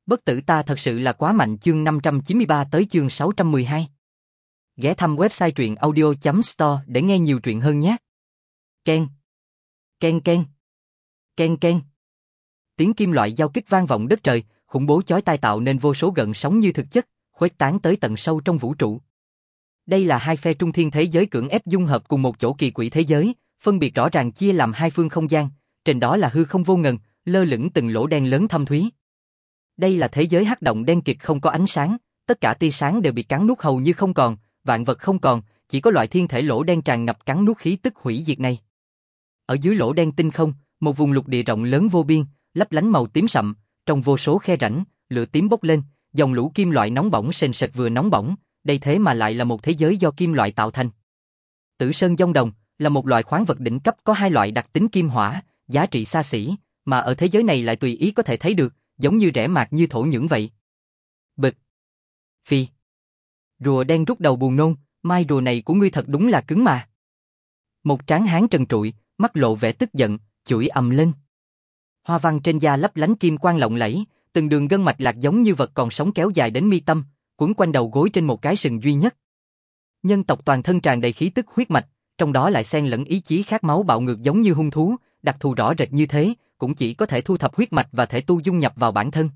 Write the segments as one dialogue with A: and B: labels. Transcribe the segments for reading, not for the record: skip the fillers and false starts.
A: Bất tử ta thật sự là quá mạnh chương 593 tới chương 612. Ghé thăm website truyện audio.store để nghe nhiều truyện hơn nhé. Ken. Ken ken. Ken ken. Tiếng kim loại giao kích vang vọng đất trời, khủng bố chói tai tạo nên vô số gợn sóng như thực chất, khuếch tán tới tận sâu trong vũ trụ. Đây là hai phe trung thiên thế giới cưỡng ép dung hợp cùng một chỗ kỳ quỷ thế giới, phân biệt rõ ràng chia làm hai phương không gian, trên đó là hư không vô ngần, lơ lửng từng lỗ đen lớn thâm thúy. Đây là thế giới hắc động đen kịt không có ánh sáng, tất cả tia sáng đều bị cắn nuốt hầu như không còn, vạn vật không còn, chỉ có loại thiên thể lỗ đen tràn ngập cắn nuốt khí tức hủy diệt này. Ở dưới lỗ đen tinh không, một vùng lục địa rộng lớn vô biên, lấp lánh màu tím sậm, trong vô số khe rãnh, lửa tím bốc lên, dòng lũ kim loại nóng bỏng sền sệt vừa nóng bỏng, đây thế mà lại là một thế giới do kim loại tạo thành. Tử Sơn Giông Đồng là một loại khoáng vật đỉnh cấp có hai loại đặc tính kim hỏa, giá trị xa xỉ, mà ở thế giới này lại tùy ý có thể thấy được, giống như rẻ mạt như thổ nhưỡng vậy. Bịch. Phi. Rùa đen rút đầu buồn nôn, mai rùa này của ngươi thật đúng là cứng mà. Một tráng hán trần trụi, mắt lộ vẻ tức giận, chửi ầm lên. Hoa văn trên da lấp lánh kim quang lộng lẫy, từng đường gân mạch lạc giống như vật còn sống kéo dài đến mi tâm, quấn quanh đầu gối trên một cái sừng duy nhất. Nhân tộc toàn thân tràn đầy khí tức huyết mạch, trong đó lại xen lẫn ý chí khát máu bạo ngược giống như hung thú, đặc thù rõ rệt như thế, cũng chỉ có thể thu thập huyết mạch và thể tu dung nhập vào bản thân.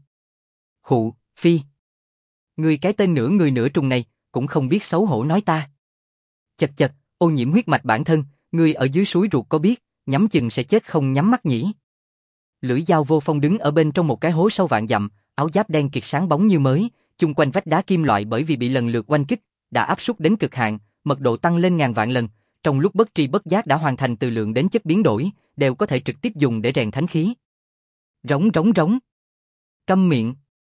A: Khụ, Phi. Ngươi cái tên nửa người nửa trùng này, cũng không biết xấu hổ nói ta. Chật chật, ô nhiễm huyết mạch bản thân, ngươi ở dưới suối ruột có biết, nhắm chừng sẽ chết không nhắm mắt nhỉ. Lưỡi dao vô phong đứng ở bên trong một cái hố sâu vạn dặm, áo giáp đen kịt sáng bóng như mới, chung quanh vách đá kim loại bởi vì bị lần lượt oanh kích, đã áp suất đến cực hạn, mật độ tăng lên ngàn vạn lần, trong lúc bất tri bất giác đã hoàn thành từ lượng đến chất biến đổi, đều có thể trực tiếp dùng để rèn thánh khí. Rống rống rống. Câm miệng.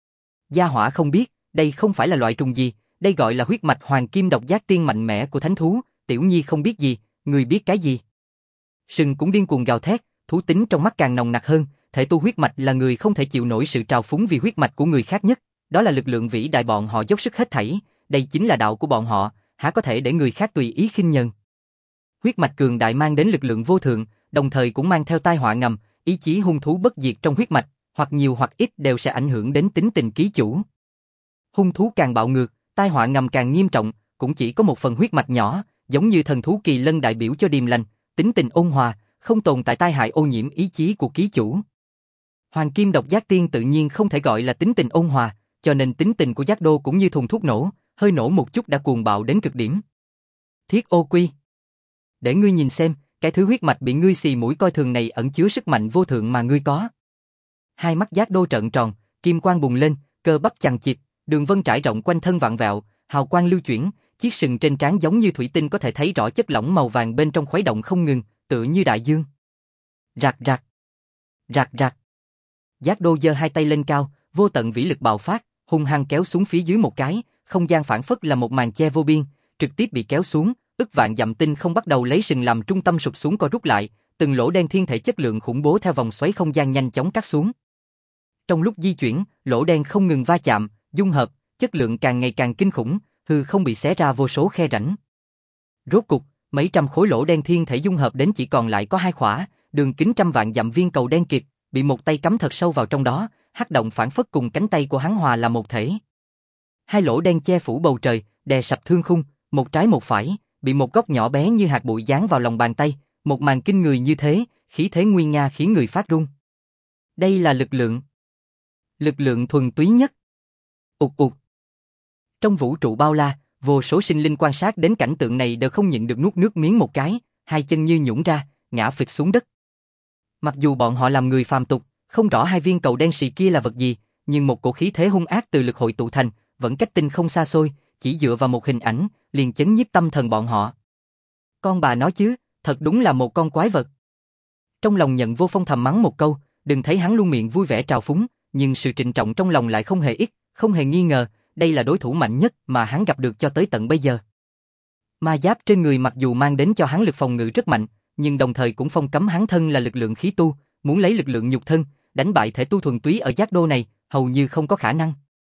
A: Gia hỏa không biết, đây không phải là loại trùng gì, đây gọi là huyết mạch hoàng kim độc giác tiên mạnh mẽ của thánh thú, tiểu nhi không biết gì, người biết cái gì. Sừng cũng điên cuồng gào thét, thú tính trong mắt càng nồng nặc hơn, thể tu huyết mạch là người không thể chịu nổi sự trào phúng vì huyết mạch của người khác nhất, đó là lực lượng vĩ đại bọn họ dốc sức hết thảy, đây chính là đạo của bọn họ, há có thể để người khác tùy ý khinh nhờn. Huyết mạch cường đại mang đến lực lượng vô thượng, đồng thời cũng mang theo tai họa ngầm, ý chí hung thú bất diệt trong huyết mạch, hoặc nhiều hoặc ít đều sẽ ảnh hưởng đến tính tình ký chủ. Hung thú càng bạo ngược, tai họa ngầm càng nghiêm trọng, cũng chỉ có một phần huyết mạch nhỏ, giống như thần thú kỳ lân đại biểu cho điềm lành, tính tình ôn hòa, không tồn tại tai hại ô nhiễm ý chí của ký chủ. Hoàng kim độc giác tiên tự nhiên không thể gọi là tính tình ôn hòa, cho nên tính tình của giác đô cũng như thùng thuốc nổ, hơi nổ một chút đã cuồng bạo đến cực điểm. Thiết ô quy. Để ngươi nhìn xem, cái thứ huyết mạch bị ngươi xì mũi coi thường này ẩn chứa sức mạnh vô thượng mà ngươi có. Hai mắt giác đô trợn tròn, kim quang bùng lên, cơ bắp chằng chịt, đường vân trải rộng quanh thân vặn vẹo, hào quang lưu chuyển, chiếc sừng trên trán giống như thủy tinh có thể thấy rõ chất lỏng màu vàng bên trong khuấy động không ngừng, tựa như đại dương. Rạc rạc. Rạc rạc. Giác đô giơ hai tay lên cao, vô tận vĩ lực bạo phát, hung hăng kéo xuống phía dưới một cái, không gian phảng phất là một màn che vô biên, trực tiếp bị kéo xuống, ức vạn dặm tinh không bắt đầu lấy sừng làm trung tâm sụp xuống co rút lại, từng lỗ đen thiên thể chất lượng khủng bố theo vòng xoáy không gian nhanh chóng cắt xuống. Trong lúc di chuyển, lỗ đen không ngừng va chạm, dung hợp, chất lượng càng ngày càng kinh khủng, hư không bị xé ra vô số khe rãnh. Rốt cục, mấy trăm khối lỗ đen thiên thể dung hợp đến chỉ còn lại có hai khỏa, đường kính trăm vạn dặm viên cầu đen kịt, bị một tay cắm thật sâu vào trong đó, hắc động phảng phất cùng cánh tay của hắn hòa là một thể. Hai lỗ đen che phủ bầu trời, đè sập thương khung, một trái một phải, bị một góc nhỏ bé như hạt bụi dán vào lòng bàn tay, một màn kinh người như thế, khí thế nguy nga khiến người phát run. Đây là lực lượng thuần túy nhất. Ụt ụt. Trong vũ trụ bao la, vô số sinh linh quan sát đến cảnh tượng này đều không nhịn được nuốt nước miếng một cái, hai chân như nhũn ra, ngã phịch xuống đất. Mặc dù bọn họ làm người phàm tục, không rõ hai viên cầu đen xì kia là vật gì, nhưng một cổ khí thế hung ác từ lực hội tụ thành, vẫn cách tinh không xa xôi, chỉ dựa vào một hình ảnh, liền chấn nhiếp tâm thần bọn họ. Con bà nói chứ, thật đúng là một con quái vật. Trong lòng Nhận Vô Phong thầm mắng một câu, đừng thấy hắn luôn miệng vui vẻ trào phúng, nhưng sự trịnh trọng trong lòng lại không hề ít, không hề nghi ngờ, đây là đối thủ mạnh nhất mà hắn gặp được cho tới tận bây giờ. Ma giáp trên người mặc dù mang đến cho hắn lực phòng ngự rất mạnh, nhưng đồng thời cũng phong cấm hắn thân là lực lượng khí tu, muốn lấy lực lượng nhục thân, đánh bại thể tu thuần túy ở giác đô này, hầu như không có khả năng.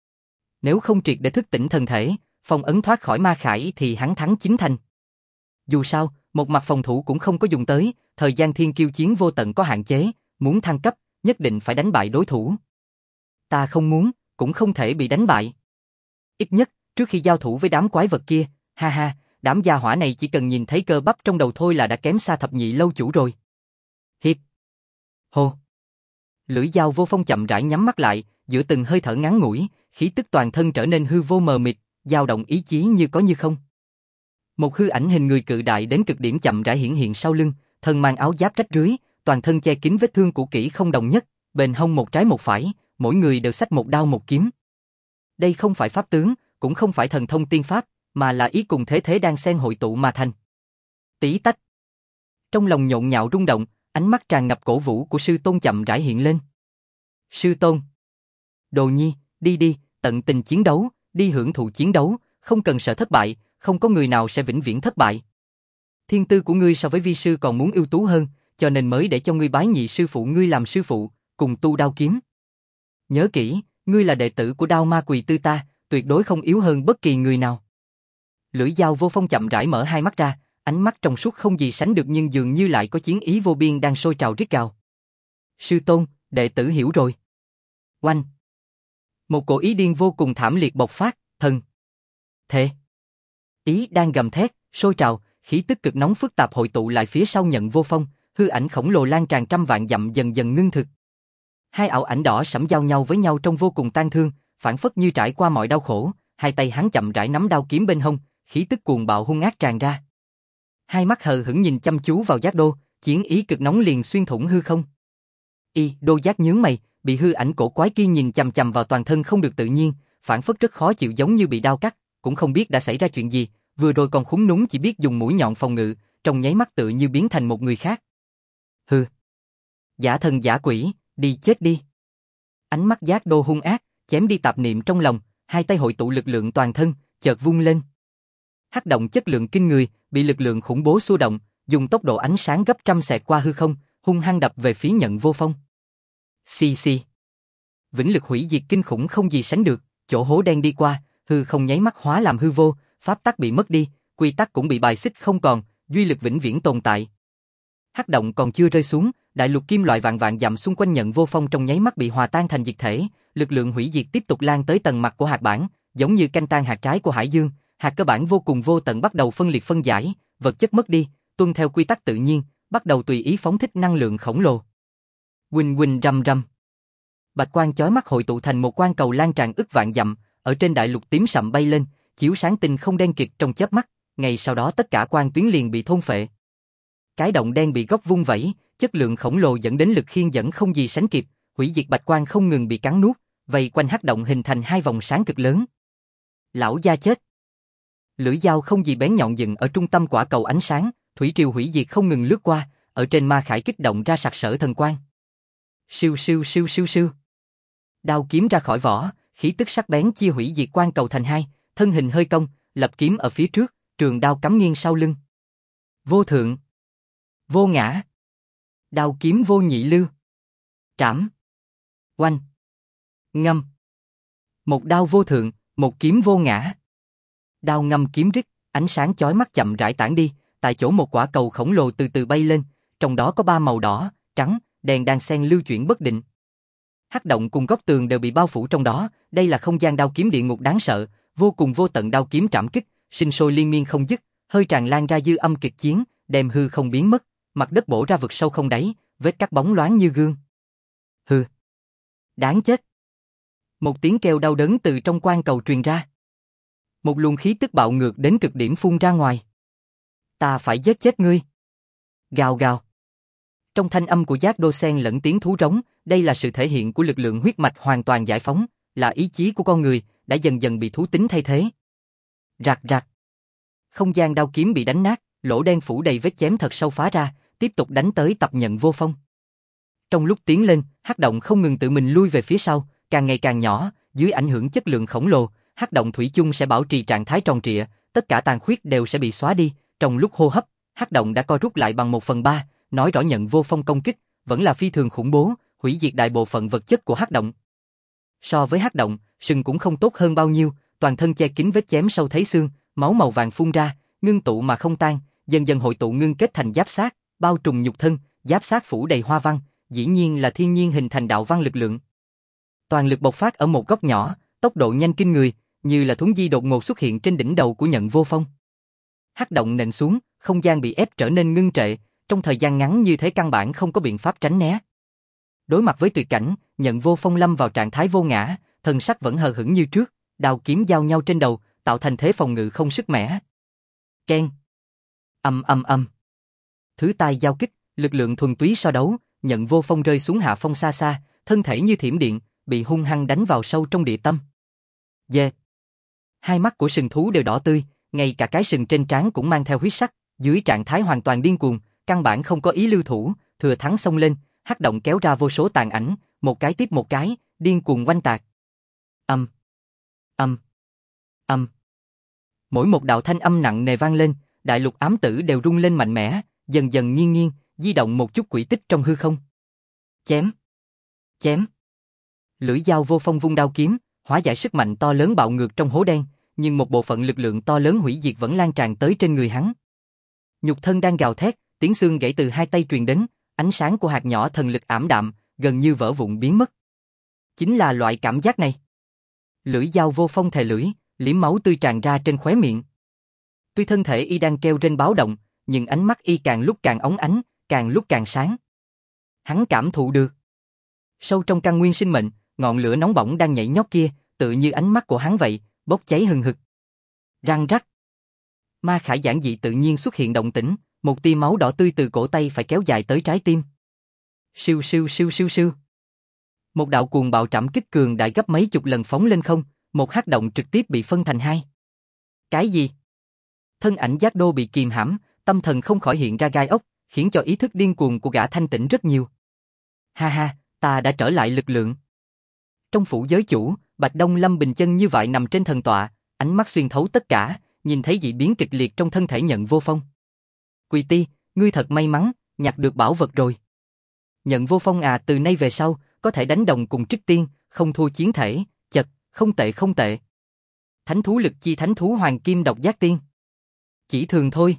A: Nếu không triệt để thức tỉnh thần thể, phong ấn thoát khỏi ma khải thì hắn thắng chín thành. Dù sao, một mặt phòng thủ cũng không có dùng tới, thời gian thiên kiêu chiến vô tận có hạn chế, muốn thăng cấp, nhất định phải đánh bại đối thủ. Ta không muốn, cũng không thể bị đánh bại. Ít nhất, trước khi giao thủ với đám quái vật kia, ha ha, đám gia hỏa này chỉ cần nhìn thấy cơ bắp trong đầu thôi là đã kém xa thập nhị lâu chủ rồi. Hiệp. Hô. Lưỡi dao vô phong chậm rãi nhắm mắt lại, giữa từng hơi thở ngắn ngủi, khí tức toàn thân trở nên hư vô mờ mịt, dao động ý chí như có như không. Một hư ảnh hình người cự đại đến cực điểm chậm rãi hiển hiện sau lưng, thân mang áo giáp rách rưới, toàn thân che kín vết thương cũ kỹ không đồng nhất, bền hông một trái một phải, mỗi người đều xách một đao một kiếm. Đây không phải pháp tướng, cũng không phải thần thông tiên pháp, mà là ý cùng thế đang xen hội tụ mà thành. Tí tách. Trong lòng nhộn nhạo rung động, ánh mắt tràn ngập cổ vũ của sư tôn chậm rãi hiện lên. Sư tôn. Đồ nhi, đi đi, tận tình chiến đấu, đi hưởng thụ chiến đấu, không cần sợ thất bại, không có người nào sẽ vĩnh viễn thất bại. Thiên tư của ngươi so với vi sư còn muốn ưu tú hơn, cho nên mới để cho ngươi bái nhị sư phụ ngươi làm sư phụ, cùng tu đao kiếm. Nhớ kỹ, ngươi là đệ tử của Đao Ma Quỳ Tư ta, tuyệt đối không yếu hơn bất kỳ người nào. Lưỡi dao vô phong chậm rãi mở hai mắt ra, ánh mắt trong suốt không gì sánh được nhưng dường như lại có chiến ý vô biên đang sôi trào rít gào. Sư tôn, đệ tử hiểu rồi. Oanh. Một cổ ý điên vô cùng thảm liệt bộc phát, thần. Thế. Ý đang gầm thét, sôi trào, khí tức cực nóng phức tạp hội tụ lại phía sau Nhận Vô Phong, hư ảnh khổng lồ lan tràn trăm vạn dặm dần dần ngưng thực. Hai ảo ảnh đỏ sẫm giao nhau với nhau trong vô cùng tang thương, phảng phất như trải qua mọi đau khổ, hai tay hắn chậm rãi nắm đao kiếm bên hông, khí tức cuồng bạo hung ác tràn ra. Hai mắt hờ hững nhìn chăm chú vào Giác Đô, chiến ý cực nóng liền xuyên thủng hư không. Đô Giác nhướng mày, bị hư ảnh cổ quái kia nhìn chằm chằm vào toàn thân không được tự nhiên, phảng phất rất khó chịu giống như bị đao cắt, cũng không biết đã xảy ra chuyện gì, vừa rồi còn khúng núm chỉ biết dùng mũi nhọn phòng ngự, trong nháy mắt tự như biến thành một người khác. Hừ. Giả thần giả quỷ, đi chết đi. Ánh mắt Giác Đô hung ác, chém đi tạp niệm trong lòng, hai tay hội tụ lực lượng toàn thân, chợt vung lên. Hắc động chất lượng kinh người, bị lực lượng khủng bố xua động, dùng tốc độ ánh sáng gấp trăm xẹt qua hư không, hung hăng đập về phía Nhận Vô Phong. Xì xì. Vĩnh lực hủy diệt kinh khủng không gì sánh được, chỗ hố đen đi qua, hư không nháy mắt hóa làm hư vô, pháp tắc bị mất đi, quy tắc cũng bị bài xích không còn, duy lực vĩnh viễn tồn tại. Hắc động còn chưa rơi xuống, đại lục kim loại vạn vạn dặm xung quanh Nhận Vô Phong trong nháy mắt bị hòa tan thành diệt thể, lực lượng hủy diệt tiếp tục lan tới tầng mặt của hạt bản, giống như canh tan hạt trái của hải dương, hạt cơ bản vô cùng vô tận bắt đầu phân liệt phân giải, vật chất mất đi, tuân theo quy tắc tự nhiên, bắt đầu tùy ý phóng thích năng lượng khổng lồ. Huỳnh huỳnh rầm rầm. Bạch quang chói mắt hội tụ thành một quang cầu lan tràn ức vạn dặm, ở trên đại lục tím sậm bay lên, chiếu sáng tinh không đen kịt trong chớp mắt, ngay sau đó tất cả quang tuyến liền bị thôn phệ. Cái động đen bị góc vung vẩy, chất lượng khổng lồ dẫn đến lực khiên dẫn không gì sánh kịp, hủy diệt bạch quang không ngừng bị cắn nuốt, vây quanh hắc động hình thành hai vòng sáng cực lớn. Lão gia chết. Lưỡi dao không gì bén nhọn dựng ở trung tâm quả cầu ánh sáng, thủy triều hủy diệt không ngừng lướt qua, ở trên ma khải kích động ra sặc sỡ thần quang. Siêu siêu siêu siêu siêu. Đao kiếm ra khỏi vỏ, khí tức sắc bén chia hủy diệt quang cầu thành hai, thân hình hơi cong, lập kiếm ở phía trước, trường đao cắm nghiêng sau lưng. Vô thượng, vô ngã, đao kiếm vô nhị lưu. Trảm, oanh, ngâm. Một đao vô thượng, một kiếm vô ngã. Đao ngâm kiếm rít, ánh sáng chói mắt chậm rãi tản đi, tại chỗ một quả cầu khổng lồ từ từ bay lên, trong đó có ba màu đỏ, trắng, đen đang xen lưu chuyển bất định. Hắc động cùng góc tường đều bị bao phủ trong đó, đây là không gian đao kiếm địa ngục đáng sợ, vô cùng vô tận đao kiếm trảm kích, sinh sôi liên miên không dứt, hơi tràn lan ra dư âm kịch chiến, đem hư không biến mất, mặt đất bổ ra vực sâu không đáy, vết cắt bóng loáng như gương. Hừ, đáng chết. Một tiếng kêu đau đớn từ trong quang cầu truyền ra. Một luồng khí tức bạo ngược đến cực điểm phun ra ngoài. Ta phải giết chết ngươi. Gào gào. Trong thanh âm của Giác Đô xen lẫn tiếng thú rống, đây là sự thể hiện của lực lượng huyết mạch hoàn toàn giải phóng, là ý chí của con người, đã dần dần bị thú tính thay thế. Rạc rạc. Không gian đao kiếm bị đánh nát, lỗ đen phủ đầy vết chém thật sâu phá ra, tiếp tục đánh tới tập Nhận Vô Phong. Trong lúc tiến lên, hắc động không ngừng tự mình lui về phía sau, càng ngày càng nhỏ, dưới ảnh hưởng chất lượng khổng lồ, hắc động thủy chung sẽ bảo trì trạng thái tròn trịa, tất cả tàn khuyết đều sẽ bị xóa đi, trong lúc hô hấp, hắc động đã co rút lại bằng 1/3, nói rõ Nhận Vô Phong công kích, vẫn là phi thường khủng bố, hủy diệt đại bộ phận vật chất của hắc động. So với hắc động, sừng cũng không tốt hơn bao nhiêu, toàn thân che kín vết chém sâu thấy xương, máu màu vàng phun ra, ngưng tụ mà không tan, dần dần hội tụ ngưng kết thành giáp xác, bao trùm nhục thân, giáp xác phủ đầy hoa văn, dĩ nhiên là thiên nhiên hình thành đạo văn lực lượng. Toàn lực bộc phát ở một góc nhỏ, tốc độ nhanh kinh người, như là thuấn di đột ngột xuất hiện trên đỉnh đầu của Nhận Vô Phong. Hắc động nện xuống, không gian bị ép trở nên ngưng trệ, trong thời gian ngắn như thế căn bản không có biện pháp tránh né. Đối mặt với tuyệt cảnh, Nhận Vô Phong lâm vào trạng thái vô ngã, thần sắc vẫn hờ hững như trước, đao kiếm giao nhau trên đầu, tạo thành thế phòng ngự không sức mẻ. Keng. Ầm ầm ầm. Thứ tai giao kích, lực lượng thuần túy so đấu, Nhận Vô Phong rơi xuống hạ phong xa xa, thân thể như thiểm điện, bị hung hăng đánh vào sâu trong địa tâm. Dê. Hai mắt của sừng thú đều đỏ tươi, ngay cả cái sừng trên trán cũng mang theo huyết sắc, dưới trạng thái hoàn toàn điên cuồng, căn bản không có ý lưu thủ, thừa thắng xông lên, hắc động kéo ra vô số tàn ảnh, một cái tiếp một cái, điên cuồng oanh tạc. Âm, âm, âm. Mỗi một đạo thanh âm nặng nề vang lên, đại lục ám tử đều rung lên mạnh mẽ, dần dần nghiêng nghiêng, di động một chút quỹ tích trong hư không. Chém, chém. Lưỡi dao Vô Phong vung đao kiếm, hóa giải sức mạnh to lớn bạo ngược trong hố đen, nhưng một bộ phận lực lượng to lớn hủy diệt vẫn lan tràn tới trên người hắn. Nhục thân đang gào thét, tiếng xương gãy từ hai tay truyền đến, ánh sáng của hạt nhỏ thần lực ảm đạm, gần như vỡ vụn biến mất. Chính là loại cảm giác này. Lưỡi dao Vô Phong thè lưỡi, liếm máu tươi tràn ra trên khóe miệng. Tuy thân thể y đang kêu rên báo động, nhưng ánh mắt y càng lúc càng óng ánh, càng lúc càng sáng. Hắn cảm thụ được. Sâu trong căn nguyên sinh mệnh, ngọn lửa nóng bỏng đang nhảy nhót kia, tự như ánh mắt của hắn vậy, bốc cháy hừng hực. Răng rắc. Ma khải giản dị tự nhiên xuất hiện động tĩnh, một tia máu đỏ tươi từ cổ tay phải kéo dài tới trái tim. Siêu siêu siêu siêu siêu. Một đạo cuồng bạo trảm kích cường đại gấp mấy chục lần phóng lên không, một hắc động trực tiếp bị phân thành hai. Cái gì? Thân ảnh Giác Đô bị kìm hãm, tâm thần không khỏi hiện ra gai ốc, khiến cho ý thức điên cuồng của gã thanh tĩnh rất nhiều. Ha ha, ta đã trở lại lực lượng. Trong phủ giới chủ, Bạch Đông Lâm bình chân như vậy nằm trên thần tọa, ánh mắt xuyên thấu tất cả, nhìn thấy dị biến kịch liệt trong thân thể Nhận Vô Phong. Quỳ Ti, ngươi thật may mắn, nhặt được bảo vật rồi. Nhận Vô Phong à, từ nay về sau, có thể đánh đồng cùng Trích Tiên, không thua chiến thể, chật, không tệ không tệ. Thánh thú lực chi thánh thú hoàng kim độc giác tiên. Chỉ thường thôi.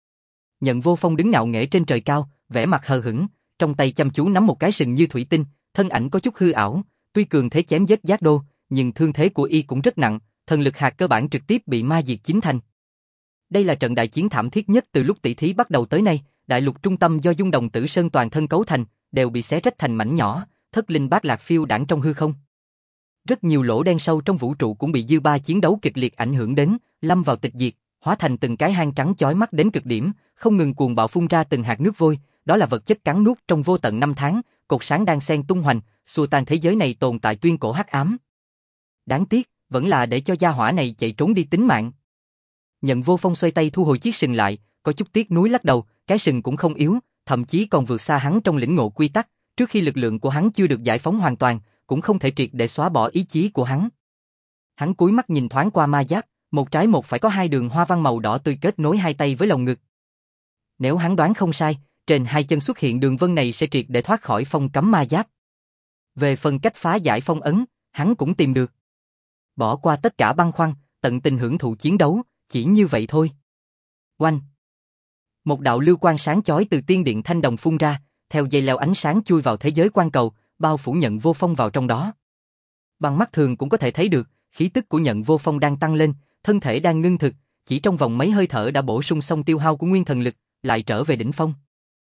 A: Nhận Vô Phong đứng ngạo nghễ trên trời cao, vẻ mặt hờ hững, trong tay chăm chú nắm một cái sừng như thủy tinh, thân ảnh có chút hư ảo, tuy cường thế chém giết Giác Đô, nhưng thương thế của y cũng rất nặng, thần lực hạt cơ bản trực tiếp bị ma diệt chín thành. Đây là trận đại chiến thảm thiết nhất từ lúc tỷ thí bắt đầu tới nay, đại lục trung tâm do Dung Đồng Tử Sơn toàn thân cấu thành, đều bị xé rách thành mảnh nhỏ, thất linh bát lạc phiêu đãng trong hư không. Rất nhiều lỗ đen sâu trong vũ trụ cũng bị dư ba chiến đấu kịch liệt ảnh hưởng đến, lâm vào tịch diệt, hóa thành từng cái hang trắng chói mắt đến cực điểm, không ngừng cuồng bạo phun ra từng hạt nước vôi, đó là vật chất cắn nuốt trong vô tận năm tháng, cột sáng đang xen tung hoành, xua tan thế giới này tồn tại tuyên cổ hắc ám. Đáng tiếc, vẫn là để cho gia hỏa này chạy trốn đi tính mạng. Nhận Vô Phong xoay tay thu hồi chiếc sừng lại, có chút tiếc nuối lắc đầu, cái sừng cũng không yếu, thậm chí còn vượt xa hắn trong lĩnh ngộ quy tắc, trước khi lực lượng của hắn chưa được giải phóng hoàn toàn, cũng không thể triệt để xóa bỏ ý chí của hắn. Hắn cúi mắt nhìn thoáng qua ma giáp, một trái một phải có hai đường hoa văn màu đỏ tươi kết nối hai tay với lồng ngực. Nếu hắn đoán không sai, trên hai chân xuất hiện đường vân này sẽ triệt để thoát khỏi phong cấm ma giáp. Về phần cách phá giải phong ấn, hắn cũng tìm được. Bỏ qua tất cả băn khoăn, tận tình hưởng thụ chiến đấu, chỉ như vậy thôi. Oanh! Một đạo lưu quang sáng chói từ tiên điện thanh đồng phun ra, theo dây leo ánh sáng chui vào thế giới quan cầu, bao phủ Nhận Vô Phong vào trong đó. Bằng mắt thường cũng có thể thấy được, khí tức của Nhận Vô Phong đang tăng lên, thân thể đang ngưng thực, chỉ trong vòng mấy hơi thở đã bổ sung xong tiêu hao của nguyên thần lực, lại trở về đỉnh phong.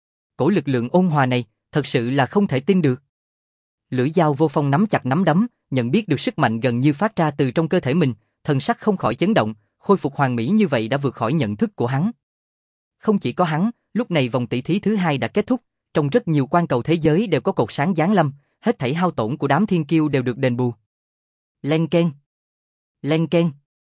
A: Cổ lực lượng ôn hòa này, thật sự là không thể tin được. Lưỡi dao Vô Phong nắm chặt nắm đấm, nhận biết được sức mạnh gần như phát ra từ trong cơ thể mình, thần sắc không khỏi chấn động, khôi phục hoàn mỹ như vậy đã vượt khỏi nhận thức của hắn. Không chỉ có hắn, lúc này vòng tỷ thí thứ hai đã kết thúc, trong rất nhiều quan cầu thế giới đều có cột sáng giáng lâm, hết thảy hao tổn của đám thiên kiêu đều được đền bù. Len keng, len keng.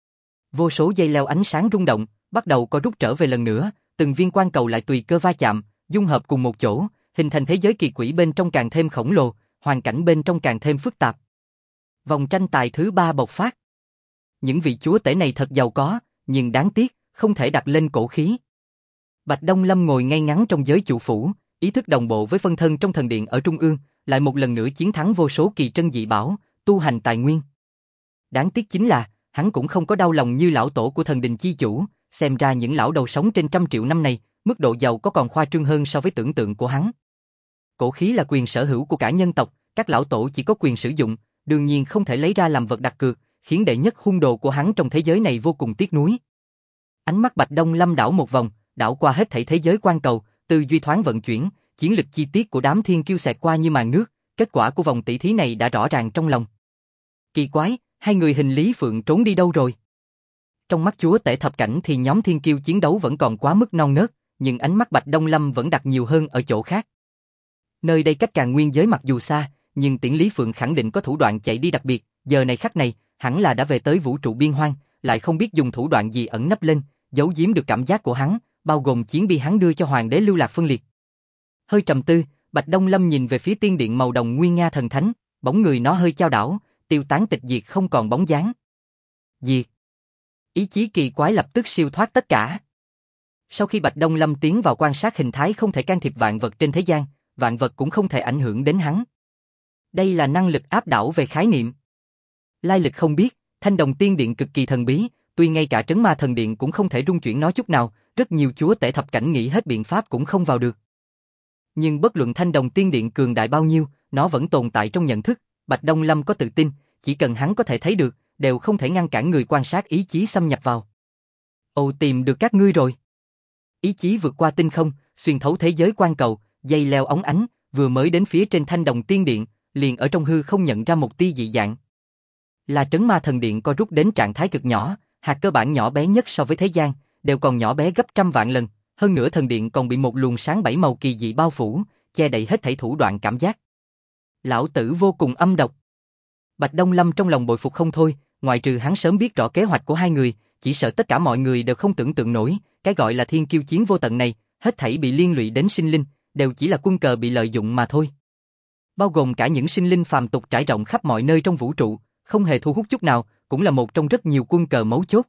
A: Vô số dây leo ánh sáng rung động, bắt đầu có rút trở về lần nữa, từng viên quan cầu lại tùy cơ va chạm, dung hợp cùng một chỗ, hình thành thế giới kỳ quỷ bên trong càng thêm khổng lồ, hoàn cảnh bên trong càng thêm phức tạp. Vòng tranh tài thứ 3 bộc phát. Những vị chúa tể này thật giàu có, nhưng đáng tiếc, không thể đặt lên cổ khí. Bạch Đông Lâm ngồi ngay ngắn trong giới chủ phủ, ý thức đồng bộ với phân thân trong thần điện ở trung ương, lại một lần nữa chiến thắng vô số kỳ trân dị bảo, tu hành tài nguyên. Đáng tiếc chính là, hắn cũng không có đau lòng như lão tổ của thần đình chi chủ, xem ra những lão đầu sống trên 100 triệu năm này, mức độ giàu có còn khoa trương hơn so với tưởng tượng của hắn. Cổ khí là quyền sở hữu của cả nhân tộc, các lão tổ chỉ có quyền sử dụng, đương nhiên không thể lấy ra làm vật đặt cược, khiến đệ nhất hung đồ của hắn trong thế giới này vô cùng tiếc nuối. Ánh mắt Bạch Đông Lâm đảo một vòng, đảo qua hết thảy thế giới quan cầu, tư duy thoáng vận chuyển, chiến lực chi tiết của đám thiên kiêu xẹt qua như màn nước, kết quả của vòng tỷ thí này đã rõ ràng trong lòng. Kỳ quái, hai người hình Lý Phượng trốn đi đâu rồi? Trong mắt chúa tể thập cảnh thì nhóm thiên kiêu chiến đấu vẫn còn quá mức non nớt, nhưng ánh mắt Bạch Đông Lâm vẫn đặt nhiều hơn ở chỗ khác. Nơi đây cách Càn Nguyên giới mặc dù xa, nhưng Tiễn Lý Phượng khẳng định có thủ đoạn chạy đi đặc biệt, giờ này khắc này, hẳn là đã về tới vũ trụ biên hoang, lại không biết dùng thủ đoạn gì ẩn nấp lên, giấu giếm được cảm giác của hắn, bao gồm chiến bi hắn đưa cho hoàng đế lưu lạc phân liệt. Hơi trầm tư, Bạch Đông Lâm nhìn về phía tiên điện màu đồng nguyên nga thần thánh, bóng người nó hơi chao đảo, tiêu tán tịch diệt không còn bóng dáng. Diệt. Ý chí kỳ quái lập tức siêu thoát tất cả. Sau khi Bạch Đông Lâm tiến vào quan sát hình thái không thể can thiệp vạn vật trên thế gian, vạn vật cũng không thể ảnh hưởng đến hắn. Đây là năng lực áp đảo về khái niệm. Lai lịch không biết, Thanh Đồng Tiên Điện cực kỳ thần bí, tuy ngay cả Trấn Ma Thần Điện cũng không thể rung chuyển nó chút nào, rất nhiều chúa tể thập cảnh nghĩ hết biện pháp cũng không vào được. Nhưng bất luận Thanh Đồng Tiên Điện cường đại bao nhiêu, nó vẫn tồn tại trong nhận thức, Bạch Đông Lâm có tự tin, chỉ cần hắn có thể thấy được, đều không thể ngăn cản người quan sát ý chí xâm nhập vào. Ồ, tìm được các ngươi rồi. Ý chí vượt qua tinh không, xuyên thấu thế giới quan cầu, dây leo óng ánh, vừa mới đến phía trên Thanh Đồng Tiên Điện, liền ở trong hư không nhận ra một tia dị dạng. Là Trấn Ma Thần Điện có rút đến trạng thái cực nhỏ, hạt cơ bản nhỏ bé nhất so với thế gian, đều còn nhỏ bé gấp trăm vạn lần, hơn nữa thần điện còn bị một luồng sáng bảy màu kỳ dị bao phủ, che đậy hết thảy thủ đoạn cảm giác. Lão tử vô cùng âm độc. Bạch Đông Lâm trong lòng bội phục không thôi, ngoại trừ hắn sớm biết rõ kế hoạch của hai người, chỉ sợ tất cả mọi người đều không tưởng tượng nổi, cái gọi là thiên kiêu chiến vô tận này, hết thảy bị liên lụy đến sinh linh, đều chỉ là quân cờ bị lợi dụng mà thôi. Bao gồm cả những sinh linh phàm tục trải rộng khắp mọi nơi trong vũ trụ, không hề thu hút chút nào, cũng là một trong rất nhiều quân cờ mấu chốt.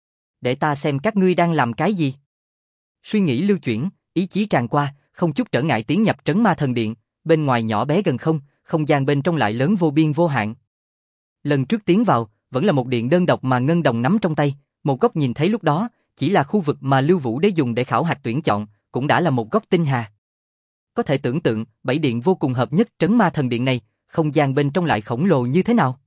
A: Để ta xem các ngươi đang làm cái gì. Suy nghĩ lưu chuyển, ý chí tràn qua, không chút trở ngại tiến nhập Trấn Ma Thần Điện, bên ngoài nhỏ bé gần không gian bên trong lại lớn vô biên vô hạn. Lần trước tiến vào, vẫn là một điện đơn độc mà Ngân Đồng nắm trong tay, một góc nhìn thấy lúc đó, chỉ là khu vực mà Lưu Vũ Đế dùng để khảo hạch tuyển chọn, cũng đã là một góc tinh hà. Có thể tưởng tượng, bảy điện vô cùng hợp nhất Trấn Ma Thần Điện này, không gian bên trong lại khổng lồ như thế nào.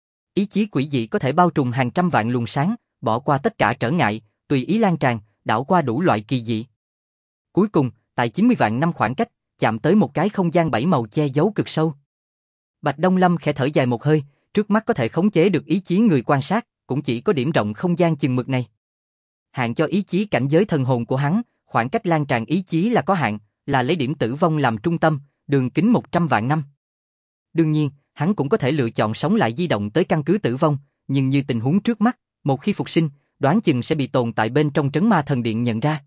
A: Ý chí quỷ dị có thể bao trùm hàng trăm vạn luồng sáng, bỏ qua tất cả trở ngại, tùy ý lan tràn, đảo qua đủ loại kỳ dị. Cuối cùng, tại 90 vạn năm khoảng cách, chạm tới một cái không gian bảy màu che giấu cực sâu. Bạch Đông Lâm khẽ thở dài một hơi, trước mắt có thể khống chế được ý chí người quan sát, cũng chỉ có điểm rộng không gian chừng mực này. Hạn cho ý chí cảnh giới thần hồn của hắn, khoảng cách lan tràn ý chí là có hạn, là lấy điểm tử vong làm trung tâm, đường kính 100 vạn năm. Đương nhiên, hắn cũng có thể lựa chọn sống lại di động tới căn cứ tử vong, nhưng như tình huống trước mắt, một khi phục sinh, đoán chừng sẽ bị tồn tại bên trong Trấn Ma Thần Điện nhận ra.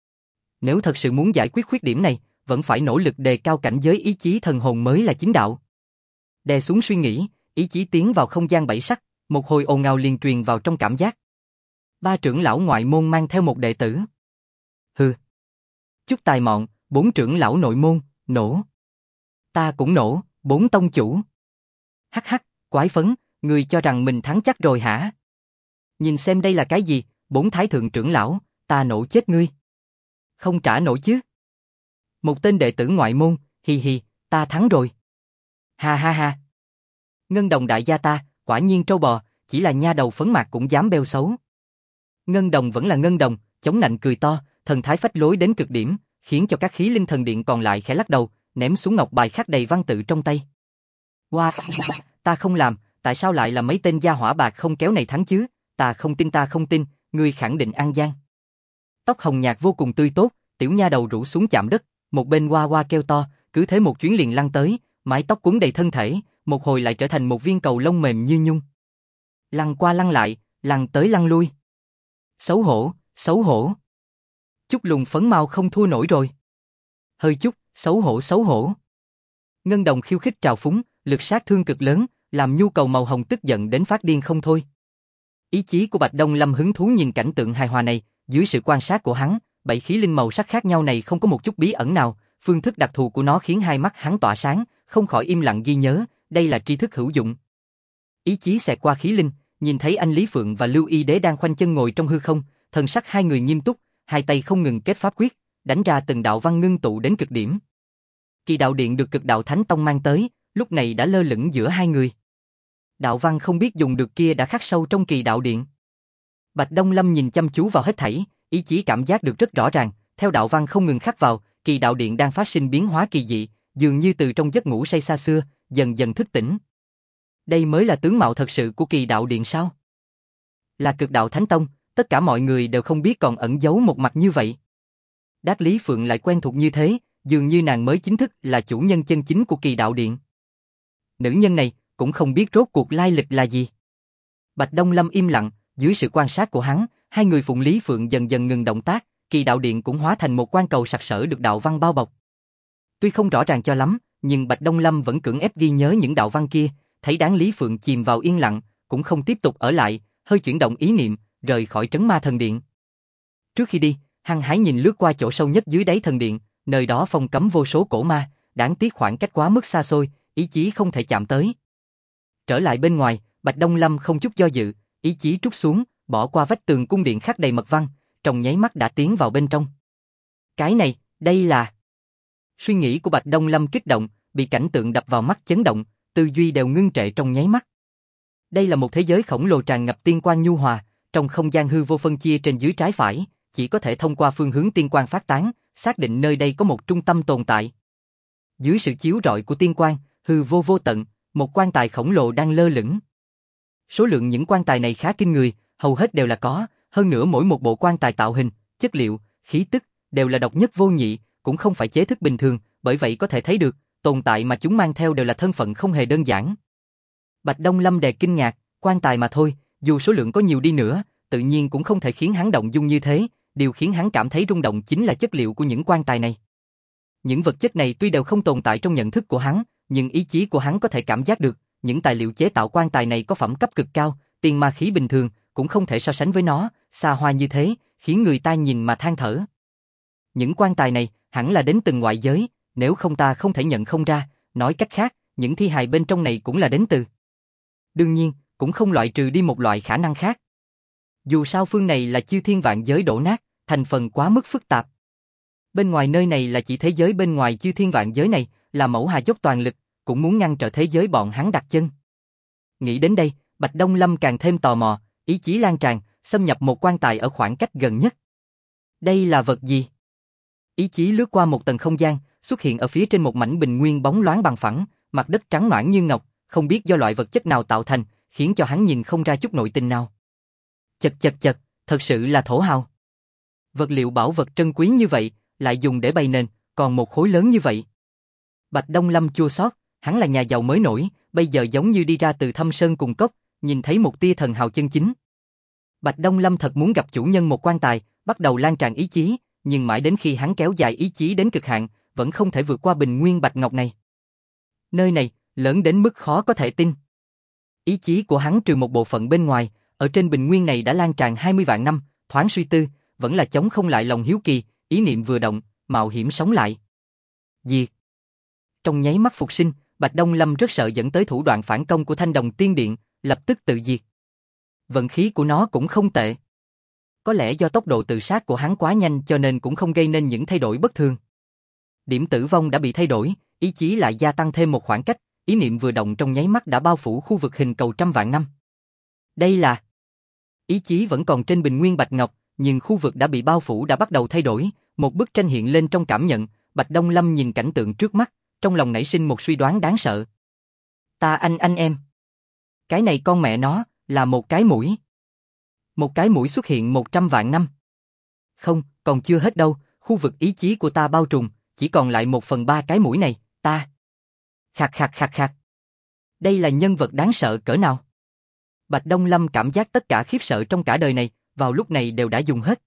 A: Nếu thật sự muốn giải quyết khuyết điểm này, vẫn phải nỗ lực đề cao cảnh giới ý chí thần hồn mới là chính đạo. Đè xuống suy nghĩ, ý chí tiến vào không gian bảy sắc, một hồi ồn ào liền truyền vào trong cảm giác. Ba trưởng lão ngoại môn mang theo một đệ tử. Hừ. Chút tài mọn, bốn trưởng lão nội môn, nổ. Ta cũng nổ, bốn tông chủ. Hắc hắc, quái phấn, ngươi cho rằng mình thắng chắc rồi hả? Nhìn xem đây là cái gì, bốn thái thượng trưởng lão, ta nổ chết ngươi. Không trả nổi chứ. Một tên đệ tử ngoại môn, hi hi, ta thắng rồi. Ha ha ha. Ngân Đồng đại gia ta, quả nhiên trâu bò, chỉ là nha đầu phấn mạc cũng dám bêu xấu. Ngân Đồng vẫn là Ngân Đồng, chống nạnh cười to, thần thái phách lối đến cực điểm, khiến cho các khí linh thần điện còn lại khẽ lắc đầu, ném xuống ngọc bài khắc đầy văn tự trong tay. Wow, ta không làm, tại sao lại là mấy tên gia hỏa bạc không kéo này thắng chứ? Ta không tin, ngươi khẳng định ăn gian. Tóc hồng nhạt vô cùng tươi tốt, tiểu nha đầu rủ xuống chạm đất, một bên hoa hoa kêu to, cứ thế một chuyến liền lăn tới, mái tóc cuốn đầy thân thể, một hồi lại trở thành một viên cầu lông mềm như nhung. Lăn qua lăn lại, lăn tới lăn lui. Xấu hổ, xấu hổ. Chút lùng phấn mau không thua nổi rồi. Hơi chút, xấu hổ xấu hổ. Ngân Đồng khiêu khích trào phúng, lực sát thương cực lớn, làm nhu cầu màu hồng tức giận đến phát điên không thôi. Ý chí của Bạch Đông Lâm hứng thú nhìn cảnh tượng hài hòa này, dưới sự quan sát của hắn, bảy khí linh màu sắc khác nhau này không có một chút bí ẩn nào, phương thức đặc thù của nó khiến hai mắt hắn tỏa sáng, không khỏi im lặng ghi nhớ, đây là tri thức hữu dụng. Ý chí xẹt qua khí linh, nhìn thấy anh Lý Phượng và Lưu Y Đế đang khoanh chân ngồi trong hư không, thần sắc hai người nghiêm túc, hai tay không ngừng kết pháp quyết, đánh ra từng đạo văn ngưng tụ đến cực điểm. Kỳ đạo điện được Cực Đạo Thánh Tông mang tới, lúc này đã lơ lửng giữa hai người. Đạo văn không biết dùng được kia đã khắc sâu trong kỳ đạo điện. Bạch Đông Lâm nhìn chăm chú vào hết thảy, ý chí cảm giác được rất rõ ràng, theo đạo văn không ngừng khắc vào, kỳ đạo điện đang phát sinh biến hóa kỳ dị, dường như từ trong giấc ngủ say xa xưa, dần dần thức tỉnh. Đây mới là tướng mạo thật sự của kỳ đạo điện sao? Là Cực Đạo Thánh Tông, tất cả mọi người đều không biết còn ẩn giấu một mặt như vậy. Đát Lý Phượng lại quen thuộc như thế, dường như nàng mới chính thức là chủ nhân chân chính của kỳ đạo điện. Nữ nhân này cũng không biết rốt cuộc lai lịch là gì. Bạch Đông Lâm im lặng, dưới sự quan sát của hắn, hai người Phụng Lý Phượng dần dần ngừng động tác, kỳ đạo điện cũng hóa thành một quan cầu sặc sỡ được đạo văn bao bọc. Tuy không rõ ràng cho lắm, nhưng Bạch Đông Lâm vẫn cưỡng ép ghi nhớ những đạo văn kia, thấy Đán Lý Phượng chìm vào yên lặng, cũng không tiếp tục ở lại, hơi chuyển động ý niệm, rời khỏi trấn ma thần điện. Trước khi đi, hăng hái nhìn lướt qua chỗ sâu nhất dưới đáy thần điện, nơi đó phong cấm vô số cổ ma, đáng tiếc khoảng cách quá mức xa xôi, ý chí không thể chạm tới. Trở lại bên ngoài, Bạch Đông Lâm không chút do dự, ý chí trút xuống, bỏ qua vách tường cung điện khắc đầy mật văn, trong nháy mắt đã tiến vào bên trong. Cái này, đây là... Suy nghĩ của Bạch Đông Lâm kích động, bị cảnh tượng đập vào mắt chấn động, tư duy đều ngưng trệ trong nháy mắt. Đây là một thế giới khổng lồ tràn ngập tiên quang nhu hòa, trong không gian hư vô phân chia trên dưới trái phải, chỉ có thể thông qua phương hướng tiên quang phát tán, xác định nơi đây có một trung tâm tồn tại. Dưới sự chiếu rọi của tiên quang, hư vô vô tận, một quan tài khổng lồ đang lơ lửng. Số lượng những quan tài này khá kinh người, hầu hết đều là có, hơn nữa mỗi một bộ quan tài tạo hình, chất liệu, khí tức đều là độc nhất vô nhị, cũng không phải chế thức bình thường, bởi vậy có thể thấy được, tồn tại mà chúng mang theo đều là thân phận không hề đơn giản. Bạch Đông Lâm đè kinh ngạc, quan tài mà thôi, dù số lượng có nhiều đi nữa, tự nhiên cũng không thể khiến hắn động dung như thế, điều khiến hắn cảm thấy rung động chính là chất liệu của những quan tài này. Những vật chất này tuy đều không tồn tại trong nhận thức của hắn, nhưng ý chí của hắn có thể cảm giác được, những tài liệu chế tạo quan tài này có phẩm cấp cực cao, tiên ma khí bình thường cũng không thể so sánh với nó, xa hoa như thế, khiến người ta nhìn mà than thở. Những quan tài này hẳn là đến từ ngoại giới, nếu không ta không thể nhận không ra, nói cách khác, những thi hài bên trong này cũng là đến từ. Đương nhiên, cũng không loại trừ đi một loại khả năng khác. Dù sao phương này là chư thiên vạn giới đổ nát, thành phần quá mức phức tạp. Bên ngoài nơi này là chỉ thế giới bên ngoài chư thiên vạn giới này, là mẫu hà dốc toàn lực, cũng muốn ngăn trở thế giới bọn hắn đặt chân. Nghĩ đến đây, Bạch Đông Lâm càng thêm tò mò, ý chí lan tràn, xâm nhập một quan tài ở khoảng cách gần nhất. Đây là vật gì? Ý chí lướt qua một tầng không gian, xuất hiện ở phía trên một mảnh bình nguyên bóng loáng bằng phẳng, mặt đất trắng nõn như ngọc, không biết do loại vật chất nào tạo thành, khiến cho hắn nhìn không ra chút nội tình nào. Chật chật chật, thật sự là thổ hào. Vật liệu bảo vật trân quý như vậy, lại dùng để bày nền, còn một khối lớn như vậy. Bạch Đông Lâm chua xót, hắn là nhà giàu mới nổi, bây giờ giống như đi ra từ thâm sơn cùng cốc, nhìn thấy một tia thần hào chân chính. Bạch Đông Lâm thật muốn gặp chủ nhân một quan tài, bắt đầu lan tràn ý chí, nhưng mãi đến khi hắn kéo dài ý chí đến cực hạn, vẫn không thể vượt qua bình nguyên bạch ngọc này. Nơi này, lớn đến mức khó có thể tin. Ý chí của hắn trừ một bộ phận bên ngoài, ở trên bình nguyên này đã lan tràn 20 vạn năm, thoáng suy tư, vẫn là chống không lại lòng hiếu kỳ, ý niệm vừa động, mạo hiểm sống lại. Diệt. Trong nháy mắt phục sinh, Bạch Đông Lâm rất sợ dẫn tới thủ đoạn phản công của Thanh Đồng Tiên Điện, lập tức tự diệt. Vận khí của nó cũng không tệ. Có lẽ do tốc độ tự sát của hắn quá nhanh cho nên cũng không gây nên những thay đổi bất thường. Điểm tử vong đã bị thay đổi, ý chí lại gia tăng thêm một khoảng cách, ý niệm vừa động trong nháy mắt đã bao phủ khu vực hình cầu trăm vạn năm. Đây là... Ý chí vẫn còn trên bình nguyên bạch ngọc, nhưng khu vực đã bị bao phủ đã bắt đầu thay đổi, một bức tranh hiện lên trong cảm nhận, Bạch Đông Lâm nhìn cảnh tượng trước mắt, trong lòng nảy sinh một suy đoán đáng sợ. Ta anh em. Cái này con mẹ nó, là một cái mũi. Một cái mũi xuất hiện 100 vạn năm. Không, còn chưa hết đâu, khu vực ý chí của ta bao trùm, chỉ còn lại 1/3 cái mũi này, ta. Khạc khạc khạc khạc. Đây là nhân vật đáng sợ cỡ nào? Bạch Đông Lâm cảm giác tất cả khiếp sợ trong cả đời này, vào lúc này đều đã dùng hết.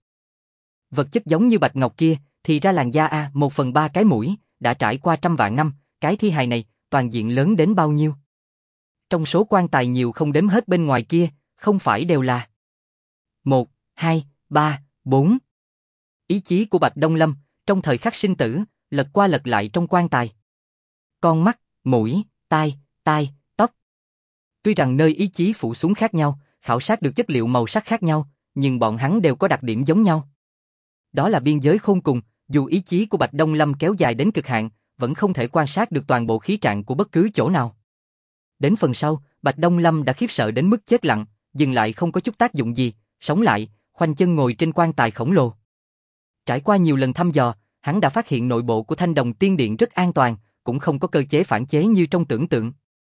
A: Vật chất giống như bạch ngọc kia, thì ra làn da 1/3 cái mũi, đã trải qua trăm vạn năm, cái thi hài này, toàn diện lớn đến bao nhiêu? Trong số quan tài nhiều không đếm hết bên ngoài kia, không phải đều là 1, 2, 3, 4. Ý chí của Bạch Đông Lâm, trong thời khắc sinh tử, lật qua lật lại trong quan tài. Con mắt, mũi, tai, tóc. Tuy rằng nơi ý chí phủ xuống khác nhau, khảo sát được chất liệu màu sắc khác nhau, nhưng bọn hắn đều có đặc điểm giống nhau. Đó là biên giới khôn cùng, dù ý chí của Bạch Đông Lâm kéo dài đến cực hạn, vẫn không thể quan sát được toàn bộ khí trạng của bất cứ chỗ nào. Đến phần sau, Bạch Đông Lâm đã khiếp sợ đến mức chết lặng, dừng lại không có chút tác dụng gì, sống lại, khoanh chân ngồi trên quan tài khổng lồ. Trải qua nhiều lần thăm dò, hắn đã phát hiện nội bộ của Thanh Đồng Tiên Điện rất an toàn, cũng không có cơ chế phản chế như trong tưởng tượng.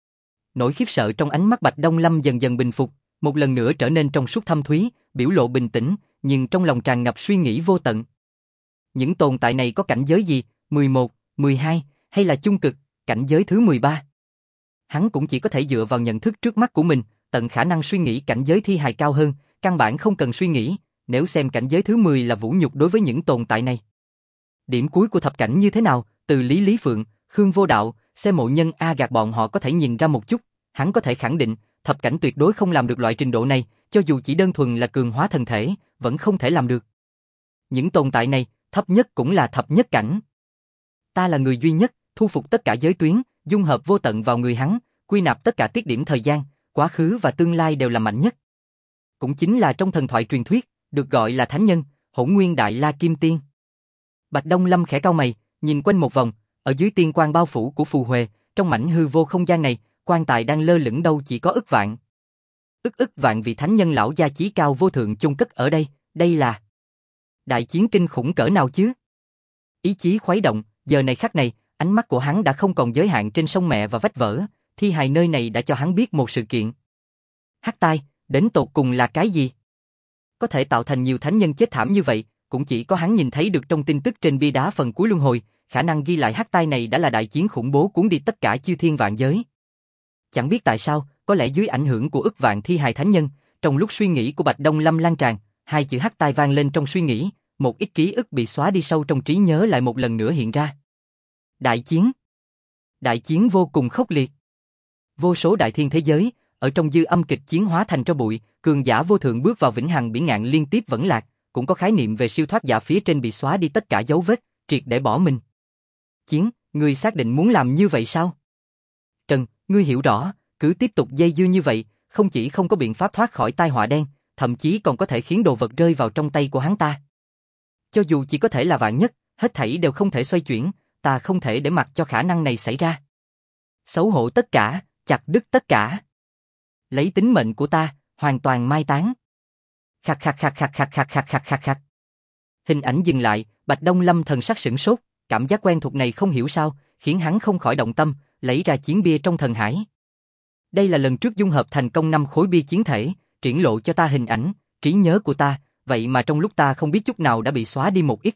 A: Nỗi khiếp sợ trong ánh mắt Bạch Đông Lâm dần dần bình phục, một lần nữa trở nên trong suốt thâm thúy, biểu lộ bình tĩnh, nhưng trong lòng tràn ngập suy nghĩ vô tận. Những tồn tại này có cảnh giới gì, 11, 12, hay là chung cực, cảnh giới thứ 13? Hắn cũng chỉ có thể dựa vào nhận thức trước mắt của mình, tận khả năng suy nghĩ cảnh giới thi hài cao hơn, căn bản không cần suy nghĩ, nếu xem cảnh giới thứ 10 là vũ nhục đối với những tồn tại này. Điểm cuối của thập cảnh như thế nào, từ Lý Phượng, Khương Vô Đạo, Xe Mộ Nhân A Gạc bọn họ có thể nhìn ra một chút, hắn có thể khẳng định, thập cảnh tuyệt đối không làm được loại trình độ này, cho dù chỉ đơn thuần là cường hóa thân thể, vẫn không thể làm được. Những tồn tại này, thấp nhất cũng là thập nhất cảnh. Ta là người duy nhất, thu phục tất cả giới tuyến, dung hợp vô tận vào người hắn, quy nạp tất cả tiết điểm thời gian, quá khứ và tương lai đều là mạnh nhất. Cũng chính là trong thần thoại truyền thuyết, được gọi là thánh nhân, Hỗn Nguyên Đại La Kim Tiên. Bạch Đông Lâm khẽ cau mày, nhìn quanh một vòng, ở dưới tiên quang bao phủ của phù huệ, trong mảnh hư vô không gian này, quan tài đang lơ lửng đâu chỉ có ức vạn. Ức vạn vị thánh nhân lão gia chí cao vô thượng chôn cất ở đây, đây là đại chiến kinh khủng cỡ nào chứ? Ý chí khuấy động, giờ này khắc này, ánh mắt của hắn đã không còn giới hạn trên sông mẹ và vách vỡ, thi hài nơi này đã cho hắn biết một sự kiện. Hắc tai, đến tột cùng là cái gì? Có thể tạo thành nhiều thánh nhân chết thảm như vậy, cũng chỉ có hắn nhìn thấy được trong tin tức trên bia đá phần cuối luân hồi, khả năng ghi lại hắc tai này đã là đại chiến khủng bố cuốn đi tất cả chư thiên vạn giới. Chẳng biết tại sao, có lẽ dưới ảnh hưởng của ức vạn thi hài thánh nhân, trong lúc suy nghĩ của Bạch Đông Lâm lan tràn, hai chữ hắc tai vang lên trong suy nghĩ, một ít ký ức bị xóa đi sâu trong trí nhớ lại một lần nữa hiện ra. Đại chiến. Đại chiến vô cùng khốc liệt. Vô số đại thiên thế giới, ở trong dư âm kịch chiến hóa thành tro bụi, cường giả vô thượng bước vào vĩnh hằng biển ngạn liên tiếp vẫn lạc, cũng có khái niệm về siêu thoát giả phía trên bị xóa đi tất cả dấu vết, triệt để bỏ mình. Chiến, ngươi xác định muốn làm như vậy sao? Trần, ngươi hiểu rõ, cứ tiếp tục dây dưa như vậy, không chỉ không có biện pháp thoát khỏi tai họa đen, thậm chí còn có thể khiến đồ vật rơi vào trong tay của hắn ta. Cho dù chỉ có thể là vạn nhất, hết thảy đều không thể xoay chuyển, ta không thể để mặc cho khả năng này xảy ra. Xấu hổ tất cả, chặt đứt tất cả. Lấy tính mệnh của ta, hoàn toàn mai táng. Khạc khạc khạc khạc khạc khạc khạc khạc khạc khạc. Hình ảnh dừng lại, Bạch Đông Lâm thần sắc sửng sốt, cảm giác quen thuộc này không hiểu sao, khiến hắn không khỏi động tâm, lấy ra chiến bia trong thần hải. Đây là lần trước dung hợp thành công 5 khối bia chiến thể, triển lộ cho ta hình ảnh, trí nhớ của ta, vậy mà trong lúc ta không biết chút nào đã bị xóa đi một ít.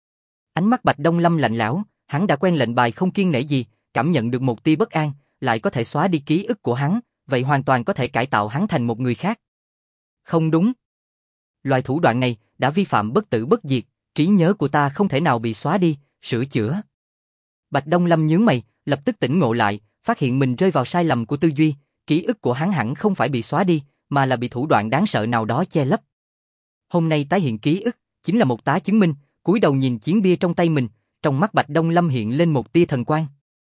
A: Ánh mắt Bạch Đông Lâm lạnh lẽo, hắn đã quen lệnh bài không kiêng nể gì, cảm nhận được một tia bất an, lại có thể xóa đi ký ức của hắn, vậy hoàn toàn có thể cải tạo hắn thành một người khác. Không đúng. Loại thủ đoạn này đã vi phạm bất tử bất diệt, trí nhớ của ta không thể nào bị xóa đi, sửa chữa. Bạch Đông Lâm nhướng mày, lập tức tỉnh ngộ lại, phát hiện mình rơi vào sai lầm của tư duy, ký ức của hắn hẳn không phải bị xóa đi, mà là bị thủ đoạn đáng sợ nào đó che lấp. Hôm nay tái hiện ký ức, chính là một tá chứng minh, cúi đầu nhìn chiến bia trong tay mình, trong mắt Bạch Đông Lâm hiện lên một tia thần quang.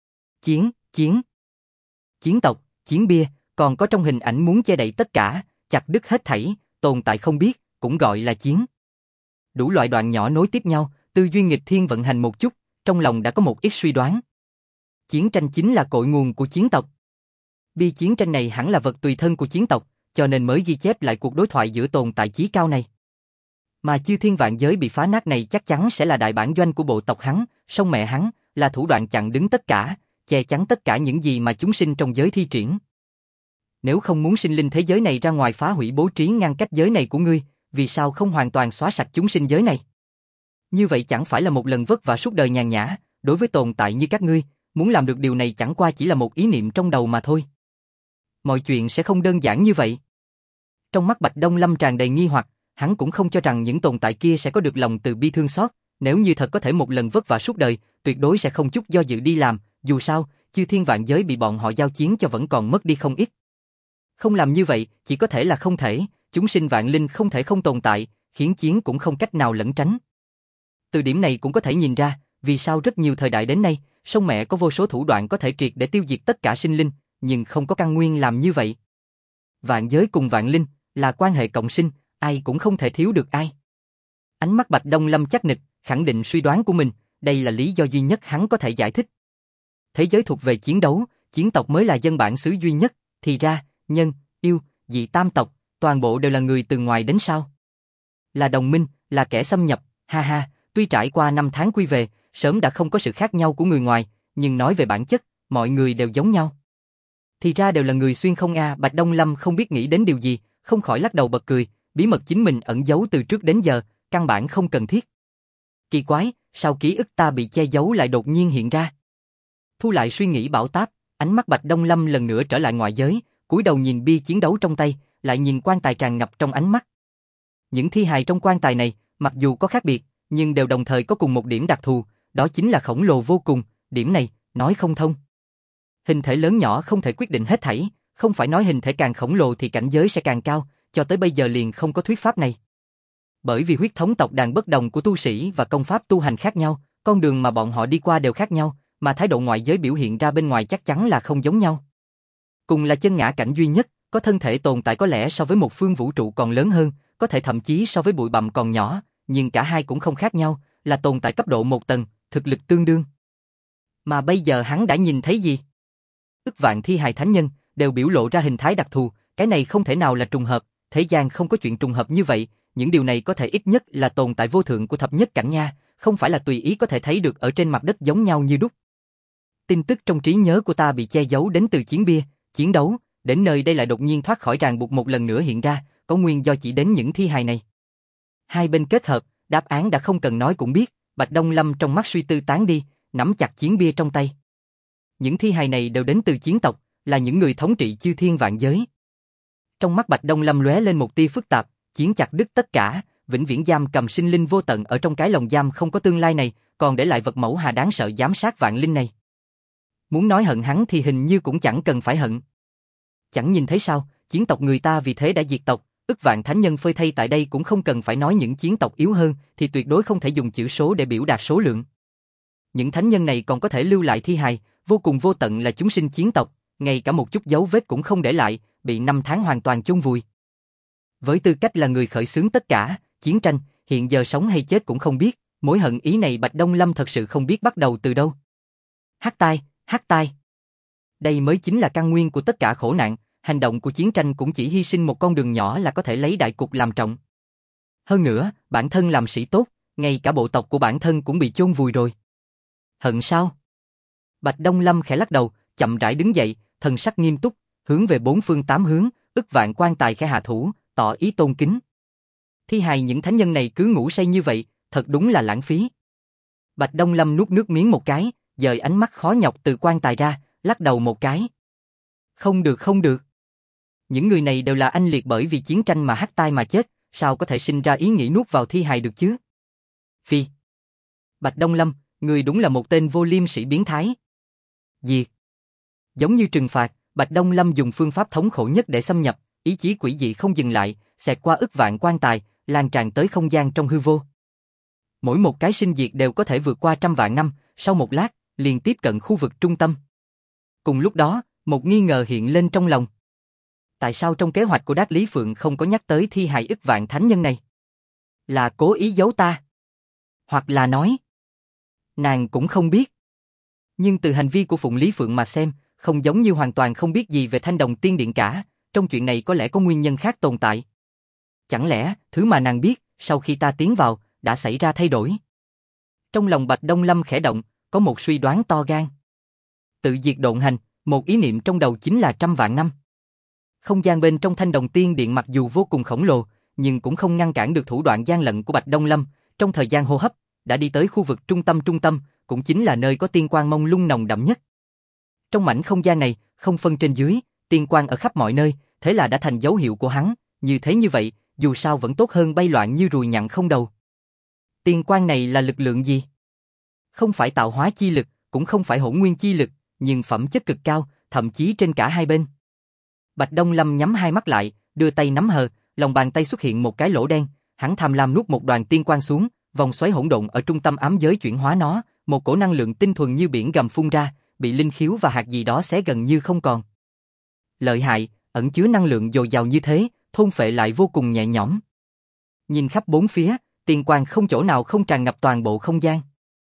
A: Chiến tộc, chiến bia, còn có trong hình ảnh muốn che đậy tất cả, chặt đứt hết thảy, tồn tại không biết, cũng gọi là chiến. Đủ loại đoạn nhỏ nối tiếp nhau, tư duy nghịch thiên vận hành một chút, trong lòng đã có một ít suy đoán. Chiến tranh chính là cội nguồn của chiến tộc. Bia chiến tranh này hẳn là vật tùy thân của chiến tộc, cho nên mới ghi chép lại cuộc đối thoại giữa tồn tại chí cao này. Mà chư thiên vạn giới bị phá nát này chắc chắn sẽ là đại bản doanh của bộ tộc hắn, sông mẹ hắn, là thủ đoạn chặn đứng tất cả, che chắn tất cả những gì mà chúng sinh trong giới thi triển. Nếu không muốn sinh linh thế giới này ra ngoài phá hủy bố trí ngăn cách giới này của ngươi, vì sao không hoàn toàn xóa sạch chúng sinh giới này? Như vậy chẳng phải là một lần vất vả suốt đời nhàn nhã, đối với tồn tại như các ngươi, muốn làm được điều này chẳng qua chỉ là một ý niệm trong đầu mà thôi. Mọi chuyện sẽ không đơn giản như vậy. Trong mắt Bạch Đông Lâm tràn đầy nghi hoặc, hắn cũng không cho rằng những tồn tại kia sẽ có được lòng từ bi thương xót, nếu như thật có thể một lần vất vả suốt đời, tuyệt đối sẽ không chút do dự đi làm, dù sao, chư thiên vạn giới bị bọn họ giao chiến cho vẫn còn mất đi không ít. Không làm như vậy, chỉ có thể là không thể, chúng sinh vạn linh không thể không tồn tại, khiến chiến cũng không cách nào lẩn tránh. Từ điểm này cũng có thể nhìn ra, vì sao rất nhiều thời đại đến nay, sông mẹ có vô số thủ đoạn có thể triệt để tiêu diệt tất cả sinh linh, nhưng không có căn nguyên làm như vậy. Vạn giới cùng vạn linh, là quan hệ cộng sinh, ai cũng không thể thiếu được ai. Ánh mắt Bạch Đông Lâm chắc nịch, khẳng định suy đoán của mình, đây là lý do duy nhất hắn có thể giải thích. Thế giới thuộc về chiến đấu, chiến tộc mới là dân bản xứ duy nhất, thì ra, nhân, yêu, dị tam tộc, toàn bộ đều là người từ ngoài đến sao? Là đồng minh, là kẻ xâm nhập, ha ha, tuy trải qua 5 tháng quy về, sớm đã không có sự khác nhau của người ngoài, nhưng nói về bản chất, mọi người đều giống nhau. Thì ra đều là người xuyên không a. Bạch Đông Lâm không biết nghĩ đến điều gì, không khỏi lắc đầu bật cười, bí mật chính mình ẩn giấu từ trước đến giờ, căn bản không cần thiết. Kỳ quái, sao ký ức ta bị che giấu lại đột nhiên hiện ra? Thu lại suy nghĩ bão táp, ánh mắt Bạch Đông Lâm lần nữa trở lại ngoại giới, cúi đầu nhìn bia chiến đấu trong tay, lại nhìn quan tài tràn ngập trong ánh mắt. Những thi hài trong quan tài này, mặc dù có khác biệt, nhưng đều đồng thời có cùng một điểm đặc thù, đó chính là khổng lồ vô cùng, điểm này, nói không thông. Hình thể lớn nhỏ không thể quyết định hết thảy, không phải nói hình thể càng khổng lồ thì cảnh giới sẽ càng cao, cho tới bây giờ liền không có thuyết pháp này. Bởi vì huyết thống tộc đàn bất đồng của tu sĩ và công pháp tu hành khác nhau, con đường mà bọn họ đi qua đều khác nhau, mà thái độ ngoại giới biểu hiện ra bên ngoài chắc chắn là không giống nhau. Cùng là chân ngã cảnh duy nhất, có thân thể tồn tại có lẽ so với một phương vũ trụ còn lớn hơn, có thể thậm chí so với bụi bặm còn nhỏ, nhưng cả hai cũng không khác nhau, là tồn tại cấp độ một tầng, thực lực tương đương. Mà bây giờ hắn đã nhìn thấy gì? Ức vạn thi hài thánh nhân đều biểu lộ ra hình thái đặc thù, cái này không thể nào là trùng hợp, thế gian không có chuyện trùng hợp như vậy, những điều này có thể ít nhất là tồn tại vô thượng của thập nhất cảnh nha, không phải là tùy ý có thể thấy được ở trên mặt đất giống nhau như đúc. Tin tức trong trí nhớ của ta bị che giấu đến từ chiến bia, chiến đấu, đến nơi đây lại đột nhiên thoát khỏi ràng buộc một lần nữa hiện ra, có nguyên do chỉ đến những thi hài này. Hai bên kết hợp, đáp án đã không cần nói cũng biết, Bạch Đông Lâm trong mắt suy tư tán đi, nắm chặt chiến bia trong tay. Những thi hài này đều đến từ chiến tộc, là những người thống trị chư thiên vạn giới. Trong mắt Bạch Đông Lâm lóe lên một tia phức tạp, chiến chặt đứt tất cả, vĩnh viễn giam cầm sinh linh vô tận ở trong cái lồng giam không có tương lai này, còn để lại vật mẫu hà đáng sợ giám sát vạn linh này. Muốn nói hận hắn thì hình như cũng chẳng cần phải hận. Chẳng nhìn thấy sao, chiến tộc người ta vì thế đã diệt tộc, ức vạn thánh nhân phơi thây tại đây cũng không cần phải nói những chiến tộc yếu hơn thì tuyệt đối không thể dùng chữ số để biểu đạt số lượng. Những thánh nhân này còn có thể lưu lại thi hài, vô cùng vô tận là chúng sinh chiến tộc, ngay cả một chút dấu vết cũng không để lại, bị 5 tháng hoàn toàn chôn vùi. Với tư cách là người khởi xướng tất cả, chiến tranh, hiện giờ sống hay chết cũng không biết, mối hận ý này Bạch Đông Lâm thật sự không biết bắt đầu từ đâu. Hắc tai, hắc tai. Đây mới chính là căn nguyên của tất cả khổ nạn, hành động của chiến tranh cũng chỉ hy sinh một con đường nhỏ là có thể lấy đại cục làm trọng. Hơn nữa, bản thân làm sĩ tốt, ngay cả bộ tộc của bản thân cũng bị chôn vùi rồi. Hận sao? Bạch Đông Lâm khẽ lắc đầu, chậm rãi đứng dậy, thần sắc nghiêm túc, hướng về bốn phương tám hướng, ức vạn quan tài khẽ hạ thủ, tỏ ý tôn kính. Thi hài những thánh nhân này cứ ngủ say như vậy, thật đúng là lãng phí. Bạch Đông Lâm nuốt nước miếng một cái, dời ánh mắt khó nhọc từ quan tài ra, lắc đầu một cái. Không được không được. Những người này đều là anh liệt bởi vì chiến tranh mà hắt tai mà chết, sao có thể sinh ra ý nghĩ nuốt vào thi hài được chứ? Phi. Bạch Đông Lâm, người đúng là một tên vô liêm sĩ biến thái. Diệt. Giống như trừng phạt, Bạch Đông Lâm dùng phương pháp thống khổ nhất để xâm nhập, ý chí quỷ dị không dừng lại, xẹt qua ức vạn quan tài, lan tràn tới không gian trong hư vô. Mỗi một cái sinh diệt đều có thể vượt qua trăm vạn năm, sau một lát, liền tiếp cận khu vực trung tâm. Cùng lúc đó, một nghi ngờ hiện lên trong lòng. Tại sao trong kế hoạch của Đát Lý Phượng không có nhắc tới thi hài ức vạn thánh nhân này? Là cố ý giấu ta? Hoặc là nói, nàng cũng không biết. Nhưng từ hành vi của Phụng Lý Phượng mà xem, không giống như hoàn toàn không biết gì về Thanh Đồng Tiên Điện cả, trong chuyện này có lẽ có nguyên nhân khác tồn tại. Chẳng lẽ, thứ mà nàng biết, sau khi ta tiến vào, đã xảy ra thay đổi? Trong lòng Bạch Đông Lâm khẽ động, có một suy đoán to gan. Tự diệt độn hành, một ý niệm trong đầu chính là trăm vạn năm. Không gian bên trong Thanh Đồng Tiên Điện mặc dù vô cùng khổng lồ, nhưng cũng không ngăn cản được thủ đoạn gian lận của Bạch Đông Lâm, trong thời gian hô hấp, đã đi tới khu vực trung tâm, cũng chính là nơi có tiên quang mông lung nồng đậm nhất. Trong mảnh không gian này, không phân trên dưới, tiên quang ở khắp mọi nơi, thế là đã thành dấu hiệu của hắn, như vậy, dù sao vẫn tốt hơn bay loạn như ruồi nhặng không đầu. Tiên quang này là lực lượng gì? Không phải tạo hóa chi lực, cũng không phải hỗn nguyên chi lực, nhưng phẩm chất cực cao, thậm chí trên cả hai bên. Bạch Đông Lâm nhắm hai mắt lại, đưa tay nắm hờ, lòng bàn tay xuất hiện một cái lỗ đen, hắn tham lam nuốt một đoàn tiên quang xuống, vòng xoáy hỗn độn ở trung tâm ám giới chuyển hóa nó, một cổ năng lượng tinh thuần như biển gầm phun ra, bị linh khiếu và hạt gì đó xé gần như không còn. Lợi hại, ẩn chứa năng lượng dồi dào như thế, thôn phệ lại vô cùng nhẹ nhõm. Nhìn khắp bốn phía, tiên quang không chỗ nào không tràn ngập toàn bộ không gian.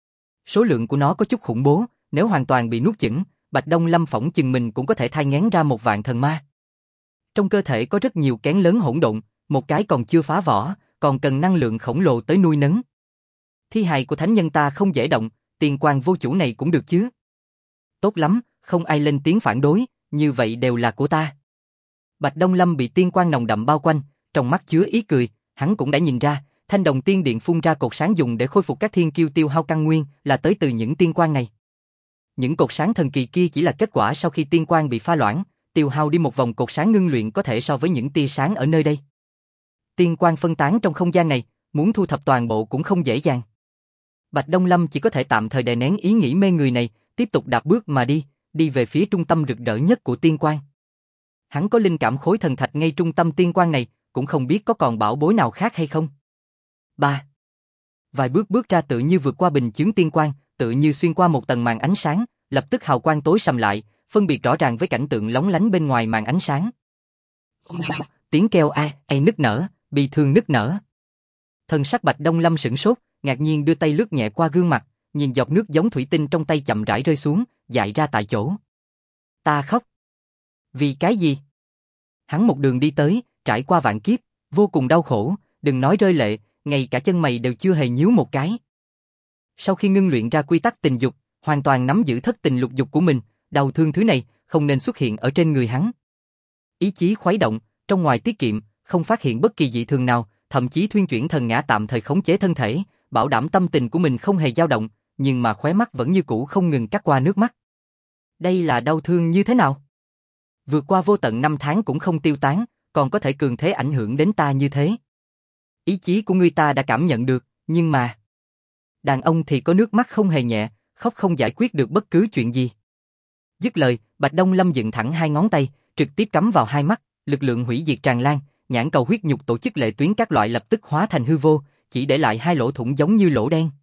A: Số lượng của nó có chút khủng bố, nếu hoàn toàn bị nuốt chửng, Bạch Đông Lâm phỏng chừng mình cũng có thể thai nghén ra một vạn thần ma. Trong cơ thể có rất nhiều kén lớn hỗn độn, một cái còn chưa phá vỏ, còn cần năng lượng khổng lồ tới nuôi nấng. Thi hài của thánh nhân ta không dễ động, tiên quan vô chủ này cũng được chứ. Tốt lắm, không ai lên tiếng phản đối, như vậy đều là của ta. Bạch Đông Lâm bị tiên quan nồng đậm bao quanh, trong mắt chứa ý cười, hắn cũng đã nhìn ra, thanh đồng tiên điện phun ra cột sáng dùng để khôi phục các thiên kiêu tiêu hao căn nguyên là tới từ những tiên quan này. Những cột sáng thần kỳ kia chỉ là kết quả sau khi tiên quan bị pha loãng, tiêu hao đi một vòng cột sáng ngưng luyện có thể so với những tia sáng ở nơi đây. Tiên quan phân tán trong không gian này, muốn thu thập toàn bộ cũng không dễ dàng. Bạch Đông Lâm chỉ có thể tạm thời đè nén ý nghĩ mê người này, tiếp tục đạp bước mà đi về phía trung tâm rực rỡ nhất của tiên quan. Hắn có linh cảm khối thần thạch ngay trung tâm tiên quan này, cũng không biết có còn bảo bối nào khác hay không. 3. Vài bước bước ra tự như vượt qua bình chướng tiên quan, tự như xuyên qua một tầng màn ánh sáng, lập tức hào quang tối sầm lại, phân biệt rõ ràng với cảnh tượng lóng lánh bên ngoài màn ánh sáng. Tiếng kêu ai nức nở, bi thương nức nở. Thần sắc Bạch Đông Lâm sửng sốt, ngạc nhiên đưa tay lướt nhẹ qua gương mặt, nhìn giọt nước giống thủy tinh trong tay chậm rãi rơi xuống, dại ra tại chỗ. Ta khóc. Vì cái gì? Hắn một đường đi tới, trải qua vạn kiếp, vô cùng đau khổ, đừng nói rơi lệ, ngay cả chân mày đều chưa hề nhíu một cái. Sau khi ngưng luyện ra quy tắc tình dục, hoàn toàn nắm giữ thất tình lục dục của mình, đau thương thứ này không nên xuất hiện ở trên người hắn. Ý chí khuấy động, trong ngoài tiết kiệm, không phát hiện bất kỳ dị thường nào, thậm chí thuyên chuyển thần ngã tạm thời khống chế thân thể, bảo đảm tâm tình của mình không hề dao động, nhưng mà khóe mắt vẫn như cũ không ngừng cắt qua nước mắt. Đây là đau thương như thế nào? Vượt qua vô tận năm tháng cũng không tiêu tán, còn có thể cường thế ảnh hưởng đến ta như thế. Ý chí của ngươi ta đã cảm nhận được, nhưng mà... Đàn ông thì có nước mắt không hề nhẹ, khóc không giải quyết được bất cứ chuyện gì. Dứt lời, Bạch Đông Lâm dựng thẳng hai ngón tay, trực tiếp cắm vào hai mắt, lực lượng hủy diệt tràn lan, nhãn cầu huyết nhục tổ chức lệ tuyến các loại lập tức hóa thành hư vô, chỉ để lại hai lỗ thủng giống như lỗ đen.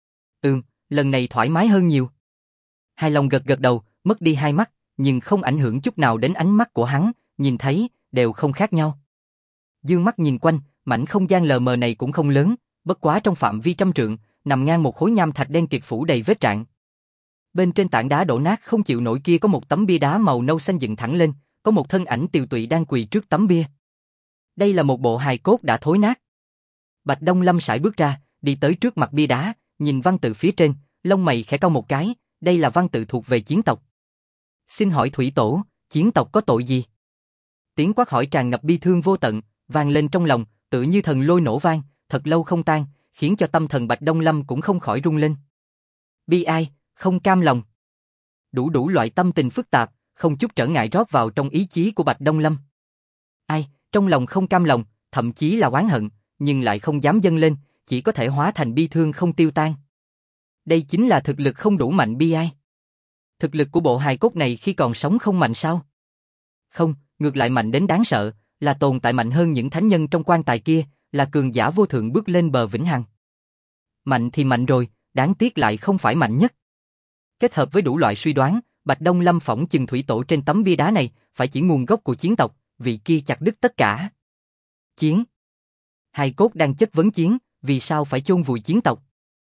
A: Lần này thoải mái hơn nhiều. Hài lòng gật gật đầu, mất đi hai mắt, nhưng không ảnh hưởng chút nào đến ánh mắt của hắn, nhìn thấy, đều không khác nhau. Dương mắt nhìn quanh, mảnh không gian lờ mờ này cũng không lớn, bất quá trong phạm vi trăm trượng, nằm ngang một khối nham thạch đen kịt phủ đầy vết rạn. Bên trên tảng đá đổ nát không chịu nổi kia có một tấm bia đá màu nâu xanh dựng thẳng lên, có một thân ảnh tiều tụy đang quỳ trước tấm bia. Đây là một bộ hài cốt đã thối nát. Bạch Đông Lâm sải bước ra, đi tới trước mặt bia đá, nhìn văn tự phía trên, lông mày khẽ cau một cái, đây là văn tự thuộc về chiến tộc. Xin hỏi thủy tổ, chiến tộc có tội gì? Tiếng quát hỏi tràn ngập bi thương vô tận, vang lên trong lòng, tự như thần lôi nổ vang, thật lâu không tan, khiến cho tâm thần Bạch Đông Lâm cũng không khỏi rung lên. Bi ai, không cam lòng. Đủ loại tâm tình phức tạp, không chút trở ngại rót vào trong ý chí của Bạch Đông Lâm. Ai, trong lòng không cam lòng, thậm chí là oán hận, nhưng lại không dám dâng lên, chỉ có thể hóa thành bi thương không tiêu tan. Đây chính là thực lực không đủ mạnh bi ai. Thực lực của bộ hài cốt này khi còn sống không mạnh sao? Không, ngược lại mạnh đến đáng sợ, là tồn tại mạnh hơn những thánh nhân trong quan tài kia, là cường giả vô thượng bước lên bờ vĩnh hằng. Mạnh thì mạnh rồi, đáng tiếc lại không phải mạnh nhất. Kết hợp với đủ loại suy đoán, Bạch Đông Lâm phỏng chừng thủy tổ trên tấm bia đá này phải chỉ nguồn gốc của chiến tộc, vị kia chặt đứt tất cả. Chiến. Hài cốt đang chất vấn chiến, vì sao phải chôn vùi chiến tộc?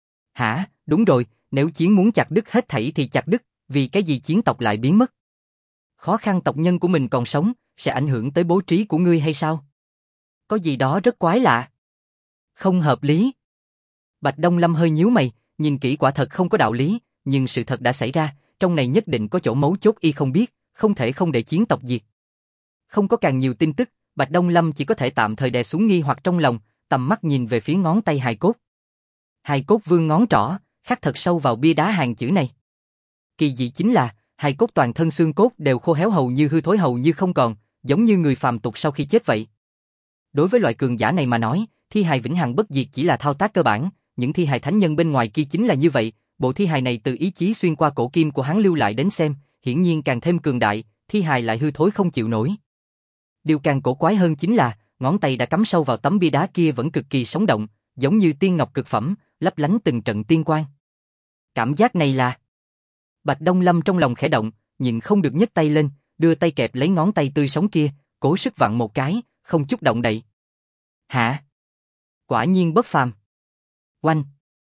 A: Hả, đúng rồi, nếu chiến muốn chặt đứt hết thảy thì chặt đứt, vì cái gì chiến tộc lại biến mất? Khó khăn tộc nhân của mình còn sống, sẽ ảnh hưởng tới bố trí của ngươi hay sao? Có gì đó rất quái lạ. Không hợp lý. Bạch Đông Lâm hơi nhíu mày, nhìn kỹ quả thật không có đạo lý, nhưng sự thật đã xảy ra, trong này nhất định có chỗ mấu chốt y không biết, không thể không để chiến tộc diệt. Không có càng nhiều tin tức, Bạch Đông Lâm chỉ có thể tạm thời đè xuống nghi hoặc trong lòng, tầm mắt nhìn về phía ngón tay hài cốt. Hài cốt vươn ngón trỏ, khắc thật sâu vào bia đá hàng chữ này. Kỳ dị chính là, hài cốt toàn thân xương cốt đều khô héo hầu như hư thối hầu như không còn, giống như người phàm tục sau khi chết vậy. Đối với loại cường giả này mà nói, thi hài vĩnh hằng bất diệt chỉ là thao tác cơ bản, những thi hài thánh nhân bên ngoài kia chính là như vậy, bộ thi hài này từ ý chí xuyên qua cổ kim của hắn lưu lại đến xem, hiển nhiên càng thêm cường đại, thi hài lại hư thối không chịu nổi. Điều càng cổ quái hơn chính là, ngón tay đã cắm sâu vào tấm bia đá kia vẫn cực kỳ sống động, giống như tiên ngọc cực phẩm, lấp lánh từng trận tiên quang. Cảm giác này là... Bạch Đông Lâm trong lòng khẽ động, nhìn không được nhấc tay lên, đưa tay kẹp lấy ngón tay tươi sống kia, cố sức vặn một cái, không chút động đậy. Hả? Quả nhiên bất phàm. Oanh!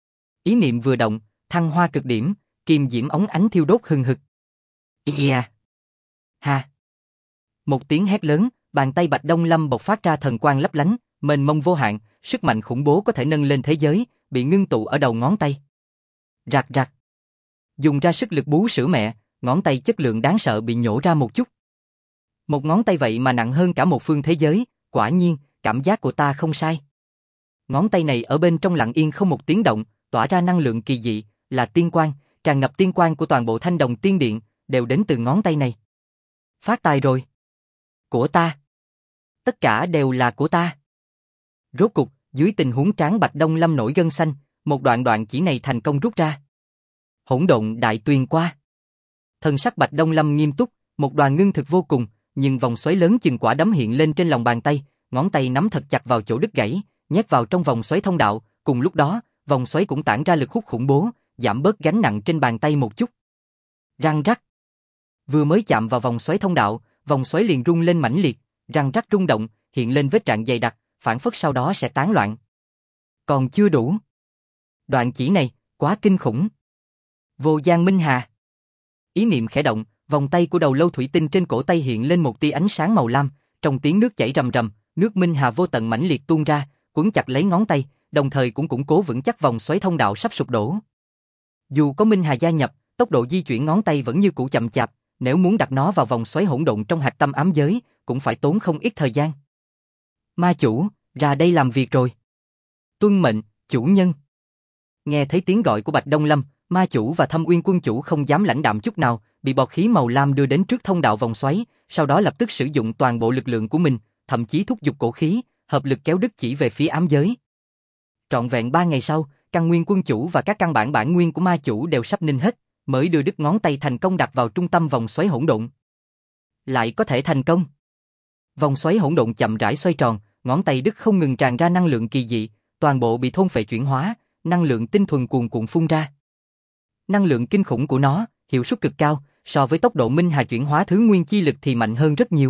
A: Ý niệm vừa động, thăng hoa cực điểm, kim diễm óng ánh thiêu đốt hừng hực. Ha! Một tiếng hét lớn, Bàn tay Bạch Đông Lâm bộc phát ra thần quang lấp lánh, mênh mông vô hạn, sức mạnh khủng bố có thể nâng lên thế giới, bị ngưng tụ ở đầu ngón tay. Rạc rạc. Dùng ra sức lực bú sữa mẹ, ngón tay chất lượng đáng sợ bị nhổ ra một chút. Một ngón tay vậy mà nặng hơn cả một phương thế giới, quả nhiên, cảm giác của ta không sai. Ngón tay này ở bên trong lặng yên không một tiếng động, tỏa ra năng lượng kỳ dị, là tiên quang, tràn ngập tiên quang của toàn bộ Thanh Đồng Tiên Điện, đều đến từ ngón tay này. Phát tài rồi. Của ta. Tất cả đều là của ta. Rốt cục, dưới tình huống trán Bạch Đông Lâm nổi gân xanh, một đoạn chỉ này thành công rút ra. Hỗn độn đại tuyền qua. Thần sắc Bạch Đông Lâm nghiêm túc, một đoàn ngưng thực vô cùng, nhưng vòng xoáy lớn chừng quả đấm hiện lên trên lòng bàn tay, ngón tay nắm thật chặt vào chỗ đứt gãy, nhét vào trong vòng xoáy thông đạo, cùng lúc đó, vòng xoáy cũng tản ra lực hút khủng bố, giảm bớt gánh nặng trên bàn tay một chút. Răng rắc. Vừa mới chạm vào vòng xoáy thông đạo, vòng xoáy liền rung lên mãnh liệt, răng rắc rung động, hiện lên vết rạn dày đặc, phảng phất sau đó sẽ tán loạn. Còn chưa đủ. Đoạn chỉ này, quá kinh khủng. Vô Giang Minh Hà. Ý niệm khẽ động, vòng tay của đầu lâu thủy tinh trên cổ tay hiện lên một tia ánh sáng màu lam, trong tiếng nước chảy rầm rầm, nước Minh Hà vô tận mãnh liệt tuôn ra, quấn chặt lấy ngón tay, đồng thời cũng củng cố vững chắc vòng xoáy thông đạo sắp sụp đổ. Dù có Minh Hà gia nhập, tốc độ di chuyển ngón tay vẫn như cũ chậm chạp, nếu muốn đặt nó vào vòng xoáy hỗn độn trong hạch tâm ám giới, cũng phải tốn không ít thời gian. Ma chủ, ra đây làm việc rồi. Tuân mệnh, chủ nhân. Nghe thấy tiếng gọi của Bạch Đông Lâm, ma chủ và Thâm Uyên quân chủ không dám lãnh đạm chút nào, bị bọt khí màu lam đưa đến trước thông đạo vòng xoáy, sau đó lập tức sử dụng toàn bộ lực lượng của mình, thậm chí thúc giục cổ khí, hợp lực kéo đứt chỉ về phía ám giới. Trọn vẹn 3 ngày sau, căn nguyên quân chủ và các căn bản nguyên của ma chủ đều sắp ninh hết, mới đưa đứt ngón tay thành công đặt vào trung tâm vòng xoáy hỗn độn. Lại có thể thành công. Vòng xoáy hỗn độn chậm rãi xoay tròn, ngón tay đứt không ngừng tràn ra năng lượng kỳ dị, toàn bộ bị thôn phệ chuyển hóa, năng lượng tinh thuần cuồn cuộn phun ra. Năng lượng kinh khủng của nó, hiệu suất cực cao, so với tốc độ Minh Hà chuyển hóa thứ nguyên chi lực thì mạnh hơn rất nhiều.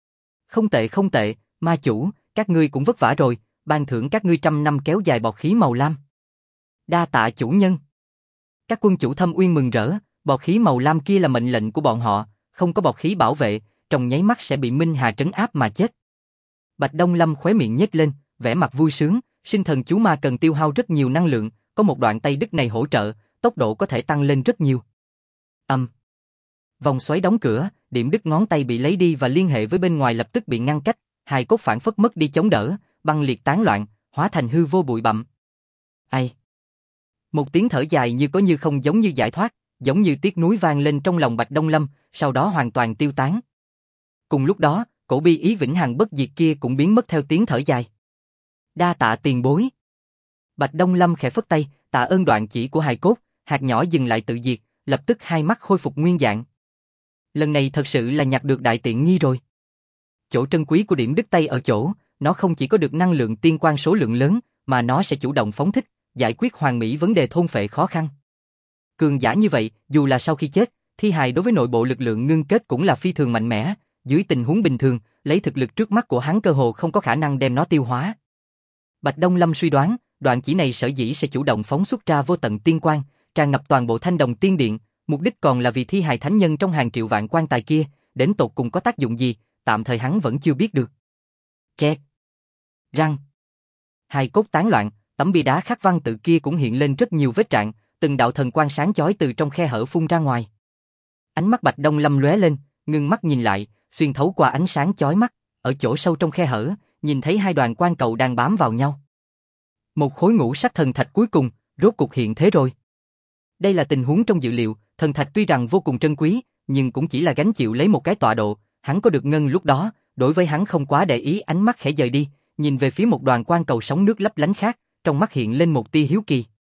A: Không tệ, ma chủ, các ngươi cũng vất vả rồi, ban thưởng các ngươi 100 năm kéo dài bọt khí màu lam. Đa tạ chủ nhân. Các quân chủ Thâm Uyên mừng rỡ, bọt khí màu lam kia là mệnh lệnh của bọn họ, không có bọt khí bảo vệ, trong nháy mắt sẽ bị Minh Hà trấn áp mà chết. Bạch Đông Lâm khóe miệng nhếch lên, vẻ mặt vui sướng, sinh thần chú ma cần tiêu hao rất nhiều năng lượng, có một đoạn tay đứt này hỗ trợ, tốc độ có thể tăng lên rất nhiều. Vòng xoáy đóng cửa, điểm đứt ngón tay bị lấy đi và liên hệ với bên ngoài lập tức bị ngăn cách, hài cốt phản phất mất đi chống đỡ, băng liệt tán loạn, hóa thành hư vô bụi bặm. Ai? Một tiếng thở dài như có như không giống như giải thoát, giống như tiếc nuối vang lên trong lòng Bạch Đông Lâm, sau đó hoàn toàn tiêu tán. Cùng lúc đó, cổ bi ý vĩnh hằng bất diệt kia cũng biến mất theo tiếng thở dài. Đa tạ tiền bối. Bạch Đông Lâm khẽ phất tay, tạ ơn đoạn chỉ của hài cốt, hạt nhỏ dừng lại tự diệt, lập tức hai mắt khôi phục nguyên dạng. Lần này thật sự là nhặt được đại tiện nghi rồi. Chỗ trân quý của điểm đứt tay ở chỗ, nó không chỉ có được năng lượng tiên quang số lượng lớn, mà nó sẽ chủ động phóng thích, giải quyết hoàn mỹ vấn đề thôn phệ khó khăn. Cường giả như vậy, dù là sau khi chết, thi hài đối với nội bộ lực lượng ngưng kết cũng là phi thường mạnh mẽ, dưới tình huống bình thường, lấy thực lực trước mắt của hắn cơ hồ không có khả năng đem nó tiêu hóa. Bạch Đông Lâm suy đoán, đoạn chỉ này sở dĩ sẽ chủ động phóng xuất ra vô tận tiên quang, tràn ngập toàn bộ Thanh Đồng Tiên Điện, mục đích còn là vì thi hài thánh nhân trong hàng triệu vạn quan tài kia, đến tột cùng có tác dụng gì, tạm thời hắn vẫn chưa biết được. Kẹt. Răng. Hài cốt tán loạn, tấm bia đá khắc văn tự kia cũng hiện lên rất nhiều vết rạn, từng đạo thần quang sáng chói từ trong khe hở phun ra ngoài. Ánh mắt Bạch Đông Lâm lóe lên, ngưng mắt nhìn lại, xuyên thấu qua ánh sáng chói mắt, ở chỗ sâu trong khe hở, nhìn thấy hai đoàn quang cầu đang bám vào nhau. Một khối ngũ sắc thần thạch cuối cùng, rốt cục hiện thế rồi. Đây là tình huống trong dự liệu, thần thạch tuy rằng vô cùng trân quý, nhưng cũng chỉ là gánh chịu lấy một cái tọa độ, hắn có được ngân lúc đó, đối với hắn không quá để ý, ánh mắt khẽ dời đi, nhìn về phía một đoàn quang cầu sóng nước lấp lánh khác, trong mắt hiện lên một tia hiếu kỳ.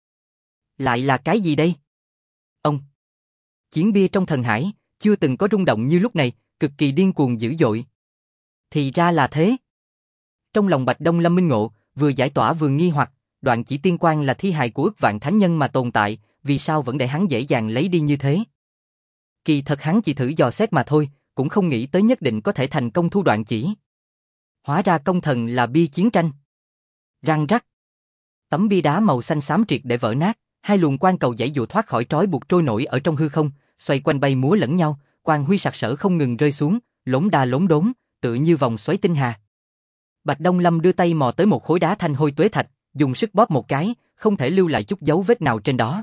A: Lại là cái gì đây? Ông. Chiến bia trong thần hải, chưa từng có rung động như lúc này, cực kỳ điên cuồng dữ dội. Thì ra là thế. Trong lòng Bạch Đông Lâm minh ngộ, vừa giải tỏa vừa nghi hoặc, đoạn chỉ tiên quang là thi hài của ức vạn thánh nhân mà tồn tại, vì sao vẫn để hắn dễ dàng lấy đi như thế? Kỳ thật hắn chỉ thử dò xét mà thôi, cũng không nghĩ tới nhất định có thể thành công thu đoạn chỉ. Hóa ra công thần là bia chiến tranh. Răng rắc. Tấm bia đá màu xanh xám triệt để vỡ nát, hai luồng quang cầu giãy dụa thoát khỏi trói buộc trôi nổi ở trong hư không, xoay quanh bay múa lẫn nhau, quang huy sặc sỡ không ngừng rơi xuống, lốm đa lốm đốm, tựa như vòng xoáy tinh hà. Bạch Đông Lâm đưa tay mò tới một khối đá thanh hôi tuế thạch, dùng sức bóp một cái, không thể lưu lại chút dấu vết nào trên đó.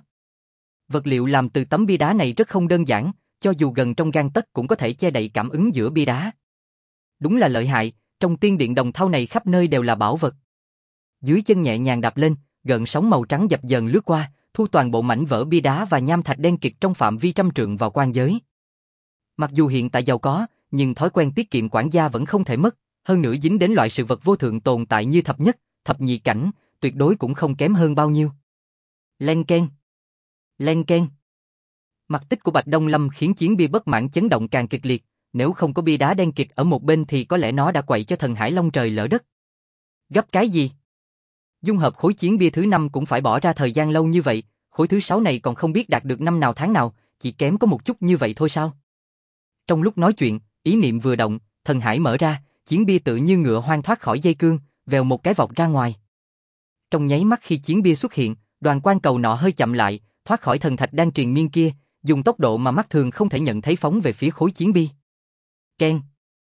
A: Vật liệu làm từ tấm bia đá này rất không đơn giản, cho dù gần trong gang tấc cũng có thể che đậy cảm ứng giữa bia đá. Đúng là lợi hại, trong tiên điện đồng thau này khắp nơi đều là bảo vật. Dưới chân nhẹ nhàng đạp lên, gợn sóng màu trắng dập dờn lướt qua, thu toàn bộ mảnh vỡ bia đá và nham thạch đen kịt trong phạm vi trăm trượng vào quan giới. Mặc dù hiện tại giàu có, nhưng thói quen tiết kiệm quản gia vẫn không thể mất, hơn nữa dính đến loại sự vật vô thượng tồn tại như thập nhất, thập nhị cảnh, tuyệt đối cũng không kém hơn bao nhiêu. Len keng. Len keng. Mặt tích của Bạch Đông Lâm khiến chiến bia bất mãn chấn động càng kịch liệt, nếu không có bia đá đen kịt ở một bên thì có lẽ nó đã quậy cho thần hải long trời lỡ đất. Gấp cái gì? Dung hợp khối chiến bia thứ 5 cũng phải bỏ ra thời gian lâu như vậy, khối thứ 6 này còn không biết đạt được năm nào tháng nào, chỉ kém có một chút như vậy thôi sao? Trong lúc nói chuyện, ý niệm vừa động, thần hải mở ra, chiến bia tự như ngựa hoang thoát khỏi dây cương, vèo một cái vọt ra ngoài. Trong nháy mắt khi chiến bia xuất hiện, đoàn quang cầu nọ hơi chậm lại, thoát khỏi thần thạch đang triền miên kia, dùng tốc độ mà mắt thường không thể nhận thấy phóng về phía khối chiến bia. Keng.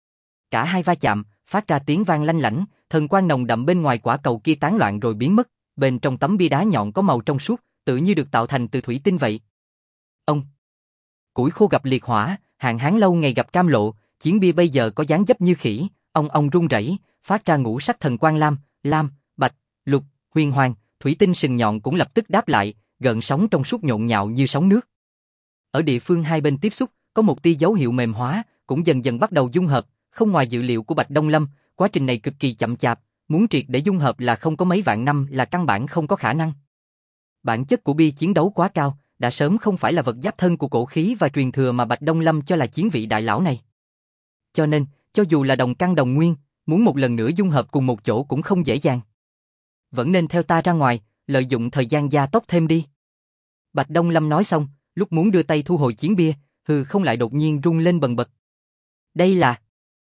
A: Cả hai va chạm, phát ra tiếng vang lanh lảnh, thần quang nồng đậm bên ngoài quả cầu kia tán loạn rồi biến mất, bên trong tấm bia đá nhọn có màu trong suốt, tự như được tạo thành từ thủy tinh vậy. Ông. Củi khô gặp liệt hỏa, hạn hán lâu ngày gặp cam lộ, chiến bia bây giờ có dáng dấp như khỉ, ông rung rẩy, phát ra ngũ sắc thần quang lam, bạch, lục, huyền hoàng, thủy tinh sừng nhọn cũng lập tức đáp lại, gợn sóng trong suốt nhộn nhạo như sóng nước. Ở địa phương hai bên tiếp xúc, có một tia dấu hiệu mềm hóa, cũng dần dần bắt đầu dung hợp, không ngoài dự liệu của Bạch Đông Lâm, quá trình này cực kỳ chậm chạp, muốn triệt để dung hợp là không có mấy vạn năm là căn bản không có khả năng. Bản chất của bia chiến đấu quá cao, đã sớm không phải là vật giáp thân của cổ khí và truyền thừa mà Bạch Đông Lâm cho là chiến vị đại lão này. Cho nên, cho dù là đồng căn đồng nguyên, muốn một lần nữa dung hợp cùng một chỗ cũng không dễ dàng. Vẫn nên theo ta ra ngoài, lợi dụng thời gian gia tốc thêm đi. Bạch Đông Lâm nói xong, lúc muốn đưa tay thu hồi chiến bia, hư không lại đột nhiên rung lên bần bật. Đây là...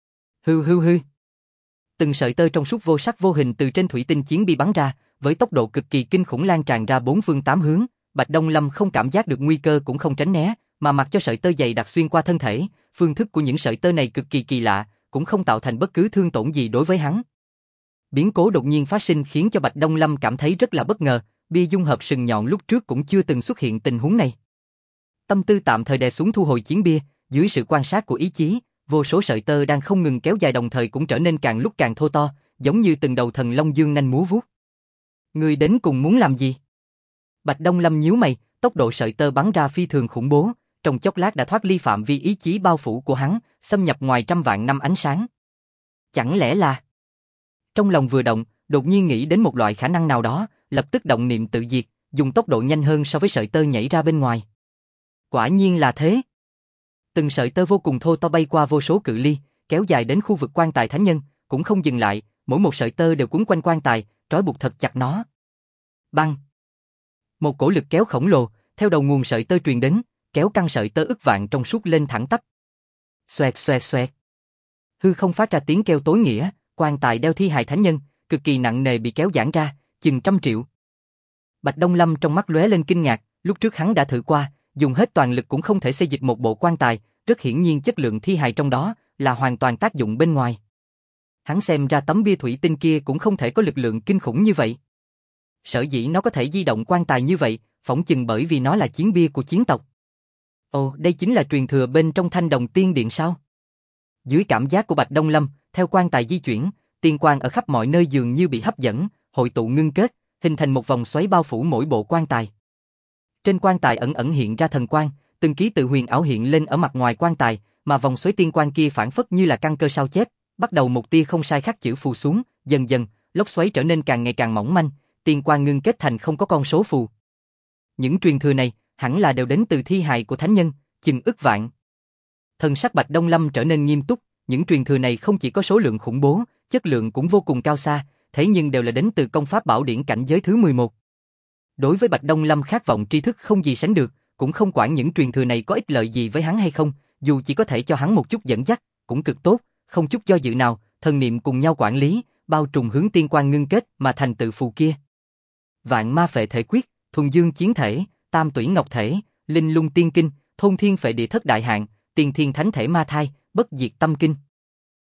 A: Hư. Từng sợi tơ trong suốt vô sắc vô hình từ trên thủy tinh chiến bia bắn ra, với tốc độ cực kỳ kinh khủng lan tràn ra bốn phương tám hướng. Bạch Đông Lâm không cảm giác được nguy cơ cũng không tránh né, mà mặc cho sợi tơ dày đặc xuyên qua thân thể. Phương thức của những sợi tơ này cực kỳ kỳ lạ, cũng không tạo thành bất cứ thương tổn gì đối với hắn. Biến cố đột nhiên phát sinh khiến cho Bạch Đông Lâm cảm thấy rất là bất ngờ, bia dung hợp sừng nhọn lúc trước cũng chưa từng xuất hiện tình huống này. Tâm tư tạm thời đè xuống thu hồi chiến bia, dưới sự quan sát của ý chí, vô số sợi tơ đang không ngừng kéo dài đồng thời cũng trở nên càng lúc càng thô to, giống như từng đầu thần long dương nanh múa vuốt. Người đến cùng muốn làm gì? Bạch Đông Lâm nhíu mày, tốc độ sợi tơ bắn ra phi thường khủng bố, trong chốc lát đã thoát ly phạm vi ý chí bao phủ của hắn, xâm nhập ngoài trăm vạn năm ánh sáng. Chẳng lẽ là... Trong lòng vừa động, đột nhiên nghĩ đến một loại khả năng nào đó, lập tức động niệm tự diệt, dùng tốc độ nhanh hơn so với sợi tơ nhảy ra bên ngoài. Quả nhiên là thế. Từng sợi tơ vô cùng thô to bay qua vô số cự ly, kéo dài đến khu vực quan tài thánh nhân, cũng không dừng lại, mỗi một sợi tơ đều quấn quanh quan tài, trói buộc thật chặt nó. Băng. Một cổ lực kéo khổng lồ, theo đầu nguồn sợi tơ truyền đến, kéo căng sợi tơ ức vạn trong suốt lên thẳng tắp. Xoẹt. Hư không phát ra tiếng kêu tối nghĩa, quan tài đeo thi hài thánh nhân, cực kỳ nặng nề bị kéo giãn ra, chừng 100 triệu. Bạch Đông Lâm trong mắt lóe lên kinh ngạc, lúc trước hắn đã thử qua, dùng hết toàn lực cũng không thể xây dịch một bộ quan tài, rất hiển nhiên chất lượng thi hài trong đó là hoàn toàn tác dụng bên ngoài. Hắn xem ra tấm bia thủy tinh kia cũng không thể có lực lượng kinh khủng như vậy. Sở dĩ nó có thể di động quan tài như vậy, phỏng chừng bởi vì nó là chiến bia của chiến tộc. Ồ, đây chính là truyền thừa bên trong Thanh Đồng Tiên Điện sao? Dưới cảm giác của Bạch Đông Lâm, theo quan tài di chuyển, tiên quang ở khắp mọi nơi dường như bị hấp dẫn, hội tụ ngưng kết, hình thành một vòng xoáy bao phủ mỗi bộ quan tài. Trên quan tài ẩn ẩn hiện ra thần quang, từng ký tự huyền ảo hiện lên ở mặt ngoài quan tài, mà vòng xoáy tiên quang kia phản phất như là căn cơ sao chép, bắt đầu một tia không sai khắc chữ phù xuống, dần dần, lốc xoáy trở nên càng ngày càng mỏng manh, tiên quang ngưng kết thành không có con số phù. Những truyền thừa này hẳn là đều đến từ thi hài của thánh nhân, chừng ức vạn. Thần sắc Bạch Đông Lâm trở nên nghiêm túc, những truyền thừa này không chỉ có số lượng khủng bố, chất lượng cũng vô cùng cao xa, thế nhưng đều là đến từ công pháp bảo điển cảnh giới thứ 11. Đối với Bạch Đông Lâm khát vọng tri thức không gì sánh được, cũng không quản những truyền thừa này có ích lợi gì với hắn hay không, dù chỉ có thể cho hắn một chút dẫn dắt, cũng cực tốt, không chút do dự nào, thần niệm cùng nhau quản lý, bao trùm hướng tiên quang ngưng kết mà thành tự phù kia. Vạn ma phệ thể quyết, thuần dương chiến thể, tam tủy ngọc thể, linh lung tiên kinh, thôn thiên phệ địa thất đại hạn, tiền thiên thánh thể ma thai, bất diệt tâm kinh.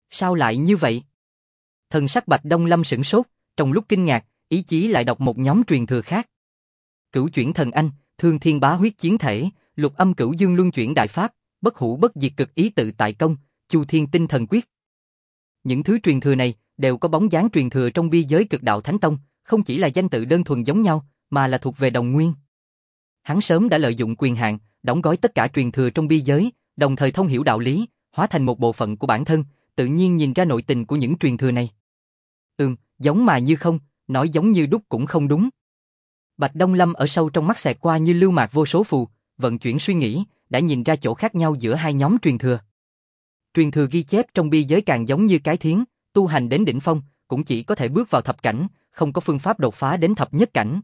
A: Sao lại như vậy? Thần sắc Bạch Đông Lâm sửng sốt, trong lúc kinh ngạc, ý chí lại đọc một nhóm truyền thừa khác. Cửu chuyển thần anh, thương thiên bá huyết chiến thể, lục âm cửu dương luân chuyển đại pháp, bất hủ bất diệt cực ý tự tại công, chu thiên tinh thần quyết. Những thứ truyền thừa này đều có bóng dáng truyền thừa trong bi giới cực đạo thánh tông, không chỉ là danh tự đơn thuần giống nhau, mà là thuộc về đồng nguyên. Hắn sớm đã lợi dụng quyền hạn, đóng gói tất cả truyền thừa trong bi giới, đồng thời thông hiểu đạo lý, hóa thành một bộ phận của bản thân, tự nhiên nhìn ra nội tình của những truyền thừa này. Giống mà như không, nói giống như đúc cũng không đúng. Bạch Đông Lâm ở sâu trong mắt xẹt qua như lưu mạc vô số phù, vận chuyển suy nghĩ, đã nhìn ra chỗ khác nhau giữa hai nhóm truyền thừa. Truyền thừa ghi chép trong bi giới càng giống như cái thiến, tu hành đến đỉnh phong, cũng chỉ có thể bước vào thập cảnh, không có phương pháp đột phá đến thập nhất cảnh.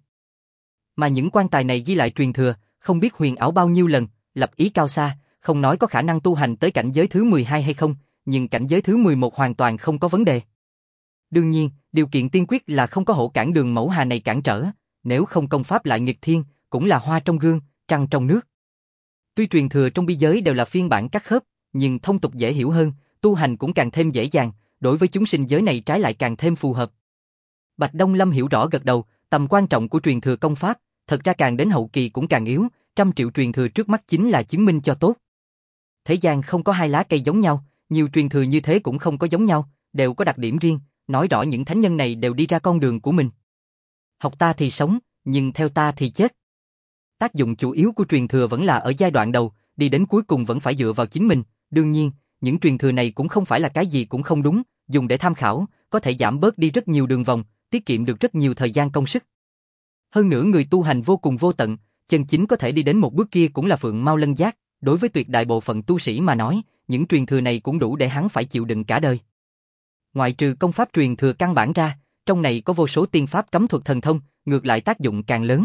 A: Mà những quan tài này ghi lại truyền thừa, không biết huyền ảo bao nhiêu lần, lập ý cao xa, không nói có khả năng tu hành tới cảnh giới thứ 12 hay không, nhưng cảnh giới thứ 11 hoàn toàn không có vấn đề. Đương nhiên, điều kiện tiên quyết là không có hộ cản đường mẫu hà này cản trở, nếu không công pháp lại nghịch thiên, cũng là hoa trong gương, trăng trong nước. Tuy truyền thừa trong bi giới đều là phiên bản cắt khớp, nhưng thông tục dễ hiểu hơn, tu hành cũng càng thêm dễ dàng, đối với chúng sinh giới này trái lại càng thêm phù hợp. Bạch Đông Lâm hiểu rõ gật đầu, tầm quan trọng của truyền thừa công pháp, thật ra càng đến hậu kỳ cũng càng yếu, 100 triệu truyền thừa trước mắt chính là chứng minh cho tốt. Thế gian không có hai lá cây giống nhau, nhiều truyền thừa như thế cũng không có giống nhau, đều có đặc điểm riêng, nói rõ những thánh nhân này đều đi ra con đường của mình. Học ta thì sống, nhưng theo ta thì chết. Tác dụng chủ yếu của truyền thừa vẫn là ở giai đoạn đầu, đi đến cuối cùng vẫn phải dựa vào chính mình. Đương nhiên, những truyền thừa này cũng không phải là cái gì cũng không đúng, dùng để tham khảo, có thể giảm bớt đi rất nhiều đường vòng, tiết kiệm được rất nhiều thời gian công sức. Hơn nữa người tu hành vô cùng vô tận, chân chính có thể đi đến một bước kia cũng là phượng mao lân giác, đối với tuyệt đại bộ phận tu sĩ mà nói, những truyền thừa này cũng đủ để hắn phải chịu đựng cả đời. Ngoại trừ công pháp truyền thừa căn bản ra, trong này có vô số tiên pháp cấm thuật thần thông, ngược lại tác dụng càng lớn.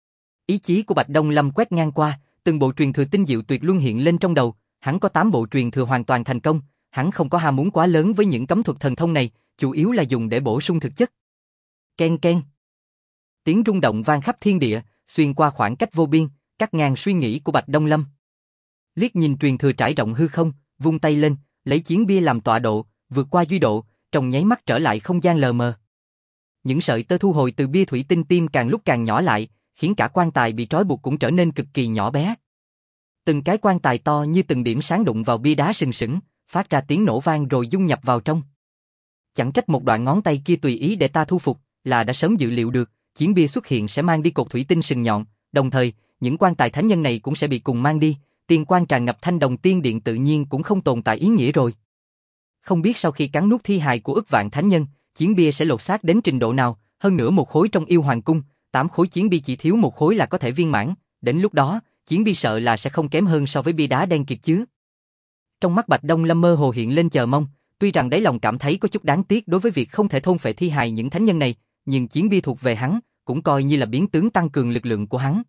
A: Ý chí của Bạch Đông Lâm quét ngang qua, từng bộ truyền thừa tinh diệu tuyệt luân hiện lên trong đầu, hắn có 8 bộ truyền thừa hoàn toàn thành công, hắn không có ham muốn quá lớn với những cấm thuật thần thông này, chủ yếu là dùng để bổ sung thực chất. Ken ken. Tiếng rung động vang khắp thiên địa, xuyên qua khoảng cách vô biên, cắt ngang suy nghĩ của Bạch Đông Lâm. Liếc nhìn truyền thừa trải rộng hư không, vung tay lên, lấy chiến bia làm tọa độ, vượt qua duy độ, trong nháy mắt trở lại không gian lờ mờ. Những sợi tơ thu hồi từ bia thủy tinh tim càng lúc càng nhỏ lại, khiến cả quan tài bị trói buộc cũng trở nên cực kỳ nhỏ bé. Từng cái quan tài to như từng điểm sáng đụng vào bia đá sừng sững, phát ra tiếng nổ vang rồi dung nhập vào trong. Chẳng trách một đoạn ngón tay kia tùy ý để ta thu phục, là đã sớm dự liệu được, chiến bia xuất hiện sẽ mang đi cột thủy tinh sừng nhọn, đồng thời, những quan tài thánh nhân này cũng sẽ bị cùng mang đi, tiên quan tràn ngập thanh đồng tiên điện tự nhiên cũng không tồn tại ý nghĩa rồi. Không biết sau khi cắn nuốt thi hài của ức vạn thánh nhân, chiến bia sẽ lột xác đến trình độ nào, hơn nữa một khối trong yêu hoàng cung, 8 khối chiến bia chỉ thiếu một khối là có thể viên mãn, đến lúc đó, chiến bia sợ là sẽ không kém hơn so với bia đá đen kiệt chứ. Trong mắt Bạch Đông Lâm mơ hồ hiện lên chờ mong, tuy rằng đáy lòng cảm thấy có chút đáng tiếc đối với việc không thể thôn phệ thi hài những thánh nhân này, nhưng chiến bia thuộc về hắn, cũng coi như là biến tướng tăng cường lực lượng của hắn.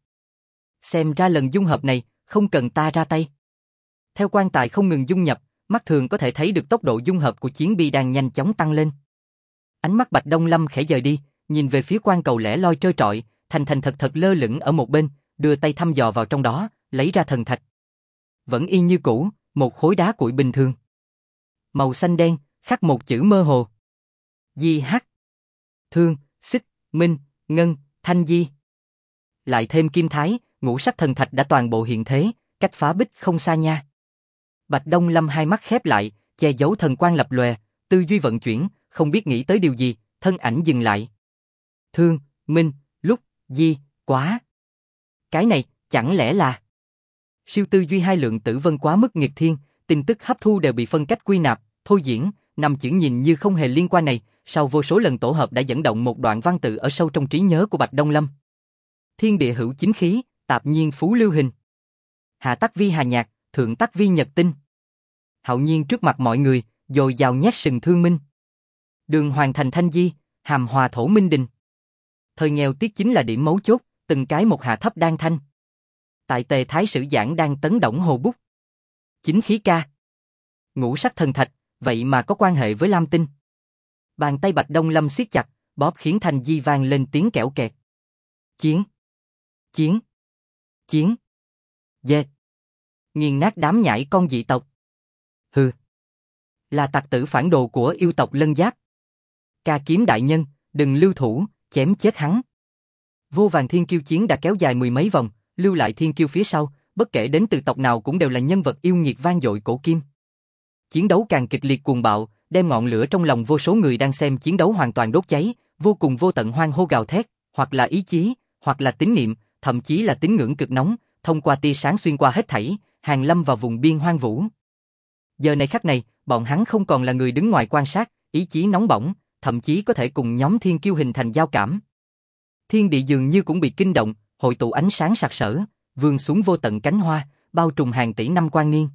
A: Xem ra lần dung hợp này, không cần ta ra tay. Theo quan tài không ngừng dung nhập, mắt thường có thể thấy được tốc độ dung hợp của chiến bia đang nhanh chóng tăng lên. Ánh mắt Bạch Đông Lâm khẽ dời đi, nhìn về phía quan cầu lẻ loi trơ trọi, thành thành thật thật lơ lửng ở một bên, đưa tay thăm dò vào trong đó, lấy ra thần thạch. Vẫn y như cũ, một khối đá cuội bình thường. Màu xanh đen, khắc một chữ mơ hồ. Di Hắc. Thương, Xích, Minh, Ngân, Thanh Di. Lại thêm kim thái, ngũ sắc thần thạch đã toàn bộ hiện thế, cách phá bích không xa nha. Bạch Đông Lâm hai mắt khép lại, che giấu thần quang lập lòe, tư duy vận chuyển, không biết nghĩ tới điều gì, thân ảnh dừng lại. Thương, Minh, Lúc, Di, quá. Cái này, chẳng lẽ là... Siêu tư duy hai lượng tử vân quá mức nghịch thiên, tin tức hấp thu đều bị phân cách quy nạp, thôi diễn, năm chữ nhìn như không hề liên quan này, sau vô số lần tổ hợp đã dẫn động một đoạn văn tự ở sâu trong trí nhớ của Bạch Đông Lâm. Thiên địa hữu chính khí, tạp nhiên phú lưu hình. Hạ tắc vi hà nhạc, thượng tắc vi nhật tinh. Hạo nhiên trước mặt mọi người, dồi dào nhát sừng thương minh. Đường hoàn thành thanh di, hàm hòa thổ minh đình. Thời nghèo tiết chính là điểm mấu chốt, từng cái một hạ thấp đan thanh. Tại tề thái sử giảng đang tấn động hồ bút. Chính khí ca. Ngũ sắc thần thạch, vậy mà có quan hệ với lam tinh. Bàn tay Bạch Đông Lâm siết chặt, bóp khiến thanh di vang lên tiếng kẽo kẹt. Chiến. Chiến. Chiến. Dê. Nghiền nát đám nhãi con dị tộc. Hừ. Là tặc tử phản đồ của yêu tộc Lân Giáp. Ca kiếm đại nhân, đừng lưu thủ, chém chết hắn. Vô vàn thiên kiêu chiến đã kéo dài mười mấy vòng, lưu lại thiên kiêu phía sau, bất kể đến từ tộc nào cũng đều là nhân vật yêu nghiệt vang dội cổ kim. Chiến đấu càng kịch liệt cuồng bạo, đem ngọn lửa trong lòng vô số người đang xem chiến đấu hoàn toàn đốt cháy, vô cùng vô tận hoang hô gào thét, hoặc là ý chí, hoặc là tín niệm, thậm chí là tín ngưỡng cực nóng, thông qua tia sáng xuyên qua hết thảy, hàng lâm vào vùng biên hoang vũ. Giờ này khắc này, bọn hắn không còn là người đứng ngoài quan sát, ý chí nóng bỏng, thậm chí có thể cùng nhóm thiên kiêu hình thành giao cảm. Thiên địa dường như cũng bị kinh động, hội tụ ánh sáng sặc sỡ, vươn xuống vô tận cánh hoa, bao trùm hàng tỷ năm quan niên.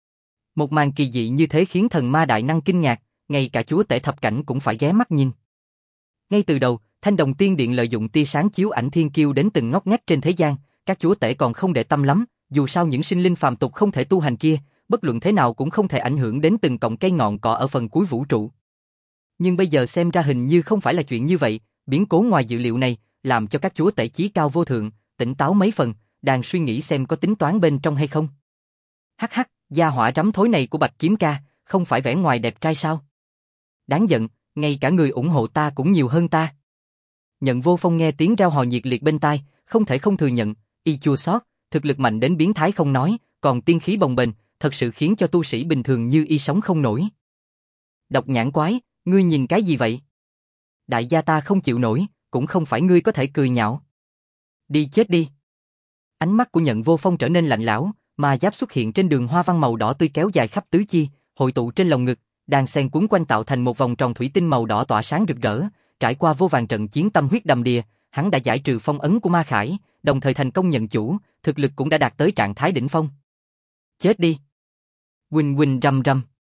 A: Một màn kỳ dị như thế khiến thần ma đại năng kinh ngạc, ngay cả chúa tể thập cảnh cũng phải ghé mắt nhìn. Ngay từ đầu, Thanh Đồng Tiên Điện lợi dụng tia sáng chiếu ảnh thiên kiêu đến từng ngóc ngách trên thế gian, các chúa tể còn không để tâm lắm, dù sao những sinh linh phàm tục không thể tu hành kia, bất luận thế nào cũng không thể ảnh hưởng đến từng cọng cây ngọn cỏ ở phần cuối vũ trụ. Nhưng bây giờ xem ra hình như không phải là chuyện như vậy, biến cố ngoài dự liệu này, làm cho các chúa tể chí cao vô thượng, tỉnh táo mấy phần, đang suy nghĩ xem có tính toán bên trong hay không. Hắc hắc, gia hỏa rắm thối này của Bạch Kiếm Ca, không phải vẻ ngoài đẹp trai sao? Đáng giận, ngay cả người ủng hộ ta cũng nhiều hơn ta. Nhận Vô Phong nghe tiếng reo hò nhiệt liệt bên tai, không thể không thừa nhận, y chua xót, thực lực mạnh đến biến thái không nói, còn tiên khí bồng bềnh, thật sự khiến cho tu sĩ bình thường như y sống không nổi. Độc nhãn quái, ngươi nhìn cái gì vậy? Đại gia ta không chịu nổi, cũng không phải ngươi có thể cười nhạo. Đi chết đi. Ánh mắt của Nhận Vô Phong trở nên lạnh lẽo, ma giáp xuất hiện trên đường hoa văn màu đỏ tươi kéo dài khắp tứ chi, hội tụ trên lồng ngực, đan xen quấn quanh tạo thành một vòng tròn thủy tinh màu đỏ tỏa sáng rực rỡ. Trải qua vô vàn trận chiến tâm huyết đầm đìa, hắn đã giải trừ phong ấn của Ma Khải, đồng thời thành công nhận chủ, thực lực cũng đã đạt tới trạng thái đỉnh phong. Chết đi. Huỳnh huỳnh rầm rầm.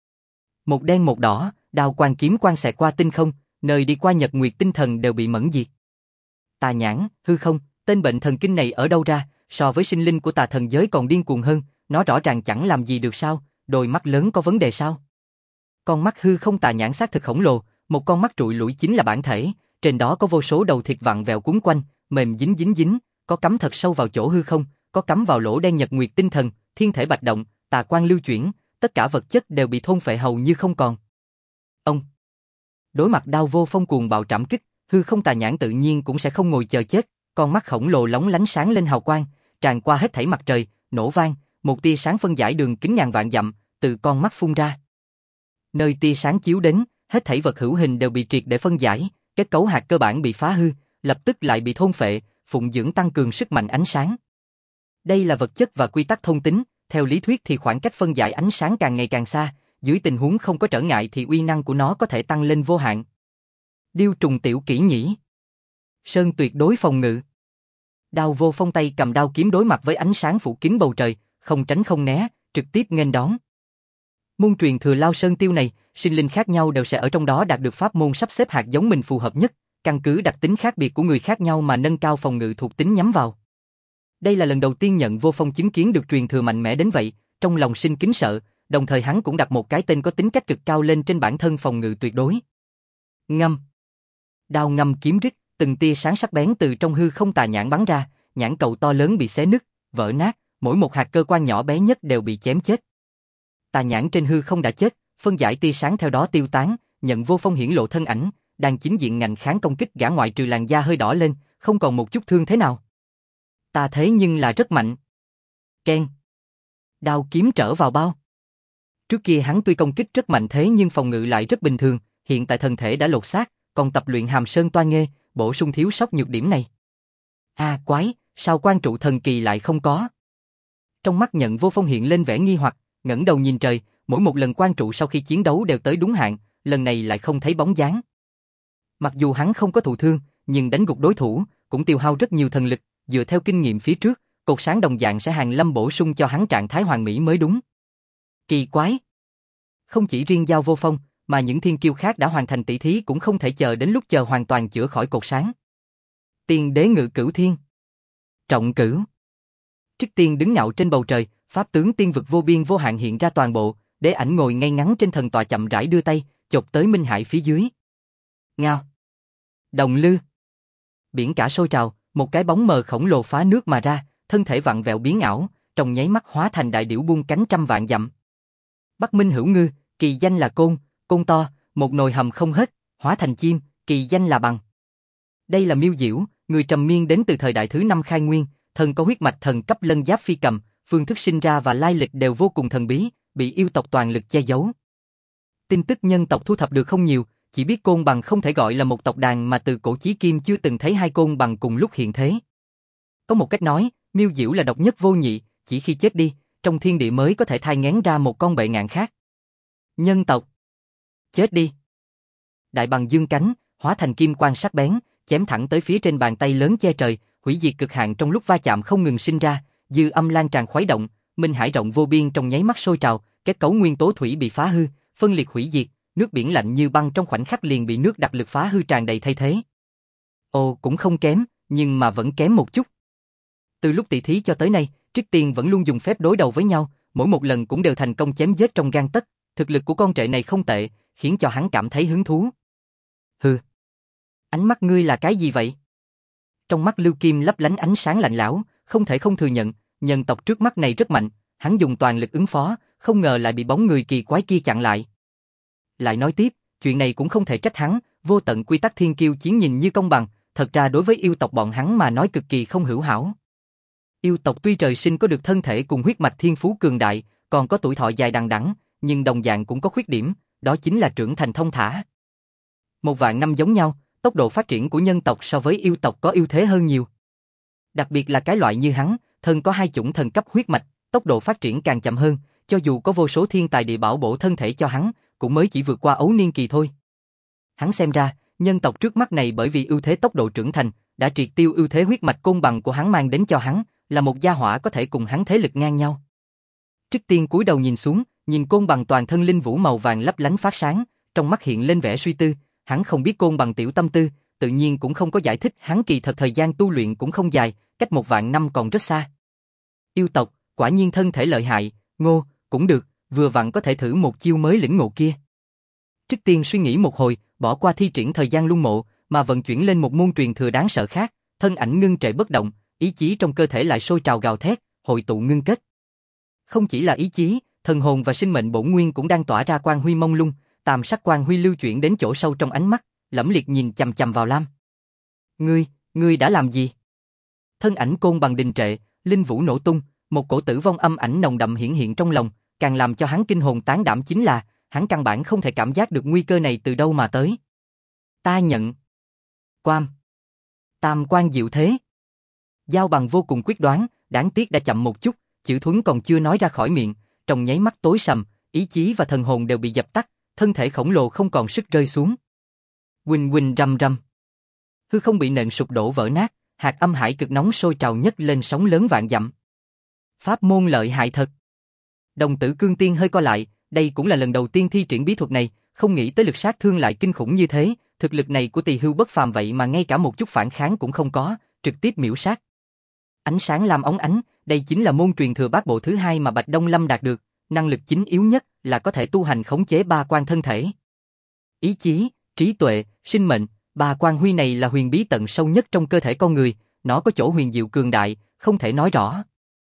A: Một đen một đỏ, đao quang kiếm quang xẹt qua tinh không, nơi đi qua nhật nguyệt tinh thần đều bị mẫn diệt. Tà nhãn, hư không, tên bệnh thần kinh này ở đâu ra, so với sinh linh của tà thần giới còn điên cuồng hơn, nó rõ ràng chẳng làm gì được sao, đôi mắt lớn có vấn đề sao? Con mắt hư không tà nhãn xác thực khổng lồ, một con mắt trụi lủi chính là bản thể, trên đó có vô số đầu thịt vặn vẹo cuốn quanh, mềm dính dính dính, có cắm thật sâu vào chỗ hư không, có cắm vào lỗ đen nhật nguyệt tinh thần, thiên thể bạch động, tà quang lưu chuyển, tất cả vật chất đều bị thôn phệ hầu như không còn. Ông đối mặt đao vô phong cuồng bạo trảm kích, hư không tà nhãn tự nhiên cũng sẽ không ngồi chờ chết, con mắt khổng lồ lóng lánh sáng lên hào quang, tràn qua hết thảy mặt trời, nổ vang, một tia sáng phân giải đường kính ngàn vạn dặm, từ con mắt phun ra. Nơi tia sáng chiếu đến, hết thảy vật hữu hình đều bị triệt để phân giải, kết cấu hạt cơ bản bị phá hư, lập tức lại bị thôn phệ, phụng dưỡng tăng cường sức mạnh ánh sáng. Đây là vật chất và quy tắc thông tính, theo lý thuyết thì khoảng cách phân giải ánh sáng càng ngày càng xa, dưới tình huống không có trở ngại thì uy năng của nó có thể tăng lên vô hạn. Điêu trùng tiểu kỹ nhỉ. Sơn tuyệt đối phòng ngự. Đao vô phong tay cầm đao kiếm đối mặt với ánh sáng phủ kín bầu trời, không tránh không né, trực tiếp nghênh đón. Môn truyền thừa Lao Sơn Tiêu này, sinh linh khác nhau đều sẽ ở trong đó đạt được pháp môn sắp xếp hạt giống mình phù hợp nhất, căn cứ đặc tính khác biệt của người khác nhau mà nâng cao phòng ngự thuộc tính nhắm vào. Đây là lần đầu tiên Nhận Vô Phong chứng kiến được truyền thừa mạnh mẽ đến vậy, trong lòng sinh kính sợ, đồng thời hắn cũng đặt một cái tên có tính cách cực cao lên trên bản thân phòng ngự tuyệt đối. Ngâm. Đao ngâm kiếm rít, từng tia sáng sắc bén từ trong hư không tà nhãn bắn ra, nhãn cầu to lớn bị xé nứt, vỡ nát, mỗi một hạt cơ quan nhỏ bé nhất đều bị chém chết. Tà nhãn trên hư không đã chết, phân giải tia sáng theo đó tiêu tán, Nhận Vô Phong hiển lộ thân ảnh, đang chính diện ngạnh kháng công kích gã, ngoại trừ làn da hơi đỏ lên, không còn một chút thương thế nào. Ta thế nhưng là rất mạnh. Keng. Đao kiếm trở vào bao. Trước kia hắn tuy công kích rất mạnh thế nhưng phòng ngự lại rất bình thường, hiện tại thân thể đã lột xác, còn tập luyện Hàm Sơn Toa Nghê, bổ sung thiếu sót nhược điểm này. Quái, sao quan trụ thần kỳ lại không có? Trong mắt Nhận Vô Phong hiện lên vẻ nghi hoặc, ngẩng đầu nhìn trời, mỗi một lần quan trụ sau khi chiến đấu đều tới đúng hạn, lần này lại không thấy bóng dáng. Mặc dù hắn không có thụ thương, nhưng đánh gục đối thủ cũng tiêu hao rất nhiều thần lực, dựa theo kinh nghiệm phía trước, cột sáng đồng dạng sẽ hàng lâm bổ sung cho hắn trạng thái hoàn mỹ mới đúng. Kỳ quái. Không chỉ riêng Giao Vô Phong, mà những thiên kiêu khác đã hoàn thành tỷ thí cũng không thể chờ đến lúc chờ hoàn toàn chữa khỏi cột sáng. Tiên đế ngự cửu thiên. Trọng cửu. Trích Tiên đứng ngạo trên bầu trời, pháp tướng tiên vực vô biên vô hạn hiện ra toàn bộ, đế ảnh ngồi ngay ngắn trên thần tọa chậm rãi đưa tay, chộp tới Minh Hải phía dưới. Ngao. Đồng lư. Biển cả sôi trào, một cái bóng mờ khổng lồ phá nước mà ra, thân thể vặn vẹo biến ảo, trong nháy mắt hóa thành đại điểu buông cánh trăm vạn dặm. Bắc Minh Hữu Ngư, kỳ danh là Côn, Côn to, một nồi hầm không hết, hóa thành chim, kỳ danh là Bằng. Đây là Miêu Diễu, người trầm miên đến từ thời đại thứ 5 khai nguyên, thần có huyết mạch thần cấp lân giáp phi cầm, phương thức sinh ra và lai lịch đều vô cùng thần bí, bị yêu tộc toàn lực che giấu. Tin tức nhân tộc thu thập được không nhiều, chỉ biết Côn Bằng không thể gọi là một tộc đàn mà từ cổ chí kim chưa từng thấy hai côn bằng cùng lúc hiện thế. Có một cách nói, Miêu Diễu là độc nhất vô nhị, chỉ khi chết đi, trong thiên địa mới có thể thai nghén ra một con bệ ngạn khác. Nhân tộc. Chết đi. Đại Bằng dương cánh, hóa thành kim quang sắc bén, chém thẳng tới phía trên bàn tay lớn che trời, hủy diệt cực hạn trong lúc va chạm không ngừng sinh ra, dư âm lan tràn khuấy động, minh hải rộng vô biên trong nháy mắt sôi trào, kết cấu nguyên tố thủy bị phá hư, phân liệt hủy diệt, nước biển lạnh như băng trong khoảnh khắc liền bị nước đặc lực phá hư tràn đầy thay thế. Ồ, cũng không kém, nhưng mà vẫn kém một chút. Từ lúc tỷ thí cho tới nay, Trích Tiên vẫn luôn dùng phép đối đầu với nhau, mỗi một lần cũng đều thành công chém giết trong gang tấc, thực lực của con trệ này không tệ, khiến cho hắn cảm thấy hứng thú. Hừ. Ánh mắt ngươi là cái gì vậy? Trong mắt Lưu Kim lấp lánh ánh sáng lạnh lẽo, không thể không thừa nhận, nhân tộc trước mắt này rất mạnh, hắn dùng toàn lực ứng phó, không ngờ lại bị bóng người kỳ quái kia chặn lại. Lại nói tiếp, chuyện này cũng không thể trách hắn, vô tận quy tắc thiên kiêu chiến nhìn như công bằng, thật ra đối với yêu tộc bọn hắn mà nói cực kỳ không hữu hảo. Yêu tộc tuy trời sinh có được thân thể cùng huyết mạch thiên phú cường đại, còn có tuổi thọ dài đằng đẵng, nhưng đồng dạng cũng có khuyết điểm, đó chính là trưởng thành thông thả. 1.000 năm giống nhau, tốc độ phát triển của nhân tộc so với yêu tộc có ưu thế hơn nhiều. Đặc biệt là cái loại như hắn, thân có 2 chủng thần cấp huyết mạch, tốc độ phát triển càng chậm hơn, cho dù có vô số thiên tài địa bảo bổ thân thể cho hắn, cũng mới chỉ vượt qua ấu niên kỳ thôi. Hắn xem ra, nhân tộc trước mắt này bởi vì ưu thế tốc độ trưởng thành, đã triệt tiêu ưu thế huyết mạch côn bằng của hắn mang đến cho hắn, là một gia hỏa có thể cùng hắn thế lực ngang nhau. Trích Tiên cúi đầu nhìn xuống, nhìn côn bằng toàn thân linh vũ màu vàng lấp lánh phát sáng, trong mắt hiện lên vẻ suy tư, hắn không biết côn bằng tiểu tâm tư, tự nhiên cũng không có giải thích, hắn kỳ thật thời gian tu luyện cũng không dài, cách 1.000 năm còn rất xa. Yêu tộc, quả nhiên thân thể lợi hại, ngô, cũng được, vừa vặn có thể thử một chiêu mới lĩnh ngộ kia. Trích Tiên suy nghĩ một hồi, bỏ qua thi triển thời gian luân mộ, mà vận chuyển lên một môn truyền thừa đáng sợ khác, thân ảnh ngưng trệ bất động, ý chí trong cơ thể lại sôi trào gào thét, hội tụ ngưng kết. Không chỉ là ý chí, thần hồn và sinh mệnh bổn nguyên cũng đang tỏa ra quang huy mông lung, tam sắc quang huy lưu chuyển đến chỗ sâu trong ánh mắt, lẫm liệt nhìn chằm chằm vào Lam. Ngươi đã làm gì? Thân ảnh côn bằng đình trệ, linh vũ nổ tung, một cổ tử vong âm ảnh nồng đậm hiển hiện trong lòng, càng làm cho hắn kinh hồn tán đảm chính là, hắn căn bản không thể cảm giác được nguy cơ này từ đâu mà tới. Ta nhận. Quam. Tam quan diệu thế. Giao Bằng vô cùng quyết đoán, đáng tiếc đã chậm một chút, chữ thuấn còn chưa nói ra khỏi miệng, trong nháy mắt tối sầm, ý chí và thần hồn đều bị dập tắt, thân thể khổng lồ không còn sức rơi xuống. Huỳnh huỳnh rầm rầm. Hư không bị nện sụp đổ vỡ nát, hạt âm hải cực nóng sôi trào nhấc lên sóng lớn vạn dặm. Pháp môn lợi hại thật. Đồng tử Cương Tiên hơi co lại, đây cũng là lần đầu tiên thi triển bí thuật này, không nghĩ tới lực sát thương lại kinh khủng như thế, thực lực này của Tỳ Hưu bất phàm vậy mà ngay cả một chút phản kháng cũng không có, trực tiếp miểu sát. Ánh sáng lam óng ánh, đây chính là môn truyền thừa bát bộ thứ 2 mà Bạch Đông Lâm đạt được, năng lực chính yếu nhất là có thể tu hành khống chế 3 quan thân thể. Ý chí, trí tuệ, sinh mệnh, 3 quan huy này là huyền bí tận sâu nhất trong cơ thể con người, nó có chỗ huyền diệu cường đại, không thể nói rõ.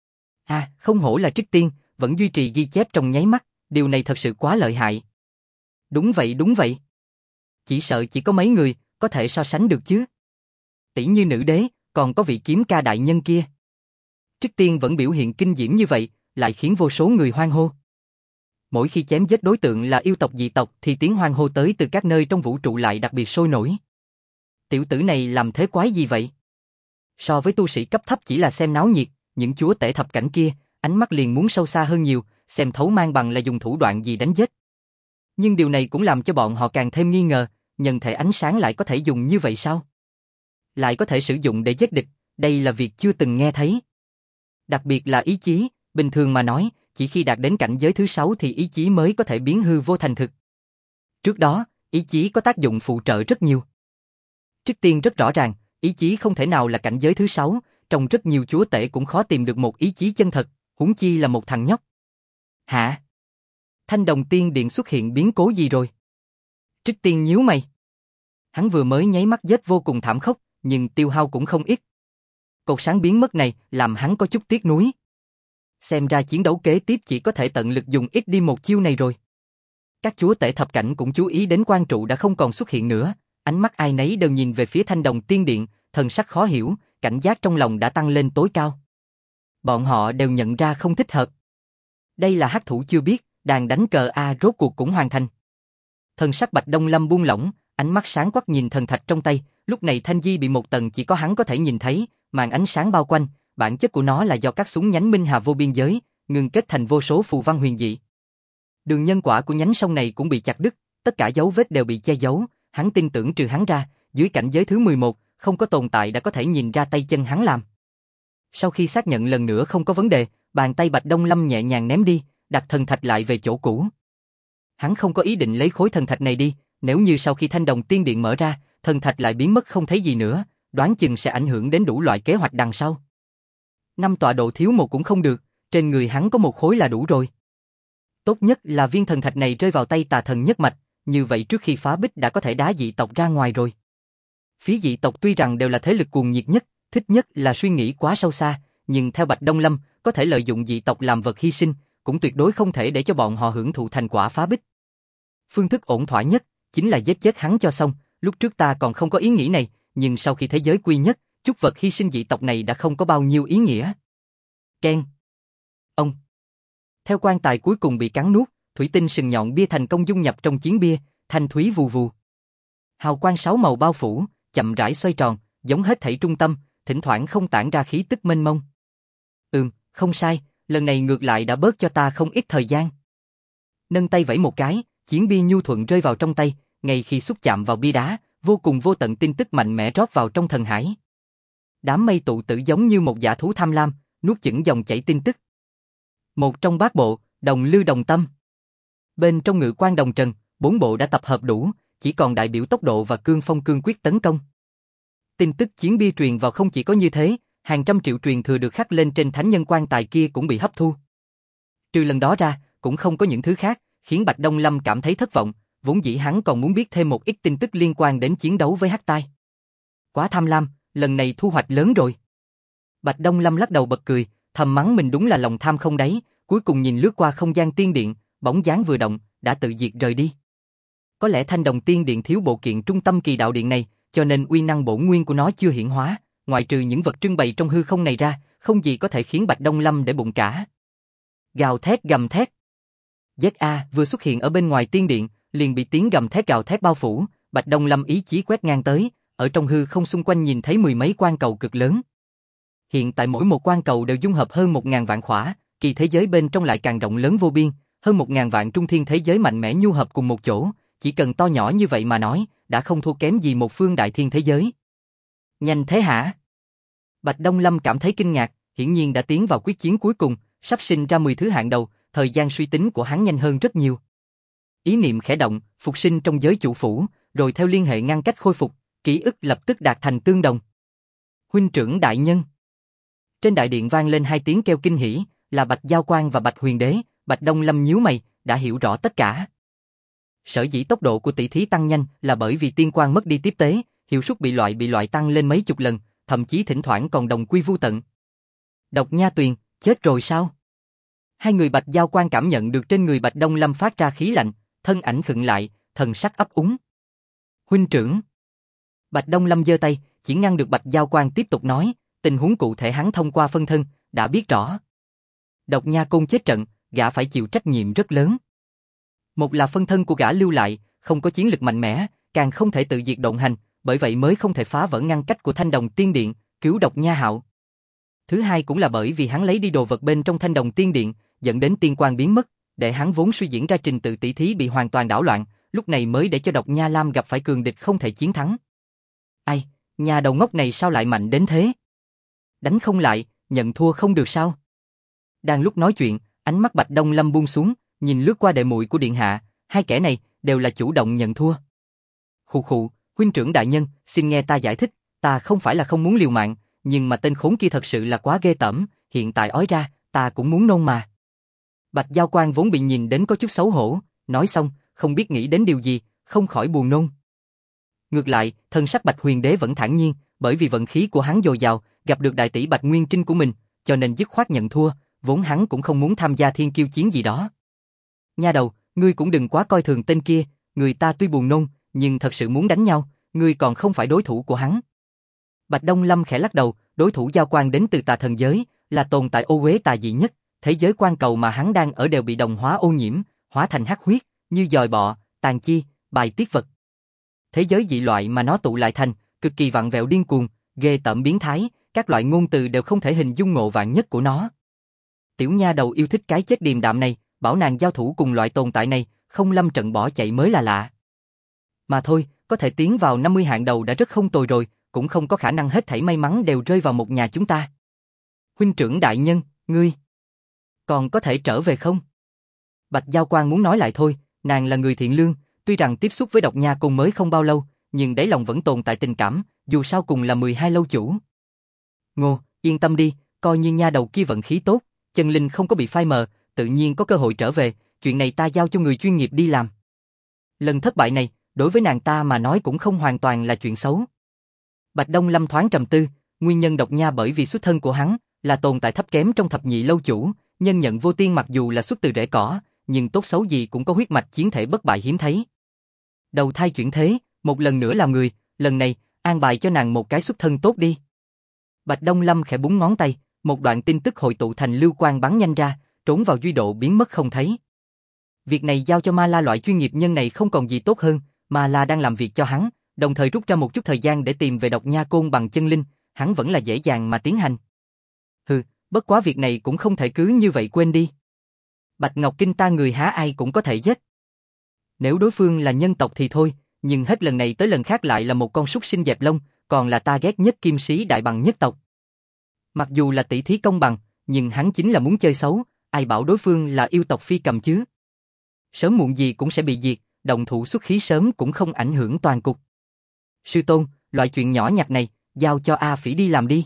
A: Không hổ là Trích Tiên, vẫn duy trì ghi chép trong nháy mắt, điều này thật sự quá lợi hại. Đúng vậy. Chỉ sợ chỉ có mấy người có thể so sánh được chứ. Tỷ như nữ đế, còn có vị kiếm ca đại nhân kia. Trích Tiên vẫn biểu hiện kinh diễm như vậy, lại khiến vô số người hoan hô. Mỗi khi chém giết đối tượng là yêu tộc dị tộc thì tiếng hoan hô tới từ các nơi trong vũ trụ lại đặc biệt sôi nổi. Tiểu tử này làm thế quái gì vậy? So với tu sĩ cấp thấp chỉ là xem náo nhiệt, những chúa tể thập cảnh kia, ánh mắt liền muốn sâu xa hơn nhiều, xem thấu mang bằng là dùng thủ đoạn gì đánh giết. Nhưng điều này cũng làm cho bọn họ càng thêm nghi ngờ, nhân thể ánh sáng lại có thể dùng như vậy sao? Lại có thể sử dụng để giết địch, đây là việc chưa từng nghe thấy. Đặc biệt là ý chí, bình thường mà nói, chỉ khi đạt đến cảnh giới thứ 6 thì ý chí mới có thể biến hư vô thành thực. Trước đó, ý chí có tác dụng phụ trợ rất nhiều. Trích Tiên rất rõ ràng, ý chí không thể nào là cảnh giới thứ 6, trong rất nhiều chúa tể cũng khó tìm được một ý chí chân thật, huống chi là một thằng nhóc. Hả? Thanh Đồng Tiên Điện xuất hiện biến cố gì rồi? Trích Tiên nhíu mày. Hắn vừa mới nháy mắt giết vô cùng thảm khốc, nhưng tiêu hao cũng không ít. Cột sáng biến mất này làm hắn có chút tiếc nuối. Xem ra chiến đấu kế tiếp chỉ có thể tận lực dùng ít đi một chiêu này rồi. Các chúa tể thập cảnh cũng chú ý đến quan trụ đã không còn xuất hiện nữa, ánh mắt ai nấy đều nhìn về phía Thanh Đồng Tiên Điện, thần sắc khó hiểu, cảnh giác trong lòng đã tăng lên tối cao. Bọn họ đều nhận ra không thích hợp. Đây là hắc thủ chưa biết, đàn đánh cờ rốt cuộc cũng hoàn thành. Thần sắc Bạch Đông Lâm buông lỏng, ánh mắt sáng quắc nhìn thần thạch trong tay, lúc này thanh di bị một tầng chỉ có hắn có thể nhìn thấy, màn ánh sáng bao quanh, bản chất của nó là do các súng nhánh minh hà vô biên giới, ngưng kết thành vô số phù văn huyền dị. Đường nhân quả của nhánh sông này cũng bị chặt đứt, tất cả dấu vết đều bị che giấu, hắn tin tưởng trừ hắn ra, dưới cảnh giới thứ 11, không có tồn tại đã có thể nhìn ra tay chân hắn làm. Sau khi xác nhận lần nữa không có vấn đề, bàn tay Bạch Đông Lâm nhẹ nhàng ném đi, đặt thần thạch lại về chỗ cũ. Hắn không có ý định lấy khối thần thạch này đi, nếu như sau khi Thanh Đồng Tiên Điện mở ra, thần thạch lại biến mất không thấy gì nữa, đoán chừng sẽ ảnh hưởng đến đủ loại kế hoạch đằng sau. 5 tọa độ thiếu một cũng không được, trên người hắn có một khối là đủ rồi. Tốt nhất là viên thần thạch này rơi vào tay Tà Thần nhất mạch, như vậy trước khi phá bích đã có thể đá dị tộc ra ngoài rồi. Phía dị tộc tuy rằng đều là thế lực cuồng nhiệt nhất, thích nhất là suy nghĩ quá sâu xa, nhưng theo Bạch Đông Lâm, có thể lợi dụng dị tộc làm vật hy sinh, cũng tuyệt đối không thể để cho bọn họ hưởng thụ thành quả phá bích. Phương thức ổn thỏa nhất, chính là giết chết hắn cho xong, lúc trước ta còn không có ý nghĩ này, nhưng sau khi thế giới quy nhất, chút vật hy sinh dị tộc này đã không có bao nhiêu ý nghĩa. Ken. Ông. Theo quan tài cuối cùng bị cắn nuốt, thủy tinh sừng nhọn bia thành công dung nhập trong chiến bia, thanh thúy vù vù. Hào quang 6 màu bao phủ, chậm rãi xoay tròn, giống hết thảy trung tâm, thỉnh thoảng không tản ra khí tức mênh mông. Không sai, lần này ngược lại đã bớt cho ta không ít thời gian. Nâng tay vẫy một cái, chiến bia nhu thuận rơi vào trong tay, ngay khi xúc chạm vào bia đá, vô cùng vô tận tin tức mạnh mẽ rót vào trong thần hải. Đám mây tụ tử giống như một dã thú tham lam, nuốt chửng dòng chảy tin tức. Một trong bát bộ, đồng lưu đồng tâm. Bên trong ngự quan đồng trần, 4 bộ đã tập hợp đủ, chỉ còn đại biểu tốc độ và cương phong cương quyết tấn công. Tin tức chiến bia truyền vào không chỉ có như thế, hàng trăm triệu truyền thừa được khắc lên trên thánh nhân quan tài kia cũng bị hấp thu. Trừ lần đó ra, cũng không có những thứ khác, khiến Bạch Đông Lâm cảm thấy thất vọng, vốn dĩ hắn còn muốn biết thêm một ít tin tức liên quan đến chiến đấu với Hắc Tai. Quá tham lam, lần này thu hoạch lớn rồi. Bạch Đông Lâm lắc đầu bật cười, thầm mắng mình đúng là lòng tham không đáy, cuối cùng nhìn lướt qua không gian tiên điện, bóng dáng vừa động, đã tự diệt rời đi. Có lẽ Thanh Đồng Tiên Điện thiếu bộ kiện trung tâm kỳ đạo điện này, cho nên uy năng bổn nguyên của nó chưa hiển hóa, ngoại trừ những vật trưng bày trong hư không này ra, không gì có thể khiến Bạch Đông Lâm để bụng cả. Gào thét gầm thét. ZA vừa xuất hiện ở bên ngoài tiên điện, liền bị tiếng gầm thét gào thét bao phủ, Bạch Đông Lâm ý chí quét ngang tới, ở trong hư không xung quanh nhìn thấy 10 mấy quan cầu cực lớn. Hiện tại mỗi một quan cầu đều dung hợp hơn 1000 vạn khỏa, kỳ thế giới bên trong lại càng rộng lớn vô biên, hơn 1000 vạn trung thiên thế giới mạnh mẽ nhu hợp cùng một chỗ, chỉ cần to nhỏ như vậy mà nói, đã không thua kém gì một phương đại thiên thế giới. Nhanh thế hả? Bạch Đông Lâm cảm thấy kinh ngạc, hiển nhiên đã tiến vào quyết chiến cuối cùng, sắp sinh ra 10 thứ hạng đầu, thời gian suy tính của hắn nhanh hơn rất nhiều. Ý niệm khẽ động, phục sinh trong giới chủ phủ, rồi theo liên hệ ngăn cách khôi phục, ký ức lập tức đạt thành tương đồng. Huynh trưởng đại nhân. Trên đại điện vang lên 2 tiếng kêu kinh hỉ, là Bạch Giao Quang và Bạch Huyền Đế. Bạch Đông Lâm nhíu mày, đã hiểu rõ tất cả. Sở dĩ tốc độ của tỷ thí tăng nhanh là bởi vì tiên quang mất đi tiếp tế, hiệu suất bị loại tăng lên mấy chục lần, thậm chí thỉnh thoảng còn đồng quy vu tận. Độc Nha Tuyền, chết rồi sao? Hai người Bạch Giao Quang cảm nhận được trên người Bạch Đông Lâm phát ra khí lạnh, thân ảnh khựng lại, thần sắc ấp úng. Huynh trưởng. Bạch Đông Lâm giơ tay, chỉ ngăn được Bạch Giao Quang tiếp tục nói, tình huống cụ thể hắn thông qua phân thân, đã biết rõ. Độc Nha Côn chết trận, gã phải chịu trách nhiệm rất lớn. Một là phân thân của gã lưu lại, không có chiến lực mạnh mẽ, càng không thể tự diệt động hành, bởi vậy mới không thể phá vỡ ngăn cách của Thanh Đồng Tiên Điện, cứu Độc Nha Hạo. Thứ hai cũng là bởi vì hắn lấy đi đồ vật bên trong Thanh Đồng Tiên Điện, dẫn đến tiên quang biến mất, để hắn vốn suy diễn ra trình tự tỷ thí bị hoàn toàn đảo loạn, lúc này mới để cho Độc Nha Lam gặp phải cường địch không thể chiến thắng. Ai, nhà đầu ngốc này sao lại mạnh đến thế? Đánh không lại, nhận thua không được sao? Đang lúc nói chuyện, ánh mắt Bạch Đông Lâm buông xuống, nhìn lướt qua đệ muội của điện hạ, hai kẻ này đều là chủ động nhận thua. Khụ khụ, huynh trưởng đại nhân, xin nghe ta giải thích, ta không phải là không muốn liều mạng, nhưng mà tên khốn kia thật sự là quá ghê tởm, hiện tại ói ra, ta cũng muốn nôn mà. Bạch Giao Quang vốn bị nhìn đến có chút xấu hổ, nói xong, không biết nghĩ đến điều gì, không khỏi buồn nôn. Ngược lại, thân sắc Bạch Huyền Đế vẫn thản nhiên, bởi vì vận khí của hắn dồi dào, gặp được đại tỷ Bạch Nguyên Trinh của mình, cho nên dứt khoát nhận thua, vốn hắn cũng không muốn tham gia thiên kiêu chiến gì đó. Nha đầu, ngươi cũng đừng quá coi thường tên kia, người ta tuy buồn nôn, nhưng thật sự muốn đánh nhau, ngươi còn không phải đối thủ của hắn. Bạch Đông Lâm khẽ lắc đầu, đối thủ Giao Quang đến từ tà thần giới, là tồn tại ô uế tà dị nhất, thế giới quan cầu mà hắn đang ở đều bị đồng hóa ô nhiễm, hóa thành hắc huyết, như dòi bọ, tàn chi, bài tiết vật. Thế giới dị loại mà nó tụ lại thành, cực kỳ vặn vẹo điên cuồng, ghê tởm biến thái, các loại ngôn từ đều không thể hình dung ngộ vạn nhất của nó. Tiểu nha đầu yêu thích cái chết điềm đạm này, bảo nàng giao thủ cùng loại tồn tại này, không lâm trận bỏ chạy mới là lạ. Mà thôi, có thể tiến vào 50 hạng đầu đã rất không tồi rồi, cũng không có khả năng hết thảy may mắn đều rơi vào một nhà chúng ta. Huynh trưởng đại nhân, ngươi còn có thể trở về không? Bạch Giao Quang muốn nói lại thôi, nàng là người thiện lương, tuy rằng tiếp xúc với độc nha côn mới không bao lâu, nhưng đáy lòng vẫn tồn tại tình cảm, dù sao cùng là 12 lâu chủ. Ngô, yên tâm đi, coi như nha đầu kia vận khí tốt, chân linh không có bị phai mờ, tự nhiên có cơ hội trở về, chuyện này ta giao cho người chuyên nghiệp đi làm. Lần thất bại này, đối với nàng ta mà nói cũng không hoàn toàn là chuyện xấu. Bạch Đông Lâm thoáng trầm tư, nguyên nhân độc nha bởi vì xuất thân của hắn là tồn tại thấp kém trong thập nhị lâu chủ, nhân nhận vô tiên mặc dù là xuất từ rễ cỏ, nhưng tốt xấu gì cũng có huyết mạch chiến thể bất bại hiếm thấy. Đầu thai chuyển thế, một lần nữa làm người, lần này, an bài cho nàng một cái xuất thân tốt đi. Bạch Đông Lâm khẽ búng ngón tay, một đoạn tin tức hội tụ thành lưu quang bắn nhanh ra, trốn vào duy độ biến mất không thấy. Việc này giao cho Ma La loại chuyên nghiệp nhân này không còn gì tốt hơn, Ma La đang làm việc cho hắn, đồng thời rút ra một chút thời gian để tìm về độc nha côn bằng chân linh, hắn vẫn là dễ dàng mà tiến hành. Hừ, bất quá việc này cũng không thể cứ như vậy quên đi. Bạch Ngọc Kinh ta người há ai cũng có thể giết. Nếu đối phương là nhân tộc thì thôi, nhưng hết lần này tới lần khác lại là một con súc sinh dẹp lông, còn là ta ghét nhất kim sĩ đại bằng nhất tộc. Mặc dù là tỷ thí công bằng, nhưng hắn chính là muốn chơi xấu, ai bảo đối phương là yêu tộc phi cầm chứ. Sớm muộn gì cũng sẽ bị diệt, động thủ xuất khí sớm cũng không ảnh hưởng toàn cục. Sư tôn, loại chuyện nhỏ nhặt này, giao cho A Phỉ đi làm đi.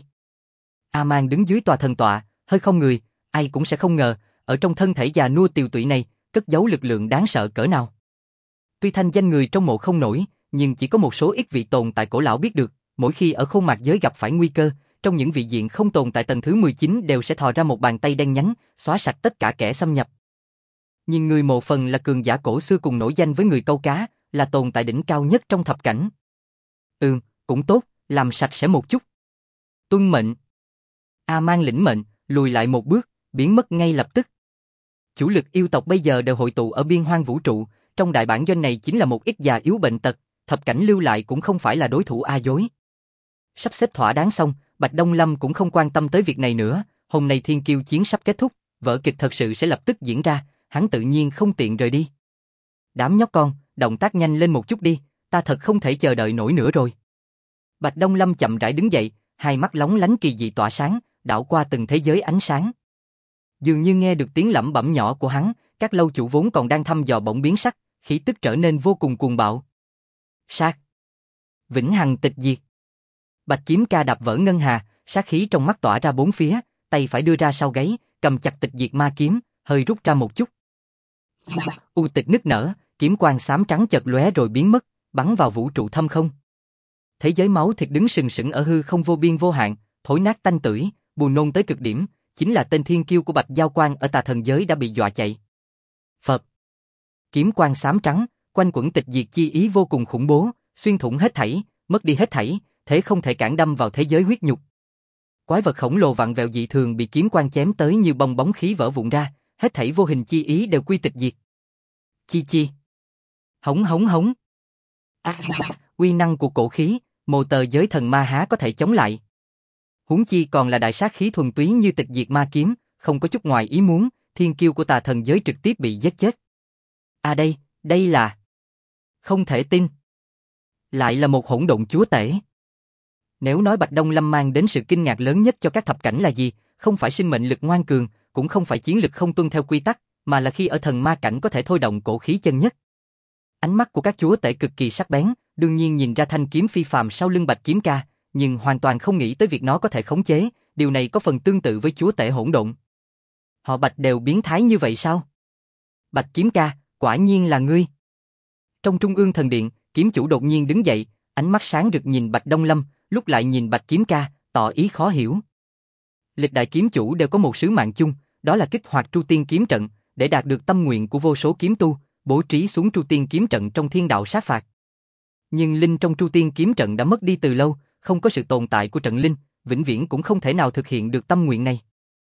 A: A Mang đứng dưới tòa thần tọa, hơi không người, ai cũng sẽ không ngờ, ở trong thân thể già nua tiều tụy này, cất giấu lực lượng đáng sợ cỡ nào. Tuy thanh danh người trong mộ không nổi, nhưng chỉ có một số ít vị tồn tại cổ lão biết được, mỗi khi ở khôn mạc giới gặp phải nguy cơ, trong những vị diện không tồn tại tầng thứ 19 đều sẽ thò ra một bàn tay đen nhánh, xóa sạch tất cả kẻ xâm nhập. Nhưng người mộ phần là cường giả cổ xưa cùng nổi danh với người câu cá, là tồn tại đỉnh cao nhất trong thập cảnh. Cũng tốt, làm sạch sẽ một chút. Tuân mệnh. A Mang lĩnh mệnh, lùi lại một bước, biến mất ngay lập tức. Chủ lực yêu tộc bây giờ đều hội tụ ở biên hoang vũ trụ, trong đại bản doanh này chính là một ít già yếu bệnh tật, thập cảnh lưu lại cũng không phải là đối thủ a dối. Sắp xếp thỏa đáng xong, Bạch Đông Lâm cũng không quan tâm tới việc này nữa, hôm nay thiên kiêu chiến sắp kết thúc, vở kịch thật sự sẽ lập tức diễn ra, hắn tự nhiên không tiện rời đi. Đám nhóc con, động tác nhanh lên một chút đi, ta thật không thể chờ đợi nổi nữa rồi. Bạch Đông Lâm chậm rãi đứng dậy, hai mắt lóng lánh kỳ dị tỏa sáng, đảo qua từng thế giới ánh sáng. Dường như nghe được tiếng lẩm bẩm nhỏ của hắn, các lâu chủ vốn còn đang thăm dò bỗng biến sắc, khí tức trở nên vô cùng cuồng bạo. Sát. Vĩnh hằng tịch diệt. Bạch kiếm ca đạp vỡ ngân hà, sát khí trong mắt tỏa ra bốn phía, tay phải đưa ra sau gáy, cầm chặt tịch diệt ma kiếm, hơi rút ra một chút. U tịch nức nở, kiếm quang xám trắng chợt lóe rồi biến mất, bắn vào vũ trụ thâm không. Thế giới máu thịt đứng sừng sững ở hư không vô biên vô hạn, thối nát tanh tưởi, buồn nôn tới cực điểm, chính là tên thiên kiêu của Bạch Giao Quang ở tà thần giới đã bị dọa chạy. Phật. Kiếm quang xám trắng, quanh quẩn tịch diệt chi ý vô cùng khủng bố, xuyên thủng hết thảy, mất đi hết thảy, thế không thể cản đâm vào thế giới huyết nhục. Quái vật khổng lồ vặn vẹo dị thường bị kiếm quang chém tới như bong bóng khí vỡ vụn ra, hết thảy vô hình chi ý đều quy tịch diệt. Chi chi. Hống hống hống. Uy năng của cổ khí, mồ tờ giới thần ma há có thể chống lại. Huống chi còn là đại sát khí thuần túy như tịch diệt ma kiếm, không có chút ngoài ý muốn, thiên kiêu của tà thần giới trực tiếp bị giết chết. À đây là... Không thể tin. Lại là một hỗn độn chúa tể. Nếu nói Bạch Đông Lâm mang đến sự kinh ngạc lớn nhất cho các thập cảnh là gì, không phải sinh mệnh lực ngoan cường, cũng không phải chiến lực không tuân theo quy tắc, mà là khi ở thần ma cảnh có thể thôi động cổ khí chân nhất. Ánh mắt của các chúa tể cực kỳ sắc bén, đương nhiên nhìn ra thanh kiếm phi phàm sau lưng Bạch kiếm ca, nhưng hoàn toàn không nghĩ tới việc nó có thể khống chế, điều này có phần tương tự với chúa tể hỗn độn. Họ Bạch đều biến thái như vậy sao? Bạch kiếm ca, quả nhiên là ngươi. Trong trung ương thần điện, kiếm chủ đột nhiên đứng dậy, ánh mắt sáng rực nhìn Bạch Đông Lâm, lúc lại nhìn Bạch kiếm ca, tỏ ý khó hiểu. Lịch đại kiếm chủ đều có một sứ mạng chung, đó là kích hoạt Tru Tiên kiếm trận, để đạt được tâm nguyện của vô số kiếm tu, bố trí xuống Tru Tiên kiếm trận trong thiên đạo sát phạt. Nhưng linh trong Tru Tiên kiếm trận đã mất đi từ lâu, không có sự tồn tại của trận linh, vĩnh viễn cũng không thể nào thực hiện được tâm nguyện này.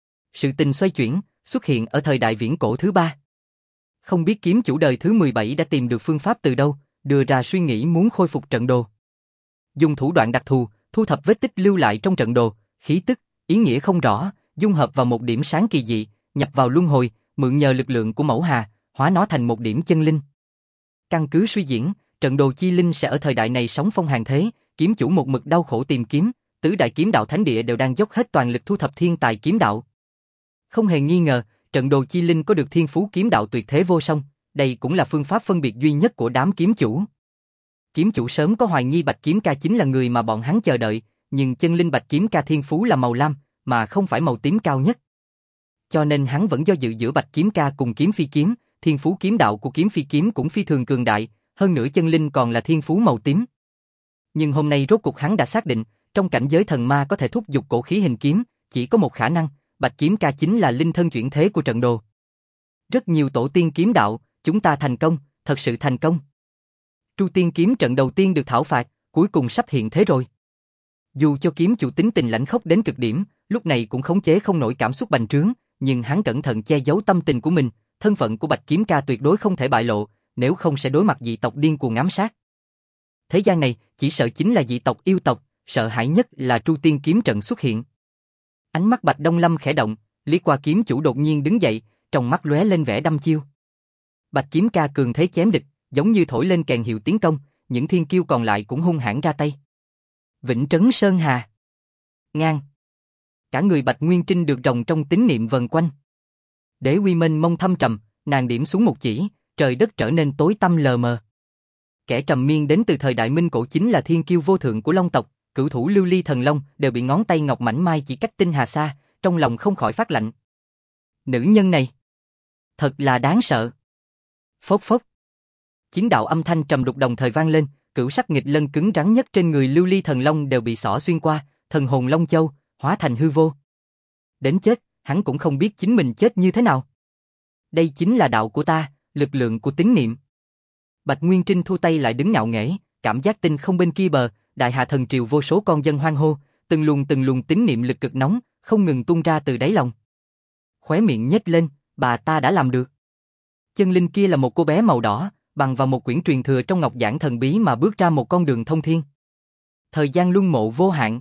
A: Sự tình xoay chuyển, xuất hiện ở thời đại viễn cổ thứ 3. Không biết kiếm chủ đời thứ 17 đã tìm được phương pháp từ đâu, đưa ra suy nghĩ muốn khôi phục trận đồ. Dùng thủ đoạn đặc thù, thu thập vết tích lưu lại trong trận đồ, khí tức, ý nghĩa không rõ, dung hợp vào một điểm sáng kỳ dị, nhập vào luân hồi, mượn nhờ lực lượng của mẫu hà, hóa nó thành một điểm chân linh. Căn cứ suy diễn, trận đồ chi linh sẽ ở thời đại này sống phong hàng thế, kiếm chủ một mực đau khổ tìm kiếm, tứ đại kiếm đạo thánh địa đều đang dốc hết toàn lực thu thập thiên tài kiếm đạo. Không hề nghi ngờ, trận đồ chi linh có được thiên phú kiếm đạo tuyệt thế vô song, đây cũng là phương pháp phân biệt duy nhất của đám kiếm chủ. Kiếm chủ sớm có hoài nghi Bạch Kiếm Ca chính là người mà bọn hắn chờ đợi, nhưng chân linh Bạch Kiếm Ca thiên phú là màu lam, mà không phải màu tím cao nhất. Cho nên hắn vẫn do dự giữa Bạch Kiếm Ca cùng Kiếm Phi Kiếm, thiên phú kiếm đạo của Kiếm Phi Kiếm cũng phi thường cường đại, hơn nữa chân linh còn là thiên phú màu tím. Nhưng hôm nay rốt cuộc hắn đã xác định, trong cảnh giới thần ma có thể thúc giục cổ khí hình kiếm, chỉ có một khả năng, Bạch Kiếm Ca chính là linh thân chuyển thế của trận đồ. Rất nhiều tổ tiên kiếm đạo, chúng ta thành công, thật sự thành công. Tru Tiên kiếm trận đầu tiên được thảo phạt, cuối cùng sắp hiện thế rồi. Dù cho kiếm chủ tính tình lãnh khốc đến cực điểm, lúc này cũng khống chế không nổi cảm xúc bành trướng, nhưng hắn cẩn thận che giấu tâm tình của mình, thân phận của Bạch Kiếm Ca tuyệt đối không thể bại lộ, nếu không sẽ đối mặt dị tộc điên cuồng ám sát. Thế gian này, chỉ sợ chính là dị tộc yêu tộc, sợ hãi nhất là Tru Tiên kiếm trận xuất hiện. Ánh mắt Bạch Đông Lâm khẽ động, liếc qua kiếm chủ đột nhiên đứng dậy, trong mắt lóe lên vẻ đăm chiêu. Bạch Kiếm Ca cường thế chém địch, giống như thổi lên kèn hiệu tiến công, những thiên kiêu còn lại cũng hung hãn ra tay. Vĩnh Trấn Sơn Hà. Ngang. Cả người Bạch Nguyên Trinh được rồng trong tín niệm vần quanh. Đế uy mênh mông thâm trầm, nàng điểm xuống một chỉ, trời đất trở nên tối tăm lờ mờ. Kẻ trầm miên đến từ thời đại Minh cổ chính là thiên kiêu vô thượng của Long tộc, cửu thủ Lưu Ly Thần Long đều bị ngón tay ngọc mảnh mai chỉ cách tinh hà xa, trong lòng không khỏi phát lạnh. Nữ nhân này, thật là đáng sợ. Phốc phốc. Chiến đạo âm thanh trầm đục đồng thời vang lên, cửu sắc nghịch lân cứng rắn nhất trên người Lưu Ly Thần Long đều bị xỏ xuyên qua, thần hồn Long Châu hóa thành hư vô. Đến chết, hắn cũng không biết chính mình chết như thế nào. Đây chính là đạo của ta, lực lượng của tín niệm. Bạch Nguyên Trinh thu tay lại đứng ngạo nghễ, cảm giác tinh không bên kia bờ, đại hạ thần triều vô số con dân hoan hô, từng luồng tín niệm lực cực nóng, không ngừng tuôn ra từ đáy lòng. Khóe miệng nhếch lên, bà ta đã làm được. Chân linh kia là một cô bé màu đỏ, bằng vào một quyển truyền thừa trong ngọc giản thần bí mà bước ra một con đường thông thiên. Thời gian luân mộ vô hạn.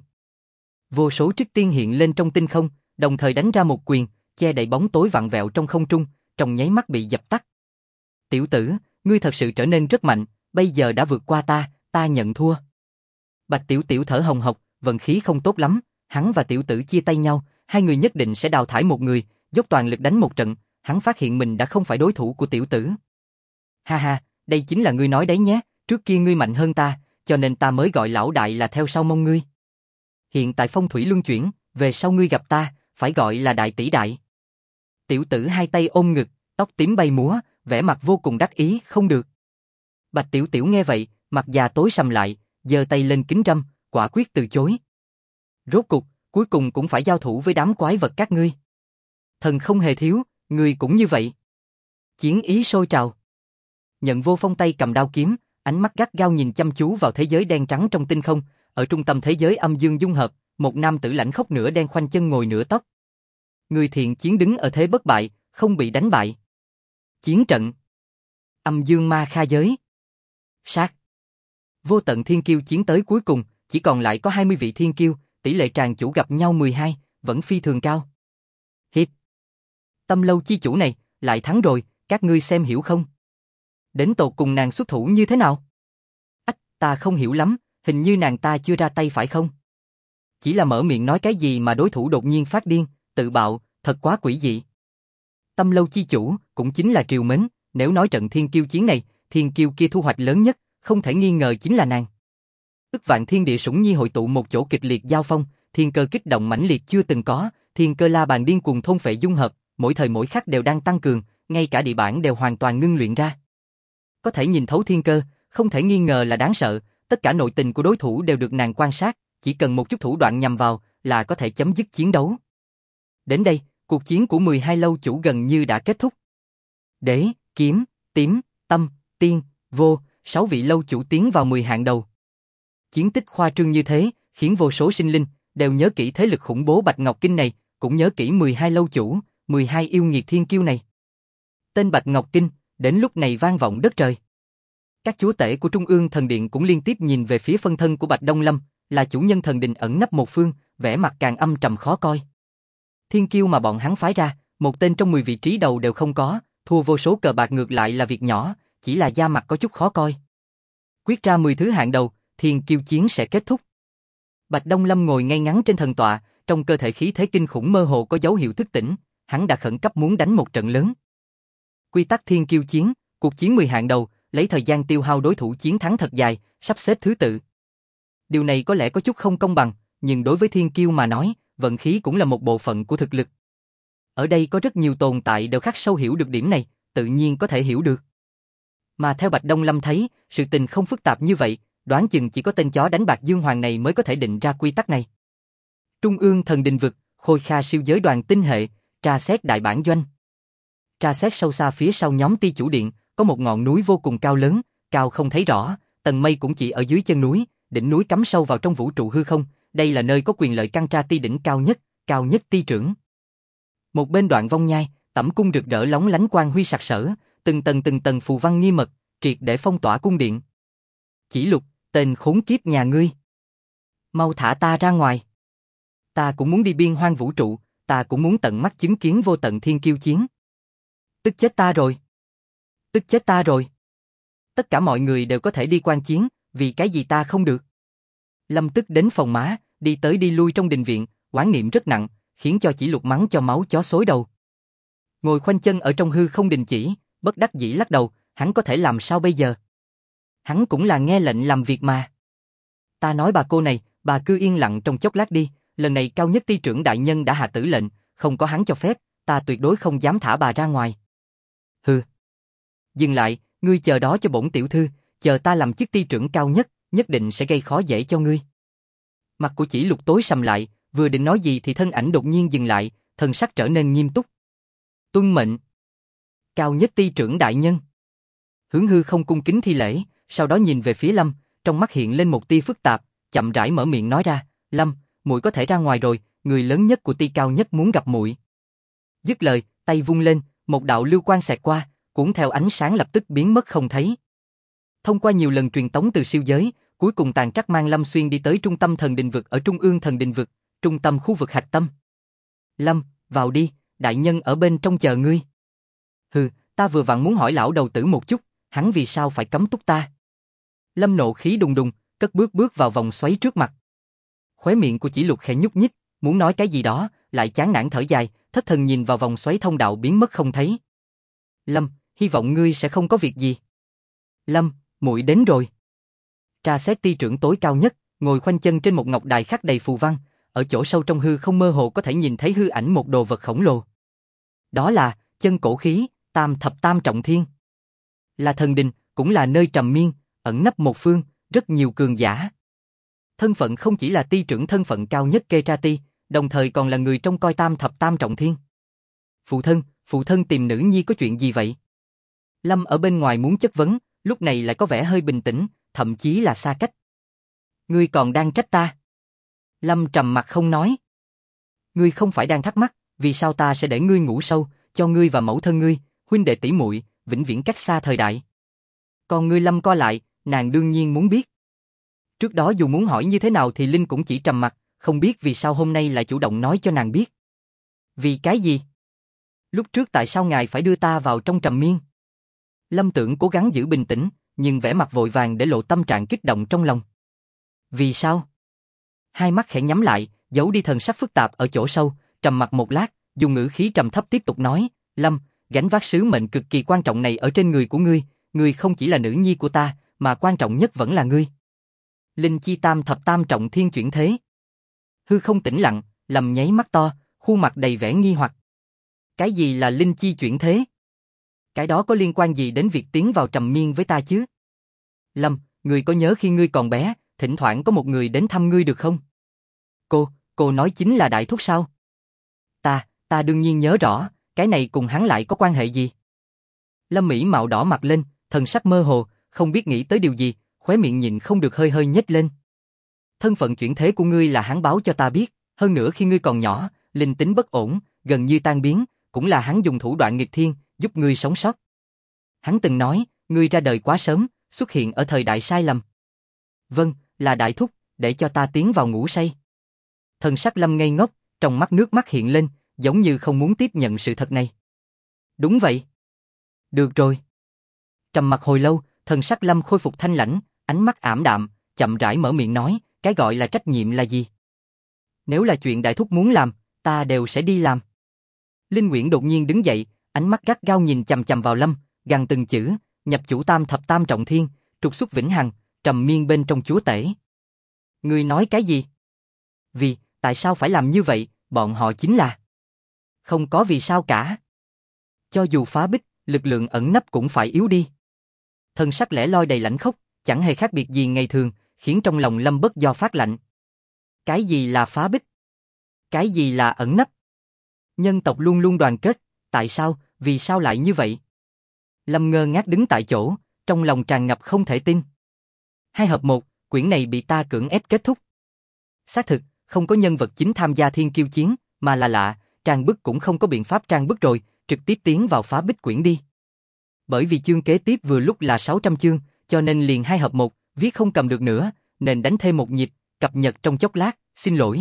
A: Vô số trích tiên hiện lên trong tinh không, đồng thời đánh ra một quyền, che đậy bóng tối vặn vẹo trong không trung, trong nháy mắt bị dập tắt. Tiểu tử, ngươi thật sự trở nên rất mạnh, bây giờ đã vượt qua ta nhận thua. Bạch Tiểu Tiểu thở hồng hộc, vận khí không tốt lắm, hắn và Tiểu Tử chia tay nhau, hai người nhất định sẽ đào thải một người, dốc toàn lực đánh một trận, hắn phát hiện mình đã không phải đối thủ của Tiểu Tử. Ha ha, đây chính là ngươi nói đấy nhé, trước kia ngươi mạnh hơn ta, cho nên ta mới gọi lão đại là theo sau mông ngươi. Hiện tại phong thủy luân chuyển, về sau ngươi gặp ta, phải gọi là đại tỷ đại. Tiểu Tử hai tay ôm ngực, tóc tím bay múa, vẻ mặt vô cùng đắc ý, không được. Bạch Tiểu Tiểu nghe vậy, mặt già tối sầm lại, giơ tay lên kính râm, quả quyết từ chối. Rốt cục, cuối cùng cũng phải giao thủ với đám quái vật các ngươi. Thần không hề thiếu, ngươi cũng như vậy. Chiến ý sôi trào. Nhận Vô Phong tay cầm đao kiếm, ánh mắt gắt gao nhìn chăm chú vào thế giới đen trắng trong tinh không, ở trung tâm thế giới âm dương dung hợp, một nam tử lãnh khốc nửa đen khoanh chân ngồi nửa tóc. Người thiện chiến đứng ở thế bất bại, không bị đánh bại. Chiến trận. Âm dương ma kha giới. Sát. Vô tận thiên kiêu chiến tới cuối cùng, chỉ còn lại có 20 vị thiên kiêu, tỷ lệ tràng chủ gặp nhau 12, vẫn phi thường cao. Hít. Tâm Lâu chi chủ này, lại thắng rồi, các ngươi xem hiểu không? Đến tột cùng nàng xuất thủ như thế nào? Ách, ta không hiểu lắm, hình như nàng ta chưa ra tay phải không? Chỉ là mở miệng nói cái gì mà đối thủ đột nhiên phát điên, tự bạo, thật quá quỷ dị. Tâm Lâu chi chủ, cũng chính là Triều Mến, nếu nói trận thiên kiêu chiến này, thiên kiêu kia thu hoạch lớn nhất, không thể nghi ngờ chính là nàng. Ức vạn thiên địa sủng nhi hội tụ một chỗ kịch liệt giao phong, thiên cơ kích động mãnh liệt chưa từng có, thiên cơ la bàn điên cuồng thôn phệ dung hợp, mỗi thời mỗi khắc đều đang tăng cường, ngay cả địa bản đều hoàn toàn ngưng luyện ra. Có thể nhìn thấu thiên cơ, không thể nghi ngờ là đáng sợ, tất cả nội tình của đối thủ đều được nàng quan sát, chỉ cần một chút thủ đoạn nhằm vào là có thể chấm dứt chiến đấu. Đến đây, cuộc chiến của 12 lâu chủ gần như đã kết thúc. Đế, kiếm, tím, Tâm, Tiên, Vô, 6 vị lâu chủ tiến vào 10 hạng đầu. Chiến tích khoa trương như thế, khiến vô số sinh linh đều nhớ kỹ thế lực khủng bố Bạch Ngọc Kinh này, cũng nhớ kỹ 12 lâu chủ, 12 yêu nghiệt thiên kiêu này. Tên Bạch Ngọc Kinh, đến lúc này vang vọng đất trời. Các chúa tể của Trung ương Thần Điện cũng liên tiếp nhìn về phía phân thân của Bạch Đông Lâm, là chủ nhân thần đình ẩn nấp một phương, vẻ mặt càng âm trầm khó coi. Thiên kiêu mà bọn hắn phái ra, một tên trong 10 vị trí đầu đều không có, thua vô số cờ bạc ngược lại là việc nhỏ, chỉ là da mặt có chút khó coi. Quyết ra 10 thứ hạng đầu, thiên kiêu chiến sẽ kết thúc. Bạch Đông Lâm ngồi ngay ngắn trên thần tọa, trong cơ thể khí thế kinh khủng mơ hồ có dấu hiệu thức tỉnh, hắn đã khẩn cấp muốn đánh một trận lớn. Quy tắc thiên kiêu chiến, cuộc chiến 10 hạng đầu, lấy thời gian tiêu hao đối thủ chiến thắng thật dài, sắp xếp thứ tự. Điều này có lẽ có chút không công bằng, nhưng đối với thiên kiêu mà nói, vận khí cũng là một bộ phận của thực lực. Ở đây có rất nhiều tồn tại đều khắc sâu hiểu được điểm này, tự nhiên có thể hiểu được. Mà theo Bạch Đông Lâm thấy, sự tình không phức tạp như vậy, đoán chừng chỉ có tên chó đánh bạc Dương Hoàng này mới có thể định ra quy tắc này. Trung ương Thần Đình Vực, Khôi Kha siêu giới đoàn tinh hệ, tra xét đại bản doanh. Tra xét sâu xa phía sau nhóm Ti Chủ Điện, có một ngọn núi vô cùng cao lớn, cao không thấy rõ, tầng mây cũng chỉ ở dưới chân núi, đỉnh núi cắm sâu vào trong vũ trụ hư không, đây là nơi có quyền lợi căn tra ti đỉnh cao nhất ti trưởng. Một bên đoạn vong nhai, tẩm cung rực rỡ lóng lánh quang huy sặc sỡ, từng tầng phù văn nghi mật, triệt để phong tỏa cung điện. Chỉ Lục, tên khốn kiếp nhà ngươi. Mau thả ta ra ngoài. Ta cũng muốn đi biên hoang vũ trụ, ta cũng muốn tận mắt chứng kiến vô tận thiên kiêu chiến. Tức chết ta rồi. Tức chết ta rồi. Tất cả mọi người đều có thể đi quan chiến, vì cái gì ta không được. Lâm tức đến phòng má, đi tới đi lui trong đình viện, oán niệm rất nặng, khiến cho Chỉ Lục mắng cho máu chó xối đầu. Ngồi khoanh chân ở trong hư không đình chỉ, bất đắc dĩ lắc đầu, hắn có thể làm sao bây giờ? Hắn cũng là nghe lệnh làm việc mà. Ta nói bà cô này, bà cứ yên lặng trong chốc lát đi, lần này cao nhất ti trưởng đại nhân đã hạ tử lệnh, không có hắn cho phép, ta tuyệt đối không dám thả bà ra ngoài. Hừ. Dừng lại, ngươi chờ đó cho bổn tiểu thư, chờ ta làm chức ti trưởng cao nhất, nhất định sẽ gây khó dễ cho ngươi. Mặt của Chỉ Lục tối sầm lại, vừa định nói gì thì thân ảnh đột nhiên dừng lại, thần sắc trở nên nghiêm túc. Tuân mệnh. Cao nhất ti trưởng đại nhân. Hướng hư không cung kính thi lễ, sau đó nhìn về phía Lâm, trong mắt hiện lên một tia phức tạp, chậm rãi mở miệng nói ra, Lâm, muội có thể ra ngoài rồi, người lớn nhất của ti cao nhất muốn gặp muội. Dứt lời, tay vung lên, một đạo lưu quang xẹt qua, cuốn theo ánh sáng lập tức biến mất không thấy. Thông qua nhiều lần truyền tống từ siêu giới, cuối cùng Tàn Trắc mang Lâm Xuyên đi tới trung tâm thần đình vực ở Trung ương Thần Đình Vực, trung tâm khu vực hạch tâm. Lâm, vào đi, đại nhân ở bên trong chờ ngươi. Hừ, ta vừa vặn muốn hỏi lão đầu tử một chút, hắn vì sao phải cấm túc ta? Lâm nộ khí đùng đùng, cất bước vào vòng xoáy trước mặt. Khóe miệng của Chỉ Lục khẽ nhúc nhích, muốn nói cái gì đó, lại chán nản thở dài, thất thần nhìn vào vòng xoáy thông đạo biến mất không thấy. Lâm, hy vọng ngươi sẽ không có việc gì. Lâm, muội đến rồi. Tra xét ti trưởng tối cao nhất, ngồi khoanh chân trên một ngọc đài khắc đầy phù văn, ở chỗ sâu trong hư không mơ hồ có thể nhìn thấy hư ảnh một đồ vật khổng lồ. Đó là chân cổ khí, tam thập tam trọng thiên. Là thần đình, cũng là nơi trầm miên, ẩn nấp một phương, rất nhiều cường giả. Thân phận không chỉ là ti trưởng thân phận cao nhất kê tra ti, đồng thời còn là người trông coi tam thập tam trọng thiên. Phụ thân tìm nữ nhi có chuyện gì vậy? Lâm ở bên ngoài muốn chất vấn, lúc này lại có vẻ hơi bình tĩnh, thậm chí là xa cách. Ngươi còn đang trách ta? Lâm trầm mặt không nói. Ngươi không phải đang thắc mắc, vì sao ta sẽ để ngươi ngủ sâu, cho ngươi và mẫu thân ngươi, huynh đệ tỷ muội, vĩnh viễn cách xa thời đại. Còn ngươi Lâm co lại, nàng đương nhiên muốn biết. Trước đó dù muốn hỏi như thế nào thì Linh cũng chỉ trầm mặt, không biết vì sao hôm nay lại chủ động nói cho nàng biết. Vì cái gì? Lúc trước tại sao ngài phải đưa ta vào trong trầm miên? Lâm Tưởng cố gắng giữ bình tĩnh, nhưng vẻ mặt vội vàng để lộ tâm trạng kích động trong lòng. Vì sao? Hai mắt khẽ nhắm lại, giấu đi thần sắc phức tạp ở chỗ sâu, trầm mặc một lát, dùng ngữ khí trầm thấp tiếp tục nói, Lâm, gánh vác sứ mệnh cực kỳ quan trọng này ở trên người của ngươi, ngươi không chỉ là nữ nhi của ta, mà quan trọng nhất vẫn là ngươi. Linh chi tam thập tam trọng thiên chuyển thế. Hư không tĩnh lặng, Lâm nháy mắt to, khuôn mặt đầy vẻ nghi hoặc. Cái gì là linh chi chuyển thế? Cái đó có liên quan gì đến việc tiến vào trầm miên với ta chứ? Lâm, ngươi có nhớ khi ngươi còn bé, thỉnh thoảng có một người đến thăm ngươi được không? Cô nói chính là Đại Thúc sao? Ta đương nhiên nhớ rõ, cái này cùng hắn lại có quan hệ gì? Lâm Mỹ mạo đỏ mặt lên, thần sắc mơ hồ, không biết nghĩ tới điều gì, khóe miệng nhịn không được hơi hơi nhếch lên. Thân phận chuyển thế của ngươi là hắn báo cho ta biết, hơn nữa khi ngươi còn nhỏ, linh tính bất ổn, gần như tan biến, cũng là hắn dùng thủ đoạn nghịch thiên, giúp ngươi sống sót. Hắn từng nói, ngươi ra đời quá sớm, xuất hiện ở thời đại sai lầm. Vâng, là đại thúc, để cho ta tiến vào ngủ say. Thần sắc Lâm ngây ngốc, trong mắt nước mắt hiện lên, giống như không muốn tiếp nhận sự thật này. Đúng vậy. Được rồi. Trầm mặc hồi lâu, thần sắc Lâm khôi phục thanh lãnh, ánh mắt ảm đạm, chậm rãi mở miệng nói, cái gọi là trách nhiệm là gì? Nếu là chuyện đại thúc muốn làm, ta đều sẽ đi làm. Linh Uyển đột nhiên đứng dậy, ánh mắt gắt gao nhìn chằm chằm vào Lâm, gằn từng chữ, nhập chủ tam thập tam trọng thiên, trục xuất vĩnh hằng, trầm miên bên trong chúa tể. Ngươi nói cái gì? Vì, tại sao phải làm như vậy, bọn họ chính là... Không có vì sao cả. Cho dù phá bích, lực lượng ẩn nấp cũng phải yếu đi. Thân sắc lẻ loi đầy lãnh khốc, chẳng hề khác biệt gì ngày thường, khiến trong lòng Lâm bất do phát lạnh. Cái gì là phá bích? Cái gì là ẩn nấp? Nhân tộc luôn luôn đoàn kết, tại sao, vì sao lại như vậy? Lâm ngơ ngác đứng tại chỗ, trong lòng tràn ngập không thể tin. 2 hợp 1, quyển này bị ta cưỡng ép kết thúc. Xác thực, không có nhân vật chính tham gia thiên kiêu chiến, mà là lạ, trang bức cũng không có biện pháp trang bức rồi, trực tiếp tiến vào phá bích quyển đi. Bởi vì chương kế tiếp vừa lúc là 600 chương, cho nên liền 2 hợp 1, viết không cầm được nữa, nên đánh thêm một nhịp, cập nhật trong chốc lát, xin lỗi.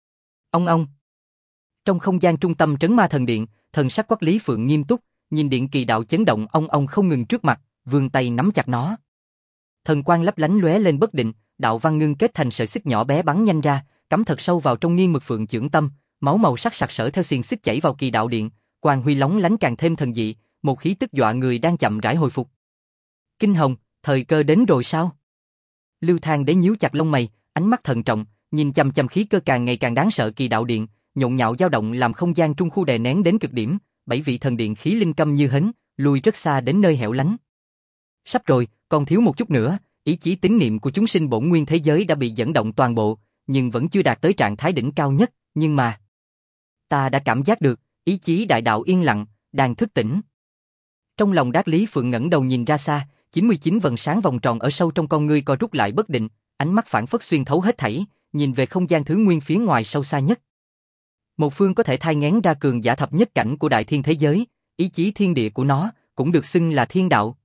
A: Ông. Trong không gian trung tâm trấn ma thần điện, thần sắc Quách Lý Phượng nghiêm túc, nhìn điện kỳ đạo chấn động ông không ngừng trước mặt, vươn tay nắm chặt nó. Thần quang lấp lánh lóe lên bất định, đạo văn ngưng kết thành sợi xích nhỏ bé bắn nhanh ra, cắm thật sâu vào trong nghiêng mực phượng chưởng tâm, máu màu sắc sặc sỡ theo xiềng xích chảy vào kỳ đạo điện, quang huy lóng lánh càng thêm thần dị, một khí tức dọa người đang chậm rãi hồi phục. Kinh hồng, thời cơ đến rồi sao? Lưu Thang Đế nhíu chặt lông mày, ánh mắt thận trọng, nhìn chằm chằm khí cơ càng ngày càng đáng sợ kỳ đạo điện, nhộn nhạo dao động làm không gian trung khu đè nén đến cực điểm, 7 vị thần điện khí linh câm như hến, lùi rất xa đến nơi hẻo lánh. Sắp rồi, còn thiếu một chút nữa, ý chí tín niệm của chúng sinh bổn nguyên thế giới đã bị dẫn động toàn bộ, nhưng vẫn chưa đạt tới trạng thái đỉnh cao nhất, nhưng mà... Ta đã cảm giác được, ý chí đại đạo yên lặng, đang thức tỉnh. Trong lòng Đát Lý Phượng ngẩng đầu nhìn ra xa, 99 vầng sáng vòng tròn ở sâu trong con ngươi co rút lại bất định, ánh mắt phảng phất xuyên thấu hết thảy, nhìn về không gian thứ nguyên phía ngoài sâu xa nhất. Một phương có thể thai nghén ra cường giả thập nhất cảnh của đại thiên thế giới, ý chí thiên địa của nó cũng được xưng là thiên đạo.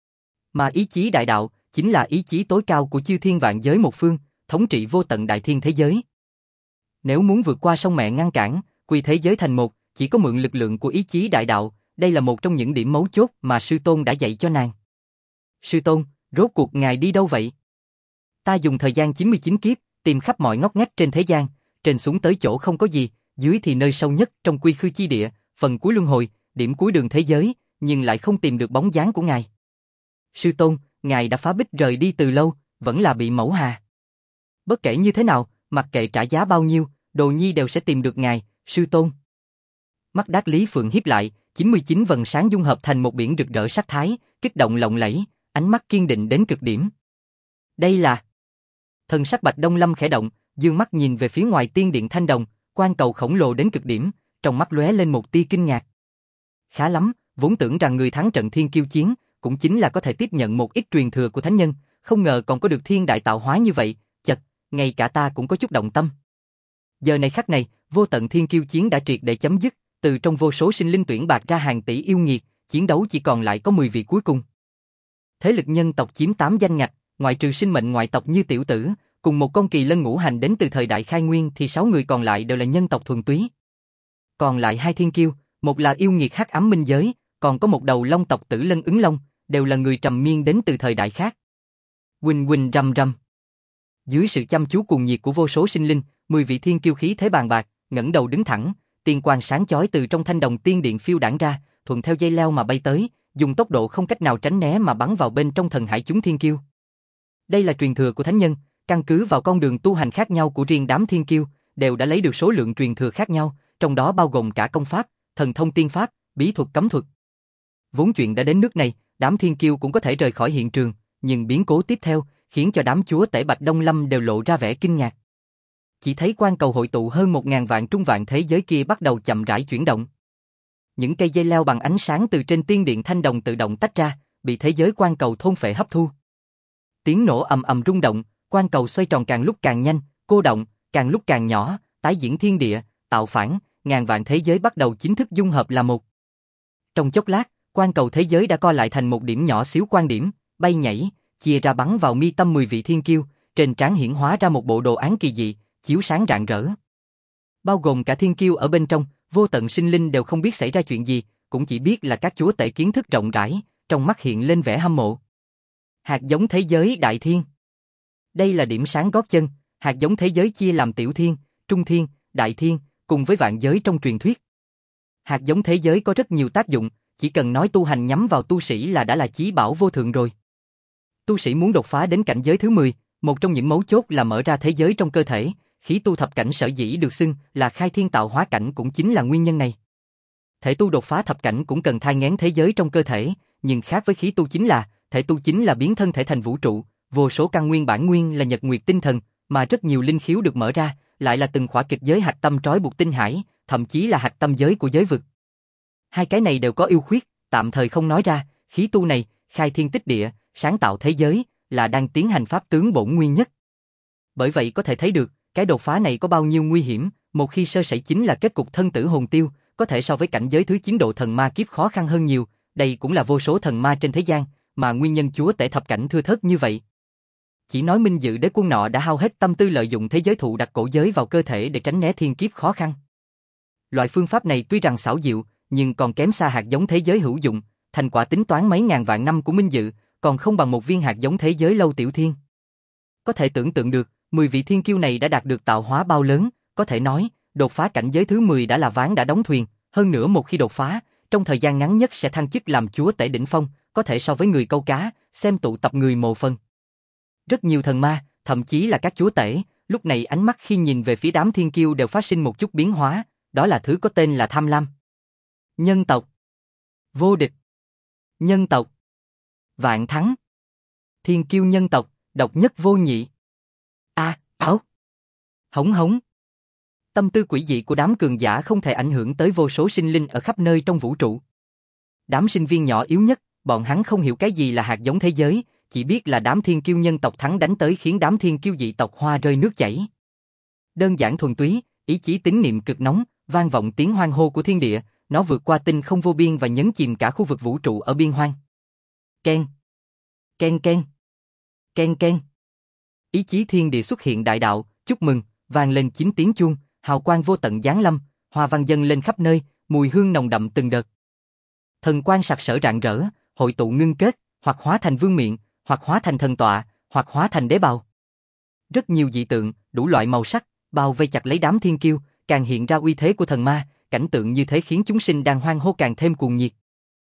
A: Mà ý chí đại đạo chính là ý chí tối cao của chư thiên vạn giới một phương, thống trị vô tận đại thiên thế giới. Nếu muốn vượt qua sông mẹ ngăn cản, quy thế giới thành một, chỉ có mượn lực lượng của ý chí đại đạo, đây là một trong những điểm mấu chốt mà sư tôn đã dạy cho nàng. Sư tôn, rốt cuộc ngài đi đâu vậy? Ta dùng thời gian 99 kiếp, tìm khắp mọi ngóc ngách trên thế gian, trên xuống tới chỗ không có gì, dưới thì nơi sâu nhất trong quy khư chi địa, phần cuối luân hồi, điểm cuối đường thế giới, nhưng lại không tìm được bóng dáng của ngài. Sư tôn, ngài đã phá bích rời đi từ lâu, vẫn là bị mẫu hà. Bất kể như thế nào, mặc kệ trả giá bao nhiêu, Đồ Nhi đều sẽ tìm được ngài, sư tôn. Mắt Đát Lý Phượng hiếp lại, 99 vầng sáng dung hợp thành một biển rực rỡ sắc thái, kích động lộng lẫy, ánh mắt kiên định đến cực điểm. Đây là... Thần sắc Bạch Đông Lâm khẽ động, dương mắt nhìn về phía ngoài tiên điện thanh đồng, quan cầu khổng lồ đến cực điểm, trong mắt lóe lên một tia kinh ngạc. Khá lắm, vốn tưởng rằng người thắng trận thiên kiêu chiến, cũng chính là có thể tiếp nhận một ít truyền thừa của thánh nhân, không ngờ còn có được thiên đại tạo hóa như vậy, chật, ngay cả ta cũng có chút động tâm. Giờ này khắc này, vô tận thiên kiêu chiến đã triệt để chấm dứt, từ trong vô số sinh linh tuyển bạc ra hàng tỷ yêu nghiệt, chiến đấu chỉ còn lại có 10 vị cuối cùng. Thế lực nhân tộc chiếm 8 danh ngạch, ngoại trừ sinh mệnh ngoại tộc như tiểu tử, cùng một con kỳ lân ngũ hành đến từ thời đại khai nguyên thì 6 người còn lại đều là nhân tộc thuần túy. Còn lại 2 thiên kiêu, một là yêu nghiệt hắc ám minh giới, còn có một đầu long tộc Tử Lân Ứng Long, đều là người trầm miên đến từ thời đại khác. Huỳnh huỳnh rầm rầm. Dưới sự chăm chú cuồng nhiệt của vô số sinh linh, 10 vị thiên kiêu khí thế bàn bạc, ngẩng đầu đứng thẳng, tiên quang sáng chói từ trong thanh đồng tiên điện phiêu đãng ra, thuận theo dây leo mà bay tới, dùng tốc độ không cách nào tránh né mà bắn vào bên trong thần hải chúng thiên kiêu. Đây là truyền thừa của thánh nhân, căn cứ vào con đường tu hành khác nhau của riêng đám thiên kiêu, đều đã lấy được số lượng truyền thừa khác nhau, trong đó bao gồm cả công pháp, thần thông tiên pháp, bí thuật cấm thuật. Vốn chuyện đã đến nước này, đám thiên kiêu cũng có thể rời khỏi hiện trường, nhưng biến cố tiếp theo khiến cho đám chúa tể Bạch Đông Lâm đều lộ ra vẻ kinh ngạc. Chỉ thấy quan cầu hội tụ hơn 1000 vạn trung vạn thế giới kia bắt đầu chậm rãi chuyển động. Những cây dây leo bằng ánh sáng từ trên tiên điện thanh đồng tự động tách ra, bị thế giới quang cầu thôn phệ hấp thu. Tiếng nổ ầm ầm rung động, quang cầu xoay tròn càng lúc càng nhanh, cô động, càng lúc càng nhỏ, tái diễn thiên địa, tạo phản, ngàn vạn thế giới bắt đầu chính thức dung hợp là một. Trong chốc lát, quang cầu thế giới đã co lại thành một điểm nhỏ xíu quang điểm, bay nhảy, chia ra bắn vào mi tâm 10 vị thiên kiêu, trên trán hiển hóa ra một bộ đồ án kỳ dị, chiếu sáng rạng rỡ. Bao gồm cả thiên kiêu ở bên trong, vô tận sinh linh đều không biết xảy ra chuyện gì, cũng chỉ biết là các chúa tể kiến thức rộng rãi, trong mắt hiện lên vẻ hâm mộ. Hạt giống thế giới đại thiên. Đây là điểm sáng gót chân, hạt giống thế giới chia làm tiểu thiên, trung thiên, đại thiên, cùng với vạn giới trong truyền thuyết. Hạt giống thế giới có rất nhiều tác dụng, chỉ cần nói tu hành nhắm vào tu sĩ là đã là chí bảo vô thượng rồi. Tu sĩ muốn đột phá đến cảnh giới thứ 10, một trong những mấu chốt là mở ra thế giới trong cơ thể, khí tu thập cảnh sở dĩ được xưng là khai thiên tạo hóa cảnh cũng chính là nguyên nhân này. Thể tu đột phá thập cảnh cũng cần thai nghén thế giới trong cơ thể, nhưng khác với khí tu chính là, thể tu chính là biến thân thể thành vũ trụ, vô số căn nguyên bản nguyên là nhật nguyệt tinh thần, mà rất nhiều linh khiếu được mở ra, lại là từng khỏa kịch giới hạch tâm trói buộc tinh hải, thậm chí là hạch tâm giới của giới vực. Hai cái này đều có ưu khuyết, tạm thời không nói ra, khí tu này, khai thiên tích địa, sáng tạo thế giới, là đang tiến hành pháp tướng bổn nguyên nhất. Bởi vậy có thể thấy được, cái đột phá này có bao nhiêu nguy hiểm, một khi sơ sẩy chính là kết cục thân tử hồn tiêu, có thể so với cảnh giới thứ 9 độ thần ma kiếp khó khăn hơn nhiều, đây cũng là vô số thần ma trên thế gian, mà nguyên nhân chúa tể thập cảnh thưa thớt như vậy. Chỉ nói Minh Dự đế quân nọ đã hao hết tâm tư lợi dụng thế giới thụ đặt cổ giới vào cơ thể để tránh né thiên kiếp khó khăn. Loại phương pháp này tuy rằng xảo diệu, nhưng còn kém xa hạt giống thế giới hữu dụng, thành quả tính toán mấy ngàn vạn năm của Minh Dự, còn không bằng một viên hạt giống thế giới lâu tiểu thiên. Có thể tưởng tượng được, 10 vị thiên kiêu này đã đạt được tạo hóa bao lớn, có thể nói, đột phá cảnh giới thứ 10 đã là ván đã đóng thuyền, hơn nữa một khi đột phá, trong thời gian ngắn nhất sẽ thăng chức làm chúa tể đỉnh phong, có thể so với người câu cá, xem tụ tập người mộ phân. Rất nhiều thần ma, thậm chí là các chúa tể, lúc này ánh mắt khi nhìn về phía đám thiên kiêu đều phát sinh một chút biến hóa, đó là thứ có tên là tham lam. Nhân tộc. Vô địch. Nhân tộc. Vạn thắng. Thiên kiêu nhân tộc, độc nhất vô nhị. Áo. Hống hống. Tâm tư quỷ dị của đám cường giả không thể ảnh hưởng tới vô số sinh linh ở khắp nơi trong vũ trụ. Đám sinh viên nhỏ yếu nhất, bọn hắn không hiểu cái gì là hạt giống thế giới, chỉ biết là đám thiên kiêu nhân tộc thắng đánh tới khiến đám thiên kiêu dị tộc hoa rơi nước chảy. Đơn giản thuần túy, ý chí tín niệm cực nóng, vang vọng tiếng hoan hô của thiên địa, nó vượt qua tinh không vô biên và nhấn chìm cả khu vực vũ trụ ở biên hoang. Ken. Ken ken. Ken ken. Ý chí thiên địa xuất hiện đại đạo, chúc mừng, vang lên 9 tiếng chuông, hào quang vô tận giáng lâm, hoa văn dâng lên khắp nơi, mùi hương nồng đậm từng đợt. Thần quang sặc sỡ rạng rỡ, hội tụ ngưng kết, hoặc hóa thành vương miện, hoặc hóa thành thần tọa, hoặc hóa thành đế bào. Rất nhiều dị tượng, đủ loại màu sắc, bao vây chặt lấy đám thiên kiêu, càng hiện ra uy thế của thần ma, cảnh tượng như thế khiến chúng sinh đang hoan hô càng thêm cuồng nhiệt.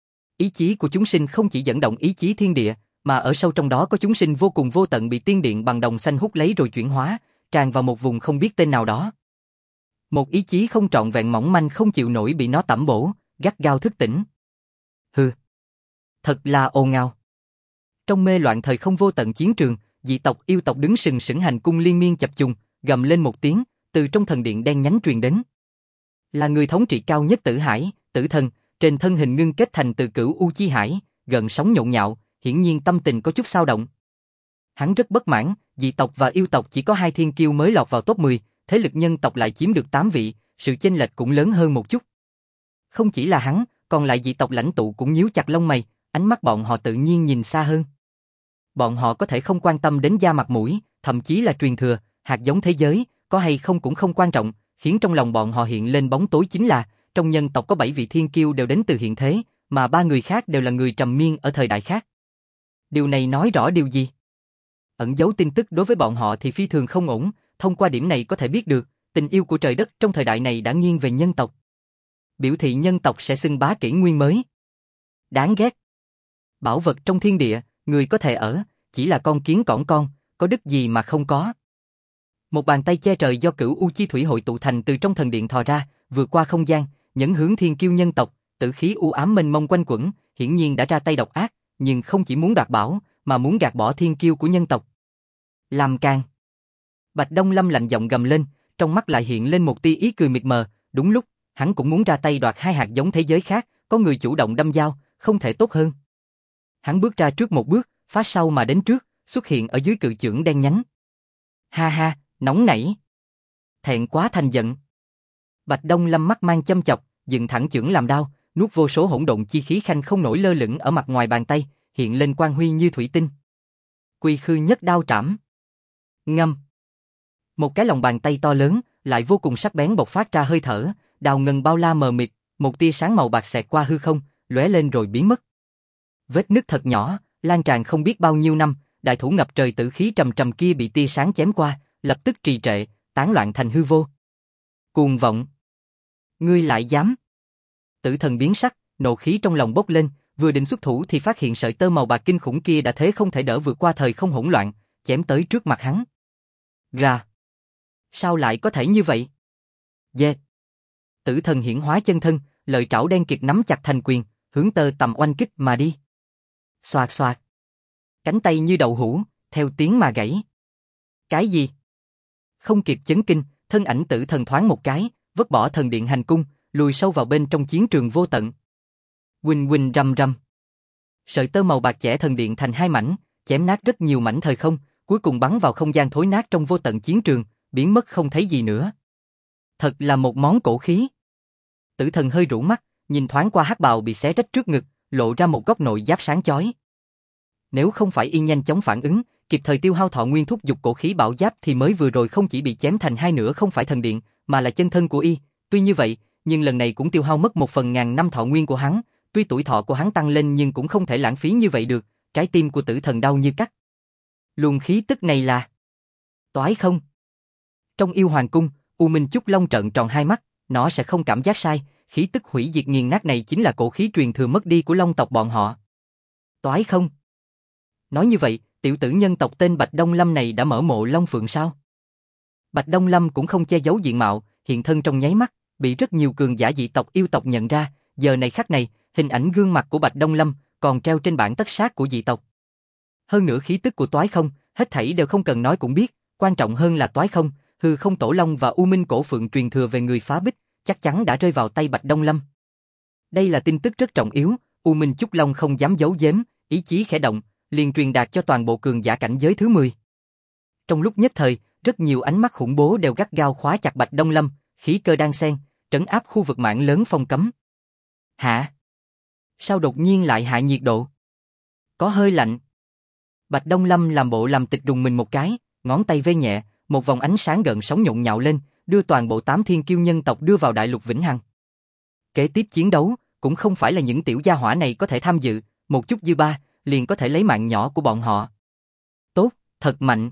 A: Ý chí của chúng sinh không chỉ dẫn động ý chí thiên địa, mà ở sâu trong đó có chúng sinh vô cùng vô tận bị tiên điện bằng đồng xanh hút lấy rồi chuyển hóa, tràn vào một vùng không biết tên nào đó. Một ý chí không trọn vẹn mỏng manh không chịu nổi bị nó tẩm bổ, gắt gao thức tỉnh. Hừ, thật là ồn ào. Trong mê loạn thời không vô tận chiến trường, dị tộc yêu tộc đứng sừng sững hành cung liên miên chập trùng, gầm lên một tiếng, từ trong thần điện đen nhánh truyền đến. Là người thống trị cao nhất Tử Hải, Tử Thần, trên thân hình ngưng kết thành từ cửu U Chi Hải, gần sóng nhộn nhạo, hiển nhiên tâm tình có chút xao động. Hắn rất bất mãn, dị tộc và yêu tộc chỉ có 2 thiên kiêu mới lọt vào top 10, thế lực nhân tộc lại chiếm được 8 vị, sự chênh lệch cũng lớn hơn một chút. Không chỉ là hắn, còn lại dị tộc lãnh tụ cũng nhíu chặt lông mày, ánh mắt bọn họ tự nhiên nhìn xa hơn. Bọn họ có thể không quan tâm đến da mặt mũi, thậm chí là truyền thừa, hạt giống thế giới, có hay không cũng không quan trọng, khiến trong lòng bọn họ hiện lên bóng tối chính là, trong nhân tộc có 7 vị thiên kiêu đều đến từ hiện thế, mà 3 người khác đều là người trầm miên ở thời đại khác. Điều này nói rõ điều gì? Ẩn giấu tin tức đối với bọn họ thì phi thường không ổn, thông qua điểm này có thể biết được, tình yêu của trời đất trong thời đại này đã nghiêng về nhân tộc. Biểu thị nhân tộc sẽ xưng bá kỷ nguyên mới. Đáng ghét. Bảo vật trong thiên địa, người có thể ở, chỉ là con kiến cỏn con, có đức gì mà không có. Một bàn tay che trời do cửu U Chi Thủy hội tụ thành từ trong thần điện thò ra, vượt qua không gian, nhấn hướng thiên kiêu nhân tộc, tử khí u ám mênh mông quanh quẩn, hiển nhiên đã ra tay độc ác, nhưng không chỉ muốn đoạt bảo, mà muốn gạt bỏ thiên kiêu của nhân tộc. Làm càn. Bạch Đông Lâm lạnh giọng gầm lên, trong mắt lại hiện lên một tia ý cười mịt mờ, đúng lúc, hắn cũng muốn ra tay đoạt 2 hạt giống thế giới khác, có người chủ động đâm dao, không thể tốt hơn. Hắn bước ra trước một bước, phá sau mà đến trước, xuất hiện ở dưới cự chưởng đen nhánh. Ha ha, nóng nảy. Thẹn quá thành giận. Bạch Đông Lâm mắt mang châm chọc, dựng thẳng chưởng làm đao, nuốt vô số hỗn độn chi khí khanh không nổi lơ lửng ở mặt ngoài bàn tay, hiện lên quang huy như thủy tinh. Quy khư nhất đao trảm. Ngâm. Một cái lòng bàn tay to lớn, lại vô cùng sắc bén bộc phát ra hơi thở, đào ngân bao la mờ mịt, một tia sáng màu bạc xẹt qua hư không, lóe lên rồi biến mất. Vết nứt thật nhỏ, lan tràn không biết bao nhiêu năm, đại thủ ngập trời tử khí trầm trầm kia bị tia sáng chém qua, lập tức trì trệ, tán loạn thành hư vô. Cuồng vọng. Ngươi lại dám? Tử thần biến sắc, nộ khí trong lòng bốc lên, vừa định xuất thủ thì phát hiện sợi tơ màu bạc kinh khủng kia đã thế không thể đỡ vượt qua thời không hỗn loạn, chém tới trước mặt hắn. Ra. Sao lại có thể như vậy? Dê. Tử thần hiển hóa chân thân, lợi trảo đen kịt nắm chặt thành quyền, hướng tơ tầm oanh kích mà đi. Xoạt xoạt. Cánh tay như đậu hũ, theo tiếng mà gãy. Cái gì? Không kịp chấn kinh, thân ảnh tử thần thoáng một cái, vứt bỏ thần điện hành cung, lùi sâu vào bên trong chiến trường vô tận. Huỳnh huỳnh rầm rầm. Sợi tơ màu bạc chẻ thần điện thành hai mảnh, chém nát rất nhiều mảnh thời không, cuối cùng bắn vào không gian thối nát trong vô tận chiến trường, biến mất không thấy gì nữa. Thật là một món cổ khí. Tử thần hơi rũ mắt, nhìn thoáng qua hắc bào bị xé rách trước ngực, lộ ra một góc nội giáp sáng chói. Nếu không phải y nhanh chóng phản ứng, kịp thời tiêu hao thọ nguyên thúc dục cổ khí bảo giáp thì mới vừa rồi không chỉ bị chém thành hai nửa không phải thần điện, mà là chân thân của y. Tuy như vậy, nhưng lần này cũng tiêu hao mất 1/1000 năm thọ nguyên của hắn. Tuy tuổi thọ của hắn tăng lên nhưng cũng không thể lãng phí như vậy được. Trái tim của tử thần đau như cắt. Luồng khí tức này là toái không? Trong yêu hoàng cung, U Minh Chúc Long trợn tròn hai mắt, nó sẽ không cảm giác sai. Khí tức hủy diệt nghiền nát này chính là cổ khí truyền thừa mất đi của Long tộc bọn họ. Toái không? Nói như vậy, tiểu tử nhân tộc tên Bạch Đông Lâm này đã mở mộ Long Phượng sao? Bạch Đông Lâm cũng không che giấu diện mạo, hiện thân trong nháy mắt, bị rất nhiều cường giả dị tộc yêu tộc nhận ra. Giờ này khắc này, hình ảnh gương mặt của Bạch Đông Lâm còn treo trên bản tất sát của dị tộc. Hơn nữa khí tức của toái không, hết thảy đều không cần nói cũng biết. Quan trọng hơn là toái không, hư không tổ long và U Minh cổ phượng truyền thừa về người phá bích, chắc chắn đã rơi vào tay Bạch Đông Lâm. Đây là tin tức rất trọng yếu. U Minh Chúc Long không dám giấu giếm, ý chí khẽ động, liền truyền đạt cho toàn bộ cường giả cảnh giới thứ 10. Trong lúc nhất thời, rất nhiều ánh mắt khủng bố đều gắt gao khóa chặt Bạch Đông Lâm, khí cơ đan xen, trấn áp khu vực mạng lớn phong cấm. Hả? Sao đột nhiên lại hạ nhiệt độ? Có hơi lạnh. Bạch Đông Lâm làm bộ làm tịch rùng mình một cái, ngón tay vê nhẹ, một vòng ánh sáng gợn sóng nhộn nhạo lên, đưa toàn bộ 8 thiên kiêu nhân tộc đưa vào đại lục vĩnh hằng. Kế tiếp chiến đấu, cũng không phải là những tiểu gia hỏa này có thể tham dự, một chút dư ba, liền có thể lấy mạng nhỏ của bọn họ. Tốt, thật mạnh.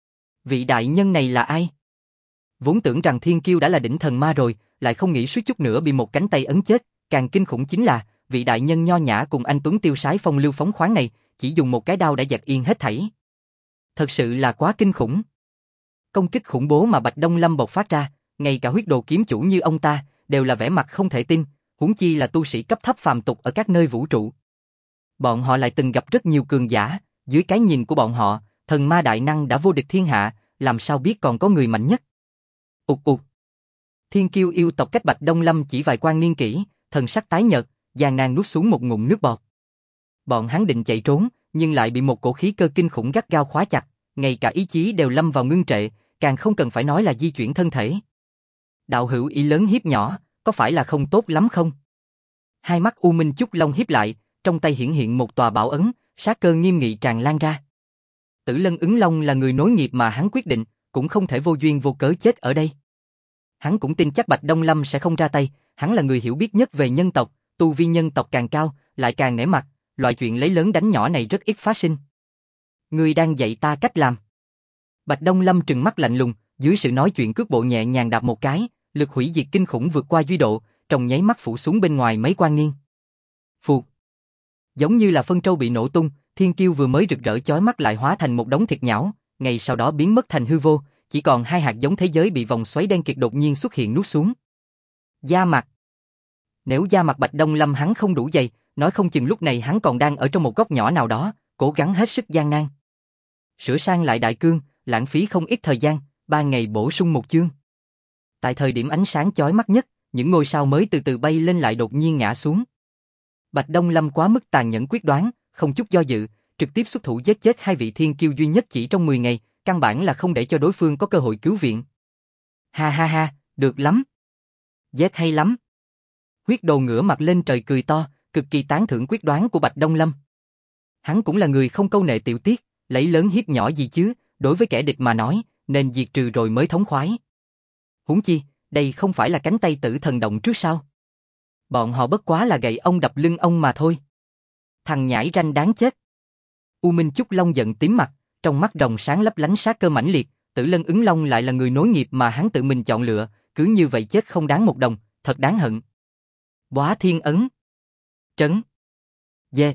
A: Vị đại nhân này là ai? Vốn tưởng rằng thiên kiêu đã là đỉnh thần ma rồi, lại không nghĩ suýt chút nữa bị một cánh tay ấn chết, càng kinh khủng chính là, vị đại nhân nho nhã cùng anh tuấn tiêu sái phong lưu phóng khoáng này, chỉ dùng một cái đao đã dẹp yên hết thảy. Thật sự là quá kinh khủng. Công kích khủng bố mà Bạch Đông Lâm bộc phát ra, ngay cả huyết đồ kiếm chủ như ông ta, đều là vẻ mặt không thể tin, huống chi là tu sĩ cấp thấp phàm tục ở các nơi vũ trụ. Bọn họ lại từng gặp rất nhiều cường giả, dưới cái nhìn của bọn họ, thần ma đại năng đã vô địch thiên hạ, làm sao biết còn có người mạnh nhất. Ụt ụt. Thiên kiêu yêu tộc cách Bạch Đông Lâm chỉ vài quan niên kỷ, thần sắc tái nhợt, gian nan nuốt xuống một ngụm nước bọt. Bọn hắn định chạy trốn, nhưng lại bị một cổ khí cơ kinh khủng gắt gao khóa chặt, ngay cả ý chí đều lâm vào ngưng trệ, càng không cần phải nói là di chuyển thân thể. Đạo hữu ý lớn hiếp nhỏ, có phải là không tốt lắm không? Hai mắt U Minh Chúc Long hiếp lại, trong tay hiển hiện một tòa bảo ấn, sát cơ nghiêm nghị tràn lan ra. Tử Lân Ứng Long là người nối nghiệp mà hắn quyết định, cũng không thể vô duyên vô cớ chết ở đây. Hắn cũng tin chắc Bạch Đông Lâm sẽ không ra tay, hắn là người hiểu biết nhất về nhân tộc, tu vi nhân tộc càng cao, lại càng nể mặt, loại chuyện lấy lớn đánh nhỏ này rất ít phát sinh. Ngươi đang dạy ta cách làm. Bạch Đông Lâm trừng mắt lạnh lùng, dưới sự nói chuyện cước bộ nhẹ nhàng đạp một cái, lực hủy diệt kinh khủng vượt qua duy độ, trong nháy mắt phủ xuống bên ngoài mấy quan niên. Phụt. Giống như là phân trâu bị nổ tung, thiên kiêu vừa mới rực rỡ chói mắt lại hóa thành một đống thịt nhão, ngay sau đó biến mất thành hư vô, chỉ còn hai hạt giống thế giới bị vòng xoáy đen kịt đột nhiên xuất hiện nuốt xuống. Da mặt. Nếu da mặt Bạch Đông Lâm hắn không đủ dày, nói không chừng lúc này hắn còn đang ở trong một góc nhỏ nào đó, cố gắng hết sức gian nan. Sửa sang lại đại cương, lãng phí không ít thời gian, 3 ngày bổ sung một chương. Tại thời điểm ánh sáng chói mắt nhất, những ngôi sao mới từ từ bay lên lại đột nhiên ngã xuống. Bạch Đông Lâm quá mức tàn nhẫn quyết đoán, không chút do dự, trực tiếp xuất thủ giết chết hai vị thiên kiêu duy nhất chỉ trong 10 ngày, căn bản là không để cho đối phương có cơ hội cứu viện. Ha ha ha, được lắm. Giết hay lắm. Huyết Đồ ngửa mặt lên trời cười to, cực kỳ tán thưởng quyết đoán của Bạch Đông Lâm. Hắn cũng là người không câu nệ tiểu tiết, lấy lớn hiếp nhỏ gì chứ, đối với kẻ địch mà nói, nên diệt trừ rồi mới thống khoái. Huống chi, đây không phải là cánh tay Tử Thần động trước sao? Bọn họ bất quá là gậy ông đập lưng ông mà thôi. Thằng nhãi ranh đáng chết. U Minh Chúc Long giận tím mặt, trong mắt rồng sáng lấp lánh sát cơ mãnh liệt, Tử Lân Ứng Long lại là người nối nghiệp mà hắn tự mình chọn lựa, cứ như vậy chết không đáng một đồng, thật đáng hận. Bóa Thiên Ấn. Trấn. Dê.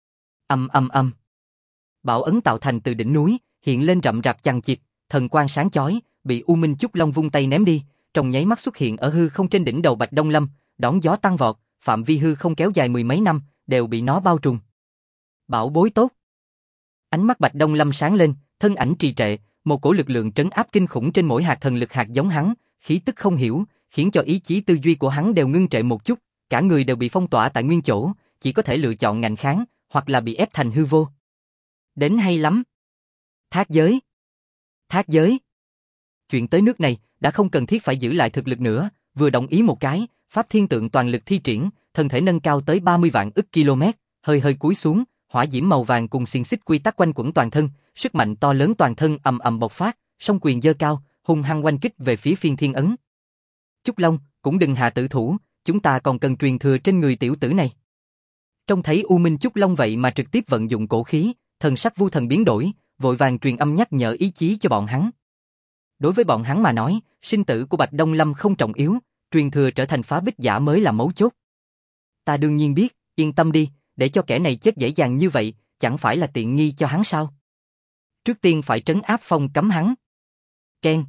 A: Âm. Bảo ấn tạo thành từ đỉnh núi, hiện lên rậm rạp chằng chịt, thần quang sáng chói, bị U Minh Chúc Long vung tay ném đi, trong nháy mắt xuất hiện ở hư không trên đỉnh đầu Bạch Đông Lâm, đón gió tăng vọt, phạm vi hư không kéo dài mười mấy năm, đều bị nó bao trùm. Bảo bối tốt. Ánh mắt Bạch Đông Lâm sáng lên, thân ảnh trì trệ, một cổ lực lượng trấn áp kinh khủng trên mỗi hạt thần lực hạt giống hắn, khí tức không hiểu, khiến cho ý chí tư duy của hắn đều ngưng trệ một chút, cả người đều bị phong tỏa tại nguyên chỗ, chỉ có thể lựa chọn ngạnh kháng, hoặc là bị ép thành hư vô. Đến hay lắm. Thác giới. Thác giới. Chuyện tới nước này, đã không cần thiết phải giữ lại thực lực nữa, vừa đồng ý một cái, Pháp Thiên Tượng toàn lực thi triển, thân thể nâng cao tới 30 vạn ức km, hơi cúi xuống, hỏa diễm màu vàng cùng xiềng xích quy tắc quanh quẩn toàn thân, sức mạnh to lớn toàn thân ầm bộc phát, song quyền giơ cao, hung hăng oanh kích về phía Phiên Thiên Ấn. Chúc Long, cũng đừng hạ tử thủ, chúng ta còn cần truyền thừa trên người tiểu tử này. Trông thấy U Minh Chúc Long vậy mà trực tiếp vận dụng cổ khí, thần sắc Vu Thần biến đổi, vội vàng truyền âm nhắc nhở ý chí cho bọn hắn. Đối với bọn hắn mà nói, sinh tử của Bạch Đông Lâm không trọng yếu, truyền thừa trở thành phá bích giả mới là mấu chốt. Ta đương nhiên biết, yên tâm đi, để cho kẻ này chết dễ dàng như vậy, chẳng phải là tiện nghi cho hắn sao? Trước tiên phải trấn áp phong cấm hắn. Keng.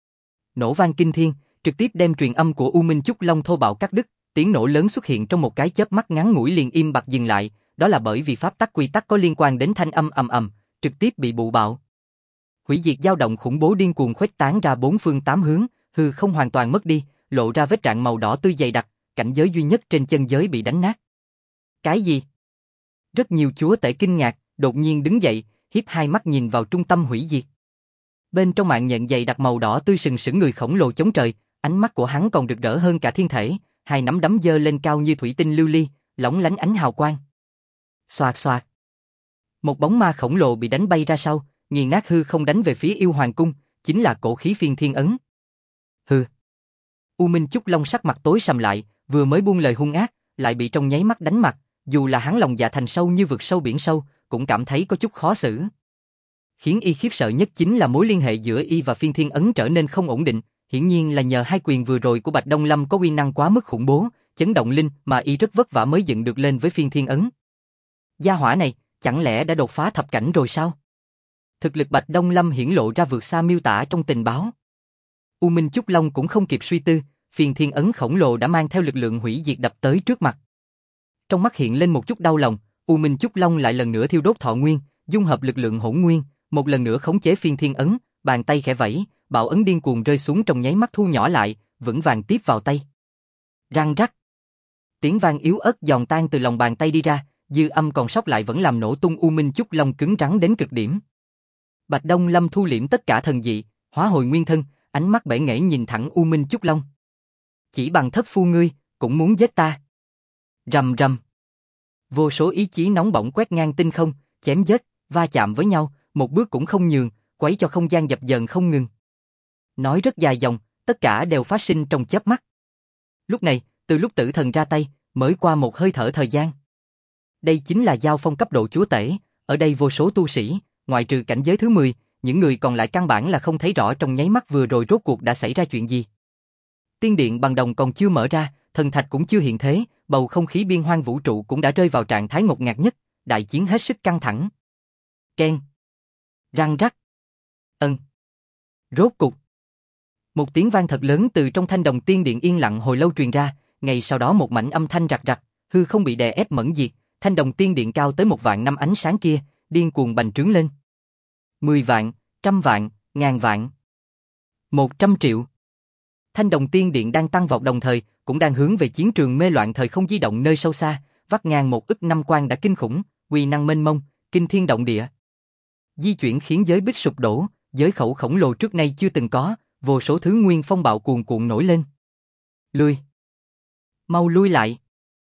A: Nổ vang kinh thiên, trực tiếp đem truyền âm của U Minh Chúc Long thô bạo cắt đứt, tiếng nổ lớn xuất hiện trong một cái chớp mắt ngắn ngủi liền im bặt dừng lại, đó là bởi vì pháp tắc quy tắc có liên quan đến thanh âm ầm, trực tiếp bị bụ bạo. Hủy diệt dao động khủng bố điên cuồng khuếch tán ra bốn phương tám hướng, hư không hoàn toàn mất đi, lộ ra vết rạn màu đỏ tươi dày đặc, cảnh giới duy nhất trên chân giới bị đánh nát. Cái gì? Rất nhiều chúa tể kinh ngạc, đột nhiên đứng dậy, hiếp hai mắt nhìn vào trung tâm hủy diệt. Bên trong mạng nhện dày đặc màu đỏ tươi sừng sững người khổng lồ chống trời, ánh mắt của hắn còn rực rỡ hơn cả thiên thể, hai nắm đấm giơ lên cao như thủy tinh lưu ly, lóng lánh ánh hào quang. Xoạt xoạt. Một bóng ma khổng lồ bị đánh bay ra sau, nghiền nát hư không đánh về phía Yêu Hoàng cung, chính là cổ khí Phiên Thiên Ấn. Hừ. U Minh Chúc Long sắc mặt tối sầm lại, vừa mới buông lời hung ác, lại bị trong nháy mắt đánh mặt, dù là hắn lòng dạ thành sâu như vực sâu biển sâu, cũng cảm thấy có chút khó xử. Khiến y khiếp sợ nhất chính là mối liên hệ giữa y và Phiên Thiên Ấn trở nên không ổn định, hiển nhiên là nhờ hai quyền vừa rồi của Bạch Đông Lâm có uy năng quá mức khủng bố, chấn động linh mà y rất vất vả mới dựng được lên với Phiên Thiên Ấn. Gia hỏa này, chẳng lẽ đã đột phá thập cảnh rồi sao? Thực lực Bạch Đông Lâm hiển lộ ra vượt xa miêu tả trong tình báo. U Minh Chúc Long cũng không kịp suy tư, Phiên Thiên Ấn khổng lồ đã mang theo lực lượng hủy diệt đập tới trước mặt. Trong mắt hiện lên một chút đau lòng, U Minh Chúc Long lại lần nữa thiêu đốt thọ nguyên, dung hợp lực lượng hỗn nguyên, một lần nữa khống chế Phiên Thiên Ấn, bàn tay khẽ vẫy, bảo ấn điên cuồng rơi xuống trong nháy mắt thu nhỏ lại, vững vàng tiếp vào tay. Răng rắc. Tiếng vang yếu ớt giòn tan từ lòng bàn tay đi ra, dư âm còn sót lại vẫn làm nổ tung U Minh Chúc Long cứng rắn đến cực điểm. Bạch Đông Lâm thu liễm tất cả thần dị, hóa hồi nguyên thân, ánh mắt bể nghễ nhìn thẳng U Minh Chúc Long. Chỉ bằng thất phu ngươi, cũng muốn giết ta. Rầm rầm. Vô số ý chí nóng bỏng quét ngang tinh không, chém giết, va chạm với nhau, một bước cũng không nhường, quấy cho không gian dập dờn không ngừng. Nói rất dài dòng, tất cả đều phát sinh trong chớp mắt. Lúc này, từ lúc Tử Thần ra tay, mới qua một hơi thở thời gian. Đây chính là giao phong cấp độ chúa tể, ở đây vô số tu sĩ, ngoại trừ cảnh giới thứ 10, những người còn lại căn bản là không thấy rõ trong nháy mắt vừa rồi rốt cuộc đã xảy ra chuyện gì. Tiên điện bằng đồng còn chưa mở ra, thần thạch cũng chưa hiện thế, bầu không khí biên hoang vũ trụ cũng đã rơi vào trạng thái ngột ngạt nhất, đại chiến hết sức căng thẳng. Keng. Răng rắc. Rốt cục. Một tiếng vang thật lớn từ trong thanh đồng tiên điện yên lặng hồi lâu truyền ra, ngay sau đó một mảnh âm thanh rạc rạc, hư không bị đè ép mẫn diệt, thanh đồng tiên điện cao tới 1 vạn năm ánh sáng kia, điên cuồng bành trướng lên. 10 vạn, 100 vạn, ngàn vạn, 100 triệu. Thanh đồng tiên điện đang tăng vọt đồng thời, cũng đang hướng về chiến trường mê loạn thời không di động nơi sâu xa, vắt ngang 1 ức năm quang đã kinh khủng, uy năng mênh mông, kinh thiên động địa. Di chuyển khiến giới bích sụp đổ, giới khẩu khổng lồ trước nay chưa từng có, vô số thứ nguyên phong bạo cuồn cuộn nổi lên. Lui! Mau lui lại!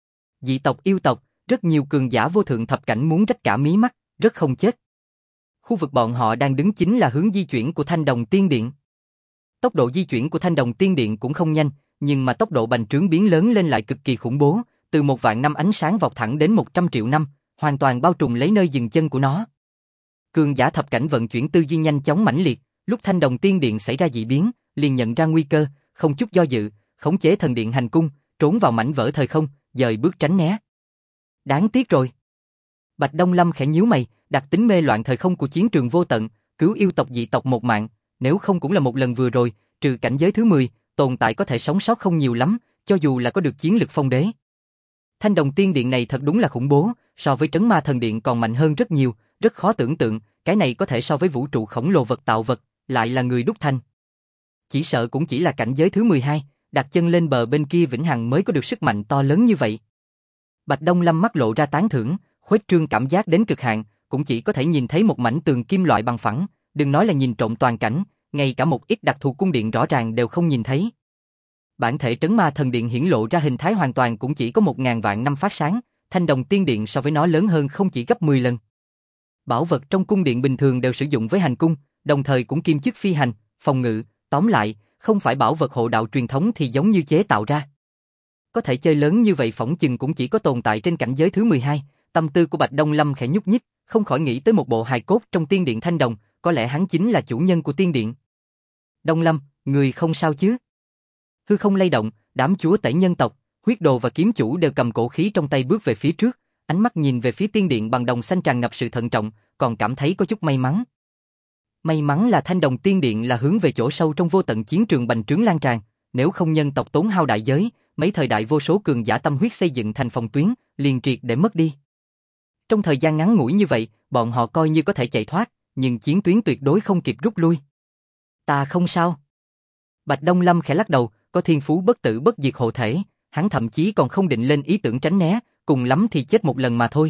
A: Dị tộc yêu tộc, rất nhiều cường giả vô thượng thập cảnh muốn rách cả mí mắt, rất không chết. Khu vực bọn họ đang đứng chính là hướng di chuyển của Thanh Đồng Tiên Điện. Tốc độ di chuyển của Thanh Đồng Tiên Điện cũng không nhanh, nhưng mà tốc độ bành trướng biến lớn lên lại cực kỳ khủng bố, từ 1.000 năm ánh sáng vọt thẳng đến 100 triệu năm, hoàn toàn bao trùm lấy nơi dừng chân của nó. Cường giả thập cảnh vận chuyển tư duy nhanh chóng mãnh liệt, lúc Thanh Đồng Tiên Điện xảy ra dị biến, liền nhận ra nguy cơ, không chút do dự, khống chế thần điện hành cung, trốn vào mảnh vỡ thời không, dời bước tránh né. Đáng tiếc rồi. Bạch Đông Lâm khẽ nhíu mày, đặc tính mê loạn thời không của chiến trường vô tận, cứu yêu tộc dị tộc một mạng, nếu không cũng là một lần vừa rồi, trừ cảnh giới thứ 10, tồn tại có thể sống sót không nhiều lắm, cho dù là có được chiến lực phong đế. Thanh Đồng Tiên Điện này thật đúng là khủng bố, so với Trấn Ma Thần Điện còn mạnh hơn rất nhiều, rất khó tưởng tượng, cái này có thể so với vũ trụ khổng lồ vật tạo vật, lại là người đúc thành. Chỉ sợ cũng chỉ là cảnh giới thứ 12, đặt chân lên bờ bên kia vĩnh hằng mới có được sức mạnh to lớn như vậy. Bạch Đông Lâm mắt lộ ra tán thưởng, khuếch trương cảm giác đến cực hạn, cũng chỉ có thể nhìn thấy một mảnh tường kim loại bằng phẳng, đừng nói là nhìn trộm toàn cảnh, ngay cả một ít đặc thù cung điện rõ ràng đều không nhìn thấy. Bản thể Trấn Ma Thần Điện hiển lộ ra hình thái hoàn toàn cũng chỉ có 1.000 vạn năm phát sáng, Thanh Đồng Tiên Điện so với nó lớn hơn không chỉ gấp 10 lần. Bảo vật trong cung điện bình thường đều sử dụng với hành cung, đồng thời cũng kiêm chức phi hành, phòng ngự, tóm lại, không phải bảo vật hộ đạo truyền thống thì giống như chế tạo ra. Có thể chơi lớn như vậy phỏng chừng cũng chỉ có tồn tại trên cảnh giới thứ 12, tâm tư của Bạch Đông Lâm khẽ nhúc nhích, không khỏi nghĩ tới một bộ hài cốt trong tiên điện Thanh Đồng, có lẽ hắn chính là chủ nhân của tiên điện. Đông Lâm, người không sao chứ? Hư không lay động, đám chúa tể nhân tộc, huyết đồ và kiếm chủ đều cầm cổ khí trong tay bước về phía trước, ánh mắt nhìn về phía tiên điện bằng đồng xanh tràn ngập sự thận trọng, còn cảm thấy có chút may mắn. May mắn là Thanh Đồng Tiên Điện là hướng về chỗ sâu trong vô tận chiến trường bành trướng lan tràn, nếu không nhân tộc tốn hao đại giới, mấy thời đại vô số cường giả tâm huyết xây dựng thành phòng tuyến, liền triệt để mất đi. Trong thời gian ngắn ngủi như vậy, bọn họ coi như có thể chạy thoát, nhưng chiến tuyến tuyệt đối không kịp rút lui. Ta không sao. Bạch Đông Lâm khẽ lắc đầu, có thiên phú bất tử bất diệt hộ thể, hắn thậm chí còn không định lên ý tưởng tránh né, cùng lắm thì chết một lần mà thôi.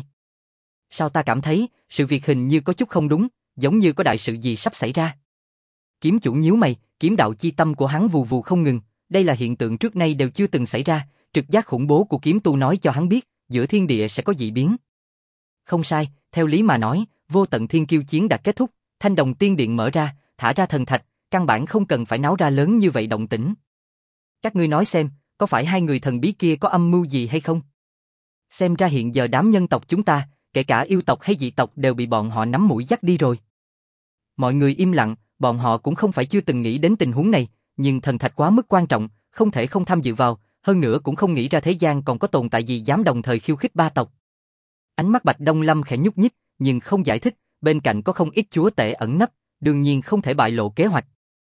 A: Sao ta cảm thấy, sự việc hình như có chút không đúng, giống như có đại sự gì sắp xảy ra. Kiếm chủ nhíu mày, kiếm đạo chi tâm của hắn vù vù không ngừng, đây là hiện tượng trước nay đều chưa từng xảy ra, trực giác khủng bố của kiếm tu nói cho hắn biết, giữa thiên địa sẽ có dị biến. Không sai, theo lý mà nói, vô tận thiên kiêu chiến đã kết thúc, Thanh Đồng Tiên Điện mở ra, thả ra thần thạch, căn bản không cần phải náo ra lớn như vậy động tĩnh. Các ngươi nói xem, có phải hai người thần bí kia có âm mưu gì hay không? Xem ra hiện giờ đám nhân tộc chúng ta, kể cả yêu tộc hay dị tộc đều bị bọn họ nắm mũi dắt đi rồi. Mọi người im lặng, bọn họ cũng không phải chưa từng nghĩ đến tình huống này, nhưng thần thạch quá mức quan trọng, không thể không tham dự vào, hơn nữa cũng không nghĩ ra thế gian còn có tồn tại gì dám đồng thời khiêu khích ba tộc. Ánh mắt Bạch Đông Lâm khẽ nhúc nhích, nhưng không giải thích, bên cạnh có không ít chúa tể ẩn nấp, đương nhiên không thể bại lộ kế hoạch.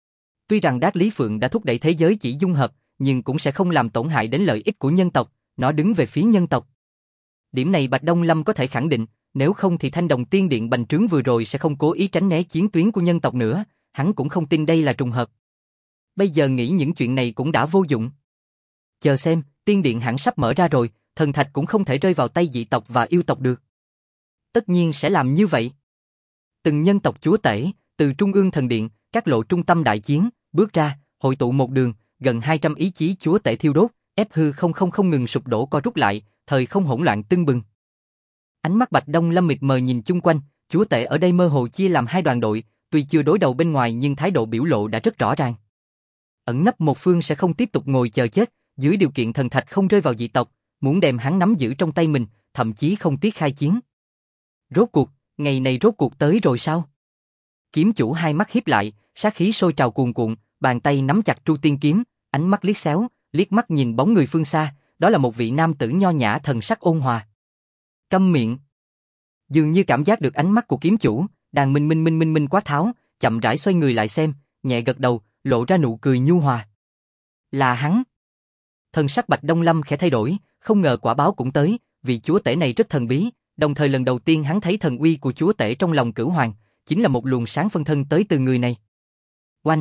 A: Tuy rằng Đát Lý Phượng đã thúc đẩy thế giới chỉ dung hợp, nhưng cũng sẽ không làm tổn hại đến lợi ích của nhân tộc, nó đứng về phía nhân tộc. Điểm này Bạch Đông Lâm có thể khẳng định, nếu không thì Thanh Đồng Tiên Điện bành trướng vừa rồi sẽ không cố ý tránh né chiến tuyến của nhân tộc nữa, hắn cũng không tin đây là trùng hợp. Bây giờ nghĩ những chuyện này cũng đã vô dụng. Chờ xem, tiên điện hẳn sắp mở ra rồi, thần thạch cũng không thể rơi vào tay dị tộc và yêu tộc được. Tất nhiên sẽ làm như vậy. Từng nhân tộc chúa tể, từ Trung ương thần điện, các lộ trung tâm đại chiến, bước ra, hội tụ một đường, gần 200 ý chí chúa tể thiêu đốt, ép hư không ngừng sụp đổ co rút lại, thời không hỗn loạn tưng bừng. Ánh mắt Bạch Đông Lâm mịt mờ nhìn chung quanh, chúa tể ở đây mơ hồ chia làm hai đoàn đội, tuy chưa đối đầu bên ngoài nhưng thái độ biểu lộ đã rất rõ ràng. Ẩn nấp một phương sẽ không tiếp tục ngồi chờ chết, dưới điều kiện thần thạch không rơi vào dị tộc, muốn đem hắn nắm giữ trong tay mình, thậm chí không tiếc khai chiến. Rốt cuộc, ngày này rốt cuộc tới rồi sao? Kiếm chủ hai mắt híp lại, sát khí sôi trào cuồn cuộn, bàn tay nắm chặt tru tiên kiếm, ánh mắt liếc xéo, liếc mắt nhìn bóng người phương xa, đó là một vị nam tử nho nhã thần sắc ôn hòa. Câm miệng. Dường như cảm giác được ánh mắt của kiếm chủ, đàn minh quát tháo, chậm rãi xoay người lại xem, nhẹ gật đầu, lộ ra nụ cười nhu hòa. Là hắn. Thần sắc Bạch Đông Lâm khẽ thay đổi, không ngờ quả báo cũng tới, vị chúa tể này rất thần bí, đồng thời lần đầu tiên hắn thấy thần uy của chúa tể trong lòng Cửu Hoàng, chính là một luồng sáng phân thân tới từ người này. Oanh!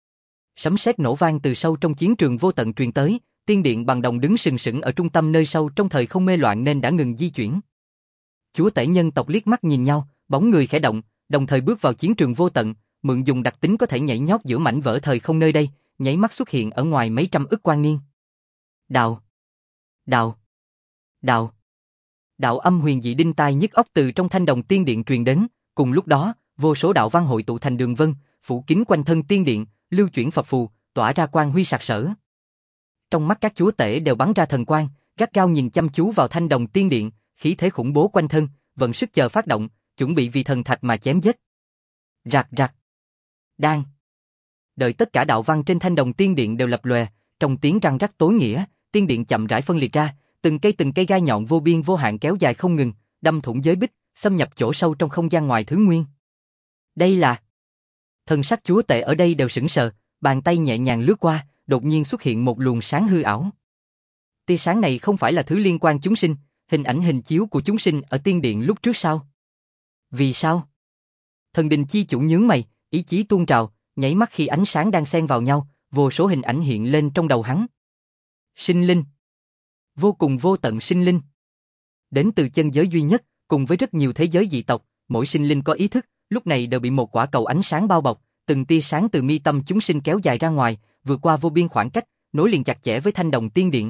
A: Sấm sét nổ vang từ sâu trong chiến trường vô tận truyền tới, tiên điện bằng đồng đứng sừng sững ở trung tâm nơi sâu trong thời không mê loạn nên đã ngừng di chuyển. Chúa tể nhân tộc liếc mắt nhìn nhau, bóng người khẽ động, đồng thời bước vào chiến trường vô tận, mượn dùng đặc tính có thể nhảy nhót giữa mảnh vỡ thời không nơi đây, nháy mắt xuất hiện ở ngoài mấy trăm ức quang niên. Đạo, đạo, đạo. Đạo âm huyền dị đinh tai nhức óc từ trong thanh đồng tiên điện truyền đến, cùng lúc đó, vô số đạo văn hội tụ thành đường vân, phủ kín quanh thân tiên điện, lưu chuyển phập phù, tỏa ra quang huy sặc sỡ. Trong mắt các chúa tể đều bắn ra thần quang, gắt gao nhìn chăm chú vào thanh đồng tiên điện, khí thế khủng bố quanh thân, vận sức chờ phát động, chuẩn bị vì thần thạch mà chém giết. Rạc rạc. Đang. Đợi tất cả đạo văn trên thanh đồng tiên điện đều lập lòe, trong tiếng răng rắc tối nghĩa, tiên điện chậm rãi phân liệt ra, từng cây gai nhọn vô biên vô hạn kéo dài không ngừng, đâm thủng giới bích, xâm nhập chỗ sâu trong không gian ngoài thứ nguyên. Đây là... Thần sắc chúa tể ở đây đều sững sờ, bàn tay nhẹ nhàng lướt qua, đột nhiên xuất hiện một luồng sáng hư ảo. Tia sáng này không phải là thứ liên quan chúng sinh, hình ảnh hình chiếu của chúng sinh ở tiên điện lúc trước sao? Vì sao? Thần đình chi chủ nhướng mày, ý chí tuôn trào, nháy mắt khi ánh sáng đang xen vào nhau, vô số hình ảnh hiện lên trong đầu hắn. Sinh linh. Vô cùng vô tận sinh linh. Đến từ chân giới duy nhất, cùng với rất nhiều thế giới dị tộc, mỗi sinh linh có ý thức, lúc này đều bị một quả cầu ánh sáng bao bọc, từng tia sáng từ mi tâm chúng sinh kéo dài ra ngoài, vượt qua vô biên khoảng cách, nối liền chặt chẽ với thanh đồng tiên điện.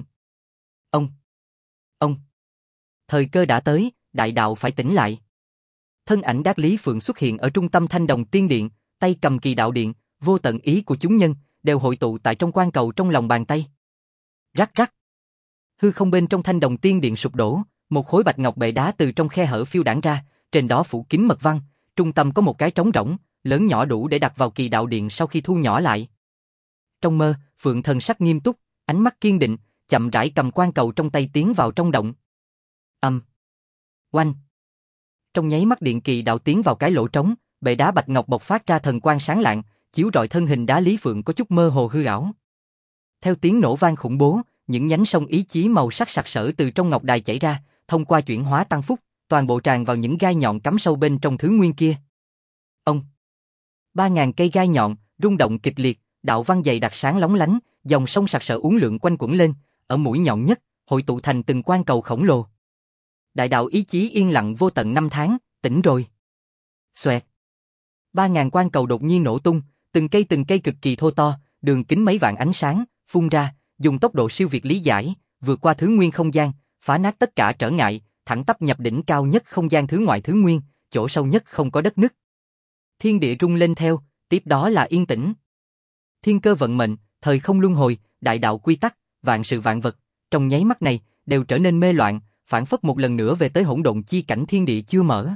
A: Ông. Thời cơ đã tới, đại đạo phải tỉnh lại. Thân ảnh Đát Lý Phượng xuất hiện ở trung tâm thanh đồng tiên điện, tay cầm kỳ đạo điện, vô tận ý của chúng nhân, đều hội tụ tại trong quan cầu trong lòng bàn tay. Rắc rắc. Hư không bên trong thanh đồng tiên điện sụp đổ, một khối bạch ngọc bệ đá từ trong khe hở phiêu đãng ra, trên đó phủ kín mật văn, trung tâm có một cái trống rỗng, lớn nhỏ đủ để đặt vào kỳ đạo điện sau khi thu nhỏ lại. Trong mơ, Phượng thần sắc nghiêm túc, ánh mắt kiên định, chậm rãi cầm quan cầu trong tay tiến vào trong động. Oanh. Trong nháy mắt điện kỳ đạo tiến vào cái lỗ trống, bệ đá bạch ngọc bộc phát ra thần quang sáng lạng, chiếu rọi thân hình Đá Lý Phượng có chút mơ hồ hư ảo. Theo tiếng nổ vang khủng bố, những nhánh sông ý chí màu sắc sặc sỡ từ trong ngọc đài chảy ra, thông qua chuyển hóa tăng phúc, toàn bộ tràn vào những gai nhọn cắm sâu bên trong thứ nguyên kia. 3.000 cây gai nhọn, rung động kịch liệt, đạo văn dày đặc sáng lóng lánh, dòng sông sặc sỡ uốn lượn quanh quẩn lên, ở mũi nhọn nhất, hội tụ thành từng quan cầu khổng lồ. Đại đạo ý chí yên lặng vô tận năm tháng, tỉnh rồi. Xoẹt. 3.000 quan cầu đột nhiên nổ tung, từng cây cực kỳ thô to, đường kính mấy vạn ánh sáng, phun ra, dùng tốc độ siêu việt lý giải, vượt qua thứ nguyên không gian, phá nát tất cả trở ngại, thẳng tắp nhập đỉnh cao nhất không gian thứ ngoại thứ nguyên, chỗ sâu nhất không có đất nứt. Thiên địa rung lên theo, tiếp đó là yên tĩnh. Thiên cơ vận mệnh, thời không luân hồi, đại đạo quy tắc, vạn sự vạn vật, trong nháy mắt này, đều trở nên mê loạn, phản phất một lần nữa về tới hỗn độn chi cảnh thiên địa chưa mở.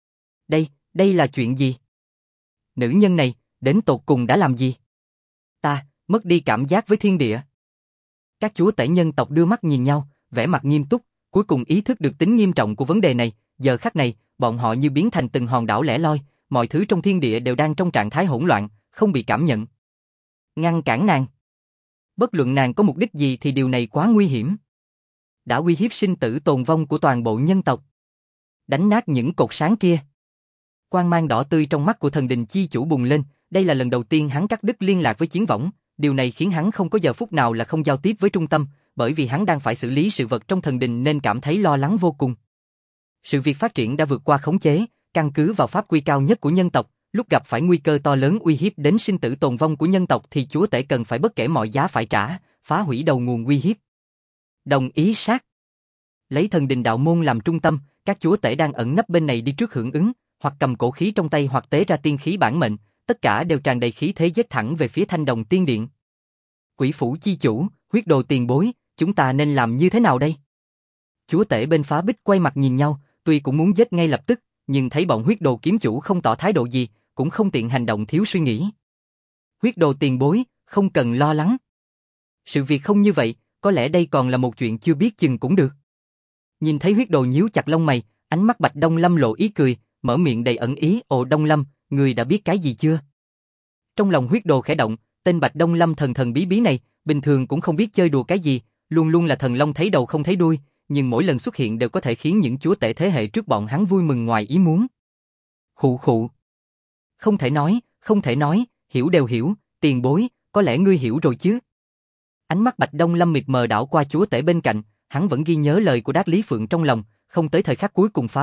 A: Đây là chuyện gì? Nữ nhân này, đến tột cùng đã làm gì? Ta, mất đi cảm giác với thiên địa. Các chúa tể nhân tộc đưa mắt nhìn nhau, vẻ mặt nghiêm túc, cuối cùng ý thức được tính nghiêm trọng của vấn đề này, giờ khắc này, bọn họ như biến thành từng hòn đảo lẻ loi, mọi thứ trong thiên địa đều đang trong trạng thái hỗn loạn, không bị cảm nhận. Ngăn cản nàng. Bất luận nàng có mục đích gì thì điều này quá nguy hiểm. Đã uy hiếp sinh tử tồn vong của toàn bộ nhân tộc. Đánh nát những cột sáng kia. Quang mang đỏ tươi trong mắt của thần đình chi chủ bùng lên, đây là lần đầu tiên hắn cắt đứt liên lạc với chiến võng, điều này khiến hắn không có giờ phút nào là không giao tiếp với trung tâm, bởi vì hắn đang phải xử lý sự vật trong thần đình nên cảm thấy lo lắng vô cùng. Sự việc phát triển đã vượt qua khống chế, căn cứ vào pháp quy cao nhất của nhân tộc, lúc gặp phải nguy cơ to lớn uy hiếp đến sinh tử tồn vong của nhân tộc thì chúa tể cần phải bất kể mọi giá phải trả, phá hủy đầu nguồn uy hiếp. Đồng ý sát. Lấy thần đình đạo môn làm trung tâm, các chúa tể đang ẩn nấp bên này đi trước hưởng ứng, hoặc cầm cổ khí trong tay hoặc tế ra tiên khí bản mệnh, tất cả đều tràn đầy khí thế giết thẳng về phía thanh đồng tiên điện. Quỷ phủ chi chủ, huyết đồ tiền bối, chúng ta nên làm như thế nào đây? Chúa tể bên phá bích quay mặt nhìn nhau, tuy cũng muốn giết ngay lập tức, nhưng thấy bọn huyết đồ kiếm chủ không tỏ thái độ gì, cũng không tiện hành động thiếu suy nghĩ. Huyết đồ tiền bối, không cần lo lắng. Sự việc không như vậy, có lẽ đây còn là một chuyện chưa biết chừng cũng được. Nhìn thấy huyết đồ nhíu chặt lông mày, ánh mắt Bạch Đông Lâm lộ ý cười, mở miệng đầy ẩn ý, "Ồ Đông Lâm, người đã biết cái gì chưa?" Trong lòng huyết đồ khẽ động, tên Bạch Đông Lâm thần thần bí bí này, bình thường cũng không biết chơi đùa cái gì, luôn luôn là thần long thấy đầu không thấy đuôi, nhưng mỗi lần xuất hiện đều có thể khiến những chúa tể thế hệ trước bọn hắn vui mừng ngoài ý muốn. Khụ khụ. Không thể nói, hiểu đều hiểu, tiền bối, có lẽ ngươi hiểu rồi chứ. Ánh mắt Bạch Đông Lâm mịt mờ đảo qua chúa tể bên cạnh, hắn vẫn ghi nhớ lời của Đát Lý Phượng trong lòng, không tới thời khắc cuối cùng phá bích,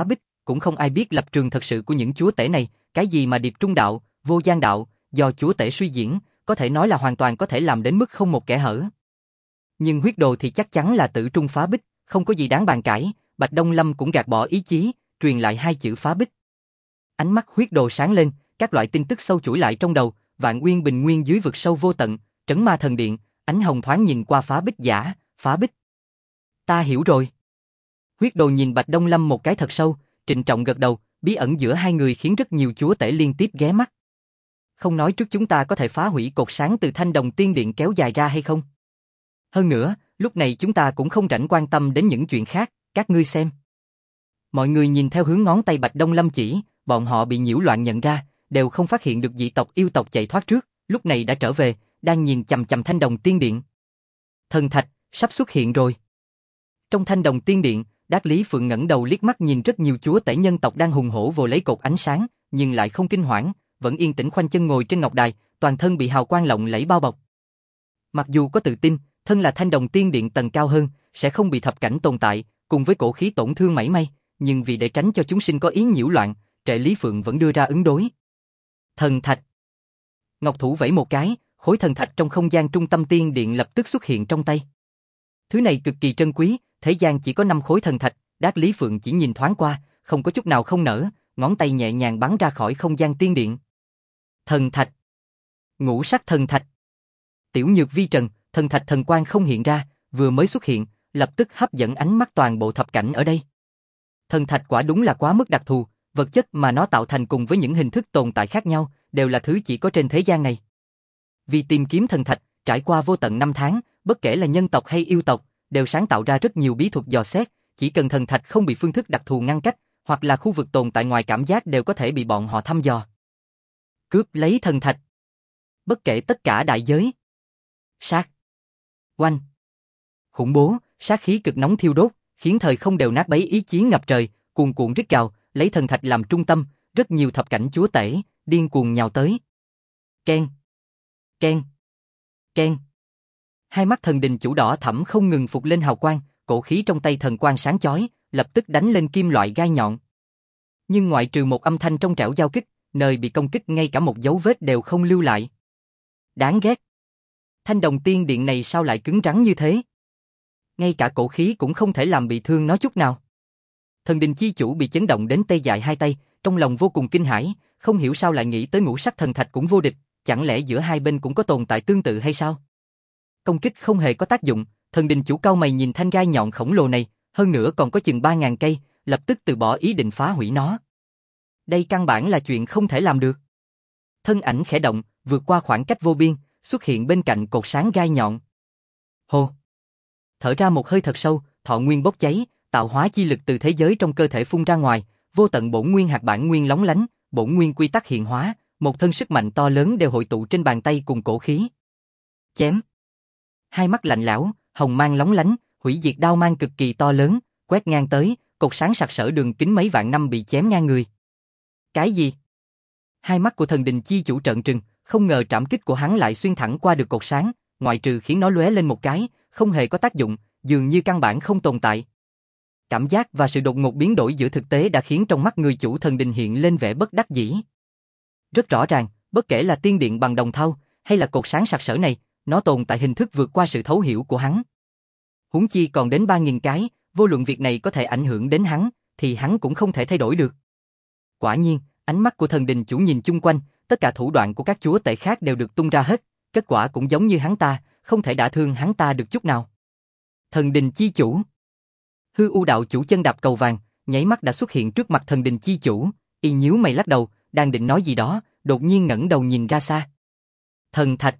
A: cũng không ai biết lập trường thật sự của những chúa tể này, cái gì mà điệp trung đạo, vô gian đạo, do chúa tể suy diễn, có thể nói là hoàn toàn có thể làm đến mức không một kẽ hở. Nhưng huyết đồ thì chắc chắn là tử trung phá bích, không có gì đáng bàn cãi, Bạch Đông Lâm cũng gạt bỏ ý chí, truyền lại hai chữ phá bích. Ánh mắt huyết đồ sáng lên, các loại tin tức sâu chuỗi lại trong đầu, Vạn Uyên Bình Nguyên dưới vực sâu vô tận, Trấn Ma Thần Điện, ánh hồng thoáng nhìn qua phá bích giả, phá bích. Ta hiểu rồi. Huyết đồ nhìn Bạch Đông Lâm một cái thật sâu, trịnh trọng gật đầu, bí ẩn giữa hai người khiến rất nhiều chúa tể liên tiếp ghé mắt. Không nói trước chúng ta có thể phá hủy cột sáng từ Thanh Đồng Tiên Điện kéo dài ra hay không? Hơn nữa, lúc này chúng ta cũng không rảnh quan tâm đến những chuyện khác, các ngươi xem. Mọi người nhìn theo hướng ngón tay Bạch Đông Lâm chỉ, bọn họ bị nhiễu loạn nhận ra, đều không phát hiện được dị tộc yêu tộc chạy thoát trước, lúc này đã trở về, đang nhìn chằm chằm Thanh Đồng Tiên Điện. Thần thạch, sắp xuất hiện rồi. Trong Thanh Đồng Tiên Điện, Đát Lý Phượng ngẩng đầu liếc mắt nhìn rất nhiều chúa tể nhân tộc đang hùng hổ vồ lấy cột ánh sáng, nhưng lại không kinh hoảng, vẫn yên tĩnh khoanh chân ngồi trên ngọc đài, toàn thân bị hào quang lộng lẫy bao bọc. Mặc dù có tự tin, thân là Thanh Đồng Tiên Điện tầng cao hơn, sẽ không bị thập cảnh tồn tại, cùng với cổ khí tổn thương mảy may, nhưng vì để tránh cho chúng sinh có ý nhiễu loạn, Trệ Lý Phượng vẫn đưa ra ứng đối. Thần thạch. Ngọc thủ vẫy một cái, khối thần thạch trong không gian trung tâm tiên điện lập tức xuất hiện trong tay. Thứ này cực kỳ trân quý, thế gian chỉ có 5 khối thần thạch, Đát Lý Phượng chỉ nhìn thoáng qua, không có chút nào không nở, ngón tay nhẹ nhàng bắn ra khỏi không gian tiên điện. Thần thạch. Ngũ sắc thần thạch. Tiểu Nhược Vi trần, thần thạch thần quang không hiện ra, vừa mới xuất hiện, lập tức hấp dẫn ánh mắt toàn bộ thập cảnh ở đây. Thần thạch quả đúng là quá mức đặc thù, vật chất mà nó tạo thành cùng với những hình thức tồn tại khác nhau, đều là thứ chỉ có trên thế gian này. Vì tìm kiếm thần thạch, trải qua vô tận 5 tháng, bất kể là nhân tộc hay yêu tộc, đều sáng tạo ra rất nhiều bí thuật dò xét, chỉ cần thần thạch không bị phương thức đặc thù ngăn cách, hoặc là khu vực tồn tại ngoài cảm giác đều có thể bị bọn họ thăm dò. Cướp lấy thần thạch. Bất kể tất cả đại giới. Sát. Oanh. Khủng bố, sát khí cực nóng thiêu đốt, khiến thời không đều nát bấy ý chí ngập trời, cuồn cuộn rít gào, lấy thần thạch làm trung tâm, rất nhiều thập cảnh chúa tể, điên cuồng nhào tới. Ken. Ken. Ken. Hai mắt thần đình chủ đỏ thẫm không ngừng phục lên hào quang, cổ khí trong tay thần quang sáng chói, lập tức đánh lên kim loại gai nhọn. Nhưng ngoại trừ một âm thanh trong trẻo giao kích, nơi bị công kích ngay cả một dấu vết đều không lưu lại. Đáng ghét. Thanh Đồng Tiên Điện này sao lại cứng rắn như thế? Ngay cả cổ khí cũng không thể làm bị thương nó chút nào. Thần đình chi chủ bị chấn động đến tê dại hai tay, trong lòng vô cùng kinh hãi, không hiểu sao lại nghĩ tới ngũ sắc thần thạch cũng vô địch, chẳng lẽ giữa hai bên cũng có tồn tại tương tự hay sao? Công kích không hề có tác dụng, thần đình chủ cau mày nhìn thanh gai nhọn khổng lồ này, hơn nữa còn có chừng 3.000 cây, lập tức từ bỏ ý định phá hủy nó. Đây căn bản là chuyện không thể làm được. Thân ảnh khẽ động, vượt qua khoảng cách vô biên, xuất hiện bên cạnh cột sáng gai nhọn. Hô! Thở ra một hơi thật sâu, thọ nguyên bốc cháy, tạo hóa chi lực từ thế giới trong cơ thể phun ra ngoài, vô tận bổn nguyên hạt bản nguyên lóng lánh, bổn nguyên quy tắc hiện hóa, một thân sức mạnh to lớn đều hội tụ trên bàn tay cùng cổ khí. Chém! Hai mắt lạnh lẽo, hồng mang lóng lánh, hủy diệt đao mang cực kỳ to lớn, quét ngang tới, cột sáng sặc sỡ đường kính mấy vạn năm bị chém ngang người. Cái gì? Hai mắt của thần đình chi chủ trợn trừng, không ngờ trảm kích của hắn lại xuyên thẳng qua được cột sáng, ngoại trừ khiến nó lóe lên một cái, không hề có tác dụng, dường như căn bản không tồn tại. Cảm giác và sự đột ngột biến đổi giữa thực tế đã khiến trong mắt người chủ thần đình hiện lên vẻ bất đắc dĩ. Rất rõ ràng, bất kể là tiên điện bằng đồng thau, hay là cột sáng sặc sỡ này, nó tồn tại hình thức vượt qua sự thấu hiểu của hắn. Huống chi còn đến 3.000 cái, vô luận việc này có thể ảnh hưởng đến hắn, thì hắn cũng không thể thay đổi được. Quả nhiên, ánh mắt của thần đình chủ nhìn chung quanh, tất cả thủ đoạn của các chúa tể khác đều được tung ra hết, kết quả cũng giống như hắn ta, không thể đả thương hắn ta được chút nào. Thần đình chi chủ. Hư U đạo chủ chân đạp cầu vàng, nháy mắt đã xuất hiện trước mặt thần đình chi chủ, y nhíu mày lắc đầu, đang định nói gì đó, đột nhiên ngẩng đầu nhìn ra xa. Thần thạch.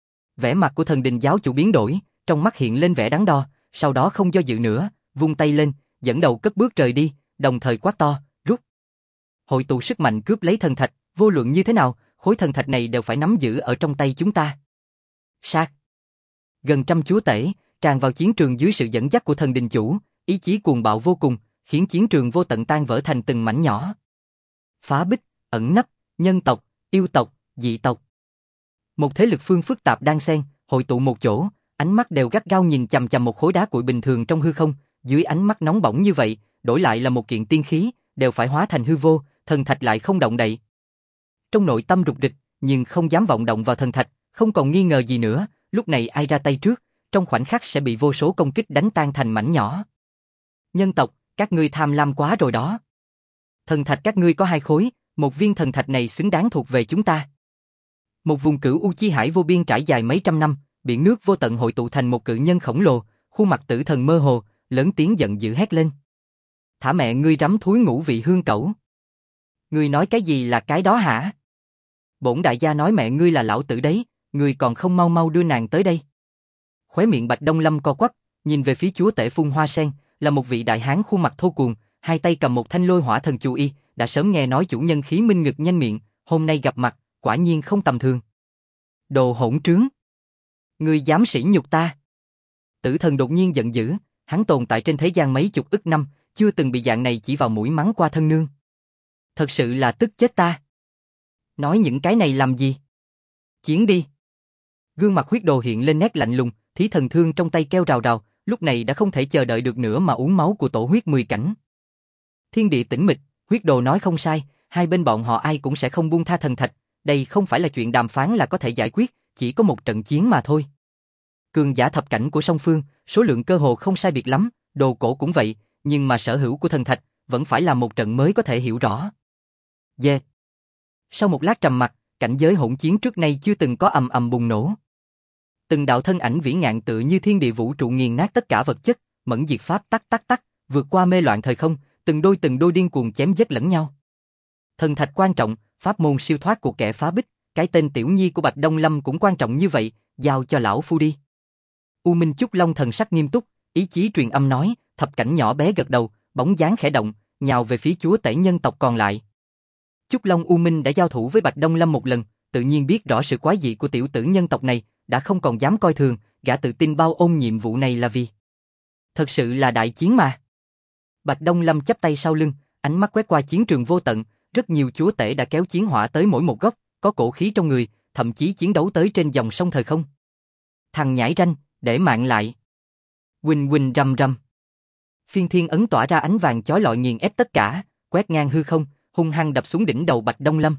A: Vẻ mặt của thần đình giáo chủ biến đổi, trong mắt hiện lên vẻ đắn đo, sau đó không do dự nữa, vung tay lên, dẫn đầu cất bước rời đi, đồng thời quát to, rút. Hội tụ sức mạnh cướp lấy thần thạch, vô luận như thế nào, khối thần thạch này đều phải nắm giữ ở trong tay chúng ta. Sát. Gần trăm chúa tể, tràn vào chiến trường dưới sự dẫn dắt của thần đình chủ, ý chí cuồng bạo vô cùng, khiến chiến trường vô tận tan vỡ thành từng mảnh nhỏ. Phá bích, ẩn nấp, nhân tộc, yêu tộc, dị tộc. Một thế lực phương phức tạp đan xen, hội tụ một chỗ, ánh mắt đều gắt gao nhìn chằm chằm một khối đá cuội bình thường trong hư không, dưới ánh mắt nóng bỏng như vậy, đổi lại là một kiện tiên khí, đều phải hóa thành hư vô, thần thạch lại không động đậy. Trong nội tâm rục rịch, nhưng không dám vọng động vào thần thạch, không còn nghi ngờ gì nữa, lúc này ai ra tay trước, trong khoảnh khắc sẽ bị vô số công kích đánh tan thành mảnh nhỏ. Nhân tộc, các ngươi tham lam quá rồi đó. Thần thạch các ngươi có 2 khối, một viên thần thạch này xứng đáng thuộc về chúng ta. Một vùng cửu u chi hải vô biên trải dài mấy trăm năm, biển nước vô tận hội tụ thành một cự nhân khổng lồ, khuôn mặt tử thần mơ hồ, lớn tiếng giận dữ hét lên. Thả mẹ ngươi rắm thúi ngũ vị hương cẩu. Ngươi nói cái gì là cái đó hả? Bổn đại gia nói mẹ ngươi là lão tử đấy, ngươi còn không mau mau đưa nàng tới đây. Khóe miệng Bạch Đông Lâm co quắp, nhìn về phía chúa tể Phun Hoa Sen, là một vị đại hán khuôn mặt thô cuồng, hai tay cầm một thanh lôi hỏa thần chù y, đã sớm nghe nói chủ nhân khí minh ngực nhanh miệng, hôm nay gặp mặt, quả nhiên không tầm thường. Đồ hỗn trướng! Ngươi dám sỉ nhục ta! Tử thần đột nhiên giận dữ, hắn tồn tại trên thế gian mấy chục ức năm, chưa từng bị dạng này chỉ vào mũi mắng qua thân nương. Thật sự là tức chết ta. Nói những cái này làm gì? Chiến đi! Gương mặt Huyết Đồ hiện lên nét lạnh lùng, thí thần thương trong tay kêu rào rào, lúc này đã không thể chờ đợi được nữa mà uống máu của tổ huyết 10 cảnh. Thiên địa tĩnh mịch, Huyết Đồ nói không sai, hai bên bọn họ ai cũng sẽ không buông tha thần thạch, đây không phải là chuyện đàm phán là có thể giải quyết, chỉ có một trận chiến mà thôi. Cường giả thập cảnh của song phương, số lượng cơ hồ không sai biệt lắm, Đồ Cổ cũng vậy, nhưng mà sở hữu của thần thạch vẫn phải là một trận mới có thể hiểu rõ. Yeah. Sau một lát trầm mặc, cảnh giới hỗn chiến trước nay chưa từng có ầm ầm bùng nổ. Từng đạo thân ảnh vĩ ngạn tựa như thiên địa vũ trụ nghiền nát tất cả vật chất, mẫn diệt pháp tắc tắc tắc, vượt qua mê loạn thời không, từng đôi điên cuồng chém giết lẫn nhau. Thần thạch quan trọng, pháp môn siêu thoát của kẻ phá bích, cái tên tiểu nhi của Bạch Đông Lâm cũng quan trọng như vậy, giao cho lão phu đi. U Minh Chúc Long thần sắc nghiêm túc, ý chí truyền âm nói, thập cảnh nhỏ bé gật đầu, bóng dáng khẽ động, nhào về phía chúa tể nhân tộc còn lại. Chúc Long U Minh đã giao thủ với Bạch Đông Lâm một lần, tự nhiên biết rõ sự quái dị của tiểu tử nhân tộc này, đã không còn dám coi thường, gã tự tin bao ôm nhiệm vụ này là vì thật sự là đại chiến mà. Bạch Đông Lâm chắp tay sau lưng, ánh mắt quét qua chiến trường vô tận, rất nhiều chúa tể đã kéo chiến hỏa tới mỗi một góc, có cổ khí trong người, thậm chí chiến đấu tới trên dòng sông thời không. Thằng nhãi ranh, để mạng lại. Huỳnh huỳnh rầm rầm. Phiên thiên ấn tỏa ra ánh vàng chói lọi nghiền ép tất cả, quét ngang hư không, hung hăng đập xuống đỉnh đầu Bạch Đông Lâm.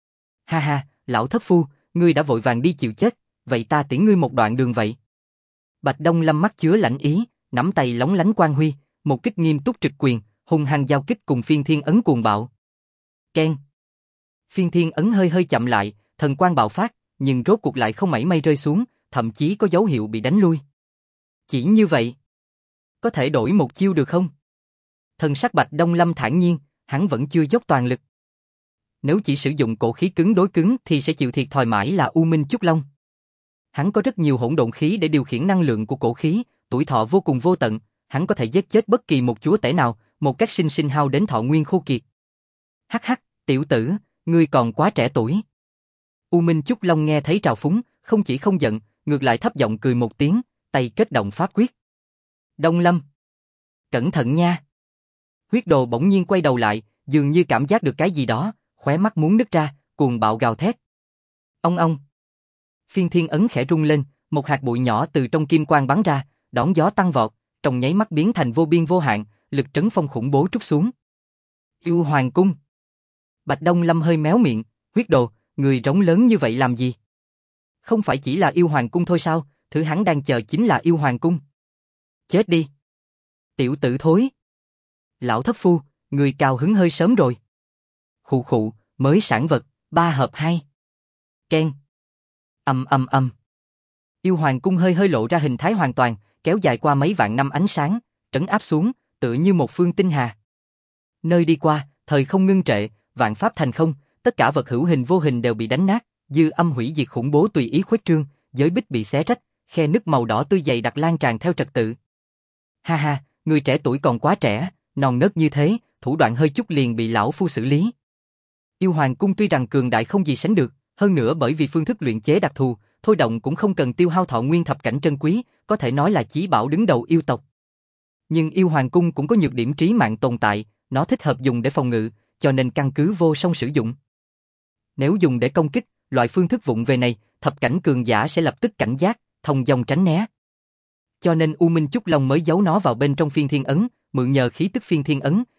A: Ha ha, lão thất phu, ngươi đã vội vàng đi chịu chết, vậy ta tiễn ngươi một đoạn đường vậy. Bạch Đông Lâm mắt chứa lãnh ý, nắm tay lóng lánh quang huy, một kích nghiêm túc trực quyền, hung hăng giao kích cùng phiên thiên ấn cuồng bạo. Keng. Phiên thiên ấn hơi chậm lại, thần quang bạo phát, nhưng rốt cuộc lại không mảy may rơi xuống, thậm chí có dấu hiệu bị đánh lui. Chỉ như vậy, có thể đổi một chiêu được không? Thần sắc Bạch Đông Lâm thản nhiên, hắn vẫn chưa dốc toàn lực. Nếu chỉ sử dụng cổ khí cứng đối cứng thì sẽ chịu thiệt thòi mãi là U Minh Chúc Long. Hắn có rất nhiều hỗn độn khí để điều khiển năng lượng của cổ khí, tuổi thọ vô cùng vô tận, hắn có thể giết chết bất kỳ một chúa tể nào, một cách sinh hao đến thọ nguyên khô kiệt. Hắc hắc, tiểu tử, ngươi còn quá trẻ tuổi. U Minh Chúc Long nghe thấy trào phúng, không chỉ không giận, ngược lại thấp giọng cười một tiếng, tay kết động pháp quyết. Đông Lâm, cẩn thận nha. Huyết Đồ bỗng nhiên quay đầu lại, dường như cảm giác được cái gì đó, khóe mắt muốn nứt ra, cuồng bạo gào thét. Ông. Phiên thiên ấn khẽ rung lên, một hạt bụi nhỏ từ trong kim quang bắn ra, đón gió tăng vọt, trong nháy mắt biến thành vô biên vô hạn, lực trấn phong khủng bố trút xuống. Yêu Hoàng Cung. Bạch Đông Lâm hơi méo miệng, Huyết Đồ, người rống lớn như vậy làm gì? Không phải chỉ là Yêu Hoàng Cung thôi sao, thứ hắn đang chờ chính là Yêu Hoàng Cung. Chết đi. Tiểu tử thối. Lão thất phu, người cao hứng hơi sớm rồi. Khụ khụ, mới sản vật, 3 hợp 2. Keng. Âm. Yêu Hoàng Cung hơi lộ ra hình thái hoàn toàn, kéo dài qua mấy vạn năm ánh sáng, trấn áp xuống, tựa như một phương tinh hà. Nơi đi qua, thời không ngưng trệ, vạn pháp thành không, tất cả vật hữu hình vô hình đều bị đánh nát, dư âm hủy diệt khủng bố tùy ý khuếch trương, giới bích bị xé rách, khe nứt màu đỏ tươi dày đặc lan tràn theo trật tự. Ha ha, người trẻ tuổi còn quá trẻ, non nớt như thế, thủ đoạn hơi chút liền bị lão phu xử lý. Yêu Hoàng Cung tuy rằng cường đại không gì sánh được, hơn nữa bởi vì phương thức luyện chế đặc thù, thôi động cũng không cần tiêu hao thọ nguyên thập cảnh trân quý, có thể nói là chí bảo đứng đầu yêu tộc. Nhưng Yêu Hoàng Cung cũng có nhược điểm trí mạng tồn tại, nó thích hợp dùng để phòng ngự, cho nên căn cứ vô song sử dụng. Nếu dùng để công kích, loại phương thức vụng về này, thập cảnh cường giả sẽ lập tức cảnh giác, thông dong tránh né. Cho nên U Minh Chúc Long mới giấu nó vào bên trong phiên thiên ấn, mượn nhờ khí tức phiên thiên ấn,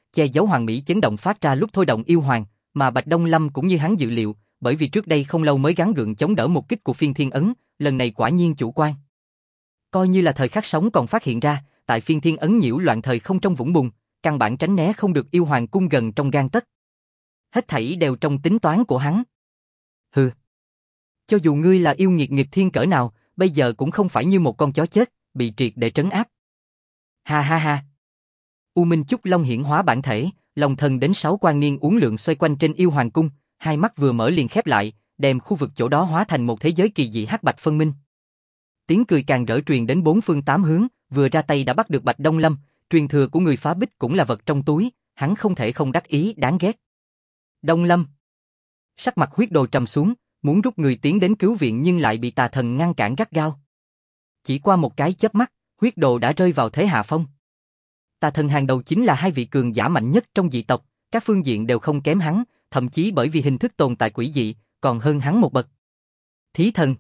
A: che giấu hoàn mỹ chấn động phát ra lúc thôi động yêu hoàng, mà Bạch Đông Lâm cũng như hắn dự liệu, bởi vì trước đây không lâu mới gắng gượng chống đỡ một kích của Phiên Thiên Ấn, lần này quả nhiên chủ quan. Coi như là thời khắc sống còn phát hiện ra, tại Phiên Thiên Ấn nhiễu loạn thời không trong vũng bùn, căn bản tránh né không được yêu hoàng cung gần trong gang tấc. Hết thảy đều trong tính toán của hắn. Hừ. Cho dù ngươi là yêu nghiệt nghịch thiên cỡ nào, bây giờ cũng không phải như một con chó chết, bị triệt để trấn áp. Ha ha ha. U Minh Chúc Long hiển hóa bản thể, long thần đến 6 quan niên uốn lượn xoay quanh trên yêu hoàng cung, hai mắt vừa mở liền khép lại, đem khu vực chỗ đó hóa thành một thế giới kỳ dị hắc bạch phân minh. Tiếng cười càng rỡ truyền đến bốn phương tám hướng, vừa ra tay đã bắt được Bạch Đông Lâm, truyền thừa của người phá bích cũng là vật trong túi, hắn không thể không đắc ý đáng ghét. Đông Lâm. Sắc mặt Huyết Đồ trầm xuống, muốn rút người tiến đến cứu viện nhưng lại bị tà thần ngăn cản gắt gao. Chỉ qua một cái chớp mắt, Huyết Đồ đã rơi vào thế hạ phong. Tà thần hàng đầu chính là hai vị cường giả mạnh nhất trong dị tộc, các phương diện đều không kém hắn, thậm chí bởi vì hình thức tồn tại quỷ dị, còn hơn hắn một bậc. Thí thần.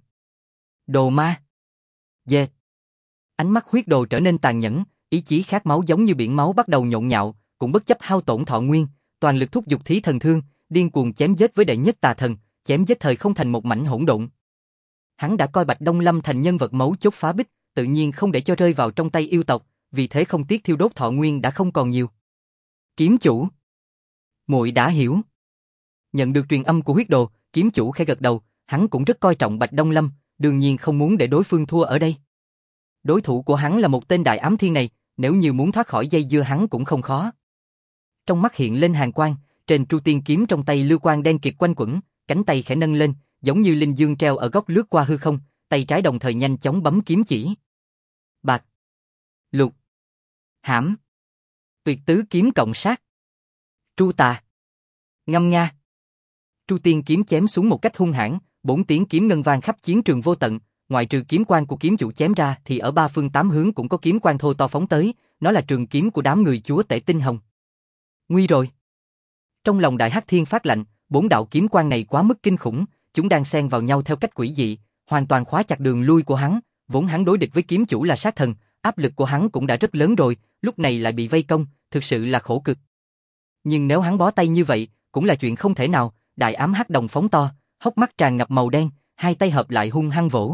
A: Đồ ma. Dê. Ánh mắt Huyết Đồ trở nên tàn nhẫn, ý chí khát máu giống như biển máu bắt đầu nhộn nhạo, cũng bất chấp hao tổn thọ nguyên, toàn lực thúc giục thí thần thương, điên cuồng chém giết với đệ nhất tà thần, chém giết thời không thành một mảnh hỗn độn. Hắn đã coi Bạch Đông Lâm thành nhân vật mấu chốt phá bích, tự nhiên không để cho rơi vào trong tay yêu tộc, vì thế không tiếc thiêu đốt thọ nguyên đã không còn nhiều. Kiếm chủ. Muội đã hiểu. Nhận được truyền âm của Huyết Đồ, kiếm chủ khẽ gật đầu, hắn cũng rất coi trọng Bạch Đông Lâm, đương nhiên không muốn để đối phương thua ở đây. Đối thủ của hắn là một tên đại ám thiên này, nếu như muốn thoát khỏi dây dưa hắn cũng không khó. Trong mắt hiện lên hàn quang, trên tru tiên kiếm trong tay lưu quang đen kịt quanh quẩn, cánh tay khẽ nâng lên, giống như linh dương treo ở góc lướt qua hư không, tay trái đồng thời nhanh chóng bấm kiếm chỉ. Bạc, lục, hãm, tuyệt tứ kiếm cộng sát, tru tà, ngâm nga. Tru tiên kiếm chém xuống một cách hung hãn, 4 tiếng kiếm ngân vang khắp chiến trường vô tận, ngoại trừ kiếm quang của kiếm chủ chém ra thì ở ba phương tám hướng cũng có kiếm quang thô to phóng tới, nó là trường kiếm của đám người chúa tể tinh hồng. Nguy rồi. Trong lòng Đại Hắc Thiên phát lạnh, 4 đạo kiếm quang này quá mức kinh khủng, chúng đang xen vào nhau theo cách quỷ dị, hoàn toàn khóa chặt đường lui của hắn, vốn hắn đối địch với kiếm chủ là sát thần, áp lực của hắn cũng đã rất lớn rồi, lúc này lại bị vây công, thực sự là khổ cực. Nhưng nếu hắn bó tay như vậy, cũng là chuyện không thể nào, đại ám hắc đồng phóng to, hốc mắt tràn ngập màu đen, hai tay hợp lại hung hăng vỗ.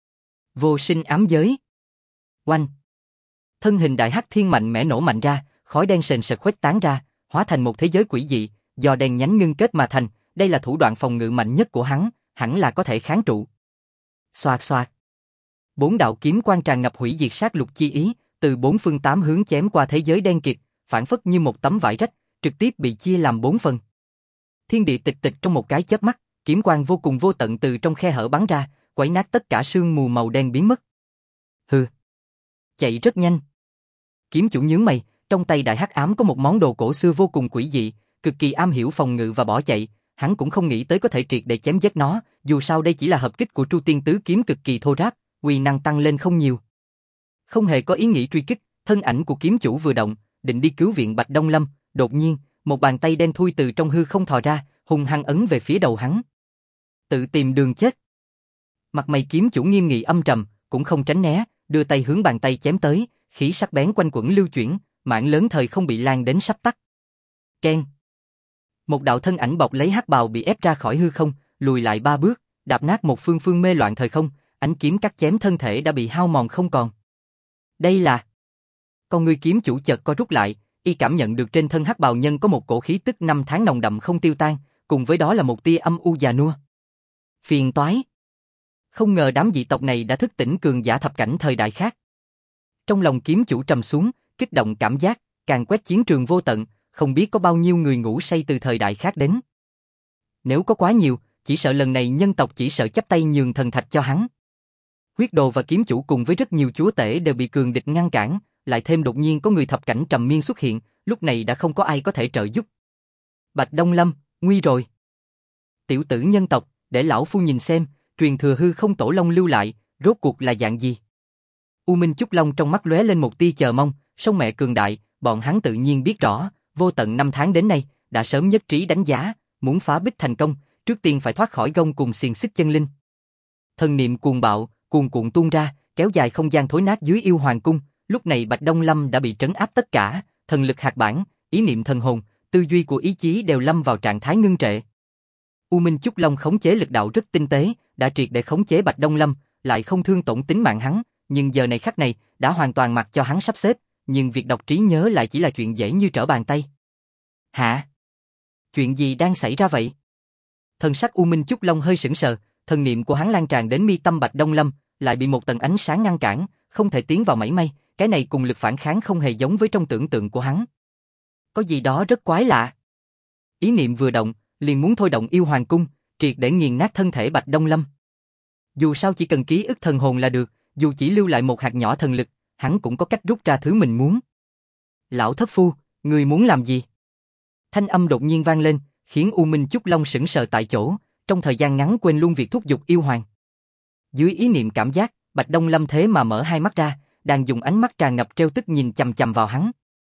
A: Vô sinh ám giới. Oanh. Thân hình Đại Hắc Thiên mạnh mẽ nổ mạnh ra, khói đen sền sệt khuếch tán ra, hóa thành một thế giới quỷ dị, do đen nhánh ngưng kết mà thành, đây là thủ đoạn phòng ngự mạnh nhất của hắn, hẳn là có thể kháng trụ. Xoạt xoạt. 4 đạo kiếm quang tràn ngập hủy diệt sát lục chi ý, từ 4 phương 8 hướng chém qua thế giới đen kịt, phản phất như một tấm vải rách, trực tiếp bị chia làm 4 phần. Thiên địa tịch tịch trong một cái chớp mắt, kiếm quang vô cùng vô tận từ trong khe hở bắn ra, quấy nát tất cả sương mù màu đen biến mất. Hừ. Chạy rất nhanh. Kiếm chủ nhướng mày, trong tay Đại Hắc Ám có một món đồ cổ xưa vô cùng quỷ dị, cực kỳ am hiểu phòng ngự và bỏ chạy, hắn cũng không nghĩ tới có thể triệt để chém giết nó, dù sao đây chỉ là hợp kích của Tru Tiên Tứ kiếm cực kỳ thô ráp, uy năng tăng lên không nhiều. Không hề có ý nghĩ truy kích, thân ảnh của kiếm chủ vừa động, định đi cứu viện Bạch Đông Lâm, đột nhiên, một bàn tay đen thui từ trong hư không thò ra, hung hăng ấn về phía đầu hắn. Tự tìm đường chết. Mặt mày kiếm chủ nghiêm nghị âm trầm, cũng không tránh né, đưa tay hướng bàn tay chém tới, khí sắc bén quanh quẩn lưu chuyển, mảng lớn thời không bị lan đến sắp tắt. Keng. Một đạo thân ảnh bọc lấy hắc bào bị ép ra khỏi hư không, lùi lại 3 bước, đạp nát một phương phương mê loạn thời không, ánh kiếm cắt chém thân thể đã bị hao mòn không còn. Đây là... Con ngươi kiếm chủ chợt co rút lại, y cảm nhận được trên thân hắc bào nhân có một cổ khí tức năm tháng nồng đậm không tiêu tan, cùng với đó là một tia âm u già nua. Phiền toái. Không ngờ đám dị tộc này đã thức tỉnh cường giả thập cảnh thời đại khác. Trong lòng kiếm chủ trầm xuống, kích động cảm giác, càng quét chiến trường vô tận, không biết có bao nhiêu người ngủ say từ thời đại khác đến. Nếu có quá nhiều, chỉ sợ lần này nhân tộc chỉ sợ chắp tay nhường thần thạch cho hắn. Huyết Đồ và kiếm chủ cùng với rất nhiều chúa tể đều bị cường địch ngăn cản, lại thêm đột nhiên có người thập cảnh trầm miên xuất hiện, lúc này đã không có ai có thể trợ giúp. Bạch Đông Lâm, nguy rồi. Tiểu tử nhân tộc, để lão phu nhìn xem, truyền thừa hư không tổ long lưu lại, rốt cuộc là dạng gì? U Minh Chúc Long trong mắt lóe lên một tia chờ mong, sông mẹ cường đại, bọn hắn tự nhiên biết rõ, vô tận 5 tháng đến nay, đã sớm nhất trí đánh giá, muốn phá bích thành công, trước tiên phải thoát khỏi gông cùng xiềng xích chân linh. Thần niệm cuồng bạo, cuồn cuộn tuôn ra, kéo dài không gian thối nát dưới yêu hoàng cung, lúc này Bạch Đông Lâm đã bị trấn áp tất cả, thần lực hạt bản, ý niệm thần hồn, tư duy của ý chí đều lâm vào trạng thái ngưng trệ. U Minh Chúc Long khống chế lực đạo rất tinh tế, đã triệt để khống chế Bạch Đông Lâm, lại không thương tổn tính mạng hắn, nhưng giờ này khắc này, đã hoàn toàn mặc cho hắn sắp xếp, nhưng việc đọc trí nhớ lại chỉ là chuyện dễ như trở bàn tay. Hả? Chuyện gì đang xảy ra vậy? Thần sắc U Minh Chúc Long hơi sững sờ, thần niệm của hắn lan tràn đến mi tâm Bạch Đông Lâm, lại bị một tầng ánh sáng ngăn cản, không thể tiến vào mảy may, cái này cùng lực phản kháng không hề giống với trong tưởng tượng của hắn. Có gì đó rất quái lạ. Ý niệm vừa động, liền muốn thôi động yêu hoàng cung, triệt để nghiền nát thân thể Bạch Đông Lâm. Dù sao chỉ cần ký ức thần hồn là được, dù chỉ lưu lại một hạt nhỏ thần lực, hắn cũng có cách rút ra thứ mình muốn. Lão thất phu, người muốn làm gì? Thanh âm đột nhiên vang lên, khiến U Minh Chúc Long sững sờ tại chỗ, trong thời gian ngắn quên luôn việc thúc giục yêu hoàng. Dưới ý niệm cảm giác, Bạch Đông Lâm thế mà mở hai mắt ra, đang dùng ánh mắt tràn ngập trêu tức nhìn chằm chằm vào hắn.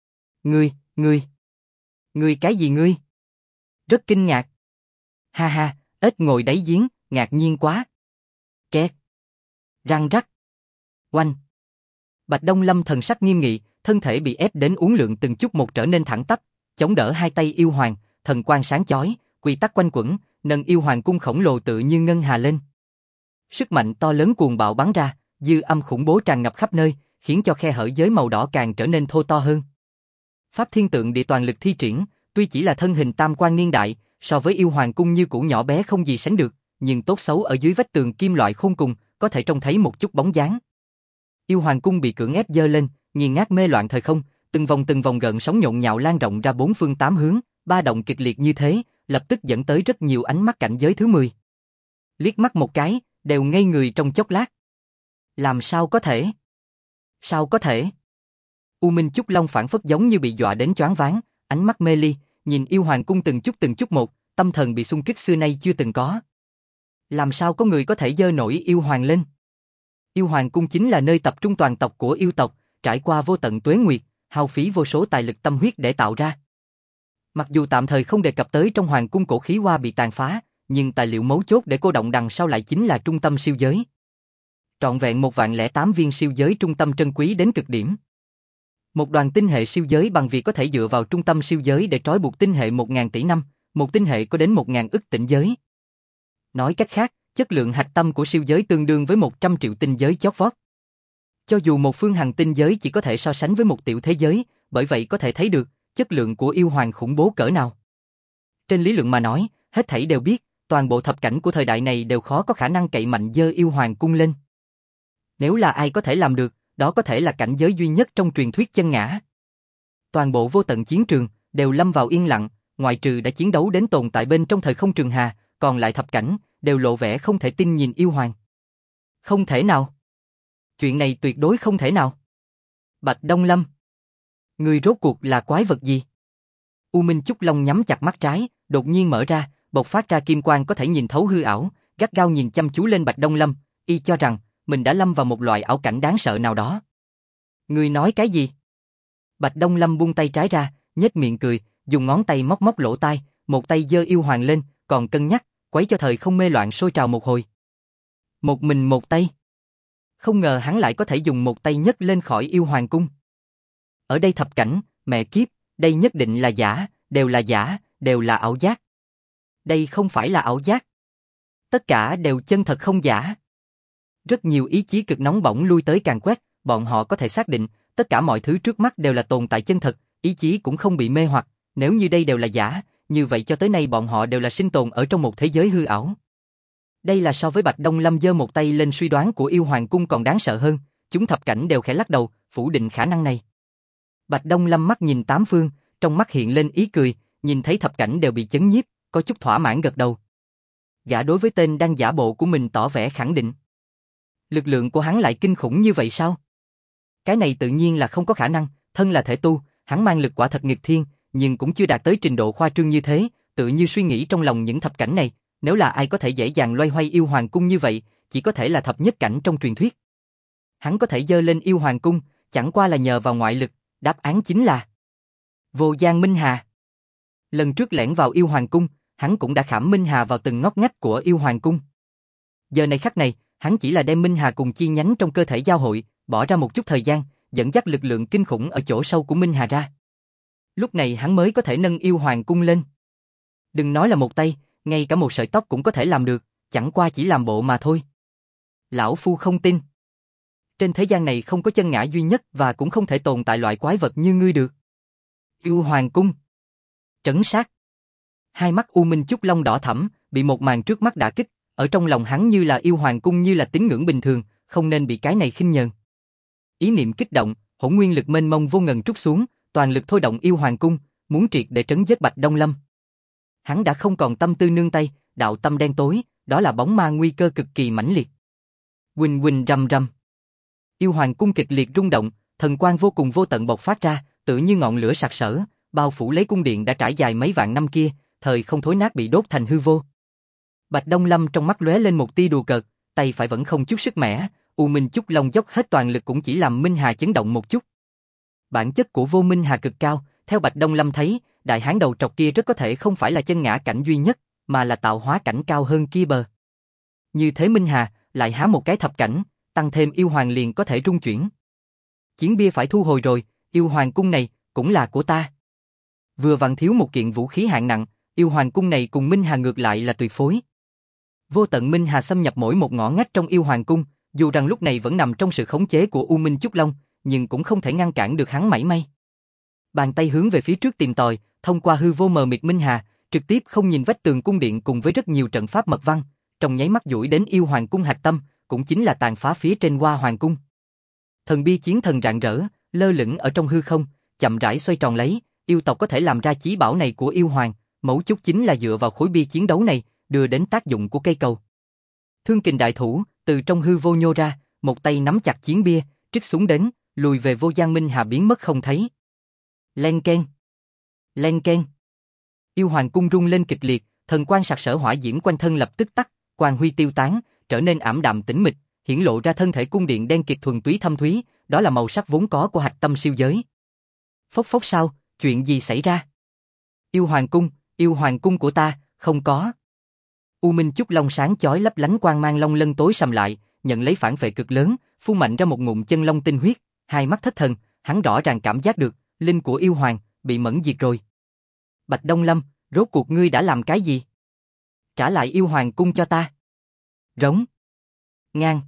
A: Ngươi cái gì ngươi? Rất kinh ngạc. Ha ha, ếch ngồi đáy giếng, ngạc nhiên quá. Két. Răng rắc. Oanh. Bạch Đông Lâm thần sắc nghiêm nghị, thân thể bị ép đến uốn lượn từng chút một trở nên thẳng tắp, chống đỡ hai tay yêu hoàng, thần quang sáng chói, quy tắc quanh quẩn, nâng yêu hoàng cung khổng lồ tự như ngân hà lên. Sức mạnh to lớn cuồng bạo bắn ra, dư âm khủng bố tràn ngập khắp nơi, khiến cho khe hở giới màu đỏ càng trở nên thô to hơn. Pháp Thiên Tượng Địa toàn lực thi triển, tuy chỉ là thân hình tam quan niên đại, so với yêu hoàng cung như cũ nhỏ bé không gì sánh được, nhưng tốt xấu ở dưới vách tường kim loại khôn cùng, có thể trông thấy một chút bóng dáng. Yêu hoàng cung bị cưỡng ép dơ lên, nghiền nát mê loạn thời không, từng vòng gợn sóng nhộn nhạo lan rộng ra bốn phương tám hướng, ba động kịch liệt như thế, lập tức dẫn tới rất nhiều ánh mắt cảnh giới thứ 10. Liếc mắt một cái, đều ngây người trong chốc lát. Làm sao có thể? Sao có thể? U Minh Chúc Long phản phất giống như bị dọa đến choáng váng, ánh mắt mê ly, nhìn yêu hoàng cung từng chút một, tâm thần bị xung kích xưa nay chưa từng có. Làm sao có người có thể dơ nổi yêu hoàng lên? Yêu hoàng cung chính là nơi tập trung toàn tộc của yêu tộc, trải qua vô tận tuế nguyệt, hao phí vô số tài lực tâm huyết để tạo ra. Mặc dù tạm thời không đề cập tới trong hoàng cung cổ khí hoa bị tàn phá, nhưng tài liệu mấu chốt để cô động đằng sau lại chính là trung tâm siêu giới. Trọn vẹn 1.008 viên siêu giới trung tâm trân quý đến cực điểm. Một đoàn tinh hệ siêu giới bằng việc có thể dựa vào trung tâm siêu giới để trói buộc tinh hệ 1.000 tỷ năm, một tinh hệ có đến 1.000 ức tĩnh giới. Nói cách khác, chất lượng hạch tâm của siêu giới tương đương với 100 triệu tinh giới chót vót. Cho dù một phương hành tinh giới chỉ có thể so sánh với một tiểu thế giới, bởi vậy có thể thấy được chất lượng của yêu hoàng khủng bố cỡ nào. Trên lý luận mà nói, hết thảy đều biết, toàn bộ thập cảnh của thời đại này đều khó có khả năng cậy mạnh dơ yêu hoàng cung lên. Nếu là ai có thể làm được, đó có thể là cảnh giới duy nhất trong truyền thuyết chân ngã. Toàn bộ vô tận chiến trường đều lâm vào yên lặng, ngoại trừ đã chiến đấu đến tồn tại bên trong thời không trường hà, còn lại thập cảnh đều lộ vẻ không thể tin nhìn yêu hoàng. Không thể nào. Chuyện này tuyệt đối không thể nào. Bạch Đông Lâm, người rốt cuộc là quái vật gì? U Minh Chúc Long nhắm chặt mắt trái, đột nhiên mở ra, bộc phát ra kim quang có thể nhìn thấu hư ảo, gắt gao nhìn chăm chú lên Bạch Đông Lâm, y cho rằng mình đã lâm vào một loại ảo cảnh đáng sợ nào đó. Người nói cái gì? Bạch Đông Lâm buông tay trái ra, nhếch miệng cười, dùng ngón tay móc lỗ tai, một tay giơ yêu hoàng lên, còn cân nhắc, quấy cho thời không mê loạn sôi trào một hồi. Một mình một tay. Không ngờ hắn lại có thể dùng một tay nhấc lên khỏi yêu hoàng cung. Ở đây thập cảnh, mẹ kiếp, đây nhất định là giả, đều là ảo giác. Đây không phải là ảo giác. Tất cả đều chân thật không giả. Rất nhiều ý chí cực nóng bỏng lui tới càn quét, bọn họ có thể xác định, tất cả mọi thứ trước mắt đều là tồn tại chân thật, ý chí cũng không bị mê hoặc, nếu như đây đều là giả, như vậy cho tới nay bọn họ đều là sinh tồn ở trong một thế giới hư ảo. Đây là so với Bạch Đông Lâm giơ một tay lên suy đoán của yêu hoàng cung còn đáng sợ hơn, chúng thập cảnh đều khẽ lắc đầu, phủ định khả năng này. Bạch Đông Lâm mắt nhìn tám phương, trong mắt hiện lên ý cười, nhìn thấy thập cảnh đều bị chấn nhiếp, có chút thỏa mãn gật đầu. Gã đối với tên đang giả bộ của mình tỏ vẻ khẳng định. Lực lượng của hắn lại kinh khủng như vậy sao? Cái này tự nhiên là không có khả năng, thân là thể tu, hắn mang lực quả thật nghịch thiên, nhưng cũng chưa đạt tới trình độ khoa trương như thế, tự như suy nghĩ trong lòng những thập cảnh này, nếu là ai có thể dễ dàng loay hoay yêu hoàng cung như vậy, chỉ có thể là thập nhất cảnh trong truyền thuyết. Hắn có thể dơ lên yêu hoàng cung, chẳng qua là nhờ vào ngoại lực, đáp án chính là Vô Giang Minh Hà. Lần trước lẻn vào yêu hoàng cung, hắn cũng đã khảm Minh Hà vào từng ngóc ngách của yêu hoàng cung. Giờ này khắc này, hắn chỉ là đem Minh Hà cùng chi nhánh trong cơ thể giao hội, bỏ ra một chút thời gian, dẫn dắt lực lượng kinh khủng ở chỗ sâu của Minh Hà ra. Lúc này hắn mới có thể nâng yêu hoàng cung lên. Đừng nói là một tay, ngay cả một sợi tóc cũng có thể làm được, chẳng qua chỉ làm bộ mà thôi. Lão Phu không tin. Trên thế gian này không có chân ngã duy nhất và cũng không thể tồn tại loại quái vật như ngươi được. Yêu hoàng cung. Trấn sát. Hai mắt U Minh Chúc Long đỏ thẫm, bị một màn trước mắt đả kích, ở trong lòng hắn như là yêu hoàng cung như là tín ngưỡng bình thường, không nên bị cái này khinh nhờn. Ý niệm kích động, hỗn nguyên lực mênh mông vô ngần trút xuống, toàn lực thôi động yêu hoàng cung, muốn triệt để trấn giết Bạch Đông Lâm. Hắn đã không còn tâm tư nương tay, đạo tâm đen tối, đó là bóng ma nguy cơ cực kỳ mãnh liệt. Huỳnh huỳnh rầm rầm. Yêu hoàng cung kịch liệt rung động, thần quang vô cùng vô tận bộc phát ra, tự như ngọn lửa sặc sỡ, bao phủ lấy cung điện đã trải dài mấy vạn năm kia, thời không thối nát bị đốt thành hư vô. Bạch Đông Lâm trong mắt lóe lên một tia đùa cợt, tay phải vẫn không chút sức mẻ, U Minh Chúc Long dốc hết toàn lực cũng chỉ làm Minh Hà chấn động một chút. Bản chất của Vô Minh Hà cực cao, theo Bạch Đông Lâm thấy, đại hán đầu trọc kia rất có thể không phải là chân ngã cảnh duy nhất, mà là tạo hóa cảnh cao hơn kia bờ. Như thế Minh Hà, lại há một cái thập cảnh, tăng thêm yêu hoàng liền có thể rung chuyển. Chiến bia phải thu hồi rồi, yêu hoàng cung này cũng là của ta. Vừa vặn thiếu một kiện vũ khí hạng nặng, yêu hoàng cung này cùng Minh Hà ngược lại là tuyệt phối. Vô tận Minh Hà xâm nhập mỗi một ngõ ngách trong yêu hoàng cung, dù rằng lúc này vẫn nằm trong sự khống chế của U Minh Chúc Long, nhưng cũng không thể ngăn cản được hắn mảy may. Bàn tay hướng về phía trước tìm tòi, thông qua hư vô mờ mịt Minh Hà, trực tiếp không nhìn vách tường cung điện cùng với rất nhiều trận pháp mật văn, trong nháy mắt dũi đến yêu hoàng cung hạch tâm, cũng chính là tàn phá phía trên Hoa Hoàng cung. Thần bia chiến thần rạng rỡ, lơ lửng ở trong hư không, chậm rãi xoay tròn lấy, yêu tộc có thể làm ra chí bảo này của yêu hoàng, mấu chốt chính là dựa vào khối bia chiến đấu này, đưa đến tác dụng của cây cầu. Thương kình đại thủ, từ trong hư vô nhô ra, một tay nắm chặt chiến bia, trích xuống đến, lùi về vô gian Minh Hà biến mất không thấy. Len keng. Len keng. Yêu hoàng cung rung lên kịch liệt, thần quang sặc sỡ hỏa diễm quanh thân lập tức tắt, quang huy tiêu tán, trở nên ảm đạm tĩnh mịch, hiển lộ ra thân thể cung điện đen kịt thuần túy thâm thúy, đó là màu sắc vốn có của hạch tâm siêu giới. Phốc phốc sao, chuyện gì xảy ra? Yêu hoàng cung của ta, không có. U Minh Chúc Long sáng chói lấp lánh quang mang long lân tối sầm lại, nhận lấy phản phệ cực lớn, phun mạnh ra một ngụm chân long tinh huyết, hai mắt thất thần, hắn rõ ràng cảm giác được, linh của yêu hoàng bị mẫn diệt rồi. Bạch Đông Lâm, rốt cuộc ngươi đã làm cái gì? Trả lại yêu hoàng cung cho ta. Rống. Ngang.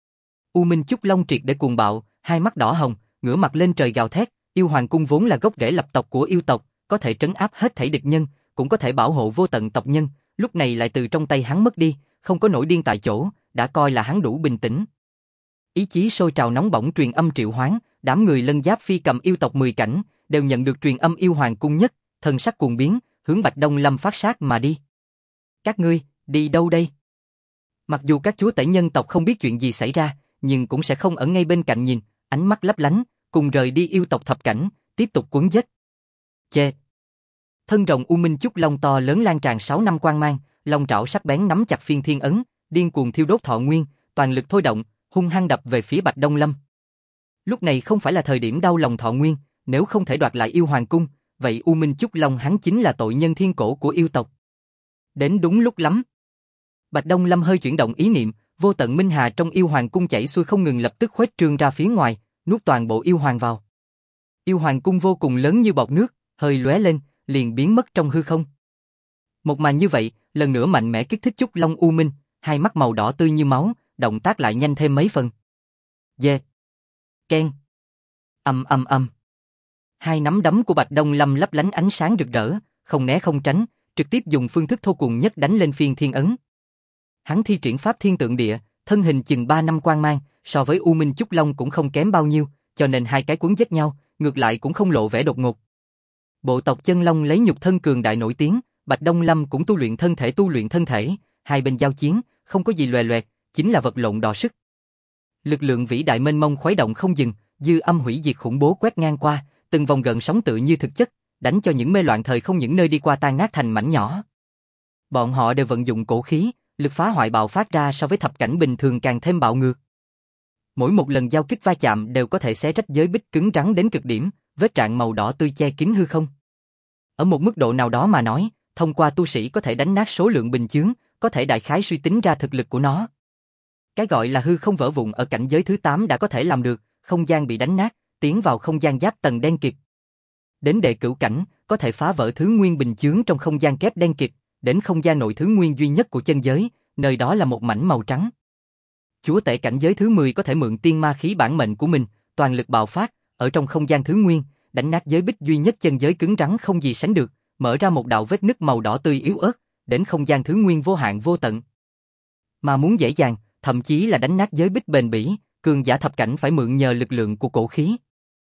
A: U Minh Chúc Long triệt để cuồng bạo, hai mắt đỏ hồng, ngửa mặt lên trời gào thét, yêu hoàng cung vốn là gốc rễ lập tộc của yêu tộc, có thể trấn áp hết thảy địch nhân, cũng có thể bảo hộ vô tận tộc nhân, lúc này lại từ trong tay hắn mất đi, không có nổi điên tại chỗ, đã coi là hắn đủ bình tĩnh. Ý chí sôi trào nóng bỏng truyền âm triệu hoán, đám người lân giáp phi cầm yêu tộc 10 cảnh, đều nhận được truyền âm yêu hoàng cung nhất, thần sắc cuồng biến, hướng Bạch Đông Lâm phát sát mà đi. Các ngươi, đi đâu đây? Mặc dù các chúa tể nhân tộc không biết chuyện gì xảy ra, nhưng cũng sẽ không ở ngay bên cạnh nhìn, ánh mắt lấp lánh, cùng rời đi yêu tộc thập cảnh, tiếp tục cuốn giết. Chê! Thân rồng U Minh Chúc Long to lớn lan tràn 6 năm quang mang, long trảo sắc bén nắm chặt phiên thiên ấn, điên cuồng thiêu đốt thọ nguyên, toàn lực thôi động, hung hăng đập về phía Bạch Đông Lâm. Lúc này không phải là thời điểm đau lòng thọ nguyên, nếu không thể đoạt lại yêu hoàng cung, vậy U Minh Chúc Long hắn chính là tội nhân thiên cổ của yêu tộc. Đến đúng lúc lắm. Bạch Đông Lâm hơi chuyển động ý niệm, vô tận Minh Hà trong yêu hoàng cung chảy xuôi không ngừng lập tức khuếch trương ra phía ngoài, nuốt toàn bộ yêu hoàng vào. Yêu hoàng cung vô cùng lớn như bọt nước, hơi lóe lên, liền biến mất trong hư không. Một màn như vậy, lần nữa mạnh mẽ kích thích Chúc Long U Minh, hai mắt màu đỏ tươi như máu, động tác lại nhanh thêm mấy phần. Dê. Ken. Âm. Hai nắm đấm của Bạch Đông Lâm lấp lánh ánh sáng rực rỡ, không né không tránh, trực tiếp dùng phương thức thô cuồng nhất đánh lên phiên thiên ấn. Hắn thi triển pháp thiên tượng địa, thân hình chừng 3 năm quang mang, so với U Minh Chúc Long cũng không kém bao nhiêu, cho nên hai cái cuốn giết nhau, ngược lại cũng không lộ vẻ đột ngột. Bộ tộc chân long lấy nhục thân cường đại nổi tiếng, Bạch Đông Lâm cũng tu luyện thân thể, hai bên giao chiến, không có gì loè loẹt, chính là vật lộn đọ sức. Lực lượng vĩ đại mênh mông khuấy động không dừng, dư âm hủy diệt khủng bố quét ngang qua, từng vòng gợn sóng tự như thực chất, đánh cho những mê loạn thời không những nơi đi qua tan nát thành mảnh nhỏ. Bọn họ đều vận dụng cổ khí, lực phá hoại bạo phát ra so với thập cảnh bình thường càng thêm bạo ngược. Mỗi một lần giao kích va chạm đều có thể xé rách giới bích cứng rắn đến cực điểm, vết rạn màu đỏ tươi che kín hư không. Ở một mức độ nào đó mà nói, thông qua tu sĩ có thể đánh nát số lượng bình chướng, có thể đại khái suy tính ra thực lực của nó. Cái gọi là hư không vỡ vụn ở cảnh giới thứ 8 đã có thể làm được, không gian bị đánh nát, tiến vào không gian giáp tầng đen kịt. Đến đệ cửu cảnh, có thể phá vỡ thứ nguyên bình chướng trong không gian kép đen kịt, đến không gian nội thứ nguyên duy nhất của chân giới, nơi đó là một mảnh màu trắng. Chúa tể cảnh giới thứ 10 có thể mượn tiên ma khí bản mệnh của mình, toàn lực bạo phát, ở trong không gian thứ nguyên, đánh nát giới bích duy nhất chân giới cứng rắn không gì sánh được, mở ra một đạo vết nứt màu đỏ tươi yếu ớt, đến không gian thứ nguyên vô hạn vô tận. Mà muốn dễ dàng, thậm chí là đánh nát giới bích bền bỉ, cường giả thập cảnh phải mượn nhờ lực lượng của cổ khí.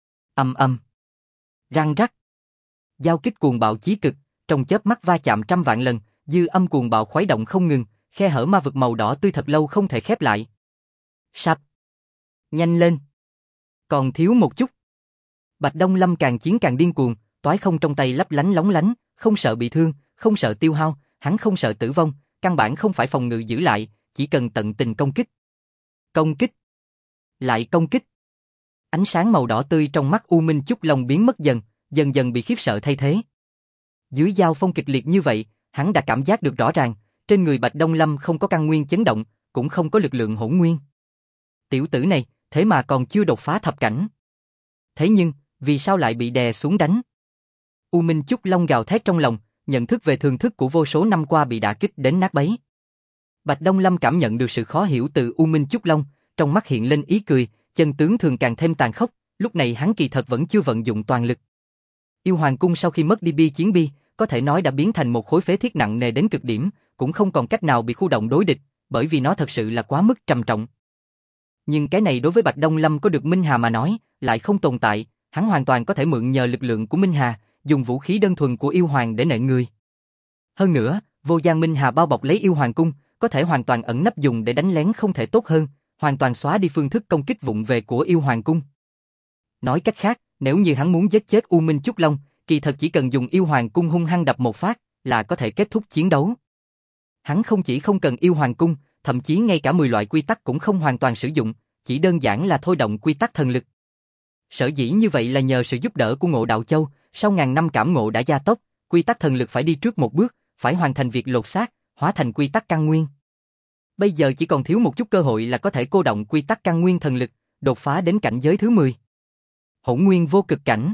A: Âm âm, răng rắc. Giao kích cuồng bạo chí cực, trong chớp mắt va chạm trăm vạn lần, dư âm cuồng bạo khuấy động không ngừng, khe hở ma vực màu đỏ tươi thật lâu không thể khép lại. Sắp. Nhanh lên. Còn thiếu một chút. Bạch Đông Lâm càng chiến càng điên cuồng, toái không trong tay lấp lánh lóng lánh, không sợ bị thương, không sợ tiêu hao, hắn không sợ tử vong, căn bản không phải phòng ngự giữ lại, chỉ cần tận tình công kích. Công kích. Lại công kích. Ánh sáng màu đỏ tươi trong mắt U Minh Chúc Long biến mất dần, dần dần bị khiếp sợ thay thế. Dưới giao phong kịch liệt như vậy, hắn đã cảm giác được rõ ràng, trên người Bạch Đông Lâm không có căn nguyên chấn động, cũng không có lực lượng hỗn nguyên. Tiểu tử này, thế mà còn chưa đột phá thập cảnh. Thế nhưng, vì sao lại bị đè xuống đánh? U Minh Chúc Long gào thét trong lòng, nhận thức về thường thức của vô số năm qua bị đả kích đến nát bấy. Bạch Đông Lâm cảm nhận được sự khó hiểu từ U Minh Chúc Long, trong mắt hiện lên ý cười, chân tướng thường càng thêm tàn khốc, lúc này hắn kỳ thật vẫn chưa vận dụng toàn lực. Yêu Hoàng Cung sau khi mất đi bi chiến bi, có thể nói đã biến thành một khối phế thiết nặng nề đến cực điểm, cũng không còn cách nào bị khu động đối địch, bởi vì nó thật sự là quá mức trầm trọng. Nhưng cái này đối với Bạch Đông Lâm có được Minh Hà mà nói, lại không tồn tại, hắn hoàn toàn có thể mượn nhờ lực lượng của Minh Hà, dùng vũ khí đơn thuần của yêu hoàng để nện người. Hơn nữa, vô gian Minh Hà bao bọc lấy Yêu Hoàng Cung, có thể hoàn toàn ẩn nấp dùng để đánh lén không thể tốt hơn, hoàn toàn xóa đi phương thức công kích vụng về của Yêu Hoàng Cung. Nói cách khác, nếu như hắn muốn giết chết U Minh Chúc Long, kỳ thật chỉ cần dùng Yêu Hoàng Cung hung hăng đập một phát, là có thể kết thúc chiến đấu. Hắn không chỉ không cần Yêu Hoàng Cung, thậm chí ngay cả 10 loại quy tắc cũng không hoàn toàn sử dụng, chỉ đơn giản là thôi động quy tắc thần lực. Sở dĩ như vậy là nhờ sự giúp đỡ của Ngộ Đạo Châu, sau ngàn năm cảm ngộ đã gia tốc, quy tắc thần lực phải đi trước một bước, phải hoàn thành việc lột xác, hóa thành quy tắc căn nguyên. Bây giờ chỉ còn thiếu một chút cơ hội là có thể cô động quy tắc căn nguyên thần lực, đột phá đến cảnh giới thứ 10. Hỗn nguyên vô cực cảnh.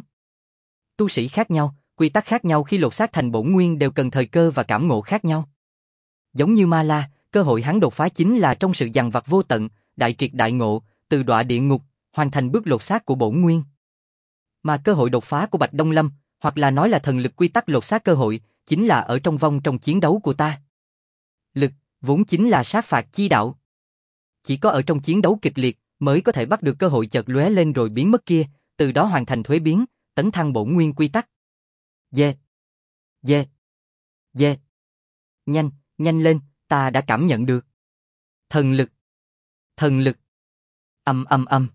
A: Tu sĩ khác nhau, quy tắc khác nhau khi lột xác thành bổn nguyên đều cần thời cơ và cảm ngộ khác nhau. Giống như Ma La, cơ hội hắn đột phá chính là trong sự dằn vặt vô tận, đại triệt đại ngộ, từ đọa địa ngục, hoàn thành bước lột xác của bổn nguyên. Mà cơ hội đột phá của Bạch Đông Lâm, hoặc là nói là thần lực quy tắc lột xác cơ hội, chính là ở trong vòng trong chiến đấu của ta. Lực, vốn chính là sát phạt chi đạo. Chỉ có ở trong chiến đấu kịch liệt, mới có thể bắt được cơ hội chợt lóe lên rồi biến mất kia, từ đó hoàn thành thuế biến, tấn thăng bổn nguyên quy tắc. Yeah. Yeah. Yeah. Nhanh, nhanh lên, ta đã cảm nhận được. Thần lực. Thần lực. Âm âm âm.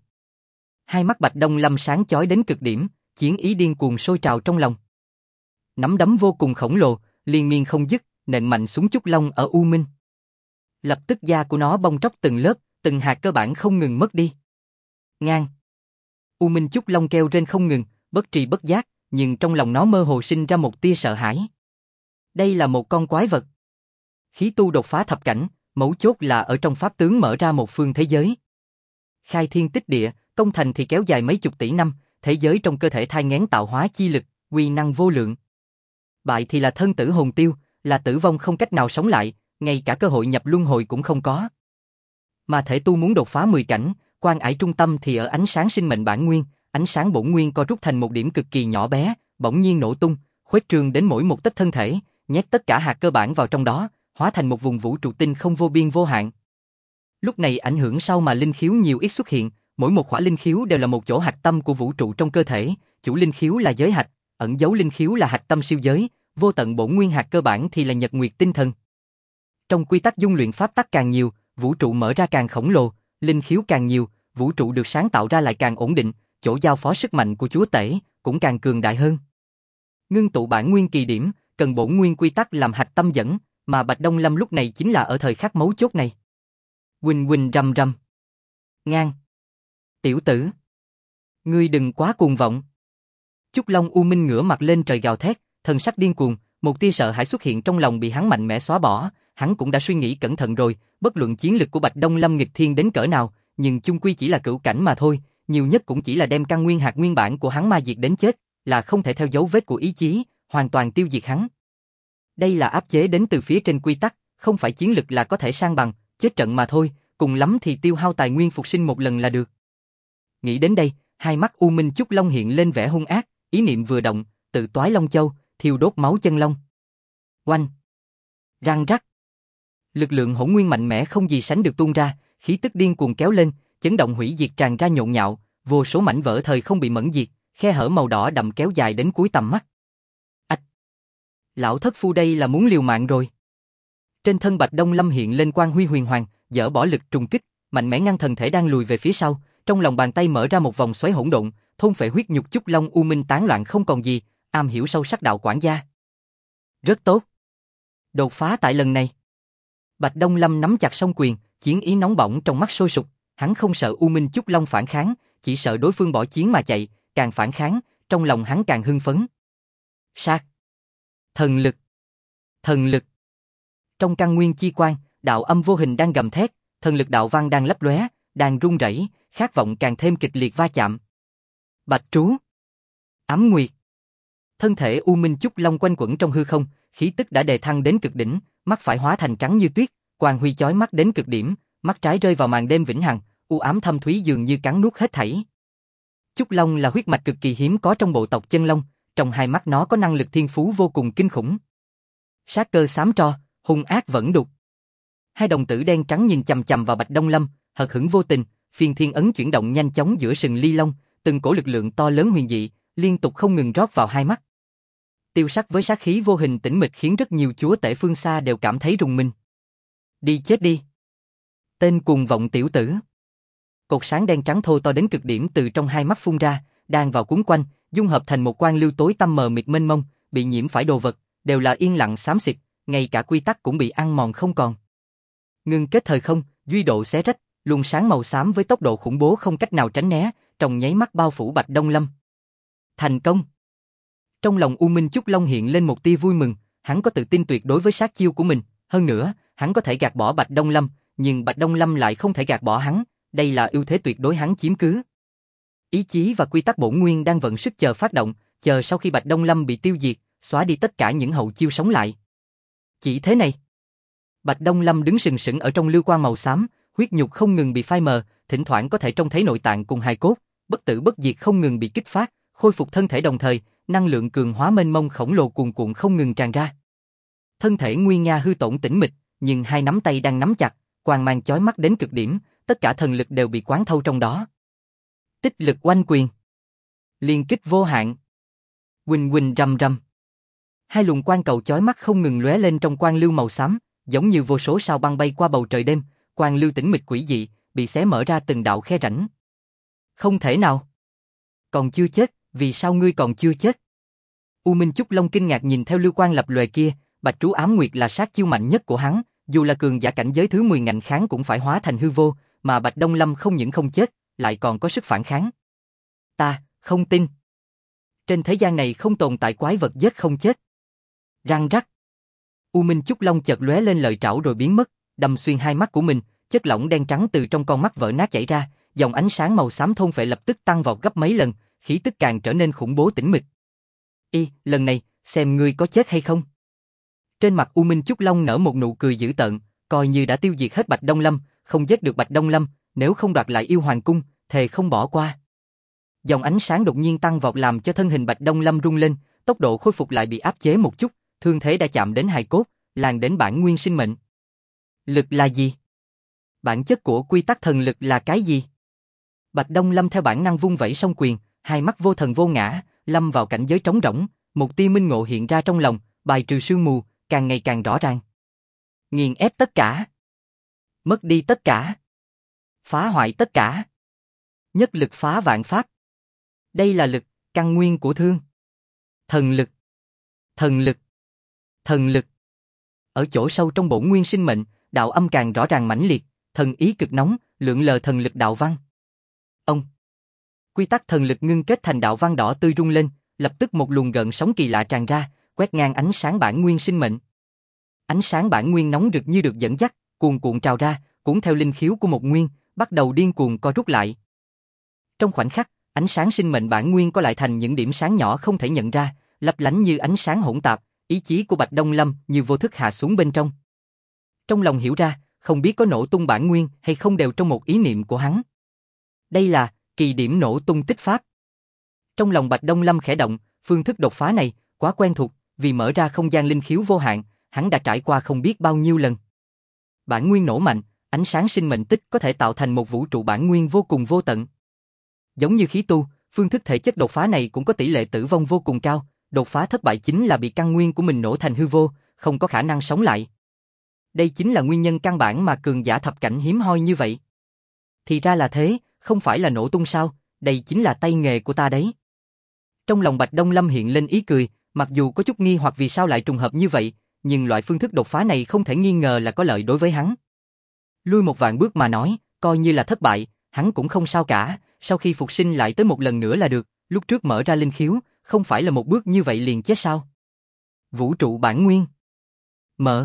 A: Hai mắt Bạch Đông Lâm sáng chói đến cực điểm, chiến ý điên cuồng sôi trào trong lòng. Nắm đấm vô cùng khổng lồ, liên miên không dứt, nện mạnh xuống Chúc Long ở U Minh. Lập tức da của nó bong tróc từng lớp, từng hạt cơ bản không ngừng mất đi. Ngang. U Minh Chúc Long kêu rên không ngừng, bất tri bất giác, nhưng trong lòng nó mơ hồ sinh ra một tia sợ hãi. Đây là một con quái vật. Khí tu đột phá thập cảnh, mấu chốt là ở trong pháp tướng mở ra một phương thế giới. Khai thiên tích địa, công thành thì kéo dài mấy chục tỷ năm, thế giới trong cơ thể thai nghén tạo hóa chi lực, uy năng vô lượng. Bại thì là thân tử hồn tiêu, là tử vong không cách nào sống lại, ngay cả cơ hội nhập luân hồi cũng không có. Mà thể tu muốn đột phá 10 cảnh, quan ải trung tâm thì ở ánh sáng sinh mệnh bản nguyên, ánh sáng bổn nguyên co rút thành một điểm cực kỳ nhỏ bé, bỗng nhiên nổ tung, khuếch trương đến mỗi một tấc thân thể, nhét tất cả hạt cơ bản vào trong đó, hóa thành một vùng vũ trụ tinh không vô biên vô hạn. Lúc này ảnh hưởng sau mà linh khiếu nhiều ít xuất hiện, mỗi một khỏa linh khiếu đều là một chỗ hạch tâm của vũ trụ trong cơ thể, chủ linh khiếu là giới hạch, ẩn dấu linh khiếu là hạch tâm siêu giới, vô tận bổn nguyên hạt cơ bản thì là nhật nguyệt tinh thần. Trong quy tắc dung luyện pháp tắc càng nhiều, vũ trụ mở ra càng khổng lồ, linh khiếu càng nhiều, vũ trụ được sáng tạo ra lại càng ổn định, chỗ giao phó sức mạnh của chúa tể cũng càng cường đại hơn. Ngưng tụ bản nguyên kỳ điểm, cần bổn nguyên quy tắc làm hạch tâm dẫn, mà Bạch Đông Lâm lúc này chính là ở thời khắc mấu chốt này. Huỳnh huỳnh rầm rầm. Ngang. Tiểu tử, ngươi đừng quá cuồng vọng. Chúc Long U Minh ngửa mặt lên trời gào thét, thần sắc điên cuồng, một tia sợ hãi xuất hiện trong lòng bị hắn mạnh mẽ xóa bỏ, hắn cũng đã suy nghĩ cẩn thận rồi, bất luận chiến lực của Bạch Đông Lâm nghịch thiên đến cỡ nào, nhưng chung quy chỉ là cửu cảnh mà thôi, nhiều nhất cũng chỉ là đem căn nguyên hạt nguyên bản của hắn ma diệt đến chết, là không thể theo dấu vết của ý chí, hoàn toàn tiêu diệt hắn. Đây là áp chế đến từ phía trên quy tắc, không phải chiến lực là có thể san bằng, chết trận mà thôi, cùng lắm thì tiêu hao tài nguyên phục sinh một lần là được. Nghĩ đến đây, hai mắt U Minh Chúc Long hiện lên vẻ hung ác, ý niệm vừa động, tự toái Long Châu, thiêu đốt máu chân long. Oanh! Răng rắc! Lực lượng hỗn nguyên mạnh mẽ không gì sánh được tuôn ra, khí tức điên cuồng kéo lên, chấn động hủy diệt tràn ra nhộn nhạo, vô số mảnh vỡ thời không bị mẫn diệt, khe hở màu đỏ đậm kéo dài đến cuối tầm mắt. Ách! Lão thất phu đây là muốn liều mạng rồi. Trên thân Bạch Đông Lâm hiện lên quang huy huyền hoàng, dỡ bỏ lực trùng kích, mạnh mẽ ngăn thân thể đang lùi về phía sau, trong lòng bàn tay mở ra một vòng xoáy hỗn độn, thôn phệ huyết nhục Chúc Long U Minh tán loạn không còn gì, am hiểu sâu sắc đạo quản gia. Rất tốt. Đột phá tại lần này. Bạch Đông Lâm nắm chặt song quyền, chiến ý nóng bỏng trong mắt sôi sục, hắn không sợ U Minh Chúc Long phản kháng, chỉ sợ đối phương bỏ chiến mà chạy, càng phản kháng, trong lòng hắn càng hưng phấn. Sát. Thần lực. Thần lực. Trong căn nguyên chi quan, đạo âm vô hình đang gầm thét, thần lực đạo văn đang lấp lóe, đang rung rẩy, khát vọng càng thêm kịch liệt va chạm. Bạch trú. Ám nguyệt. Thân thể U Minh Chúc Long quanh quẩn trong hư không, khí tức đã đề thăng đến cực đỉnh, mắt phải hóa thành trắng như tuyết, quang huy chói mắt đến cực điểm, mắt trái rơi vào màn đêm vĩnh hằng, u ám thâm thúy dường như cắn nuốt hết thảy. Chúc Long là huyết mạch cực kỳ hiếm có trong bộ tộc chân long, trong hai mắt nó có năng lực thiên phú vô cùng kinh khủng. Sát cơ xám tro, hung ác vẫn đục. Hai đồng tử đen trắng nhìn chằm chằm vào Bạch Đông Lâm, hờ hững vô tình, phiên thiên ấn chuyển động nhanh chóng giữa sừng ly long, từng cổ lực lượng to lớn huyền dị, liên tục không ngừng rót vào hai mắt. Tiêu sắc với sát khí vô hình tĩnh mịch khiến rất nhiều chúa tể phương xa đều cảm thấy rùng mình. Đi chết đi. Tên cuồng vọng tiểu tử. Cột sáng đen trắng thô to đến cực điểm từ trong hai mắt phun ra, đang vào cuốn quanh, dung hợp thành một quang lưu tối tăm mờ mịt mênh mông, bị nhiễm phải đồ vật, đều là yên lặng xám xịt, ngay cả quy tắc cũng bị ăn mòn không còn. Ngưng kết thời không, duy độ xé rách, luồng sáng màu xám với tốc độ khủng bố không cách nào tránh né, trong nháy mắt bao phủ Bạch Đông Lâm. Thành công. Trong lòng U Minh Chúc Long hiện lên một tia vui mừng, hắn có tự tin tuyệt đối với sát chiêu của mình, hơn nữa, hắn có thể gạt bỏ Bạch Đông Lâm, nhưng Bạch Đông Lâm lại không thể gạt bỏ hắn, đây là ưu thế tuyệt đối hắn chiếm cứ. Ý chí và quy tắc bổn nguyên đang vận sức chờ phát động, chờ sau khi Bạch Đông Lâm bị tiêu diệt, xóa đi tất cả những hậu chiêu sống lại. Chỉ thế này. Bạch Đông Lâm đứng sừng sững ở trong lưu quang màu xám, huyết nhục không ngừng bị phai mờ, thỉnh thoảng có thể trông thấy nội tạng cùng hài cốt, bất tử bất diệt không ngừng bị kích phát, khôi phục thân thể đồng thời, năng lượng cường hóa mênh mông khổng lồ cuồn cuộn không ngừng tràn ra. Thân thể nguy nga hư tổn tĩnh mịch, nhưng hai nắm tay đang nắm chặt, quang mang chói mắt đến cực điểm, tất cả thần lực đều bị quán thâu trong đó. Tích lực oanh quyền. Liên kích vô hạn. Huỳnh huỳnh rầm rầm. Hai luồng quang cầu chói mắt không ngừng lóe lên trong quang lưu màu xám, giống như vô số sao băng bay qua bầu trời đêm, quang lưu tĩnh mịch quỷ dị, bị xé mở ra từng đạo khe rãnh. Không thể nào. Còn chưa chết, vì sao ngươi còn chưa chết? U Minh Chúc Long kinh ngạc nhìn theo lưu quang lập lòe kia, Bạch Trú Ám Nguyệt là sát chiêu mạnh nhất của hắn, dù là cường giả cảnh giới thứ 10 ngạnh kháng cũng phải hóa thành hư vô, mà Bạch Đông Lâm không những không chết, lại còn có sức phản kháng. Ta không tin. Trên thế gian này không tồn tại quái vật giết không chết. Răng rắc. U Minh Chúc Long chợt lóe lên lợi trảo rồi biến mất, đâm xuyên hai mắt của mình, chất lỏng đen trắng từ trong con mắt vỡ nát chảy ra, dòng ánh sáng màu xám thôn phệ lập tức tăng vọt gấp mấy lần, khí tức càng trở nên khủng bố tĩnh mịch. Lần này, xem ngươi có chết hay không. Trên mặt U Minh Chúc Long nở một nụ cười dữ tợn, coi như đã tiêu diệt hết Bạch Đông Lâm, không giết được Bạch Đông Lâm, nếu không đoạt lại yêu hoàng cung, thề không bỏ qua. Dòng ánh sáng đột nhiên tăng vọt làm cho thân hình Bạch Đông Lâm rung lên, tốc độ khôi phục lại bị áp chế một chút, thương thế đã chạm đến hài cốt, lan đến bản nguyên sinh mệnh. Lực là gì? Bản chất của quy tắc thần lực là cái gì? Bạch Đông Lâm theo bản năng vung vẩy song quyền, hai mắt vô thần vô ngã, lâm vào cảnh giới trống rỗng, một tia minh ngộ hiện ra trong lòng, bài trừ sương mù, càng ngày càng rõ ràng. Nghiền ép tất cả. Mất đi tất cả. Phá hoại tất cả. Nhất lực phá vạn pháp. Đây là lực, căn nguyên của thương. Thần lực. Thần lực. Thần lực. Ở chỗ sâu trong bổn nguyên sinh mệnh, đạo âm càng rõ ràng mãnh liệt, thần ý cực nóng, lượn lờ thần lực đạo văn. Ông. Quy tắc thần lực ngưng kết thành đạo văn đỏ tươi rung lên, lập tức một luồng gợn sóng kỳ lạ tràn ra, quét ngang ánh sáng bản nguyên sinh mệnh. Ánh sáng bản nguyên nóng rực như được dẫn dắt, cuồn cuộn trào ra, cuốn theo linh khiếu của một nguyên, bắt đầu điên cuồng co rút lại. Trong khoảnh khắc, ánh sáng sinh mệnh bản nguyên co lại thành những điểm sáng nhỏ không thể nhận ra, lấp lánh như ánh sáng hỗn tạp, ý chí của Bạch Đông Lâm như vô thức hạ xuống bên trong. Trong lòng hiểu ra, không biết có nổ tung bản nguyên hay không đều trong một ý niệm của hắn. Đây là kỳ điểm nổ tung tích pháp. Trong lòng Bạch Đông Lâm khẽ động, phương thức đột phá này quá quen thuộc, vì mở ra không gian linh khiếu vô hạn, hắn đã trải qua không biết bao nhiêu lần. Bản nguyên nổ mạnh, ánh sáng sinh mệnh tích có thể tạo thành một vũ trụ bản nguyên vô cùng vô tận. Giống như khí tu, phương thức thể chất đột phá này cũng có tỷ lệ tử vong vô cùng cao, đột phá thất bại chính là bị căn nguyên của mình nổ thành hư vô, không có khả năng sống lại. Đây chính là nguyên nhân căn bản mà cường giả thập cảnh hiếm hoi như vậy. Thì ra là thế, không phải là nổ tung sao, đây chính là tay nghề của ta đấy. Trong lòng Bạch Đông Lâm hiện lên ý cười, mặc dù có chút nghi hoặc vì sao lại trùng hợp như vậy, nhưng loại phương thức đột phá này không thể nghi ngờ là có lợi đối với hắn. Lui một vạn bước mà nói, coi như là thất bại, hắn cũng không sao cả, sau khi phục sinh lại tới một lần nữa là được, lúc trước mở ra linh khiếu, không phải là một bước như vậy liền chết sao? Vũ trụ bản nguyên. Mở.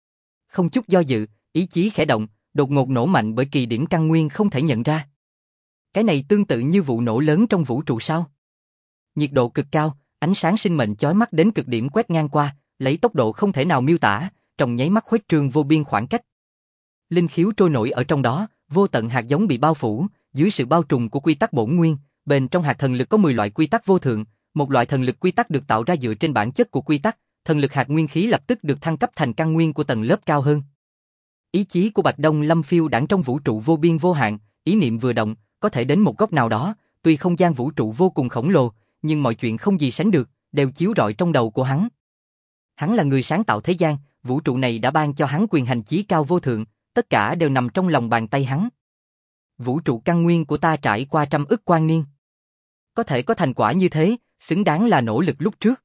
A: Không chút do dự, ý chí khẽ động, đột ngột nổ mạnh bởi kỳ điểm căn nguyên không thể nhận ra. Cái này tương tự như vụ nổ lớn trong vũ trụ sao? Nhiệt độ cực cao, ánh sáng sinh mệnh chói mắt đến cực điểm quét ngang qua, lấy tốc độ không thể nào miêu tả, trong nháy mắt khuếch trương vô biên khoảng cách. Linh khiếu trôi nổi ở trong đó, vô tận hạt giống bị bao phủ, dưới sự bao trùm của quy tắc bổn nguyên, bên trong hạt thần lực có 10 loại quy tắc vô thượng, một loại thần lực quy tắc được tạo ra dựa trên bản chất của quy tắc, thần lực hạt nguyên khí lập tức được thăng cấp thành căn nguyên của tầng lớp cao hơn. Ý chí của Bạch Đông Lâm phiêu đãng trong vũ trụ vô biên vô hạn, ý niệm vừa động, có thể đến một góc nào đó, tuy không gian vũ trụ vô cùng khổng lồ, nhưng mọi chuyện không gì sánh được, đều chiếu rọi trong đầu của hắn. Hắn là người sáng tạo thế gian, vũ trụ này đã ban cho hắn quyền hành chí cao vô thượng, tất cả đều nằm trong lòng bàn tay hắn. Vũ trụ căn nguyên của ta trải qua trăm ức quang niên. Có thể có thành quả như thế, xứng đáng là nỗ lực lúc trước.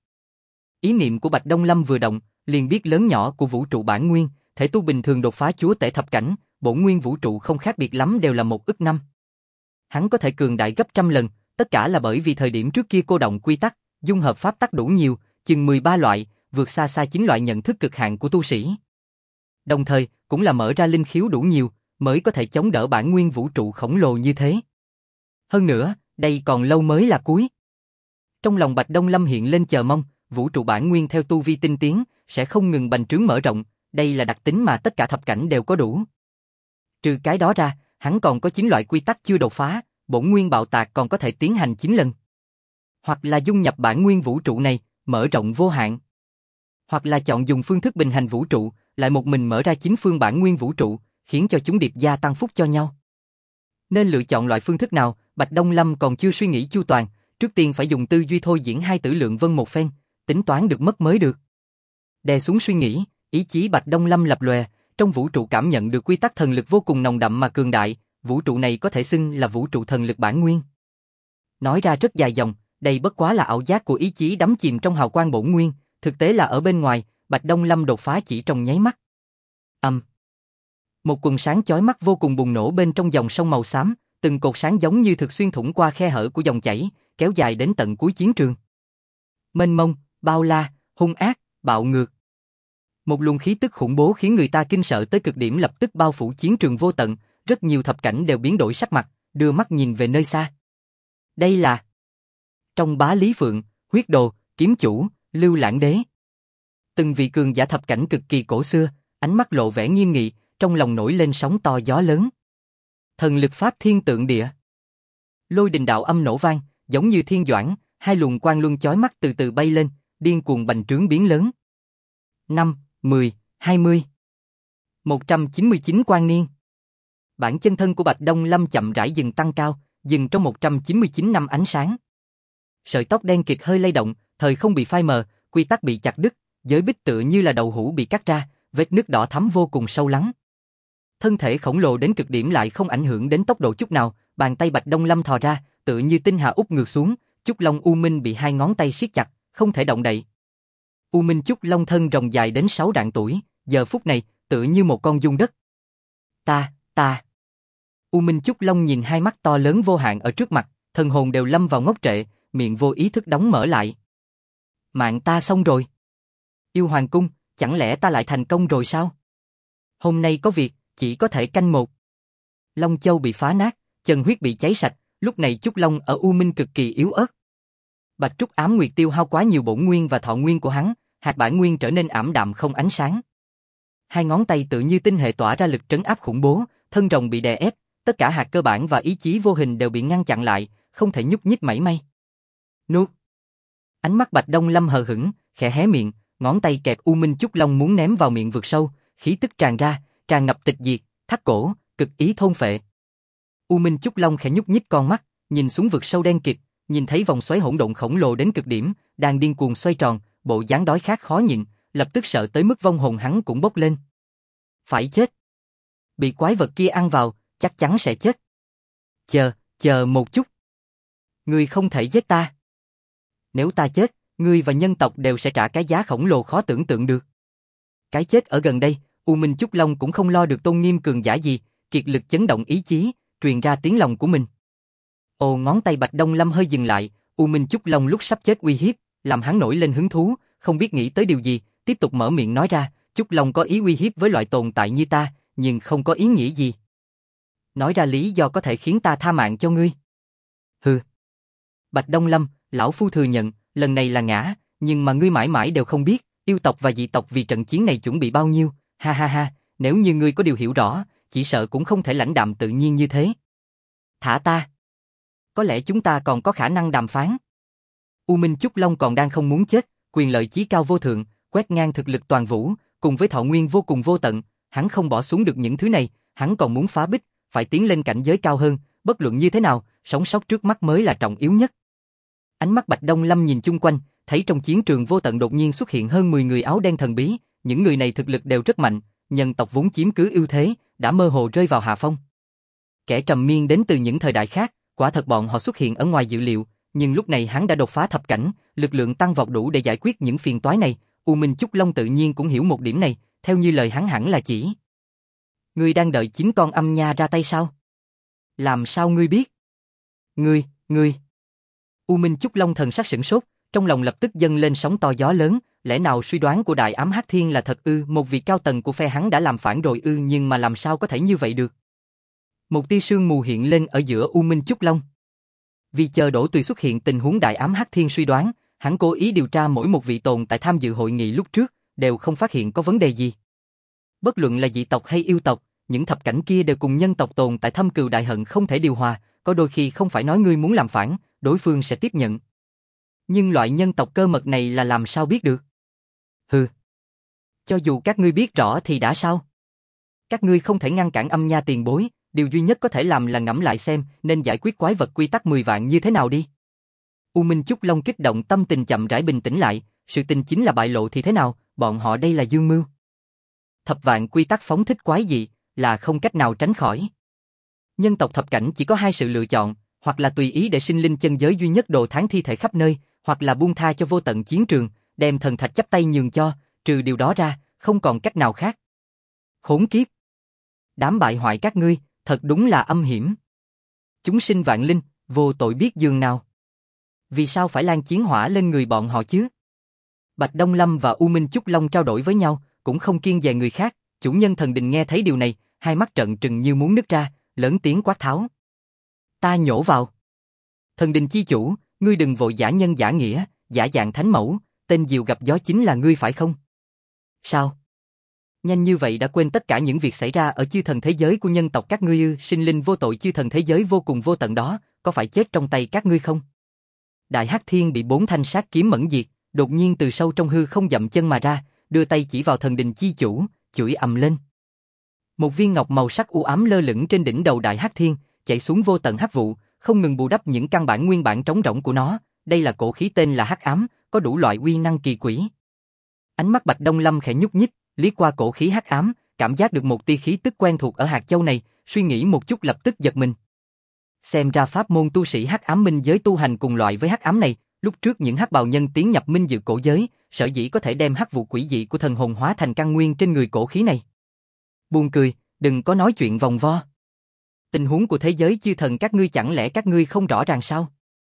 A: Ý niệm của Bạch Đông Lâm vừa động, liền biết lớn nhỏ của vũ trụ bản nguyên, thể tu bình thường đột phá chúa tể thập cảnh, bổn nguyên vũ trụ không khác biệt lắm đều là 1 ức năm. Hắn có thể cường đại gấp trăm lần, tất cả là bởi vì thời điểm trước kia cô động quy tắc, dung hợp pháp tắc đủ nhiều, chừng 13 loại, vượt xa xa 9 loại nhận thức cực hạn của tu sĩ. Đồng thời, cũng là mở ra linh khiếu đủ nhiều, mới có thể chống đỡ bản nguyên vũ trụ khổng lồ như thế. Hơn nữa, đây còn lâu mới là cuối. Trong lòng Bạch Đông Lâm hiện lên chờ mong, vũ trụ bản nguyên theo tu vi tinh tiến, sẽ không ngừng bành trướng mở rộng, đây là đặc tính mà tất cả thập cảnh đều có đủ. Trừ cái đó ra, hắn còn có 9 loại quy tắc chưa đột phá, bổn nguyên bạo tạc còn có thể tiến hành 9 lần. Hoặc là dung nhập bản nguyên vũ trụ này, mở rộng vô hạn. Hoặc là chọn dùng phương thức bình hành vũ trụ, lại một mình mở ra 9 phương bản nguyên vũ trụ, khiến cho chúng điệp gia tăng phúc cho nhau. Nên lựa chọn loại phương thức nào, Bạch Đông Lâm còn chưa suy nghĩ chu toàn, trước tiên phải dùng tư duy thôi diễn hai tử lượng vân một phen, tính toán được mất mới được. Đè xuống suy nghĩ, ý chí Bạch Đông Lâm lập lòe, trong vũ trụ cảm nhận được quy tắc thần lực vô cùng nồng đậm mà cường đại, vũ trụ này có thể xưng là vũ trụ thần lực bản nguyên. Nói ra rất dài dòng, đây bất quá là ảo giác của ý chí đắm chìm trong hào quang bổn nguyên, thực tế là ở bên ngoài, Bạch Đông Lâm đột phá chỉ trong nháy mắt. Một quần sáng chói mắt vô cùng bùng nổ bên trong dòng sông màu xám, từng cột sáng giống như thực xuyên thủng qua khe hở của dòng chảy, kéo dài đến tận cuối chiến trường. Mênh mông, bao la, hung ác, bạo ngược. Một luồng khí tức khủng bố khiến người ta kinh sợ tới cực điểm lập tức bao phủ chiến trường vô tận, rất nhiều thập cảnh đều biến đổi sắc mặt, đưa mắt nhìn về nơi xa. Đây là trong Bá Lý Phượng, Huyết Đồ, Kiếm Chủ, Lưu Lãng Đế. Từng vị cường giả thập cảnh cực kỳ cổ xưa, ánh mắt lộ vẻ nghiêm nghị, trong lòng nổi lên sóng to gió lớn. Thần lực pháp thiên tượng địa. Lôi đình đạo âm nổ vang, giống như thiên doãn, hai luồng quang luân chói mắt từ từ bay lên, điên cuồng bành trướng biến lớn. 5, 10, 20. 199 quang niên. Bản chân thân của Bạch Đông Lâm chậm rãi dừng tăng cao, dừng trong 199 năm ánh sáng. Sợi tóc đen kịt hơi lay động, thời không bị phai mờ, quy tắc bị chặt đứt, giới bích tựa như là đầu hũ bị cắt ra, vết nứt đỏ thắm vô cùng sâu lắng. Thân thể khổng lồ đến cực điểm lại không ảnh hưởng đến tốc độ chút nào, bàn tay Bạch Đông Lâm thò ra, tựa như tinh hà úp ngược xuống, Chúc Long U Minh bị hai ngón tay siết chặt, không thể động đậy. U Minh Chúc Long thân rồng dài đến 6 rạng tuổi, giờ phút này, tựa như một con giun đất. Ta. U Minh Chúc Long nhìn hai mắt to lớn vô hạn ở trước mặt, thần hồn đều lâm vào ngốc trệ, miệng vô ý thức đóng mở lại. Mạng ta xong rồi. Yêu Hoàng Cung, chẳng lẽ ta lại thành công rồi sao? Hôm nay có việc, chỉ có thể canh một. Long Châu bị phá nát, chân huyết bị cháy sạch, Lúc này Trúc Long ở U Minh cực kỳ yếu ớt. Bạch Trúc Ám Nguyệt tiêu hao quá nhiều bổn nguyên và thọ nguyên của hắn, hạt bản nguyên trở nên ảm đạm không ánh sáng. Hai ngón tay tự như tinh hệ tỏa ra lực trấn áp khủng bố, thân rồng bị đè ép, tất cả hạt cơ bản và ý chí vô hình đều bị ngăn chặn lại, không thể nhúc nhích mảy may. Nuốt. Ánh mắt Bạch Đông Lâm hờ hững, khẽ hé miệng, ngón tay kẹp U Minh Trúc Long muốn ném vào miệng vực sâu, khí tức tràn ra, tràn ngập tịch diệt, thắt cổ, cực ý thôn phệ. U Minh Trúc Long khẽ nhúc nhích con mắt, nhìn xuống vực sâu đen kịt, nhìn thấy vòng xoáy hỗn độn khổng lồ đến cực điểm, đang điên cuồng xoay tròn, bộ dáng đói khát khó nhịn, lập tức sợ tới mức vong hồn hắn cũng bốc lên. Phải chết. Bị quái vật kia ăn vào, chắc chắn sẽ chết. Chờ một chút. Ngươi không thể giết ta. Nếu ta chết, ngươi và nhân tộc đều sẽ trả cái giá khổng lồ khó tưởng tượng được. Cái chết ở gần đây, U Minh Trúc Long cũng không lo được tôn nghiêm cường giả gì, kiệt lực chấn động ý chí, truyền ra tiếng lòng của mình. Ồ, ngón tay Bạch Đông Lâm hơi dừng lại, U Minh Trúc Long lúc sắp chết uy hiếp, làm hắn nổi lên hứng thú, không biết nghĩ tới điều gì, tiếp tục mở miệng nói ra, Trúc Long có ý uy hiếp với loại tồn tại như ta, nhưng không có ý nghĩa gì. Nói ra lý do có thể khiến ta tha mạng cho ngươi. Hừ. Bạch Đông Lâm, lão phu thừa nhận, lần này là ngã, nhưng mà ngươi mãi mãi đều không biết, yêu tộc và dị tộc vì trận chiến này chuẩn bị bao nhiêu, ha ha ha, nếu như ngươi có điều hiểu rõ, chỉ sợ cũng không thể lãnh đạm tự nhiên như thế. Thả ta. Có lẽ chúng ta còn có khả năng đàm phán. U Minh Trúc Long còn đang không muốn chết, quyền lợi chí cao vô thượng, quét ngang thực lực toàn vũ, cùng với thọ nguyên vô cùng vô tận, hắn không bỏ xuống được những thứ này, hắn còn muốn phá bích, phải tiến lên cảnh giới cao hơn, bất luận như thế nào, sống sót trước mắt mới là trọng yếu nhất. Ánh mắt Bạch Đông Lâm nhìn chung quanh, thấy trong chiến trường vô tận đột nhiên xuất hiện hơn 10 người áo đen thần bí, những người này thực lực đều rất mạnh, nhân tộc vốn chiếm cứ ưu thế, đã mơ hồ rơi vào hạ phong. Kẻ trầm miên đến từ những thời đại khác, quả thật bọn họ xuất hiện ở ngoài dự liệu, nhưng lúc này hắn đã đột phá thập cảnh, lực lượng tăng vọt đủ để giải quyết những phiền toái này, U Minh Trúc Long tự nhiên cũng hiểu một điểm này, theo như lời hắn hẳn là chỉ. Ngươi đang đợi chính con âm nha ra tay sao? Làm sao ngươi biết? Ngươi. U Minh Trúc Long thần sắc sửng sốt, trong lòng lập tức dâng lên sóng to gió lớn, lẽ nào suy đoán của Đại Ám Hắc Thiên là thật ư? Một vị cao tầng của phe hắn đã làm phản rồi ư? Nhưng mà làm sao có thể như vậy được? Một tia sương mù hiện lên ở giữa U Minh Trúc Long. Vì chờ Đỗ Tùy xuất hiện tình huống Đại Ám Hắc Thiên suy đoán, hắn cố ý điều tra mỗi một vị tồn tại tham dự hội nghị lúc trước, đều không phát hiện có vấn đề gì. Bất luận là dị tộc hay yêu tộc, những thập cảnh kia đều cùng nhân tộc tồn tại thâm cừu đại hận không thể điều hòa, có đôi khi không phải nói ngươi muốn làm phản, đối phương sẽ tiếp nhận. Nhưng loại nhân tộc cơ mật này là làm sao biết được? Hừ. Cho dù các ngươi biết rõ thì đã sao? Các ngươi không thể ngăn cản âm nha tiền bối, điều duy nhất có thể làm là ngẫm lại xem nên giải quyết quái vật quy tắc 10 vạn như thế nào đi. U Minh Trúc Long kích động tâm tình chậm rãi bình tĩnh lại, sự tình chính là bại lộ thì thế nào, bọn họ đây là dương mưu. Thập vạn quy tắc phóng thích quái dị, là không cách nào tránh khỏi. Nhân tộc thập cảnh chỉ có hai sự lựa chọn, hoặc là tùy ý để sinh linh chân giới duy nhất đồ thán thi thể khắp nơi, hoặc là buông tha cho vô tận chiến trường, đem thần thạch chắp tay nhường cho, trừ điều đó ra, không còn cách nào khác. Khốn kiếp! Đám bại hoại các ngươi, thật đúng là âm hiểm. Chúng sinh vạn linh, vô tội biết dường nào. Vì sao phải lan chiến hỏa lên người bọn họ chứ? Bạch Đông Lâm và U Minh Trúc Long trao đổi với nhau, cũng không kiêng dè người khác, chủ nhân thần đình nghe thấy điều này, hai mắt trợn trừng như muốn nứt ra, lớn tiếng quát tháo. Ta nhổ vào. Thần đình chi chủ, ngươi đừng vội giả nhân giả nghĩa, giả dạng thánh mẫu, tên diều gặp gió chính là ngươi phải không? Sao? Nhanh như vậy đã quên tất cả những việc xảy ra ở chư thần thế giới của nhân tộc các ngươi ư? Sinh linh vô tội chư thần thế giới vô cùng vô tận đó, có phải chết trong tay các ngươi không? Đại Hắc Thiên bị 4 thanh sát kiếm mẫn diệt, đột nhiên từ sâu trong hư không dậm chân mà ra, đưa tay chỉ vào thần đình chi chủ, chửi ầm lên. Một viên ngọc màu sắc u ám lơ lửng trên đỉnh đầu Đại Hắc Thiên, chạy xuống vô tận hắc vụ, không ngừng bù đắp những căn bản nguyên bản trống rỗng của nó. Đây là cổ khí tên là Hắc Ám, có đủ loại uy năng kỳ quỷ. Ánh mắt Bạch Đông Lâm khẽ nhúc nhích, liếc qua cổ khí Hắc Ám, cảm giác được một tia khí tức quen thuộc ở hạt châu này, suy nghĩ một chút lập tức giật mình. Xem ra pháp môn tu sĩ Hắc Ám minh giới tu hành cùng loại với Hắc Ám này, lúc trước những hắc bào nhân tiến nhập minh dự cổ giới, sở dĩ có thể đem hắc vụ quỷ dị của thần hồn hóa thành căn nguyên trên người cổ khí này. Buồn cười, đừng có nói chuyện vòng vo. Tình huống của thế giới chư thần các ngươi chẳng lẽ các ngươi không rõ ràng sao?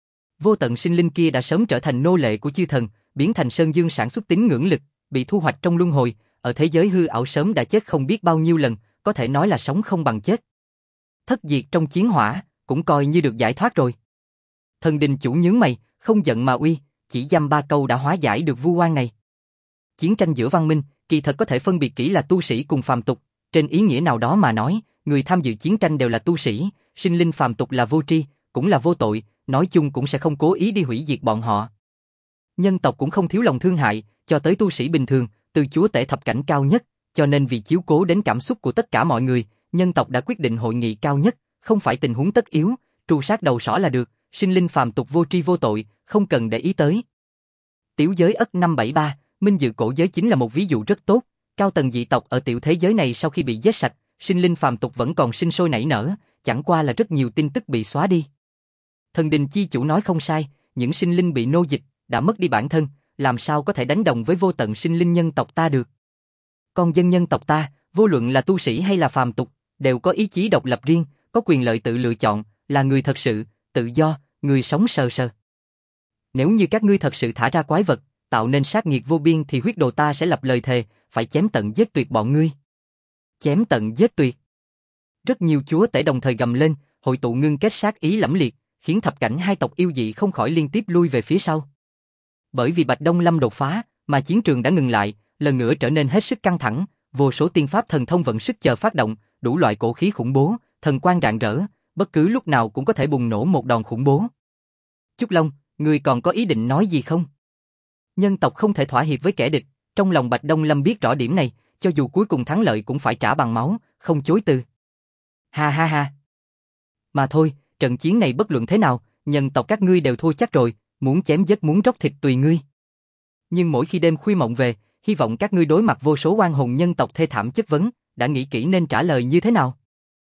A: Vô tận sinh linh kia đã sớm trở thành nô lệ của chư thần, biến thành sơn dương sản xuất tín ngưỡng lực, bị thu hoạch trong luân hồi, ở thế giới hư ảo sớm đã chết không biết bao nhiêu lần, có thể nói là sống không bằng chết. Thất diệt trong chiến hỏa, cũng coi như được giải thoát rồi. Thần đình chủ nhướng mày, không giận mà uy, chỉ dăm ba câu đã hóa giải được vu oan này. Chiến tranh giữa văn minh, kỳ thật có thể phân biệt kỹ là tu sĩ cùng phàm tục, trên ý nghĩa nào đó mà nói, người tham dự chiến tranh đều là tu sĩ, sinh linh phàm tục là vô tri, cũng là vô tội, nói chung cũng sẽ không cố ý đi hủy diệt bọn họ. Nhân tộc cũng không thiếu lòng thương hại, cho tới tu sĩ bình thường, từ chúa tể thập cảnh cao nhất, cho nên vì chiếu cố đến cảm xúc của tất cả mọi người, nhân tộc đã quyết định hội nghị cao nhất, không phải tình huống tất yếu, tru sát đầu sỏ là được, sinh linh phàm tục vô tri vô tội, không cần để ý tới. Tiểu giới Ất 573, Minh Dự cổ giới chính là một ví dụ rất tốt, cao tầng dị tộc ở tiểu thế giới này sau khi bị giết sạch, sinh linh phàm tục vẫn còn sinh sôi nảy nở, chẳng qua là rất nhiều tin tức bị xóa đi. Thần đình chi chủ nói không sai, những sinh linh bị nô dịch, đã mất đi bản thân, làm sao có thể đánh đồng với vô tận sinh linh nhân tộc ta được. Con dân nhân tộc ta, vô luận là tu sĩ hay là phàm tục, đều có ý chí độc lập riêng, có quyền lợi tự lựa chọn, là người thật sự, tự do, người sống sờ sờ. Nếu như các ngươi thật sự thả ra quái vật, tạo nên sát nghiệt vô biên thì huyết đồ ta sẽ lập lời thề, phải chém tận giết tuyệt bọn ngươi. Chém tận giết tuyệt. Rất nhiều chúa tể đồng thời gầm lên, hội tụ ngưng kết sát ý lẫm liệt, khiến thập cảnh hai tộc yêu dị không khỏi liên tiếp lui về phía sau. Bởi vì Bạch Đông Lâm đột phá, mà chiến trường đã ngừng lại, lần nữa trở nên hết sức căng thẳng, vô số tiên pháp thần thông vận sức chờ phát động, đủ loại cổ khí khủng bố, thần quang rạng rỡ, bất cứ lúc nào cũng có thể bùng nổ một đòn khủng bố. Trúc Long, ngươi còn có ý định nói gì không? Nhân tộc không thể thỏa hiệp với kẻ địch, trong lòng Bạch Đông Lâm biết rõ điểm này, cho dù cuối cùng thắng lợi cũng phải trả bằng máu, không chối từ. Ha ha ha. Mà thôi, trận chiến này bất luận thế nào, nhân tộc các ngươi đều thua chắc rồi, muốn chém giết muốn róc thịt tùy ngươi. Nhưng mỗi khi đêm khuya mộng về, hy vọng các ngươi đối mặt vô số oan hồn nhân tộc thê thảm chất vấn, đã nghĩ kỹ nên trả lời như thế nào.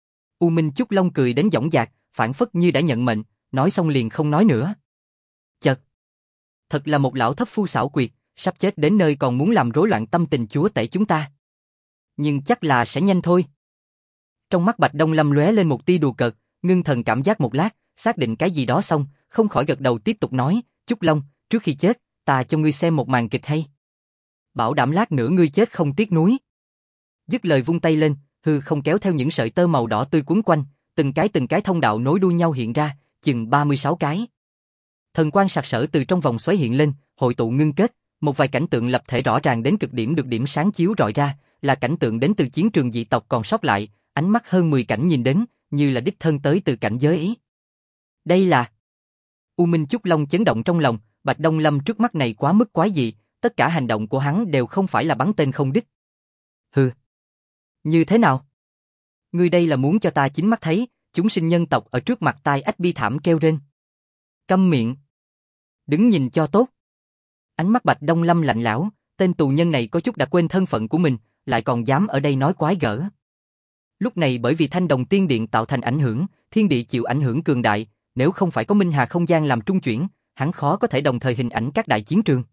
A: U Minh Trúc Long cười đến dõng dạc, phản phất như đã nhận mệnh, nói xong liền không nói nữa. Chật. Thật là một lão thấp phu xảo quyệt, sắp chết đến nơi còn muốn làm rối loạn tâm tình chúa tể chúng ta. Nhưng chắc là sẽ nhanh thôi. Trong mắt Bạch Đông Lâm lóe lên một tia đùa cợt, ngưng thần cảm giác một lát, xác định cái gì đó xong, không khỏi gật đầu tiếp tục nói, Trúc Long, trước khi chết, ta cho ngươi xem một màn kịch hay. Bảo đảm lát nữa ngươi chết không tiếc nuối. Dứt lời vung tay lên, hư không kéo theo những sợi tơ màu đỏ tươi quấn quanh, từng cái thông đạo nối đuôi nhau hiện ra, chừng 36 cái. Thần quang sặc sỡ từ trong vòng xoáy hiện lên, hội tụ ngưng kết, một vài cảnh tượng lập thể rõ ràng đến cực điểm được điểm sáng chiếu rọi ra, là cảnh tượng đến từ chiến trường dị tộc còn sót lại, ánh mắt hơn 10 cảnh nhìn đến, như là đích thân tới từ cảnh giới ấy. Đây là... U Minh Trúc Long chấn động trong lòng, Bạch Đông Lâm trước mắt này quá mức quái dị, tất cả hành động của hắn đều không phải là bắn tên không đích. Hừ. Như thế nào? Ngươi đây là muốn cho ta chính mắt thấy, chúng sinh nhân tộc ở trước mặt tai ách bi thảm kêu rên. Câm miệng. Đứng nhìn cho tốt. Ánh mắt Bạch Đông Lâm lạnh lẽo, tên tù nhân này có chút đã quên thân phận của mình, lại còn dám ở đây nói quái gở. Lúc này bởi vì thanh đồng tiên điện tạo thành ảnh hưởng, thiên địa chịu ảnh hưởng cường đại, nếu không phải có Minh Hà không gian làm trung chuyển, hắn khó có thể đồng thời hình ảnh các đại chiến trường.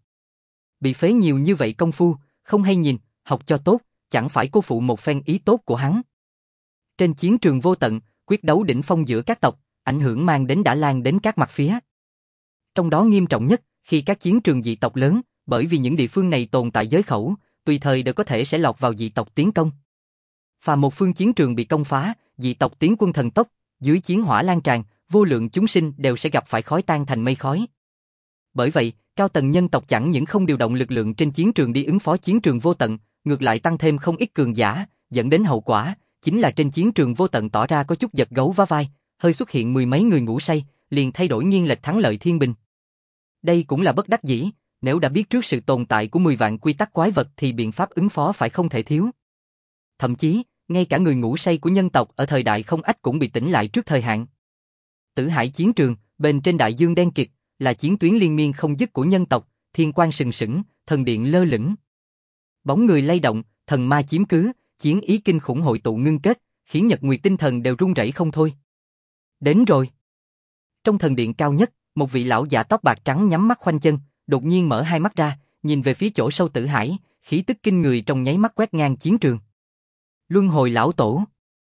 A: Bị phế nhiều như vậy công phu, không hay nhìn, học cho tốt, chẳng phải cô phụ một phen ý tốt của hắn. Trên chiến trường vô tận, quyết đấu đỉnh phong giữa các tộc, ảnh hưởng mang đến đã lan đến các mặt phía. Trong đó nghiêm trọng nhất, khi các chiến trường dị tộc lớn, bởi vì những địa phương này tồn tại giới khẩu, tùy thời đều có thể sẽ lọt vào dị tộc tiến công. Phàm một phương chiến trường bị công phá, dị tộc tiến quân thần tốc, dưới chiến hỏa lan tràn, vô lượng chúng sinh đều sẽ gặp phải khói tan thành mây khói. Bởi vậy, cao tầng nhân tộc chẳng những không điều động lực lượng trên chiến trường đi ứng phó chiến trường vô tận, ngược lại tăng thêm không ít cường giả, dẫn đến hậu quả chính là trên chiến trường vô tận tỏ ra có chút giật gấu vá vai, hơi xuất hiện mười mấy người ngủ say, liền thay đổi nghiêng lệch thắng lợi thiên bình. Đây cũng là bất đắc dĩ, nếu đã biết trước sự tồn tại của 10 vạn quy tắc quái vật thì biện pháp ứng phó phải không thể thiếu. Thậm chí, ngay cả người ngủ say của nhân tộc ở thời đại không ách cũng bị tỉnh lại trước thời hạn. Tử Hải chiến trường, bên trên đại dương đen kịt, là chiến tuyến liên miên không dứt của nhân tộc, thiên quang sừng sững, thần điện lơ lửng. Bóng người lay động, thần ma chiếm cứ, chiến ý kinh khủng hội tụ ngưng kết, khiến Nhật Nguyệt tinh thần đều run rẩy không thôi. Đến rồi. Trong thần điện cao nhất, một vị lão giả tóc bạc trắng nhắm mắt khoanh chân, đột nhiên mở hai mắt ra, nhìn về phía chỗ sâu Tử Hải, khí tức kinh người trong nháy mắt quét ngang chiến trường. Luân hồi lão tổ.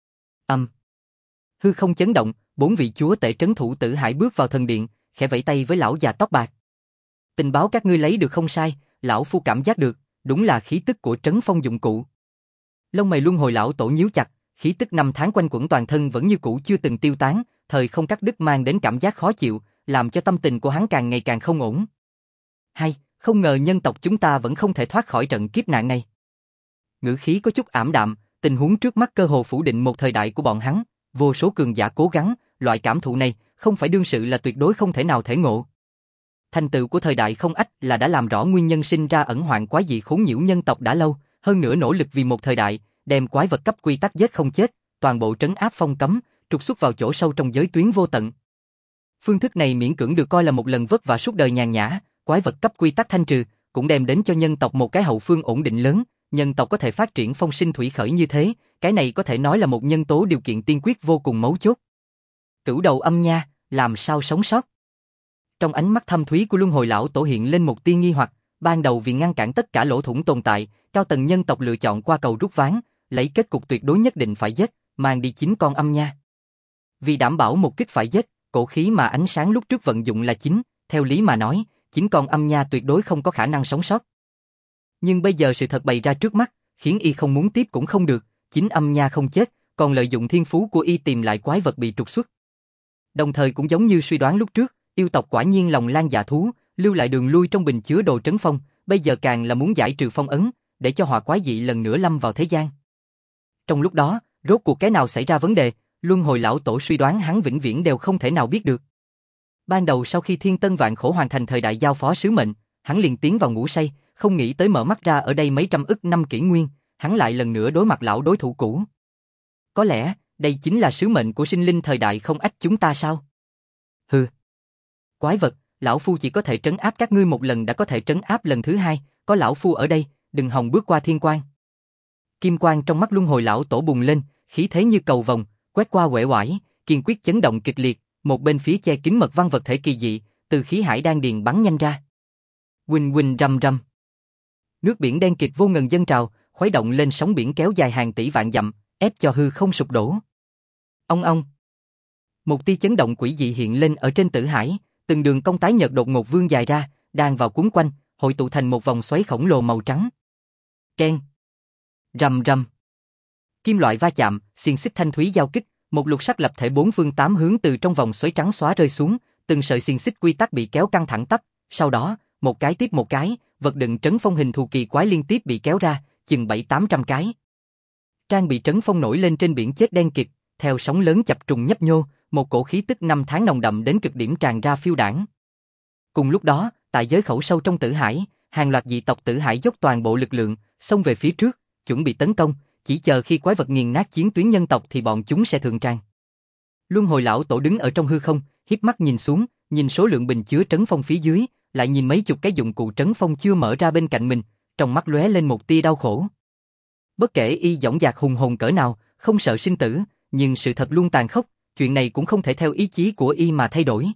A: Hư không chấn động, 4 vị chúa tể trấn thủ Tử Hải bước vào thần điện, khẽ vẫy tay với lão già tóc bạc. Tình báo các ngươi lấy được không sai, lão phu cảm giác được, đúng là khí tức của trấn phong dụng cụ. Lông mày luân hồi lão tổ nhíu chặt, khí tức năm tháng quanh quẩn toàn thân vẫn như cũ chưa từng tiêu tán, thời không cắt đứt mang đến cảm giác khó chịu, làm cho tâm tình của hắn càng ngày càng không ổn. Hay, không ngờ nhân tộc chúng ta vẫn không thể thoát khỏi trận kiếp nạn này. Ngữ khí có chút ảm đạm, tình huống trước mắt cơ hồ phủ định một thời đại của bọn hắn, vô số cường giả cố gắng, loại cảm thụ này không phải đương sự là tuyệt đối không thể nào thể ngộ. Thành tựu của thời đại không ách là đã làm rõ nguyên nhân sinh ra ẩn hoạn quái dị khốn nhiễu nhân tộc đã lâu, hơn nữa nỗ lực vì một thời đại, đem quái vật cấp quy tắc giết không chết, toàn bộ trấn áp phong cấm, trục xuất vào chỗ sâu trong giới tuyến vô tận. Phương thức này miễn cưỡng được coi là một lần vất vả suốt đời nhàn nhã, quái vật cấp quy tắc thanh trừ, cũng đem đến cho nhân tộc một cái hậu phương ổn định lớn, nhân tộc có thể phát triển phong sinh thủy khởi như thế, cái này có thể nói là một nhân tố điều kiện tiên quyết vô cùng mấu chốt. Cửu đầu âm nha, làm sao sống sót? Trong ánh mắt thâm thúy của luân hồi lão tổ hiện lên một tia nghi hoặc, ban đầu vì ngăn cản tất cả lỗ thủng tồn tại, cao tầng nhân tộc lựa chọn qua cầu rút ván, lấy kết cục tuyệt đối nhất định phải giết, mang đi 9 con âm nha. Vì đảm bảo một kích phải giết, cổ khí mà ánh sáng lúc trước vận dụng là 9, theo lý mà nói, 9 con âm nha tuyệt đối không có khả năng sống sót. Nhưng bây giờ sự thật bày ra trước mắt, khiến y không muốn tiếp cũng không được, 9 âm nha không chết, còn lợi dụng thiên phú của y tìm lại quái vật bị trục xuất. Đồng thời cũng giống như suy đoán lúc trước, yêu tộc quả nhiên lòng lan dạ thú, lưu lại đường lui trong bình chứa đồ trấn phong, bây giờ càng là muốn giải trừ phong ấn, để cho họa quái dị lần nữa lâm vào thế gian. Trong lúc đó, rốt cuộc cái nào xảy ra vấn đề, luân hồi lão tổ suy đoán hắn vĩnh viễn đều không thể nào biết được. Ban đầu sau khi thiên tân vạn khổ hoàn thành thời đại giao phó sứ mệnh, hắn liền tiến vào ngủ say, không nghĩ tới mở mắt ra ở đây mấy trăm ức năm kỷ nguyên, hắn lại lần nữa đối mặt lão đối thủ cũ. Có lẽ, đây chính là sứ mệnh của sinh linh thời đại không ách chúng ta sao? Hừ. Quái vật, lão phu chỉ có thể trấn áp các ngươi một lần đã có thể trấn áp lần thứ hai, có lão phu ở đây, đừng hòng bước qua thiên quan. Kim quang trong mắt luân hồi lão tổ bùng lên, khí thế như cầu vồng, quét qua uể oải, kiên quyết chấn động kịch liệt, một bên phía che kín mật văn vật thể kỳ dị, từ khí hải đan điền bắn nhanh ra. Huỳnh huỳnh rầm rầm. Nước biển đen kịt vô ngần dâng trào, khuấy động lên sóng biển kéo dài hàng tỷ vạn dặm, ép cho hư không sụp đổ. Ong ong. Một tia chấn động quỷ dị hiện lên ở trên tử hải, từng đường cong tái nhợt đột ngột vươn dài ra, đang vào cuốn quanh, hội tụ thành một vòng xoáy khổng lồ màu trắng. Keng. Rầm rầm. Kim loại va chạm, xiềng xích thanh thúy giao kích, một lục sắc lập thể bốn phương tám hướng từ trong vòng xoáy trắng xóa rơi xuống, từng sợi xiềng xích quy tắc bị kéo căng thẳng tắp, sau đó, một cái tiếp một cái, vật đựng trấn phong hình thù kỳ quái liên tiếp bị kéo ra, chừng 700-800 cái. Trang bị trấn phong nổi lên trên biển chết đen kịt, theo sóng lớn chập trùng nhấp nhô, một cổ khí tức năm tháng nồng đậm đến cực điểm tràn ra phiêu đãng. Cùng lúc đó, tại giới khẩu sâu trong tử hải, hàng loạt dị tộc tử hải dốc toàn bộ lực lượng, xông về phía trước, chuẩn bị tấn công, chỉ chờ khi quái vật nghiền nát chiến tuyến nhân tộc thì bọn chúng sẽ thượng tràng. Luân hồi lão tổ đứng ở trong hư không, híp mắt nhìn xuống, nhìn số lượng bình chứa trấn phong phía dưới, lại nhìn mấy chục cái dụng cụ trấn phong chưa mở ra bên cạnh mình, trong mắt lóe lên một tia đau khổ. Bất kể y dõng dạc hùng hồn cỡ nào, không sợ sinh tử, nhưng sự thật luôn tàn khốc, chuyện này cũng không thể theo ý chí của y mà thay đổi.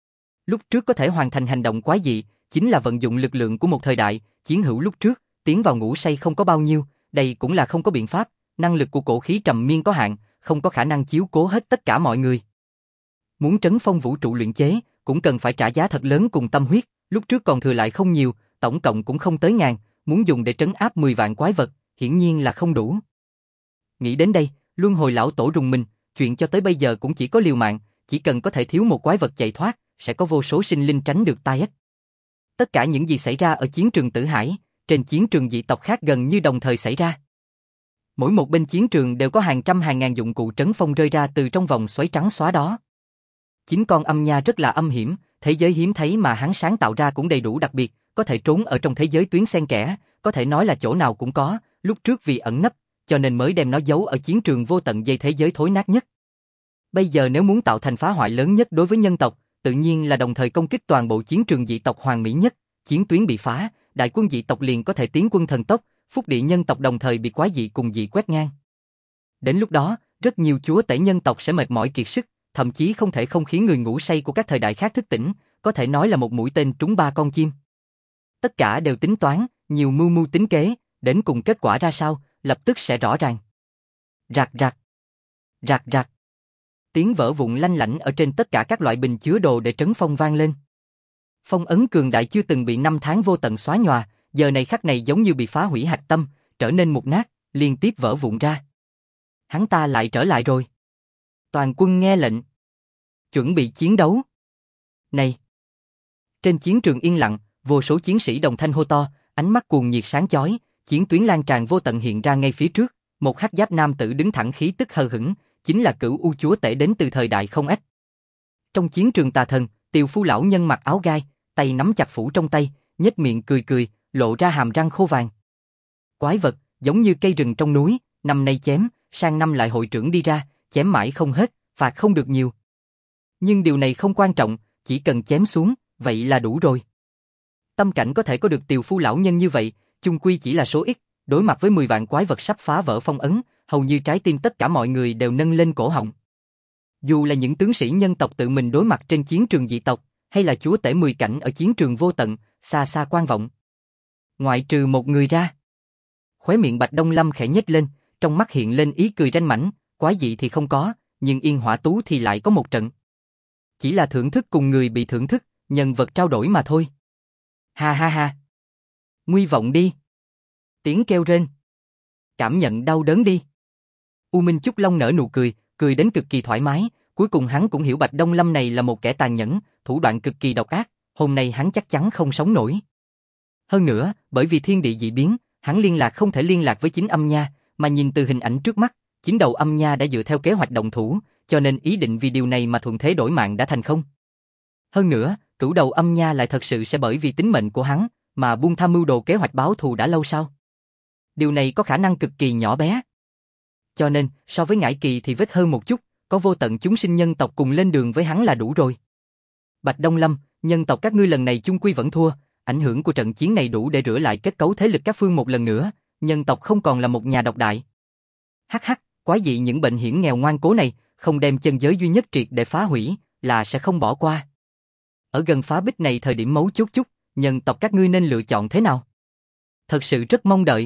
A: Lúc trước có thể hoàn thành hành động quái dị, chính là vận dụng lực lượng của một thời đại, chiến hữu lúc trước, tiến vào ngủ say không có bao nhiêu, đây cũng là không có biện pháp, năng lực của cổ khí trầm miên có hạn, không có khả năng chiếu cố hết tất cả mọi người. Muốn trấn phong vũ trụ luyện chế, cũng cần phải trả giá thật lớn cùng tâm huyết, lúc trước còn thừa lại không nhiều, tổng cộng cũng không tới ngàn, muốn dùng để trấn áp 10 vạn quái vật, hiển nhiên là không đủ. Nghĩ đến đây, luân hồi lão tổ rùng mình, chuyện cho tới bây giờ cũng chỉ có liều mạng, chỉ cần có thể thiếu một quái vật chạy thoát, sẽ có vô số sinh linh tránh được tai ách. Tất cả những gì xảy ra ở chiến trường Tử Hải, trên chiến trường dị tộc khác gần như đồng thời xảy ra. Mỗi một bên chiến trường đều có hàng trăm hàng ngàn dụng cụ trấn phong rơi ra từ trong vòng xoáy trắng xóa đó. 9 con âm nha rất là âm hiểm, thế giới hiếm thấy mà hắn sáng tạo ra cũng đầy đủ đặc biệt, có thể trốn ở trong thế giới tuyến xen kẽ, có thể nói là chỗ nào cũng có, lúc trước vì ẩn nấp, cho nên mới đem nó giấu ở chiến trường vô tận dây thế giới thối nát nhất. Bây giờ nếu muốn tạo thành phá hoại lớn nhất đối với nhân tộc, tự nhiên là đồng thời công kích toàn bộ chiến trường dị tộc hoàn mỹ nhất, chiến tuyến bị phá, đại quân dị tộc liền có thể tiến quân thần tốc, phúc địa nhân tộc đồng thời bị quái dị cùng dị quét ngang. Đến lúc đó, rất nhiều chúa tể nhân tộc sẽ mệt mỏi kiệt sức, thậm chí không thể không khiến người ngủ say của các thời đại khác thức tỉnh, có thể nói là một mũi tên trúng 3 con chim. Tất cả đều tính toán, nhiều mưu mưu tính kế, đến cùng kết quả ra sao, lập tức sẽ rõ ràng. Rạc rạc, rạc rạc. Tiếng vỡ vụn lanh lảnh ở trên tất cả các loại bình chứa đồ để trấn phong vang lên. Phong ấn cường đại chưa từng bị 5 tháng vô tận xóa nhòa, giờ này khắc này giống như bị phá hủy hạch tâm, trở nên mục nát, liên tiếp vỡ vụn ra. Hắn ta lại trở lại rồi. Toàn quân nghe lệnh. Chuẩn bị chiến đấu. Này! Trên chiến trường yên lặng, vô số chiến sĩ đồng thanh hô to, ánh mắt cuồng nhiệt sáng chói, chiến tuyến lan tràn vô tận hiện ra ngay phía trước, một hắc giáp nam tử đứng thẳng khí tức hờ hững, chính là Cửu U chúa tể đến từ thời đại không ách. Trong chiến trường tà thần, Tiều Phu lão nhân mặc áo gai, tay nắm chặt phủ trong tay, nhếch miệng cười cười, lộ ra hàm răng khô vàng. Quái vật, giống như cây rừng trong núi, năm nay chém, sang năm lại hội trưởng đi ra, chém mãi không hết, phạt không được nhiều. Nhưng điều này không quan trọng, chỉ cần chém xuống, vậy là đủ rồi. Tâm cảnh có thể có được Tiều Phu lão nhân như vậy, chung quy chỉ là số ít, đối mặt với 10 vạn quái vật sắp phá vỡ phong ấn, hầu như trái tim tất cả mọi người đều nâng lên cổ họng. Dù là những tướng sĩ nhân tộc tự mình đối mặt trên chiến trường dị tộc, hay là chúa tể 10 cảnh ở chiến trường vô tận, xa xa quan vọng. Ngoại trừ một người ra. Khóe miệng Bạch Đông Lâm khẽ nhếch lên, trong mắt hiện lên ý cười ranh mãnh, quái dị thì không có, nhưng Yên Hỏa Tú thì lại có một trận. Chỉ là thưởng thức cùng người bị thưởng thức, nhân vật trao đổi mà thôi. Ha ha ha. Nguy vọng đi. Tiếng kêu rên. Cảm nhận đau đớn đi. U Minh Chúc Long nở nụ cười, cười đến cực kỳ thoải mái, cuối cùng hắn cũng hiểu Bạch Đông Lâm này là một kẻ tàn nhẫn, thủ đoạn cực kỳ độc ác, hôm nay hắn chắc chắn không sống nổi. Hơn nữa, bởi vì thiên địa dị biến, hắn liên lạc không thể liên lạc với chính âm nha, mà nhìn từ hình ảnh trước mắt, chính đầu âm nha đã dựa theo kế hoạch động thủ, cho nên ý định vì điều này mà thuận thế đổi mạng đã thành không. Hơn nữa, cửu đầu âm nha lại thật sự sẽ bởi vì tính mệnh của hắn, mà buông tha mưu đồ kế hoạch báo thù đã lâu sao? Điều này có khả năng cực kỳ nhỏ bé. Cho nên, so với Ngải Kỳ thì vết hơn một chút, có vô tận chúng sinh nhân tộc cùng lên đường với hắn là đủ rồi. Bạch Đông Lâm, nhân tộc các ngươi lần này chung quy vẫn thua, ảnh hưởng của trận chiến này đủ để rửa lại kết cấu thế lực các phương một lần nữa, nhân tộc không còn là một nhà độc đại. Hắc hắc, quái dị những bệnh hiểm nghèo ngoan cố này, không đem chân giới duy nhất triệt để phá hủy, là sẽ không bỏ qua. Ở gần phá bích này thời điểm mấu chốt chút, nhân tộc các ngươi nên lựa chọn thế nào? Thật sự rất mong đợi.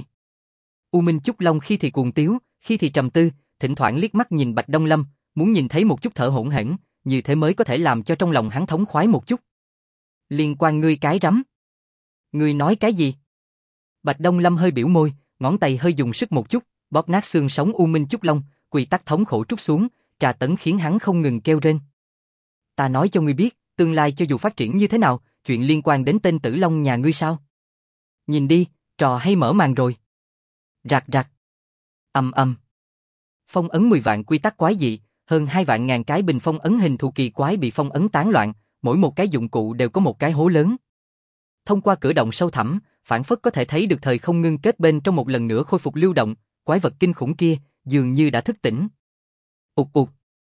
A: U Minh Chúc Long khi thì cuồng tiếu, khi thì trầm tư, thỉnh thoảng liếc mắt nhìn Bạch Đông Lâm, muốn nhìn thấy một chút thở hổn hển, như thế mới có thể làm cho trong lòng hắn thống khoái một chút. Liên quan ngươi cái rắm. Ngươi nói cái gì? Bạch Đông Lâm hơi biểu môi, ngón tay hơi dùng sức một chút, bóp nát xương sống U Minh Chúc Long, quy tắc thống khổ trút xuống, trà tấn khiến hắn không ngừng kêu rên. Ta nói cho ngươi biết, tương lai cho dù phát triển như thế nào, chuyện liên quan đến tên Tử Long nhà ngươi sao? Nhìn đi, trò hay mở màn rồi. Rạc rạc. Ầm ầm. Phong ấn 10 vạn quy tắc quái dị, hơn 2 vạn ngàn cái bình phong ấn hình thù kỳ quái bị phong ấn tán loạn, mỗi một cái dụng cụ đều có một cái hố lớn. Thông qua cửa động sâu thẳm, phản phất có thể thấy được thời không ngưng kết bên trong một lần nữa khôi phục lưu động, quái vật kinh khủng kia dường như đã thức tỉnh. Ụt ụt.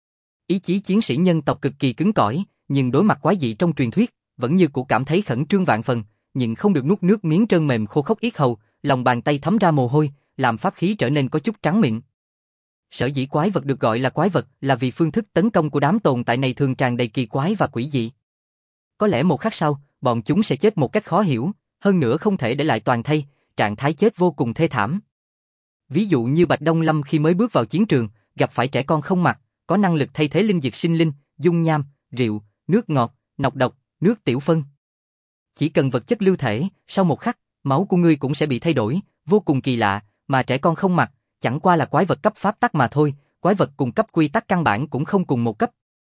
A: Ý chí chiến sĩ nhân tộc cực kỳ cứng cỏi, nhưng đối mặt quái dị trong truyền thuyết, vẫn như cũ cảm thấy khẩn trương vạn phần, nhưng không được nuốt nước miếng trơn mềm khô khốc yết hầu, lòng bàn tay thấm ra mồ hôi, làm pháp khí trở nên có chút trắng miệng. Sở dĩ quái vật được gọi là quái vật là vì phương thức tấn công của đám tồn tại này thường tràn đầy kỳ quái và quỷ dị. Có lẽ một khắc sau, bọn chúng sẽ chết một cách khó hiểu, hơn nữa không thể để lại toàn thây, trạng thái chết vô cùng thê thảm. Ví dụ như Bạch Đông Lâm khi mới bước vào chiến trường, gặp phải trẻ con không mặt, có năng lực thay thế linh dược sinh linh, dung nham, rượu, nước ngọt, nọc độc, nước tiểu phân. Chỉ cần vật chất lưu thể, sau một khắc, máu của ngươi cũng sẽ bị thay đổi, vô cùng kỳ lạ, mà trẻ con không mặt, chẳng qua là quái vật cấp pháp tắc mà thôi, quái vật cùng cấp quy tắc căn bản cũng không cùng một cấp.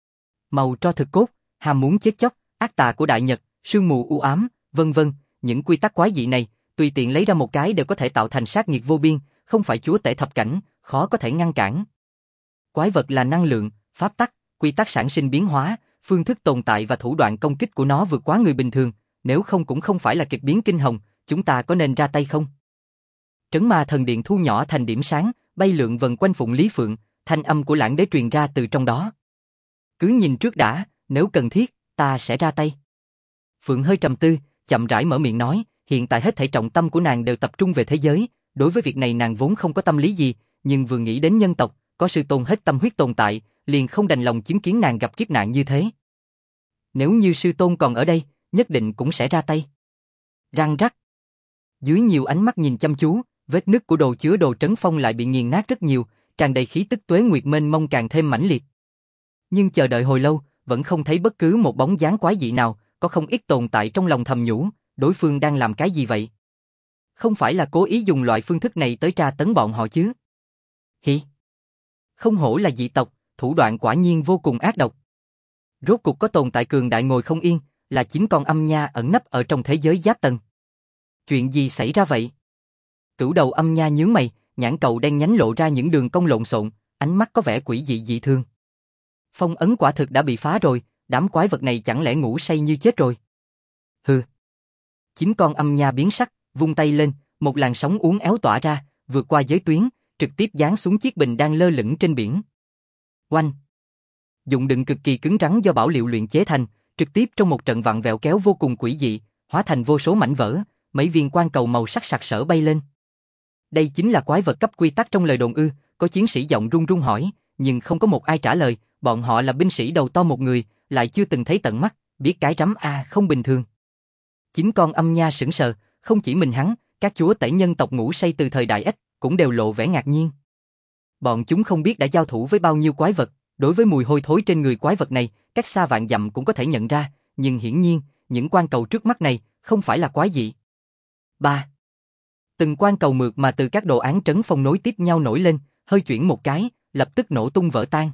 A: Màu tro thực cốt, ham muốn chết chóc, ác tà của đại nhật, sương mù u ám, vân vân, những quy tắc quái dị này, tùy tiện lấy ra một cái đều có thể tạo thành sát nghiệt vô biên, không phải chúa tể thập cảnh, khó có thể ngăn cản. Quái vật là năng lượng, pháp tắc, quy tắc sản sinh biến hóa, phương thức tồn tại và thủ đoạn công kích của nó vượt quá người bình thường, nếu không cũng không phải là kịch biến kinh hồng, chúng ta có nên ra tay không? Trấn Ma Thần Điện thu nhỏ thành điểm sáng, bay lượn vần quanh Phụng Lý Phượng, thanh âm của Lãng Đế truyền ra từ trong đó. Cứ nhìn trước đã, nếu cần thiết, ta sẽ ra tay. Phượng hơi trầm tư, chậm rãi mở miệng nói, hiện tại hết thảy trọng tâm của nàng đều tập trung về thế giới, đối với việc này nàng vốn không có tâm lý gì, nhưng vừa nghĩ đến nhân tộc, có sư tôn hết tâm huyết tồn tại, liền không đành lòng chứng kiến nàng gặp kiếp nạn như thế. Nếu như sư tôn còn ở đây, nhất định cũng sẽ ra tay. Răng rắc. Dưới nhiều ánh mắt nhìn chăm chú, vết nứt của đồ chứa đồ trấn phong lại bị nghiền nát rất nhiều, tràn đầy khí tức tuế nguyệt mênh mông càng thêm mãnh liệt. Nhưng chờ đợi hồi lâu, vẫn không thấy bất cứ một bóng dáng quái dị nào, có không ít tồn tại trong lòng thầm nhủ, đối phương đang làm cái gì vậy? Không phải là cố ý dùng loại phương thức này tới tra tấn bọn họ chứ? Hỉ? Không hổ là dị tộc, thủ đoạn quả nhiên vô cùng ác độc. Rốt cuộc có tồn tại cường đại ngồi không yên, là chính con âm nha ẩn nấp ở trong thế giới giáp tầng. Chuyện gì xảy ra vậy? Cửu đầu âm nha nhướng mày, nhãn cầu đen nhánh lộ ra những đường cong lộn xộn, ánh mắt có vẻ quỷ dị dị thương. Phong ấn quả thực đã bị phá rồi, đám quái vật này chẳng lẽ ngủ say như chết rồi? Hừ. Chính con âm nha biến sắc, vung tay lên, một làn sóng uốn éo tỏa ra, vượt qua giới tuyến, trực tiếp giáng xuống chiếc bình đang lơ lửng trên biển. Oanh! Dụng đựng cực kỳ cứng rắn do bảo liệu luyện chế thành, trực tiếp trong một trận vặn vẹo kéo vô cùng quỷ dị, hóa thành vô số mảnh vỡ, mấy viên quan cầu màu sắc sặc sỡ bay lên. Đây chính là quái vật cấp quy tắc trong lời đồn ư? Có chiến sĩ giọng run run hỏi, nhưng không có một ai trả lời, bọn họ là binh sĩ đầu to một người, lại chưa từng thấy tận mắt, biết cái rắm không bình thường. Chính con âm nha sững sờ, không chỉ mình hắn, các chúa tể nhân tộc ngủ say từ thời Đại Ích cũng đều lộ vẻ ngạc nhiên. Bọn chúng không biết đã giao thủ với bao nhiêu quái vật, đối với mùi hôi thối trên người quái vật này, cách xa vạn dặm cũng có thể nhận ra, nhưng hiển nhiên, những quan cầu trước mắt này không phải là quái dị. 3. Từng quan cầu mượt mà từ các đồ án trấn phong nối tiếp nhau nổi lên, hơi chuyển một cái, lập tức nổ tung vỡ tan.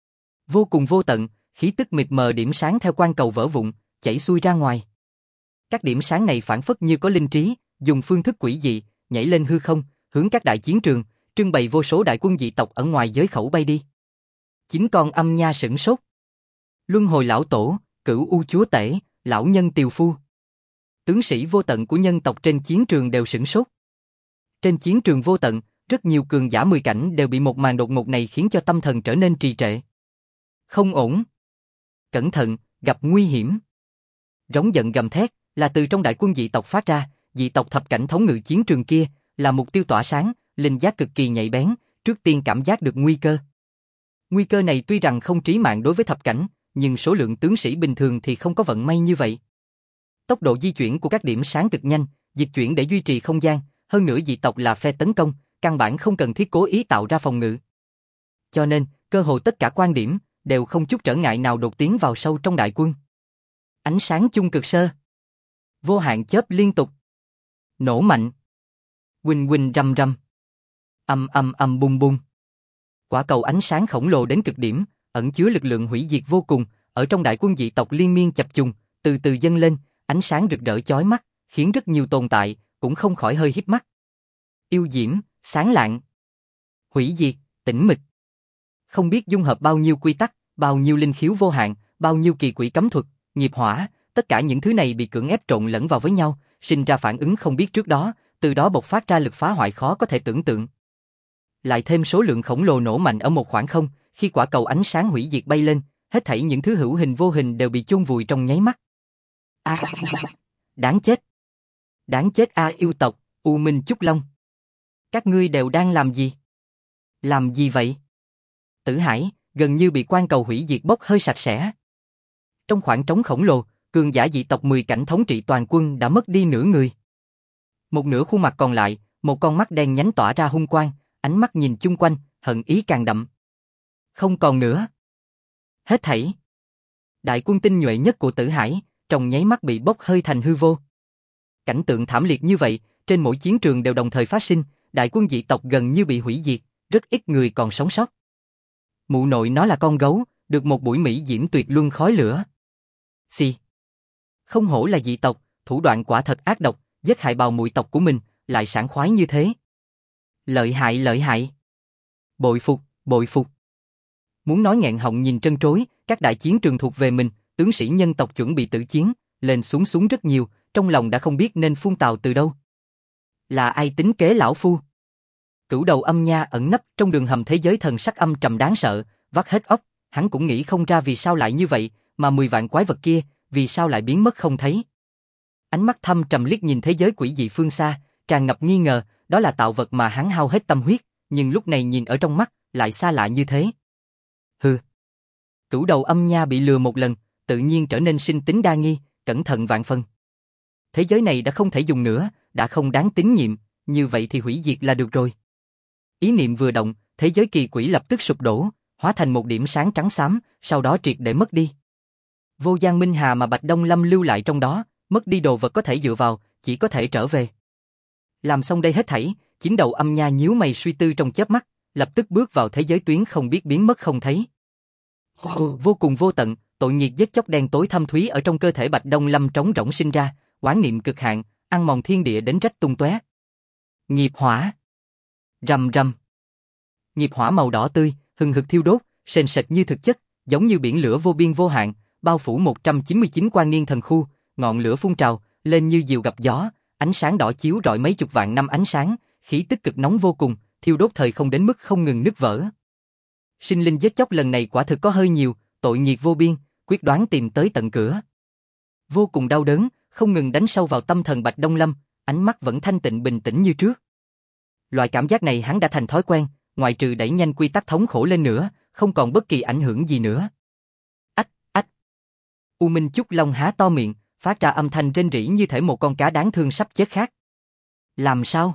A: Vô cùng vô tận, khí tức mịt mờ điểm sáng theo quan cầu vỡ vụn, chảy xuôi ra ngoài. Các điểm sáng này phản phất như có linh trí, dùng phương thức quỷ dị, nhảy lên hư không, hướng các đại chiến trường, trưng bày vô số đại quân dị tộc ở ngoài giới khẩu bay đi. Chính con âm nha sửng sốt. Luân hồi lão tổ, Cửu U chúa tể, lão nhân tiều phu. Tướng sĩ vô tận của nhân tộc trên chiến trường đều sửng sốt. Trên chiến trường vô tận, rất nhiều cường giả 10 cảnh đều bị một màn đột ngột này khiến cho tâm thần trở nên trì trệ. Không ổn. Cẩn thận, gặp nguy hiểm. Rống giận gầm thét, là từ trong đại quân dị tộc phát ra, dị tộc thập cảnh thống ngự chiến trường kia, là mục tiêu tỏa sáng, linh giác cực kỳ nhạy bén, trước tiên cảm giác được nguy cơ. Nguy cơ này tuy rằng không trí mạng đối với thập cảnh, nhưng số lượng tướng sĩ bình thường thì không có vận may như vậy. Tốc độ di chuyển của các điểm sáng cực nhanh, dịch chuyển để duy trì không gian, hơn nữa dị tộc là phe tấn công, căn bản không cần thiết cố ý tạo ra phòng ngự. Cho nên, cơ hồ tất cả quan điểm đều không chút trở ngại nào đột tiến vào sâu trong đại quân. Ánh sáng chung cực sơ. Vô hạn chớp liên tục. Nổ mạnh. Huỳnh huỳnh rầm rầm. Ầm ầm ầm bùng bùng. Quả cầu ánh sáng khổng lồ đến cực điểm, ẩn chứa lực lượng hủy diệt vô cùng, ở trong đại quân dị tộc liên miên chập trùng, từ từ dâng lên, ánh sáng rực rỡ chói mắt, khiến rất nhiều tồn tại cũng không khỏi hơi híp mắt. Yêu diễm, sáng lạng, hủy diệt, tĩnh mịch. Không biết dung hợp bao nhiêu quy tắc, bao nhiêu linh khiếu vô hạn, bao nhiêu kỳ quỷ cấm thuật, nghiệp hỏa, tất cả những thứ này bị cưỡng ép trộn lẫn vào với nhau, sinh ra phản ứng không biết trước đó, từ đó bộc phát ra lực phá hoại khó có thể tưởng tượng. Lại thêm số lượng khổng lồ nổ mạnh ở một khoảng không, khi quả cầu ánh sáng hủy diệt bay lên, hết thảy những thứ hữu hình vô hình đều bị chôn vùi trong nháy mắt. Đáng chết. Đáng chết yêu tộc, U Minh Chúc Long. Các ngươi đều đang làm gì? Làm gì vậy? Tử Hải, gần như bị quan cầu hủy diệt bốc hơi sạch sẽ. Trong khoảng trống khổng lồ, cường giả dị tộc 10 cảnh thống trị toàn quân đã mất đi nửa người. Một nửa khuôn mặt còn lại, một con mắt đen nhánh tỏa ra hung quang, ánh mắt nhìn chung quanh, hận ý càng đậm. Không còn nữa. Hết thảy. Đại quân tinh nhuệ nhất của Tử Hải, trong nháy mắt bị bốc hơi thành hư vô. Cảnh tượng thảm liệt như vậy, trên mỗi chiến trường đều đồng thời phát sinh, đại quân dị tộc gần như bị hủy diệt, rất ít người còn sống sót. Mụ nội nó là con gấu, được một buổi mỹ diễm tuyệt luân khói lửa. Xì. Không hổ là dị tộc, thủ đoạn quả thật ác độc, giết hại bào muội tộc của mình, lại sảng khoái như thế. Lợi hại lợi hại. Bội phục, bội phục. Muốn nói nghẹn họng nhìn trân trối, các đại chiến trường thuộc về mình, tướng sĩ nhân tộc chuẩn bị tử chiến, lên xuống xuống rất nhiều, trong lòng đã không biết nên phun tào từ đâu. Là ai tính kế lão phu? Cửu đầu âm nha ẩn nấp trong đường hầm thế giới thần sắc âm trầm đáng sợ, vắt hết óc, hắn cũng nghĩ không ra vì sao lại như vậy, mà 10 vạn quái vật kia, vì sao lại biến mất không thấy. Ánh mắt thâm trầm liếc nhìn thế giới quỷ dị phương xa, tràn ngập nghi ngờ, đó là tạo vật mà hắn hao hết tâm huyết, nhưng lúc này nhìn ở trong mắt, lại xa lạ như thế. Hừ. Cửu đầu âm nha bị lừa một lần, tự nhiên trở nên sinh tính đa nghi, cẩn thận vạn phần. Thế giới này đã không thể dùng nữa, đã không đáng tín nhiệm, như vậy thì hủy diệt là được rồi. Ý niệm vừa động, thế giới kỳ quỷ lập tức sụp đổ, hóa thành một điểm sáng trắng xám, sau đó triệt để mất đi. Vô Giang Minh Hà mà Bạch Đông Lâm lưu lại trong đó, mất đi đồ vật có thể dựa vào, chỉ có thể trở về. Làm xong đây hết thảy, chính đầu âm nha nhíu mày suy tư trong chớp mắt, lập tức bước vào thế giới tuyến không biết biến mất không thấy. Vô cùng vô tận, tội nghiệt giết chóc đen tối thâm thúy ở trong cơ thể Bạch Đông Lâm trống rỗng sinh ra, oán niệm cực hạn, ăn mòn thiên địa đến rách tung tóe. Nghiệp hỏa. Rầm rầm. Nghiệp hỏa màu đỏ tươi, hừng hực thiêu đốt, sền sệt như thực chất, giống như biển lửa vô biên vô hạn, bao phủ 199 quan niên thần khu, ngọn lửa phun trào, lên như diều gặp gió, ánh sáng đỏ chiếu rọi mấy chục vạn năm ánh sáng, khí tức cực nóng vô cùng, thiêu đốt thời không đến mức không ngừng nứt vỡ. Sinh linh giết chóc lần này quả thực có hơi nhiều, tội nghiệt vô biên, quyết đoán tìm tới tận cửa. Vô cùng đau đớn, không ngừng đánh sâu vào tâm thần Bạch Đông Lâm, ánh mắt vẫn thanh tịnh bình tĩnh như trước. Loại cảm giác này hắn đã thành thói quen, ngoại trừ đẩy nhanh quy tắc thống khổ lên nữa, không còn bất kỳ ảnh hưởng gì nữa. Ách, ách. U Minh Chúc Long há to miệng, phát ra âm thanh rên rỉ như thể một con cá đáng thương sắp chết khác. Làm sao?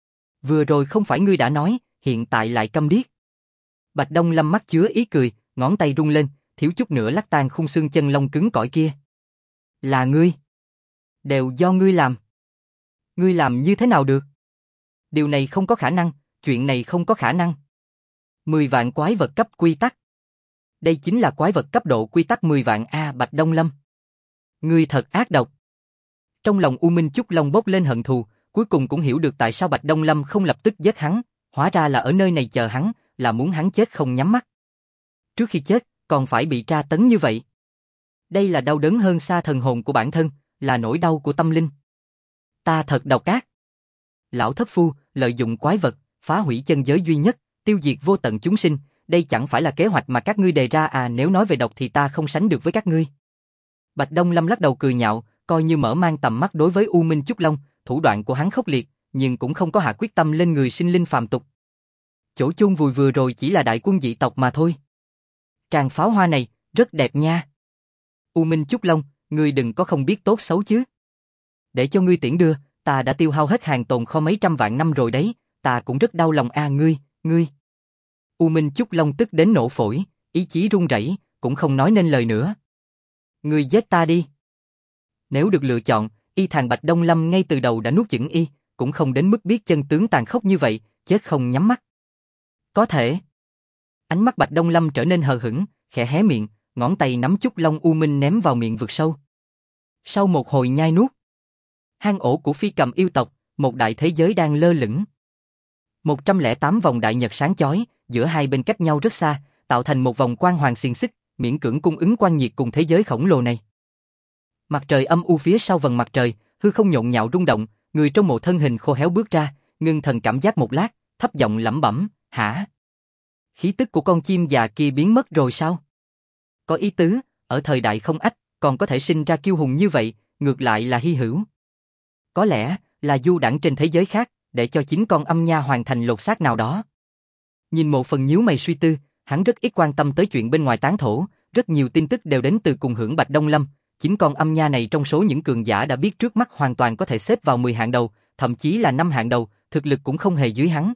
A: Vừa rồi không phải ngươi đã nói, hiện tại lại câm điếc. Bạch Đông Lâm mắt chứa ý cười, ngón tay rung lên, thiếu chút nữa lắc tan khung xương chân long cứng cỏi kia. Là ngươi. Đều do ngươi làm. Ngươi làm như thế nào được? Điều này không có khả năng, chuyện này không có khả năng. 10 vạn quái vật cấp quy tắc. Đây chính là quái vật cấp độ quy tắc 10 vạn A Bạch Đông Lâm. Ngươi thật ác độc. Trong lòng U Minh Chúc Long bốc lên hận thù, cuối cùng cũng hiểu được tại sao Bạch Đông Lâm không lập tức giết hắn, hóa ra là ở nơi này chờ hắn, là muốn hắn chết không nhắm mắt. Trước khi chết, còn phải bị tra tấn như vậy. Đây là đau đớn hơn xa thần hồn của bản thân, là nỗi đau của tâm linh. Ta thật độc ác. Lão thất phu, lợi dụng quái vật, phá hủy chân giới duy nhất, tiêu diệt vô tận chúng sinh, đây chẳng phải là kế hoạch mà các ngươi đề ra à, nếu nói về độc thì ta không sánh được với các ngươi. Bạch Đông Lâm lắc đầu cười nhạo, coi như mở mang tầm mắt đối với U Minh Chúc Long, thủ đoạn của hắn khốc liệt, nhưng cũng không có hạ quyết tâm lên người sinh linh phàm tục. Chỗ chôn vùi vừa rồi chỉ là đại quân dị tộc mà thôi. Tràng pháo hoa này, rất đẹp nha. U Minh Chúc Long, ngươi đừng có không biết tốt xấu chứ. Để cho ngươi tiễn đưa, ta đã tiêu hao hết hàng tồn kho mấy trăm vạn năm rồi đấy, ta cũng rất đau lòng a ngươi. U Minh Chúc Long tức đến nổ phổi, ý chí run rẩy, cũng không nói nên lời nữa. Ngươi giết ta đi. Nếu được lựa chọn, y thằng Bạch Đông Lâm ngay từ đầu đã nuốt chửng y, cũng không đến mức biết chân tướng tàn khốc như vậy, chết không nhắm mắt. Có thể. Ánh mắt Bạch Đông Lâm trở nên hờ hững, khẽ hé miệng, ngón tay nắm Chúc Long U Minh ném vào miệng vực sâu. Sau một hồi nhai nuốt, hang ổ của Phi Cầm yêu tộc, một đại thế giới đang lơ lửng. 108 vòng đại nhật sáng chói, giữa hai bên cách nhau rất xa, tạo thành một vòng quang hoàng xiềng xích, miễn cưỡng cung ứng quang nhiệt cùng thế giới khổng lồ này. Mặt trời âm u phía sau vầng mặt trời, hư không nhộn nhạo rung động, người trong mộ thân hình khô héo bước ra, ngưng thần cảm giác một lát, thấp giọng lẩm bẩm, hả? Khí tức của con chim già kia biến mất rồi sao? Có ý tứ, ở thời đại không ách, còn có thể sinh ra kiêu hùng như vậy, ngược lại là hy hữu. Có lẽ là du đãng trên thế giới khác, để cho chính con âm nha hoàn thành lột xác nào đó. Nhìn Mộ Phần nhíu mày suy tư, hắn rất ít quan tâm tới chuyện bên ngoài tán thổ, rất nhiều tin tức đều đến từ cùng hưởng Bạch Đông Lâm. Chính con âm nha này trong số những cường giả đã biết trước mắt hoàn toàn có thể xếp vào 10 hạng đầu, thậm chí là 5 hạng đầu, thực lực cũng không hề dưới hắn.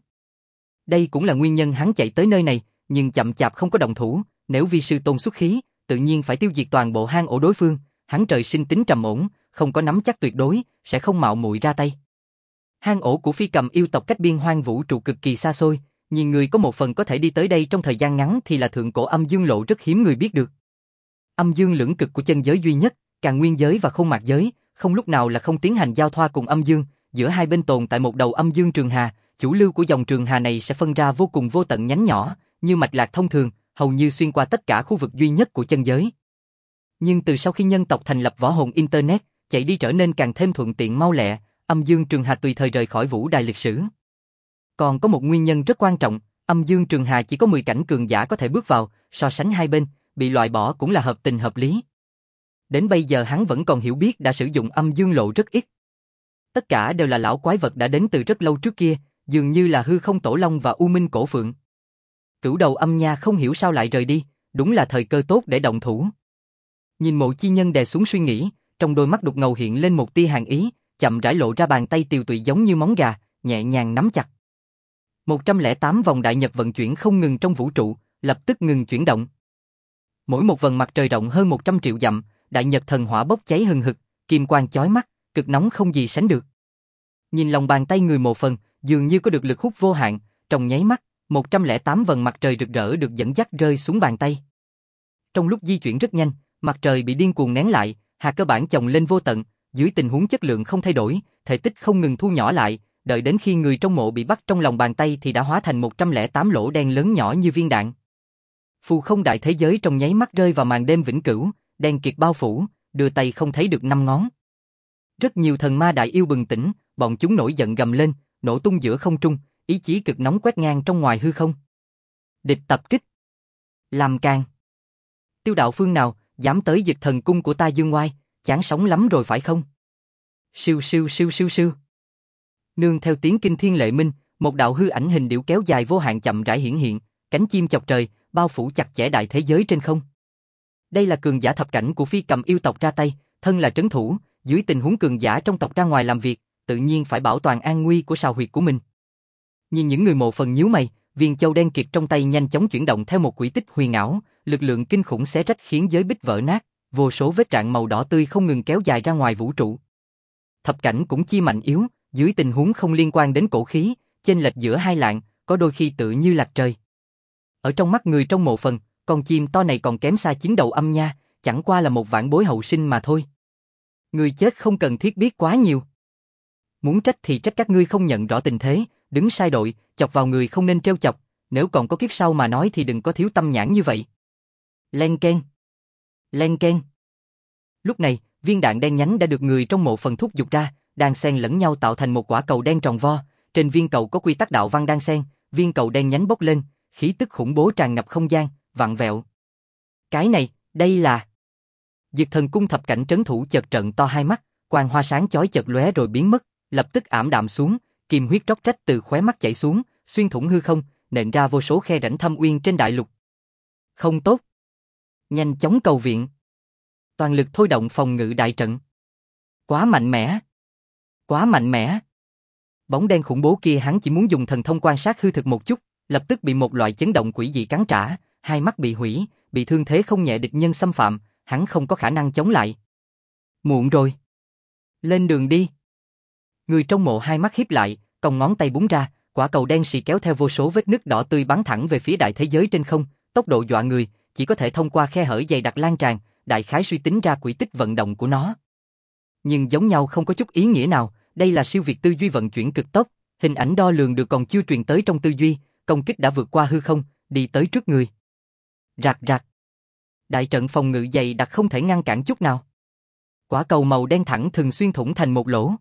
A: Đây cũng là nguyên nhân hắn chạy tới nơi này, nhưng chậm chạp không có động thủ, nếu vi sư tôn xuất khí, tự nhiên phải tiêu diệt toàn bộ hang ổ đối phương, hắn trời sinh tính trầm ổn, không có nắm chắc tuyệt đối, sẽ không mạo muội ra tay. Hang ổ của Phi Cầm yêu tộc cách biên hoang vũ trụ cực kỳ xa xôi, nhưng người có một phần có thể đi tới đây trong thời gian ngắn thì là thượng cổ âm dương lộ rất hiếm người biết được. Âm dương lưỡng cực của chân giới duy nhất, Càn Nguyên giới và Không Mạc giới, không lúc nào là không tiến hành giao thoa cùng âm dương, giữa hai bên tồn tại một đầu âm dương trường hà, chủ lưu của dòng trường hà này sẽ phân ra vô cùng vô tận nhánh nhỏ, như mạch lạc thông thường, hầu như xuyên qua tất cả khu vực duy nhất của chân giới. Nhưng từ sau khi nhân tộc thành lập võ hồn internet, chạy đi trở nên càng thêm thuận tiện mau lẹ, âm dương trường hà tùy thời rời khỏi vũ đài lịch sử. Còn có một nguyên nhân rất quan trọng, âm dương trường hà chỉ có 10 cảnh cường giả có thể bước vào, so sánh hai bên, bị loại bỏ cũng là hợp tình hợp lý. Đến bây giờ hắn vẫn còn hiểu biết đã sử dụng âm dương lộ rất ít. Tất cả đều là lão quái vật đã đến từ rất lâu trước kia, dường như là hư không tổ long và u minh cổ phượng. Cửu đầu âm nha không hiểu sao lại rời đi, đúng là thời cơ tốt để động thủ. Nhìn Mộ Chi Nhân đè xuống suy nghĩ, trong đôi mắt đục ngầu hiện lên một tia hàn ý, chậm rãi lộ ra bàn tay tiều tụy giống như móng gà, nhẹ nhàng nắm chặt. 108 vòng đại nhật vận chuyển không ngừng trong vũ trụ, lập tức ngừng chuyển động. Mỗi một vầng mặt trời rộng hơn 100 triệu dặm, đại nhật thần hỏa bốc cháy hừng hực, kim quang chói mắt, cực nóng không gì sánh được. Nhìn lòng bàn tay người Mộ Phần, dường như có được lực hút vô hạn, trong nháy mắt, 108 vầng mặt trời rực rỡ được dẫn dắt rơi xuống bàn tay. Trong lúc di chuyển rất nhanh, Mặt trời bị điên cuồng nén lại, hạt cơ bản chồng lên vô tận, dưới tình huống chất lượng không thay đổi, thể tích không ngừng thu nhỏ lại, đợi đến khi người trong mộ bị bắt trong lòng bàn tay thì đã hóa thành 108 lỗ đen lớn nhỏ như viên đạn. Phù không đại thế giới trong nháy mắt rơi vào màn đêm vĩnh cửu, đen kịt bao phủ, đưa tay không thấy được năm ngón. Rất nhiều thần ma đại yêu bừng tỉnh, bọn chúng nổi giận gầm lên, nổ tung giữa không trung, ý chí cực nóng quét ngang trong ngoài hư không. Địch tập kích. Làm càng. Tiêu đạo phương nào, dám tới giật thần cung của ta dương oai, chán sống lắm rồi phải không? Siêu siêu siêu siêu siêu. Nương theo tiếng kinh thiên lệ minh, một đạo hư ảnh hình điểu kéo dài vô hạn chậm rãi hiển hiện, cánh chim chọc trời, bao phủ chặt chẽ đại thế giới trên không. Đây là cường giả thập cảnh của Phi Cầm yêu tộc ra tay, thân là trấn thủ, dưới tình huống cường giả trong tộc ra ngoài làm việc, tự nhiên phải bảo toàn an nguy của sào huyệt của mình. Nhưng những người mộ phần nhíu mày, viên châu đen kịt trong tay nhanh chóng chuyển động theo một quỹ tích huyền ảo, lực lượng kinh khủng xé rách khiến giới bích vỡ nát, vô số vết rạn màu đỏ tươi không ngừng kéo dài ra ngoài vũ trụ. Thập cảnh cũng chia mạnh yếu, dưới tình huống không liên quan đến cổ khí, chênh lệch giữa hai lạng, có đôi khi tự như lạc trời. Ở trong mắt người trong mộ phần, con chim to này còn kém xa chín đầu âm nha, chẳng qua là một vãn bối hậu sinh mà thôi. Người chết không cần thiết biết quá nhiều. Muốn trách thì trách các ngươi không nhận rõ tình thế, đứng sai đội, chọc vào người không nên trêu chọc, nếu còn có kiếp sau mà nói thì đừng có thiếu tâm nhãn như vậy. Len keng. Len keng. Lúc này, viên đạn đen nhánh đã được người trong mộ phần thúc giục ra, đang xen lẫn nhau tạo thành một quả cầu đen tròn vo, trên viên cầu có quy tắc đạo văn đang xen, viên cầu đen nhánh bốc lên, khí tức khủng bố tràn ngập không gian, vặn vẹo. Cái này, đây là... Diệt thần cung thập cảnh trấn thủ chợt trợn to hai mắt, quang hoa sáng chói chợt lóe rồi biến mất, lập tức ảm đạm xuống, kim huyết róc rách từ khóe mắt chảy xuống, xuyên thủng hư không, nện ra vô số khe rãnh thâm uyên trên đại lục. Không tốt. Nhanh chóng cầu viện. Toàn lực thôi động phòng ngự đại trận. Quá mạnh mẽ. Quá mạnh mẽ. Bóng đen khủng bố kia hắn chỉ muốn dùng thần thông quan sát hư thực một chút, lập tức bị một loại chấn động quỷ dị cắn trả, hai mắt bị hủy, bị thương thế không nhẹ địch nhân xâm phạm, hắn không có khả năng chống lại. Muộn rồi. Lên đường đi. Người trong mộ hai mắt híp lại, cong ngón tay búng ra, quả cầu đen xì kéo theo vô số vết nứt đỏ tươi bắn thẳng về phía đại thế giới trên không, tốc độ dọa người, chỉ có thể thông qua khe hở dày đặc lan tràn, đại khái suy tính ra quỹ tích vận động của nó. Nhưng giống nhau không có chút ý nghĩa nào, đây là siêu việt tư duy vận chuyển cực tốc, hình ảnh đo lường được còn chưa truyền tới trong tư duy, công kích đã vượt qua hư không, đi tới trước người. Rạc rạc. Đại trận phòng ngự dày đặc không thể ngăn cản chút nào. Quả cầu màu đen thẳng thường xuyên thủng thành một lỗ.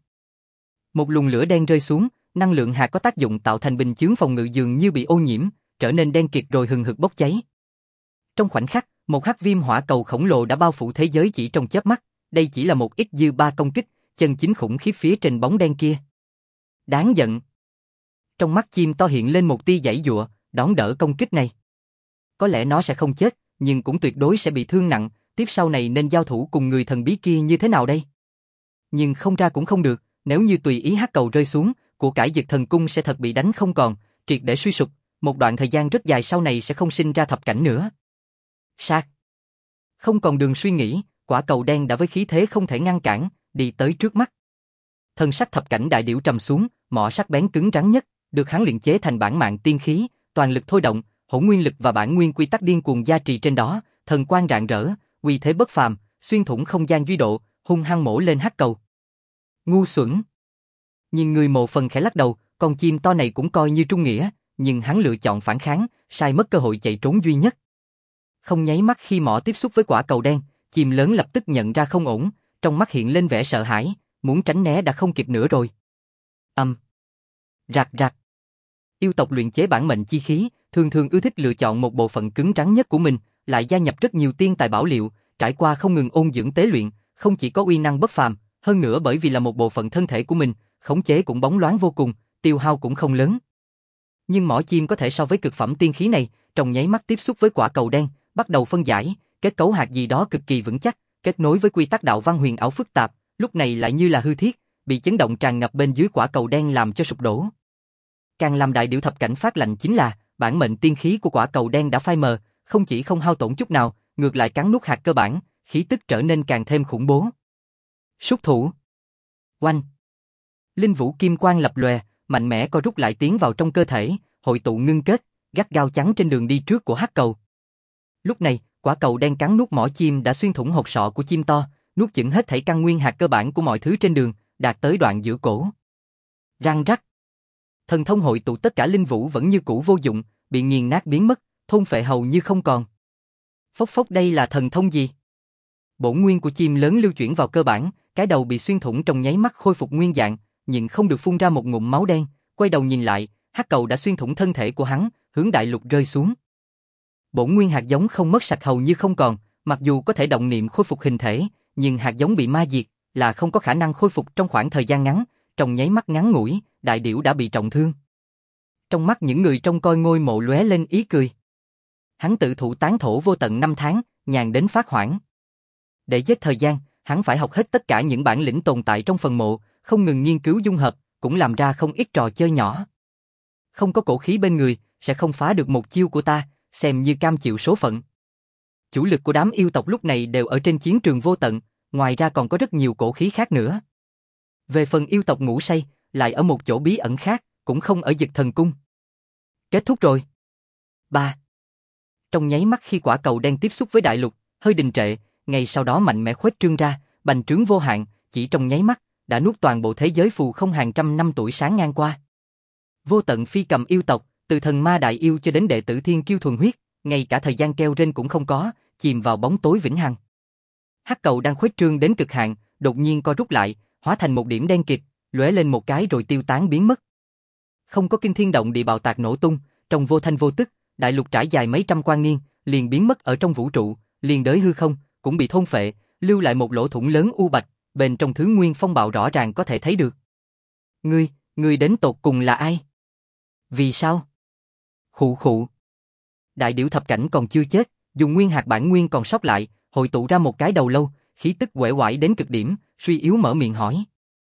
A: Một luồng lửa đen rơi xuống, năng lượng hạt có tác dụng tạo thành bình chướng phòng ngự dường như bị ô nhiễm, trở nên đen kịt rồi hừng hực bốc cháy. Trong khoảnh khắc, một hắc viêm hỏa cầu khổng lồ đã bao phủ thế giới chỉ trong chớp mắt, đây chỉ là một ít dư ba công kích, chân chính khủng khiếp phía trên bóng đen kia. Đáng giận. Trong mắt chim to hiện lên một tia giãy giụa, đón đỡ công kích này. Có lẽ nó sẽ không chết, nhưng cũng tuyệt đối sẽ bị thương nặng, tiếp sau này nên giao thủ cùng người thần bí kia như thế nào đây? Nhưng không ra cũng không được, nếu như tùy ý hắc cầu rơi xuống, của cải Diệt Thần Cung sẽ thật bị đánh không còn, triệt để suy sụp, một đoạn thời gian rất dài sau này sẽ không sinh ra thập cảnh nữa. Sát. Không còn đường suy nghĩ, quả cầu đen đã với khí thế không thể ngăn cản, đi tới trước mắt. Thân sắc thập cảnh đại điểu trầm xuống, mỏ sắc bén cứng rắn nhất, được hắn luyện chế thành bản mạng tiên khí, toàn lực thôi động, hỗn nguyên lực và bản nguyên quy tắc điên cuồng gia trì trên đó, thần quang rạng rỡ, uy thế bất phàm, xuyên thủng không gian duy độ, hung hăng mổ lên hắc cầu. Ngu xuẩn. Nhưng người mộ phần khẽ lắc đầu, con chim to này cũng coi như trung nghĩa, nhưng hắn lựa chọn phản kháng, sai mất cơ hội chạy trốn duy nhất. Không nháy mắt khi mỏ tiếp xúc với quả cầu đen, chim lớn lập tức nhận ra không ổn, trong mắt hiện lên vẻ sợ hãi, muốn tránh né đã không kịp nữa rồi. Rạc rạc. Yêu tộc luyện chế bản mệnh chi khí, thường thường ưa thích lựa chọn một bộ phận cứng rắn nhất của mình, lại gia nhập rất nhiều tiên tài bảo liệu, trải qua không ngừng ôn dưỡng tế luyện, không chỉ có uy năng bất phàm, hơn nữa bởi vì là một bộ phận thân thể của mình, khống chế cũng bóng loáng vô cùng, tiêu hao cũng không lớn. Nhưng mỏ chim có thể so với cực phẩm tiên khí này, trong nháy mắt tiếp xúc với quả cầu đen, bắt đầu phân giải, kết cấu hạt gì đó cực kỳ vững chắc, kết nối với quy tắc đạo văn huyền ảo phức tạp, lúc này lại như là hư thiết, bị chấn động tràn ngập bên dưới quả cầu đen làm cho sụp đổ. Càng làm đại điểu thập cảnh phát lạnh chính là, bản mệnh tiên khí của quả cầu đen đã phai mờ, không chỉ không hao tổn chút nào, ngược lại cắn nuốt hạt cơ bản, khí tức trở nên càng thêm khủng bố. Súc thủ. Oanh. Linh vũ kim quang lập lòe, mạnh mẽ co rút lại tiến vào trong cơ thể, hội tụ ngưng kết, gắt gao chắn trên đường đi trước của hắc cầu. Lúc này, Quả cầu đen cắn nuốt mỏ chim đã xuyên thủng hộp sọ của chim to, nuốt chửng hết thảy căn nguyên hạt cơ bản của mọi thứ trên đường, đạt tới đoạn giữa cổ. Răng rắc. Thần thông hội tụ tất cả linh vũ vẫn như cũ vô dụng, bị nghiền nát biến mất, thôn phệ hầu như không còn. Phốc phốc, đây là thần thông gì? Bổn nguyên của chim lớn lưu chuyển vào cơ bản, cái đầu bị xuyên thủng trong nháy mắt khôi phục nguyên dạng, nhịn không được phun ra một ngụm máu đen, quay đầu nhìn lại, hắc cầu đã xuyên thủng thân thể của hắn, hướng đại lục rơi xuống. Bổn nguyên hạt giống không mất sạch hầu như không còn, mặc dù có thể động niệm khôi phục hình thể, nhưng hạt giống bị ma diệt là không có khả năng khôi phục trong khoảng thời gian ngắn, trong nháy mắt ngắn ngủi, đại điểu đã bị trọng thương. Trong mắt những người trông coi ngôi mộ lóe lên ý cười. Hắn tự thụ tán thổ vô tận 5 tháng, nhàn đến phát hoảng. Để giết thời gian, hắn phải học hết tất cả những bản lĩnh tồn tại trong phần mộ, không ngừng nghiên cứu dung hợp, cũng làm ra không ít trò chơi nhỏ. Không có cổ khí bên người, sẽ không phá được một chiêu của ta, xem như cam chịu số phận. Chủ lực của đám yêu tộc lúc này đều ở trên chiến trường vô tận, ngoài ra còn có rất nhiều cổ khí khác nữa. Về phần yêu tộc ngủ say, lại ở một chỗ bí ẩn khác, cũng không ở Dực Thần Cung. Kết thúc rồi. 3. Trong nháy mắt khi quả cầu đen tiếp xúc với đại lục, hơi đình trệ, ngay sau đó mạnh mẽ khuếch trương ra, bành trướng vô hạn, chỉ trong nháy mắt, đã nuốt toàn bộ thế giới phù không hàng trăm năm tuổi sáng ngang qua. Vô tận phi cầm yêu tộc, từ thần ma đại yêu cho đến đệ tử thiên kiêu thuần huyết, ngay cả thời gian kêu rên cũng không có, chìm vào bóng tối vĩnh hằng. Hắc cầu đang khuếch trương đến cực hạn, đột nhiên co rút lại, hóa thành một điểm đen kịt, lóe lên một cái rồi tiêu tán biến mất. Không có kinh thiên động địa bạo tạc nổ tung, trong vô thanh vô tức, đại lục trải dài mấy trăm quan niên, liền biến mất ở trong vũ trụ, liền đới hư không, cũng bị thôn phệ, lưu lại một lỗ thủng lớn u bạch, bên trong thứ nguyên phong bạo rõ ràng có thể thấy được. Ngươi đến tột cùng là ai? Vì sao? Khụ khụ. Đại điểu thập cảnh còn chưa chết, dùng nguyên hạt bản nguyên còn sót lại, hội tụ ra một cái đầu lâu, khí tức uể oải đến cực điểm, suy yếu mở miệng hỏi.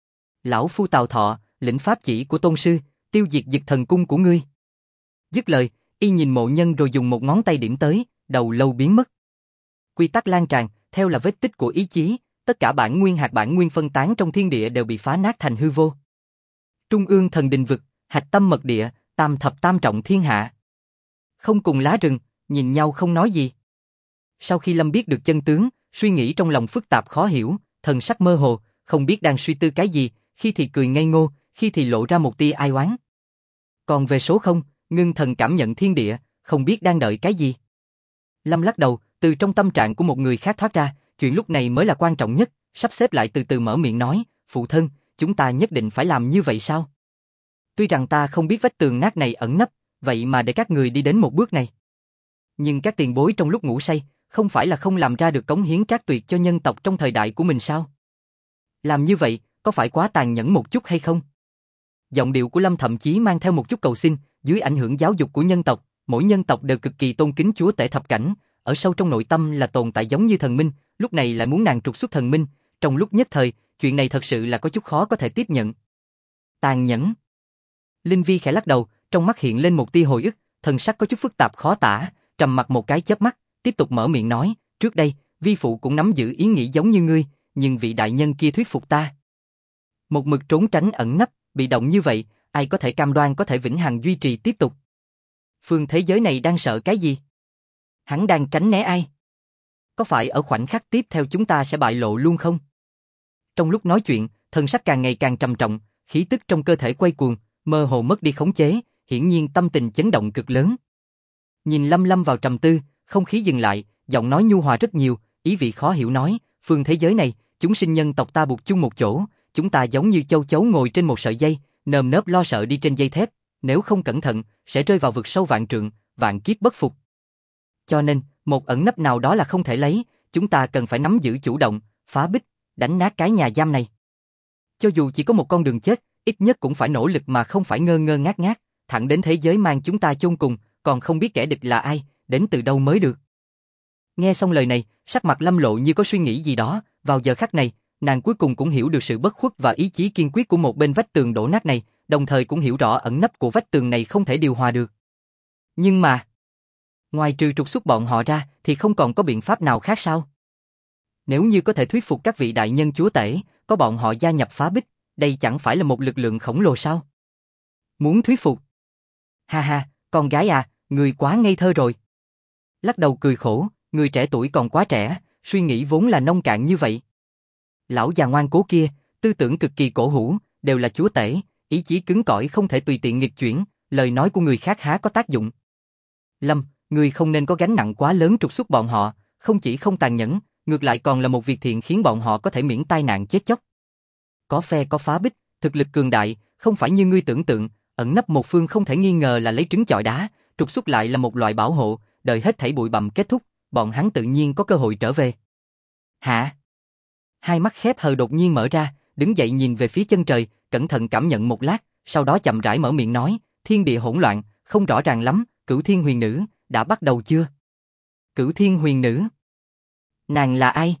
A: Lão phu Tào Thọ, lĩnh pháp chỉ của tôn sư, tiêu diệt Dực Thần Cung của ngươi. Dứt lời, y nhìn mộ nhân rồi dùng một ngón tay điểm tới, đầu lâu biến mất. Quy tắc lan tràn, theo là vết tích của ý chí, tất cả bản nguyên hạt bản nguyên phân tán trong thiên địa đều bị phá nát thành hư vô. Trung ương thần đình vực, hạch tâm mật địa, tam thập tam trọng thiên hạ. Không cùng lá rừng, nhìn nhau không nói gì. Sau khi Lâm biết được chân tướng, suy nghĩ trong lòng phức tạp khó hiểu, thần sắc mơ hồ, không biết đang suy tư cái gì, khi thì cười ngây ngô, khi thì lộ ra một tia ai oán. Còn về số không, ngưng thần cảm nhận thiên địa, không biết đang đợi cái gì. Lâm lắc đầu, từ trong tâm trạng của một người khác thoát ra, chuyện lúc này mới là quan trọng nhất, sắp xếp lại từ từ mở miệng nói, phụ thân, chúng ta nhất định phải làm như vậy sao? Tuy rằng ta không biết vách tường nát này ẩn nấp, vậy mà để các người đi đến một bước này. Nhưng các tiền bối trong lúc ngủ say, không phải là không làm ra được cống hiến trác tuyệt cho nhân tộc trong thời đại của mình sao? Làm như vậy, có phải quá tàn nhẫn một chút hay không? Giọng điệu của Lâm thậm chí mang theo một chút cầu xin, dưới ảnh hưởng giáo dục của nhân tộc, mỗi nhân tộc đều cực kỳ tôn kính chúa tể thập cảnh, ở sâu trong nội tâm là tồn tại giống như thần minh, lúc này lại muốn nàng trục xuất thần minh, trong lúc nhất thời, chuyện này thật sự là có chút khó có thể tiếp nhận. Tàn nhẫn. Linh Vi khẽ lắc đầu, trong mắt hiện lên một tia hồi ức, thần sắc có chút phức tạp khó tả, trầm mặc một cái chớp mắt, tiếp tục mở miệng nói, trước đây, vi phụ cũng nắm giữ ý nghĩ giống như ngươi, nhưng vị đại nhân kia thuyết phục ta. Một mực trốn tránh ẩn nấp, bị động như vậy, ai có thể cam đoan có thể vĩnh hằng duy trì tiếp tục? Phương thế giới này đang sợ cái gì? Hắn đang tránh né ai? Có phải ở khoảnh khắc tiếp theo chúng ta sẽ bại lộ luôn không? Trong lúc nói chuyện, thần sắc càng ngày càng trầm trọng, khí tức trong cơ thể quay cuồng, mơ hồ mất đi khống chế, hiển nhiên tâm tình chấn động cực lớn. Nhìn Lâm vào trầm tư, không khí dừng lại, giọng nói nhu hòa rất nhiều, ý vị khó hiểu nói, phương thế giới này, chúng sinh nhân tộc ta buộc chung một chỗ, chúng ta giống như châu chấu ngồi trên một sợi dây, nơm nớp lo sợ đi trên dây thép, nếu không cẩn thận, sẽ rơi vào vực sâu vạn trượng, vạn kiếp bất phục. Cho nên, một ẩn nấp nào đó là không thể lấy, chúng ta cần phải nắm giữ chủ động, phá bích, đánh nát cái nhà giam này. Cho dù chỉ có một con đường chết, ít nhất cũng phải nỗ lực mà không phải ngơ ngơ ngác ngác, thẳng đến thế giới mang chúng ta chôn cùng, còn không biết kẻ địch là ai, đến từ đâu mới được. Nghe xong lời này, sắc mặt Lâm lộ như có suy nghĩ gì đó, vào giờ khắc này, nàng cuối cùng cũng hiểu được sự bất khuất và ý chí kiên quyết của một bên vách tường đổ nát này, đồng thời cũng hiểu rõ ẩn nấp của vách tường này không thể điều hòa được. Nhưng mà, ngoài trừ trục xuất bọn họ ra, thì không còn có biện pháp nào khác sao? Nếu như có thể thuyết phục các vị đại nhân chúa tể, có bọn họ gia nhập phá bích, đây chẳng phải là một lực lượng khổng lồ sao? Muốn thuyết phục? Ha ha, con gái à, người quá ngây thơ rồi. Lắc đầu cười khổ, người trẻ tuổi còn quá trẻ, suy nghĩ vốn là nông cạn như vậy. Lão già ngoan cố kia, tư tưởng cực kỳ cổ hủ, đều là chúa tể, ý chí cứng cỏi không thể tùy tiện nghịch chuyển, lời nói của người khác há có tác dụng. Lâm, người không nên có gánh nặng quá lớn trục xuất bọn họ, không chỉ không tàn nhẫn, ngược lại còn là một việc thiện khiến bọn họ có thể miễn tai nạn chết chóc. Có phe có phá bích, thực lực cường đại, không phải như ngươi tưởng tượng, ẩn nấp một phương không thể nghi ngờ là lấy trứng chọi đá, trục xuất lại là một loại bảo hộ, đợi hết thảy bụi bặm kết thúc, bọn hắn tự nhiên có cơ hội trở về. Hả? Hai mắt khép hờ đột nhiên mở ra, đứng dậy nhìn về phía chân trời, cẩn thận cảm nhận một lát, sau đó chậm rãi mở miệng nói, thiên địa hỗn loạn, không rõ ràng lắm, Cửu Thiên Huyền Nữ, đã bắt đầu chưa? Cửu Thiên Huyền Nữ? Nàng là ai?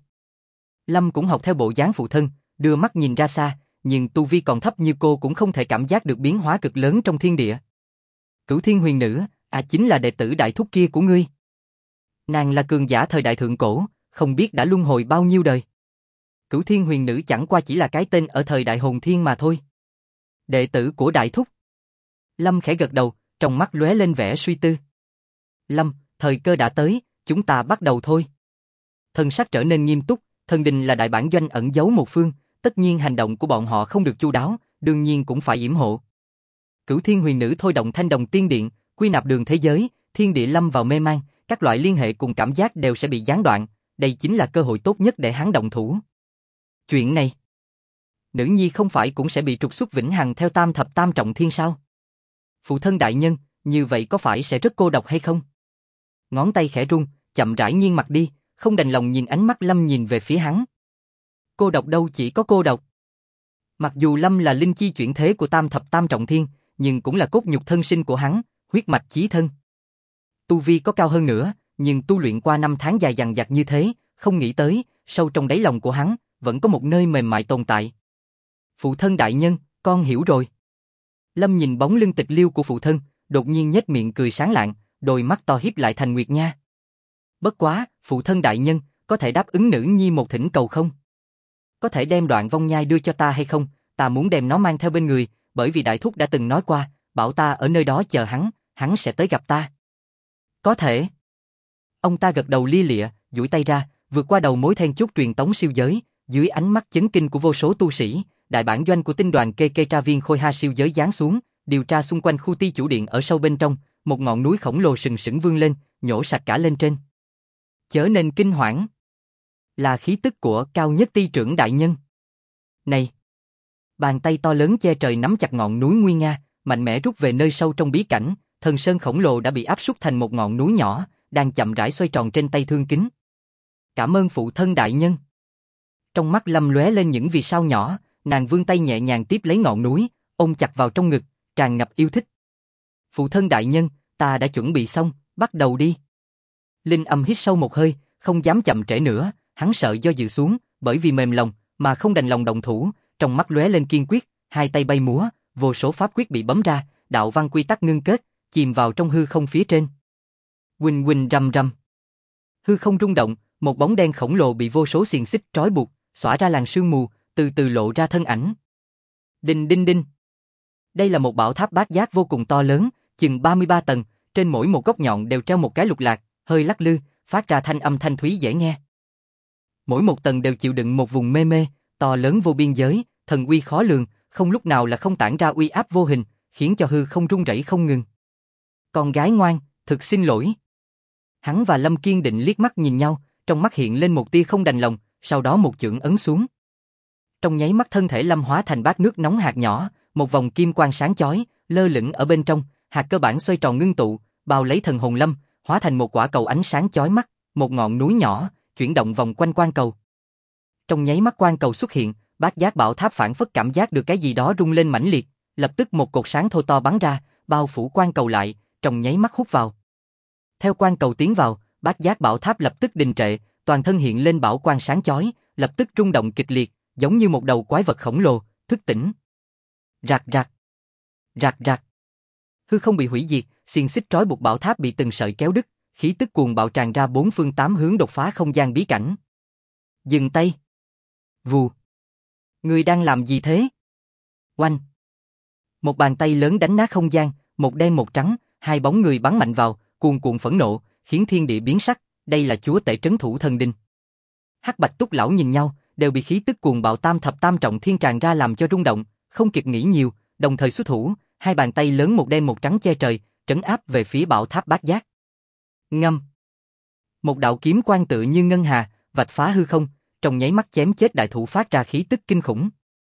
A: Lâm cũng học theo bộ dáng phụ thân, đưa mắt nhìn ra xa, nhưng tu vi còn thấp như cô cũng không thể cảm giác được biến hóa cực lớn trong thiên địa. Cửu Thiên Huyền Nữ, chính là đệ tử đại thúc kia của ngươi. Nàng là cường giả thời đại thượng cổ, không biết đã luân hồi bao nhiêu đời. Cửu Thiên Huyền Nữ chẳng qua chỉ là cái tên ở thời đại hồn thiên mà thôi. Đệ tử của đại thúc. Lâm khẽ gật đầu, trong mắt lóe lên vẻ suy tư. Lâm, thời cơ đã tới, chúng ta bắt đầu thôi. Thần sắc trở nên nghiêm túc, thần đình là đại bản doanh ẩn giấu một phương, tất nhiên hành động của bọn họ không được chu đáo, đương nhiên cũng phải yểm hộ. Cửu Thiên Huyền Nữ thôi động Thanh Đồng Tiên Điện, quy nạp đường thế giới, thiên địa lâm vào mê man, các loại liên hệ cùng cảm giác đều sẽ bị gián đoạn, đây chính là cơ hội tốt nhất để hắn động thủ. Chuyện này, nữ nhi không phải cũng sẽ bị trục xuất vĩnh hằng theo tam thập tam trọng thiên sao? Phụ thân đại nhân, như vậy có phải sẽ rất cô độc hay không? Ngón tay khẽ rung, chậm rãi nghiêng mặt đi, không đành lòng nhìn ánh mắt Lâm nhìn về phía hắn. Cô độc đâu chỉ có cô độc. Mặc dù Lâm là linh chi chuyển thế của tam thập tam trọng thiên, nhưng cũng là cốt nhục thân sinh của hắn, huyết mạch chí thân. Tu vi có cao hơn nữa, nhưng tu luyện qua năm tháng dài dằng dặc như thế, không nghĩ tới, sâu trong đáy lòng của hắn, vẫn có một nơi mềm mại tồn tại. Phụ thân đại nhân, con hiểu rồi. Lâm nhìn bóng lưng tịch liêu của phụ thân, đột nhiên nhếch miệng cười sáng lạng, đôi mắt to híp lại thành nguyệt nha. Bất quá, phụ thân đại nhân, có thể đáp ứng nữ nhi một thỉnh cầu không? Có thể đem đoạn vong nhai đưa cho ta hay không? Ta muốn đem nó mang theo bên người, bởi vì đại thúc đã từng nói qua, bảo ta ở nơi đó chờ hắn sẽ tới gặp ta. Có thể. Ông ta gật đầu lia lịa, duỗi tay ra, vượt qua đầu mối then chốt truyền tống siêu giới, dưới ánh mắt chấn kinh của vô số tu sĩ, đại bản doanh của tinh đoàn kê tra viên Khôi Ha siêu giới giáng xuống, điều tra xung quanh khu ti chủ điện ở sâu bên trong, một ngọn núi khổng lồ sừng sững vươn lên, nhổ sạch cả lên trên. Chớ nên kinh hoảng. Là khí tức của cao nhất ti trưởng đại nhân. Này! Bàn tay to lớn che trời nắm chặt ngọn núi nguy nga, mạnh mẽ rút về nơi sâu trong bí cảnh, thần sơn khổng lồ đã bị áp súc thành một ngọn núi nhỏ, đang chậm rãi xoay tròn trên tay thương kính. Cảm ơn phụ thân đại nhân. Trong mắt Lâm lóe lên những vì sao nhỏ, nàng vươn tay nhẹ nhàng tiếp lấy ngọn núi, ôm chặt vào trong ngực, tràn ngập yêu thích. Phụ thân đại nhân, ta đã chuẩn bị xong, bắt đầu đi. Linh Âm hít sâu một hơi, không dám chậm trễ nữa, hắn sợ do dự xuống, bởi vì mềm lòng, mà không đành lòng động thủ, trong mắt lóe lên kiên quyết, hai tay bay múa, vô số pháp quyết bị bấm ra, đạo văn quy tắc ngưng kết, chìm vào trong hư không phía trên. Huỳnh huỳnh rầm rầm. Hư không rung động, một bóng đen khổng lồ bị vô số xiềng xích trói buộc, xõa ra làn sương mù, từ từ lộ ra thân ảnh. Đinh đinh đinh. Đây là một bảo tháp bát giác vô cùng to lớn, chừng 33 tầng, trên mỗi một góc nhọn đều treo một cái lục lạc, hơi lắc lư, phát ra thanh âm thanh thúy dễ nghe. Mỗi một tầng đều chịu đựng một vùng mê mê, to lớn vô biên giới, thần uy khó lường, không lúc nào là không tản ra uy áp vô hình, khiến cho hư không rung rẩy không ngừng. Con gái ngoan, thực xin lỗi. Hắn và Lâm kiên định liếc mắt nhìn nhau, trong mắt hiện lên một tia không đành lòng, sau đó một chưởng ấn xuống. Trong nháy mắt thân thể Lâm hóa thành bát nước nóng hạt nhỏ, một vòng kim quang sáng chói, lơ lửng ở bên trong, hạt cơ bản xoay tròn ngưng tụ, bao lấy thần hồn Lâm, hóa thành một quả cầu ánh sáng chói mắt, một ngọn núi nhỏ, chuyển động vòng quanh quan cầu. Trong nháy mắt quan cầu xuất hiện, bát giác bảo tháp phản phất cảm giác được cái gì đó rung lên mãnh liệt, lập tức một cột sáng thô to bắn ra, bao phủ quan cầu lại, trong nháy mắt hút vào. Theo quan cầu tiến vào, bát giác bảo tháp lập tức đình trệ, toàn thân hiện lên bảo quang sáng chói, lập tức rung động kịch liệt, giống như một đầu quái vật khổng lồ, thức tỉnh. Rạc rạc, rạc rạc. Hư không bị hủy diệt, xiềng xích trói buộc bảo tháp bị từng sợi kéo đứt, khí tức cuồng bạo tràn ra bốn phương tám hướng đột phá không gian bí cảnh. Dừng tay. Vù. Ngươi đang làm gì thế? Oanh. Một bàn tay lớn đánh nát không gian, một đen một trắng, hai bóng người bắn mạnh vào, cuồn cuộn phẫn nộ, khiến thiên địa biến sắc, đây là chúa tể trấn thủ thần đình. Hắc Bạch Túc lão nhìn nhau, đều bị khí tức cuồng bạo tam thập tam trọng thiên tràn ra làm cho rung động, không kịp nghĩ nhiều, đồng thời xuất thủ, hai bàn tay lớn một đen một trắng che trời, trấn áp về phía bảo tháp Bát Giác. Ngâm. Một đạo kiếm quang tự như ngân hà, vạch phá hư không, trong nháy mắt chém chết đại thủ phát ra khí tức kinh khủng.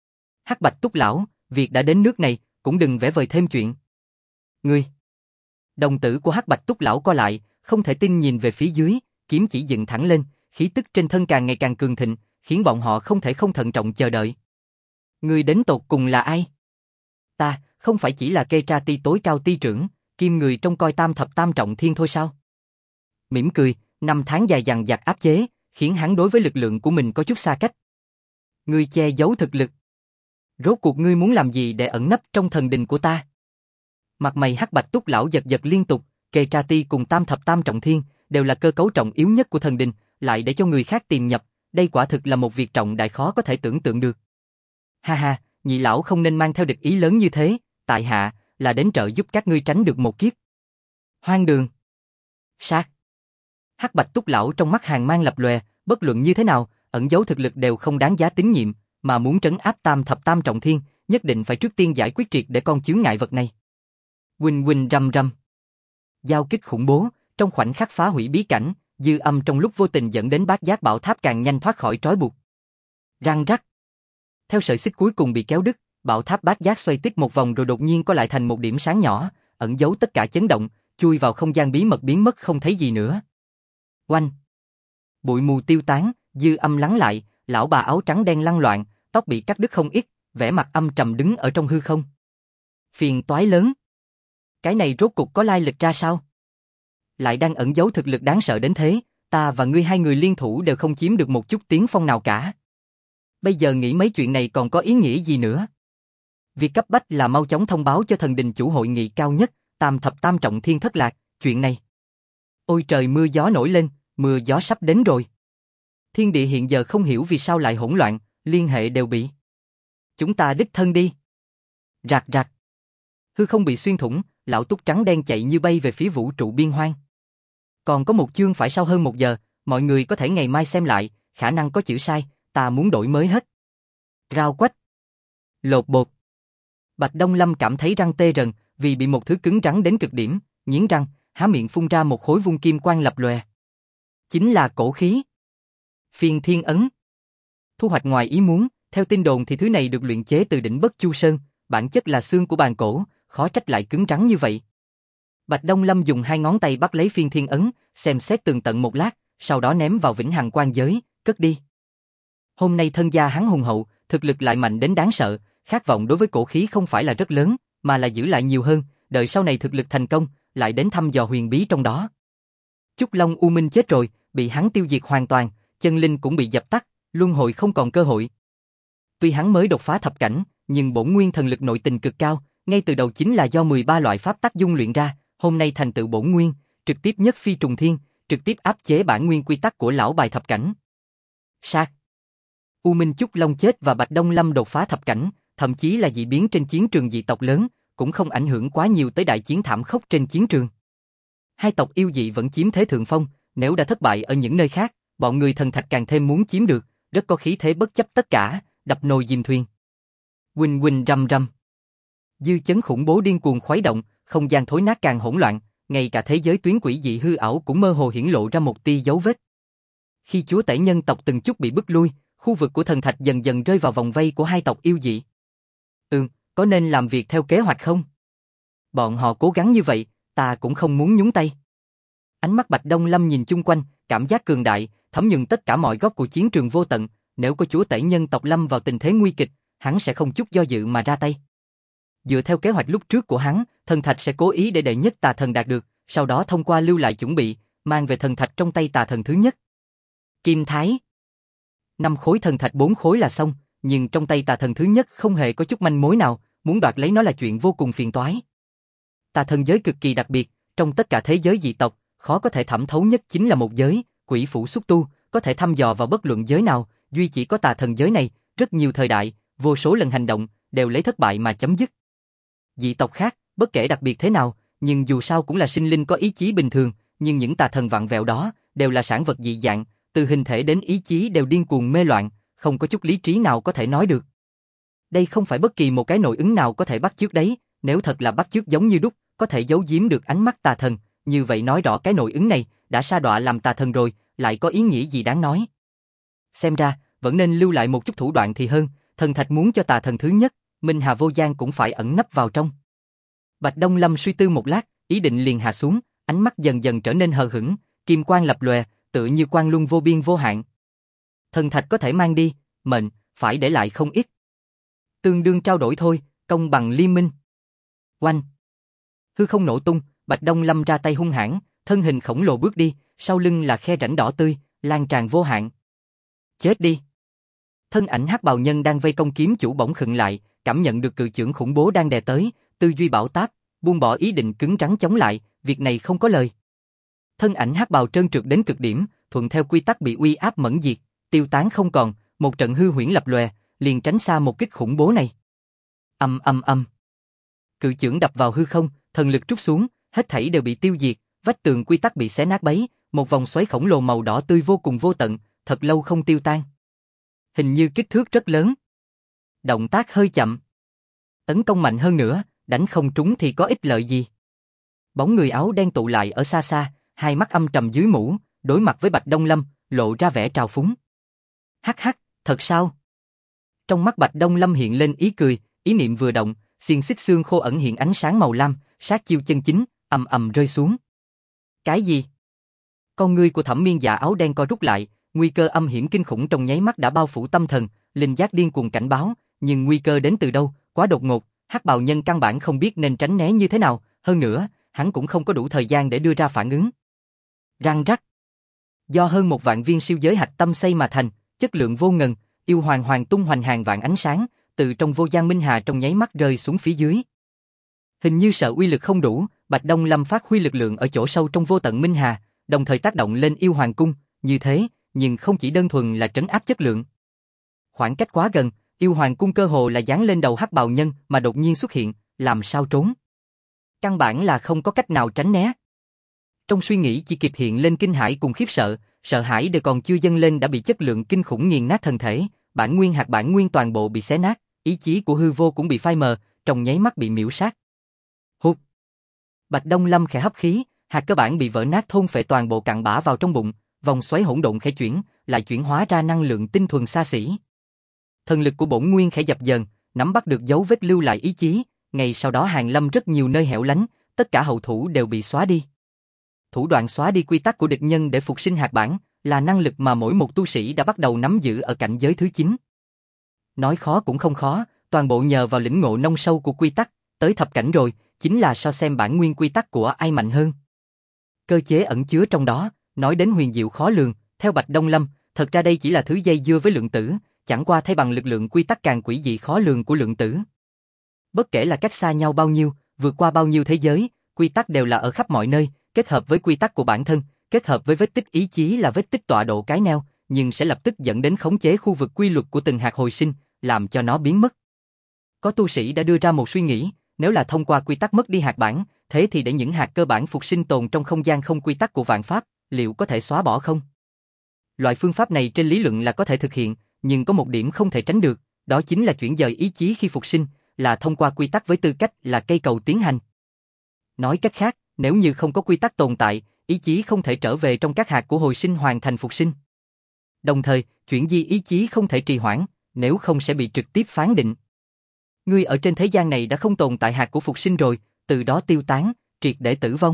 A: Hắc Bạch Túc lão, việc đã đến nước này, cũng đừng vẽ vời thêm chuyện. Ngươi. Đồng tử của Hắc Bạch Túc lão co lại, không thể tin nhìn về phía dưới, kiếm chỉ dựng thẳng lên, khí tức trên thân càng ngày càng cường thịnh, khiến bọn họ không thể không thận trọng chờ đợi. Ngươi đến tột cùng là ai? Ta, không phải chỉ là Kê Tra Ti tối cao ti trưởng, kim người trong coi tam thập tam trọng thiên thôi sao? Mỉm cười, năm tháng dài dằng dặc áp chế, khiến hắn đối với lực lượng của mình có chút xa cách. Ngươi che giấu thực lực. Rốt cuộc ngươi muốn làm gì để ẩn nấp trong thần đình của ta? Mặt mày Hắc Bạch Túc lão giật giật liên tục, Kê Tra Ti cùng tam thập tam trọng thiên đều là cơ cấu trọng yếu nhất của thần đình, lại để cho người khác tiềm nhập, đây quả thực là một việc trọng đại khó có thể tưởng tượng được. Ha ha, nhị lão không nên mang theo địch ý lớn như thế, tại hạ là đến trợ giúp các ngươi tránh được một kiếp. Hoang đường. Sát. Hắc Bạch Túc lão trong mắt hàn mang lập lòe, bất luận như thế nào, ẩn giấu thực lực đều không đáng giá tín nhiệm, mà muốn trấn áp tam thập tam trọng thiên, nhất định phải trước tiên giải quyết triệt để con chướng ngại vật này. Huỳnh huỳnh rầm rầm. Giao kích khủng bố, trong khoảnh khắc phá hủy bí cảnh, dư âm trong lúc vô tình dẫn đến Bát Giác bảo tháp càng nhanh thoát khỏi trói buộc. Răng rắc. Theo sợi xích cuối cùng bị kéo đứt, bảo tháp Bát Giác xoay tít một vòng rồi đột nhiên có lại thành một điểm sáng nhỏ, ẩn giấu tất cả chấn động, chui vào không gian bí mật biến mất không thấy gì nữa. Oanh. Bụi mù tiêu tán, dư âm lắng lại, lão bà áo trắng đen lăn loạn, tóc bị cắt đứt không ít, vẻ mặt âm trầm đứng ở trong hư không. Phiền toái lớn. Cái này rốt cuộc có lai lịch ra sao? Lại đang ẩn giấu thực lực đáng sợ đến thế, ta và ngươi hai người liên thủ đều không chiếm được một chút tiến phong nào cả. Bây giờ nghĩ mấy chuyện này còn có ý nghĩa gì nữa? Việc cấp bách là mau chóng thông báo cho thần đình chủ hội nghị cao nhất, tam thập tam trọng thiên thất lạc, chuyện này. Ôi trời mưa gió nổi lên, mưa gió sắp đến rồi. Thiên địa hiện giờ không hiểu vì sao lại hỗn loạn, liên hệ đều bị. Chúng ta đích thân đi. Rạc rạc. Hư không bị xuyên thủng, lão túc trắng đen chạy như bay về phía vũ trụ biên hoang. Còn có một chương phải sau hơn 1 giờ, mọi người có thể ngày mai xem lại, khả năng có chữ sai, ta muốn đổi mới hết. Rao quách. Lột bột. Bạch Đông Lâm cảm thấy răng tê rần, vì bị một thứ cứng rắn đến cực điểm, nghiến răng, há miệng phun ra một khối vung kim quang lập lòe. Chính là cổ khí. Phiên Thiên Ấn. Thu hoạch ngoài ý muốn, theo tin đồn thì thứ này được luyện chế từ đỉnh Bất Chu Sơn, bản chất là xương của bàn cổ, khó trách lại cứng rắn như vậy. Bạch Đông Lâm dùng 2 ngón tay bắt lấy Phiên Thiên Ấn, xem xét tường tận một lát, sau đó ném vào vĩnh hằng quan giới, cất đi. Hôm nay thân gia hắn hùng hậu, thực lực lại mạnh đến đáng sợ, khát vọng đối với cổ khí không phải là rất lớn, mà là giữ lại nhiều hơn, đợi sau này thực lực thành công, lại đến thăm dò huyền bí trong đó. Chúc Long U Minh chết rồi, bị hắn tiêu diệt hoàn toàn, chân linh cũng bị dập tắt, luân hồi không còn cơ hội. Tuy hắn mới đột phá thập cảnh, nhưng bổn nguyên thần lực nội tình cực cao, ngay từ đầu chính là do 13 loại pháp tắc dung luyện ra, hôm nay thành tựu bổn nguyên, trực tiếp nhất phi trùng thiên, trực tiếp áp chế bản nguyên quy tắc của lão bài thập cảnh. Sát. U Minh Chúc Long chết và Bạch Đông Lâm đột phá thập cảnh, thậm chí là dị biến trên chiến trường dị tộc lớn, cũng không ảnh hưởng quá nhiều tới đại chiến thảm khốc trên chiến trường. Hai tộc yêu dị vẫn chiếm thế thượng phong, nếu đã thất bại ở những nơi khác, bọn người thần thạch càng thêm muốn chiếm được, rất có khí thế bất chấp tất cả, đập nồi dìm thuyền. Huỳnh huỳnh rầm rầm. Dư chấn khủng bố điên cuồng khuấy động, không gian thối nát càng hỗn loạn, ngay cả thế giới tuyến quỷ dị hư ảo cũng mơ hồ hiển lộ ra một tia dấu vết. Khi chúa tể nhân tộc từng chút bị bức lui, khu vực của thần thạch dần dần rơi vào vòng vây của hai tộc yêu dị. Có nên làm việc theo kế hoạch không? Bọn họ cố gắng như vậy, ta cũng không muốn nhúng tay. Ánh mắt Bạch Đông Lâm nhìn chung quanh, cảm giác cường đại, thấm nhuần tất cả mọi góc của chiến trường vô tận, nếu có chúa tể nhân tộc lâm vào tình thế nguy kịch, hắn sẽ không chút do dự mà ra tay. Dựa theo kế hoạch lúc trước của hắn, thần thạch sẽ cố ý để đệ nhất tà thần đạt được, sau đó thông qua lưu lại chuẩn bị, mang về thần thạch trong tay tà thần thứ nhất. Kim Thái. 5 khối thần thạch 4 khối là xong, nhưng trong tay tà thần thứ nhất không hề có chút manh mối nào, muốn đoạt lấy nó là chuyện vô cùng phiền toái. Tà thần giới cực kỳ đặc biệt, trong tất cả thế giới dị tộc, khó có thể thẩm thấu nhất chính là một giới, quỷ phủ xúc tu, có thể thăm dò vào bất luận giới nào, duy chỉ có tà thần giới này, rất nhiều thời đại, vô số lần hành động, đều lấy thất bại mà chấm dứt. Dị tộc khác, bất kể đặc biệt thế nào, nhưng dù sao cũng là sinh linh có ý chí bình thường, nhưng những tà thần vặn vẹo đó, đều là sản vật dị dạng, từ hình thể đến ý chí đều điên cuồng mê loạn, không có chút lý trí nào có thể nói được. Đây không phải bất kỳ một cái nội ứng nào có thể bắt chước đấy, nếu thật là bắt chước giống như đúc, có thể giấu giếm được ánh mắt tà thần, như vậy nói rõ cái nội ứng này đã sa đọa làm tà thần rồi, lại có ý nghĩa gì đáng nói. Xem ra, vẫn nên lưu lại một chút thủ đoạn thì hơn, thần thạch muốn cho tà thần thứ nhất, Minh Hà Vô Gian cũng phải ẩn nấp vào trong. Bạch Đông Lâm suy tư một lát, ý định liền hạ xuống, ánh mắt dần dần trở nên hờ hững, kim quang lập lòe, tựa như quang luân vô biên vô hạn. Thần thạch có thể mang đi, mệnh phải để lại không ít. Tương đương trao đổi thôi, công bằng liên minh. Oanh! Hư không nổ tung, Bạch Đông Lâm ra tay hung hãn, thân hình khổng lồ bước đi, sau lưng là khe rãnh đỏ tươi, lan tràn vô hạn. Chết đi! Thân ảnh hắc bào nhân đang vây công kiếm chủ bỗng khựng lại, cảm nhận được cự chưởng khủng bố đang đè tới, tư duy bão táp, buông bỏ ý định cứng rắn chống lại, việc này không có lời. Thân ảnh hắc bào trơn trượt đến cực điểm, thuận theo quy tắc bị uy áp mẫn diệt, tiêu tán không còn, một trận hư huyễn lập lòe, liền tránh xa một kích khủng bố này. Ầm ầm ầm. Cự chưởng đập vào hư không, thần lực trút xuống, hết thảy đều bị tiêu diệt, vách tường quy tắc bị xé nát bấy, một vòng xoáy khổng lồ màu đỏ tươi vô cùng vô tận, thật lâu không tiêu tan. Hình như kích thước rất lớn. Động tác hơi chậm. Tấn công mạnh hơn nữa, đánh không trúng thì có ích lợi gì. Bóng người áo đen tụ lại ở xa xa, hai mắt âm trầm dưới mũ, đối mặt với Bạch Đông Lâm, lộ ra vẻ trào phúng. Hắc hắc, thật sao? Trong mắt Bạch Đông Lâm hiện lên ý cười, ý niệm vừa động, xiên xích xương khô ẩn hiện ánh sáng màu lam, sát chiêu chân chính, ầm ầm rơi xuống. Cái gì? Con ngươi của Thẩm Miên Dạ áo đen co rút lại, nguy cơ âm hiểm kinh khủng trong nháy mắt đã bao phủ tâm thần, linh giác điên cuồng cảnh báo, nhưng nguy cơ đến từ đâu, quá đột ngột, hắc bào nhân căn bản không biết nên tránh né như thế nào, hơn nữa, hắn cũng không có đủ thời gian để đưa ra phản ứng. Răng rắc. Do hơn 1.000 viên siêu giới hạch tâm xây mà thành, chất lượng vô ngần, yêu hoàng hoàng tung hoành hàng vạn ánh sáng, từ trong vô gian minh hà trong nháy mắt rơi xuống phía dưới. Hình như sợ uy lực không đủ, Bạch Đông Lâm phát huy lực lượng ở chỗ sâu trong vô tận minh hà, đồng thời tác động lên yêu hoàng cung, như thế, nhưng không chỉ đơn thuần là trấn áp chất lượng. Khoảng cách quá gần, yêu hoàng cung cơ hồ là giáng lên đầu hắc bào nhân mà đột nhiên xuất hiện, làm sao trốn? Căn bản là không có cách nào tránh né. Trong suy nghĩ chỉ kịp hiện lên kinh hãi cùng khiếp sợ, sợ hãi đều còn chưa dâng lên đã bị chất lượng kinh khủng nghiền nát thân thể, bản nguyên hạt bản nguyên toàn bộ bị xé nát, ý chí của hư vô cũng bị phai mờ, trong nháy mắt bị miễu sát. Hụt. Bạch Đông Lâm khẽ hấp khí, hạt cơ bản bị vỡ nát thôn phệ toàn bộ cặn bã vào trong bụng, vòng xoáy hỗn độn khẽ chuyển, lại chuyển hóa ra năng lượng tinh thuần xa xỉ. Thần lực của bổn nguyên khẽ dập dờn, nắm bắt được dấu vết lưu lại ý chí, ngày sau đó hàng lâm rất nhiều nơi hẻo lánh, tất cả hậu thủ đều bị xóa đi. Thủ đoạn xóa đi quy tắc của địch nhân để phục sinh hạt bản, là năng lực mà mỗi một tu sĩ đã bắt đầu nắm giữ ở cảnh giới thứ 9. Nói khó cũng không khó, toàn bộ nhờ vào lĩnh ngộ nông sâu của quy tắc, tới thập cảnh rồi, chính là so xem bản nguyên quy tắc của ai mạnh hơn. Cơ chế ẩn chứa trong đó, nói đến huyền diệu khó lường, theo Bạch Đông Lâm, thật ra đây chỉ là thứ dây dưa với lượng tử, chẳng qua thay bằng lực lượng quy tắc càng quỷ dị khó lường của lượng tử. Bất kể là cách xa nhau bao nhiêu, vượt qua bao nhiêu thế giới, quy tắc đều là ở khắp mọi nơi, kết hợp với quy tắc của bản thân, kết hợp với vết tích ý chí là vết tích tọa độ cái neo, nhưng sẽ lập tức dẫn đến khống chế khu vực quy luật của từng hạt hồi sinh, làm cho nó biến mất. Có tu sĩ đã đưa ra một suy nghĩ, nếu là thông qua quy tắc mất đi hạt bản, thế thì để những hạt cơ bản phục sinh tồn trong không gian không quy tắc của vạn pháp, liệu có thể xóa bỏ không? Loại phương pháp này trên lý luận là có thể thực hiện, nhưng có một điểm không thể tránh được, đó chính là chuyển dời ý chí khi phục sinh, là thông qua quy tắc với tư cách là cây cầu tiến hành. Nói cách khác, nếu như không có quy tắc tồn tại, ý chí không thể trở về trong các hạt của hồi sinh hoàn thành phục sinh. Đồng thời, chuyển di ý chí không thể trì hoãn, nếu không sẽ bị trực tiếp phán định. Ngươi ở trên thế gian này đã không tồn tại hạt của phục sinh rồi, từ đó tiêu tán, triệt để tử vong.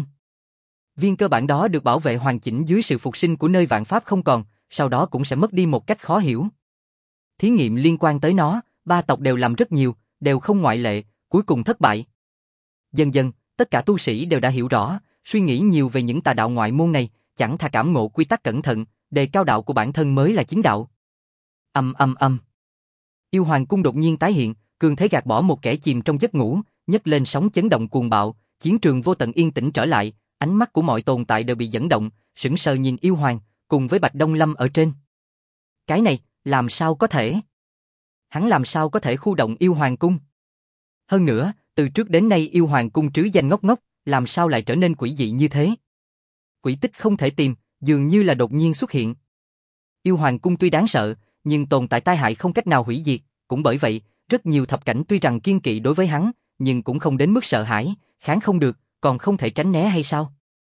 A: Viên cơ bản đó được bảo vệ hoàn chỉnh dưới sự phục sinh của nơi vạn pháp không còn, sau đó cũng sẽ mất đi một cách khó hiểu. Thí nghiệm liên quan tới nó, 3 tộc đều làm rất nhiều, đều không ngoại lệ, cuối cùng thất bại. Dần dần, tất cả tu sĩ đều đã hiểu rõ, suy nghĩ nhiều về những tà đạo ngoại môn này, chẳng thà cảm ngộ quy tắc cẩn thận, đề cao đạo của bản thân mới là chính đạo. Yêu hoàng cung đột nhiên tái hiện, cường thế gạt bỏ một kẻ chìm trong giấc ngủ, nhấc lên sóng chấn động cuồng bạo, chiến trường vô tận yên tĩnh trở lại, ánh mắt của mọi tồn tại đều bị dẫn động, sững sờ nhìn yêu hoàng, cùng với Bạch Đông Lâm ở trên. Cái này, làm sao có thể? Hắn làm sao có thể khu động yêu hoàng cung? Hơn nữa, từ trước đến nay yêu hoàng cung trứ danh ngốc ngốc, làm sao lại trở nên quỷ dị như thế? Quỷ tích không thể tìm, dường như là đột nhiên xuất hiện. Yêu Hoàng cung tuy đáng sợ, nhưng tồn tại tai hại không cách nào hủy diệt, cũng bởi vậy, rất nhiều thập cảnh tuy rằng kiên kỵ đối với hắn, nhưng cũng không đến mức sợ hãi, kháng không được, còn không thể tránh né hay sao?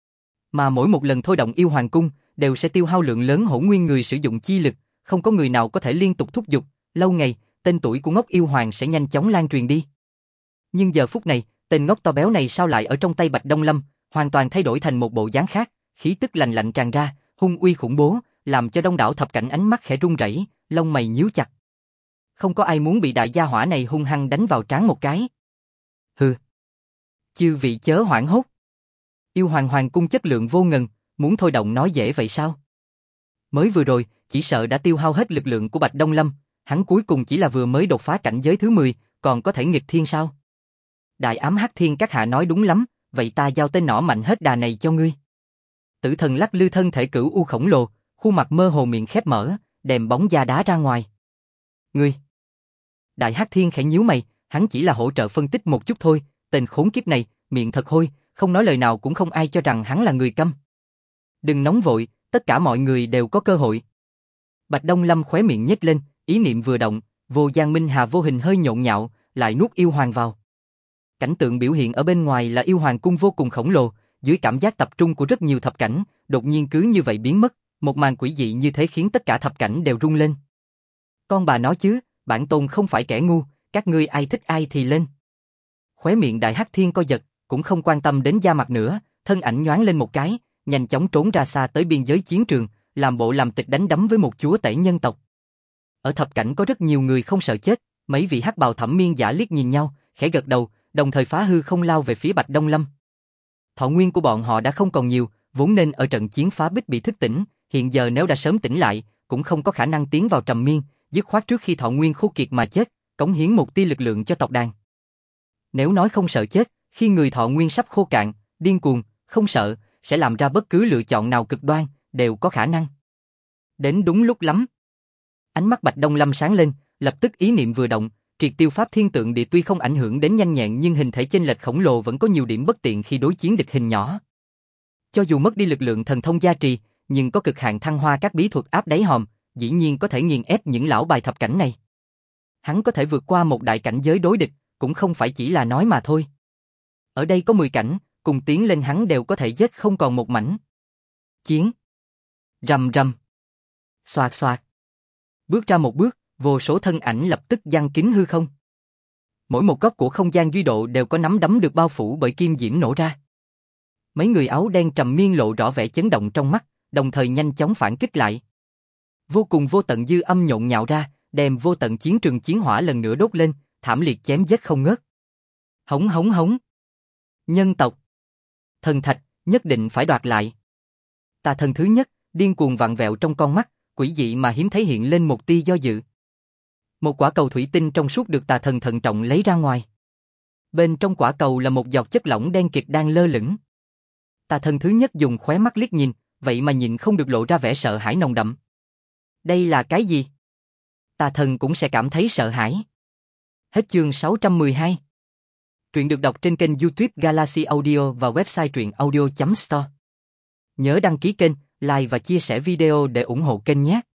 A: Mà mỗi một lần thôi động Yêu Hoàng cung, đều sẽ tiêu hao lượng lớn hỗn nguyên người sử dụng chi lực, không có người nào có thể liên tục thúc giục, lâu ngày, tên tuổi của ngốc yêu hoàng sẽ nhanh chóng lan truyền đi. Nhưng giờ phút này, tên ngốc to béo này sao lại ở trong tay Bạch Đông Lâm, hoàn toàn thay đổi thành một bộ dáng khác, khí tức lạnh lạnh tràn ra, hung uy khủng bố, làm cho đông đảo thập cảnh ánh mắt khẽ run rẩy, lông mày nhíu chặt. Không có ai muốn bị đại gia hỏa này hung hăng đánh vào trán một cái. Hừ. Chư vị chớ hoảng hốt. Yêu Hoàng Hoàng cung chất lượng vô ngần, muốn thôi động nói dễ vậy sao? Mới vừa rồi, chỉ sợ đã tiêu hao hết lực lượng của Bạch Đông Lâm, hắn cuối cùng chỉ là vừa mới đột phá cảnh giới thứ 10, còn có thể nghịch thiên sao? Đại ám hắc thiên các hạ nói đúng lắm, vậy ta giao tên nỏ mạnh hết đà này cho ngươi. Tử thần lắc lư thân thể cửu u khổng lồ, khuôn mặt mơ hồ miệng khép mở, đèm bóng da đá ra ngoài. Ngươi! Đại hắc thiên khẽ nhíu mày, hắn chỉ là hỗ trợ phân tích một chút thôi, tên khốn kiếp này, miệng thật hôi, không nói lời nào cũng không ai cho rằng hắn là người câm. Đừng nóng vội, tất cả mọi người đều có cơ hội. Bạch Đông Lâm khóe miệng nhếch lên, ý niệm vừa động, vô gian minh hà vô hình hơi nhộn nhạo, lại nuốt yêu hoàng vào. Cảnh tượng biểu hiện ở bên ngoài là yêu hoàng cung vô cùng khổng lồ, dưới cảm giác tập trung của rất nhiều thập cảnh, đột nhiên cứ như vậy biến mất, một màn quỷ dị như thế khiến tất cả thập cảnh đều rung lên. Con bà nói chứ, bản tôn không phải kẻ ngu, các ngươi ai thích ai thì lên. Khóe miệng Đại Hắc Thiên co giật, cũng không quan tâm đến da mặt nữa, thân ảnh nhoáng lên một cái, nhanh chóng trốn ra xa tới biên giới chiến trường, làm bộ làm tịch đánh đấm với một chúa tể nhân tộc. Ở thập cảnh có rất nhiều người không sợ chết, mấy vị hắc bào thẩm miên giả liếc nhìn nhau, khẽ gật đầu, đồng thời phá hư không lao về phía Bạch Đông Lâm. Thọ nguyên của bọn họ đã không còn nhiều, vốn nên ở trận chiến phá bích bị thức tỉnh, hiện giờ nếu đã sớm tỉnh lại, cũng không có khả năng tiến vào trầm miên, dứt khoát trước khi thọ nguyên khô kiệt mà chết, cống hiến một tia lực lượng cho tộc đàn. Nếu nói không sợ chết, khi người thọ nguyên sắp khô cạn, điên cuồng, không sợ, sẽ làm ra bất cứ lựa chọn nào cực đoan, đều có khả năng. Đến đúng lúc lắm. Ánh mắt Bạch Đông Lâm sáng lên, lập tức ý niệm vừa động, triệt tiêu pháp thiên tượng địa tuy không ảnh hưởng đến nhanh nhẹn nhưng hình thể chênh lệch khổng lồ vẫn có nhiều điểm bất tiện khi đối chiến địch hình nhỏ. Cho dù mất đi lực lượng thần thông gia trì, nhưng có cực hạn thăng hoa các bí thuật áp đáy hòm, dĩ nhiên có thể nghiền ép những lão bài thập cảnh này. Hắn có thể vượt qua một đại cảnh giới đối địch, cũng không phải chỉ là nói mà thôi. Ở đây có 10 cảnh, cùng tiến lên hắn đều có thể giết không còn một mảnh. Chiến. Rầm rầm. Xoạt xoạt. Bước ra một bước, vô số thân ảnh lập tức giăng kín hư không. Mỗi một góc của không gian duy độ đều có nắm đấm được bao phủ bởi kim diễm nổ ra. Mấy người áo đen trầm miên lộ rõ vẻ chấn động trong mắt, đồng thời nhanh chóng phản kích lại. Vô cùng vô tận dư âm nhộn nhạo ra, đem vô tận chiến trường chiến hỏa lần nữa đốt lên, thảm liệt chém giết không ngớt. Hống hống hống. Nhân tộc. Thần thạch, nhất định phải đoạt lại. Tà thần thứ nhất, điên cuồng vặn vẹo trong con mắt, quỷ dị mà hiếm thấy hiện lên một tia do dự. Một quả cầu thủy tinh trong suốt được tà thần thận trọng lấy ra ngoài. Bên trong quả cầu là một giọt chất lỏng đen kịt đang lơ lửng. Tà thần thứ nhất dùng khóe mắt liếc nhìn, vậy mà nhịn không được lộ ra vẻ sợ hãi nồng đậm. Đây là cái gì? Tà thần cũng sẽ cảm thấy sợ hãi. Hết chương 612. Truyện được đọc trên kênh YouTube Galaxy Audio và website truyệnaudio.store. Nhớ đăng ký kênh, like và chia sẻ video để ủng hộ kênh nhé.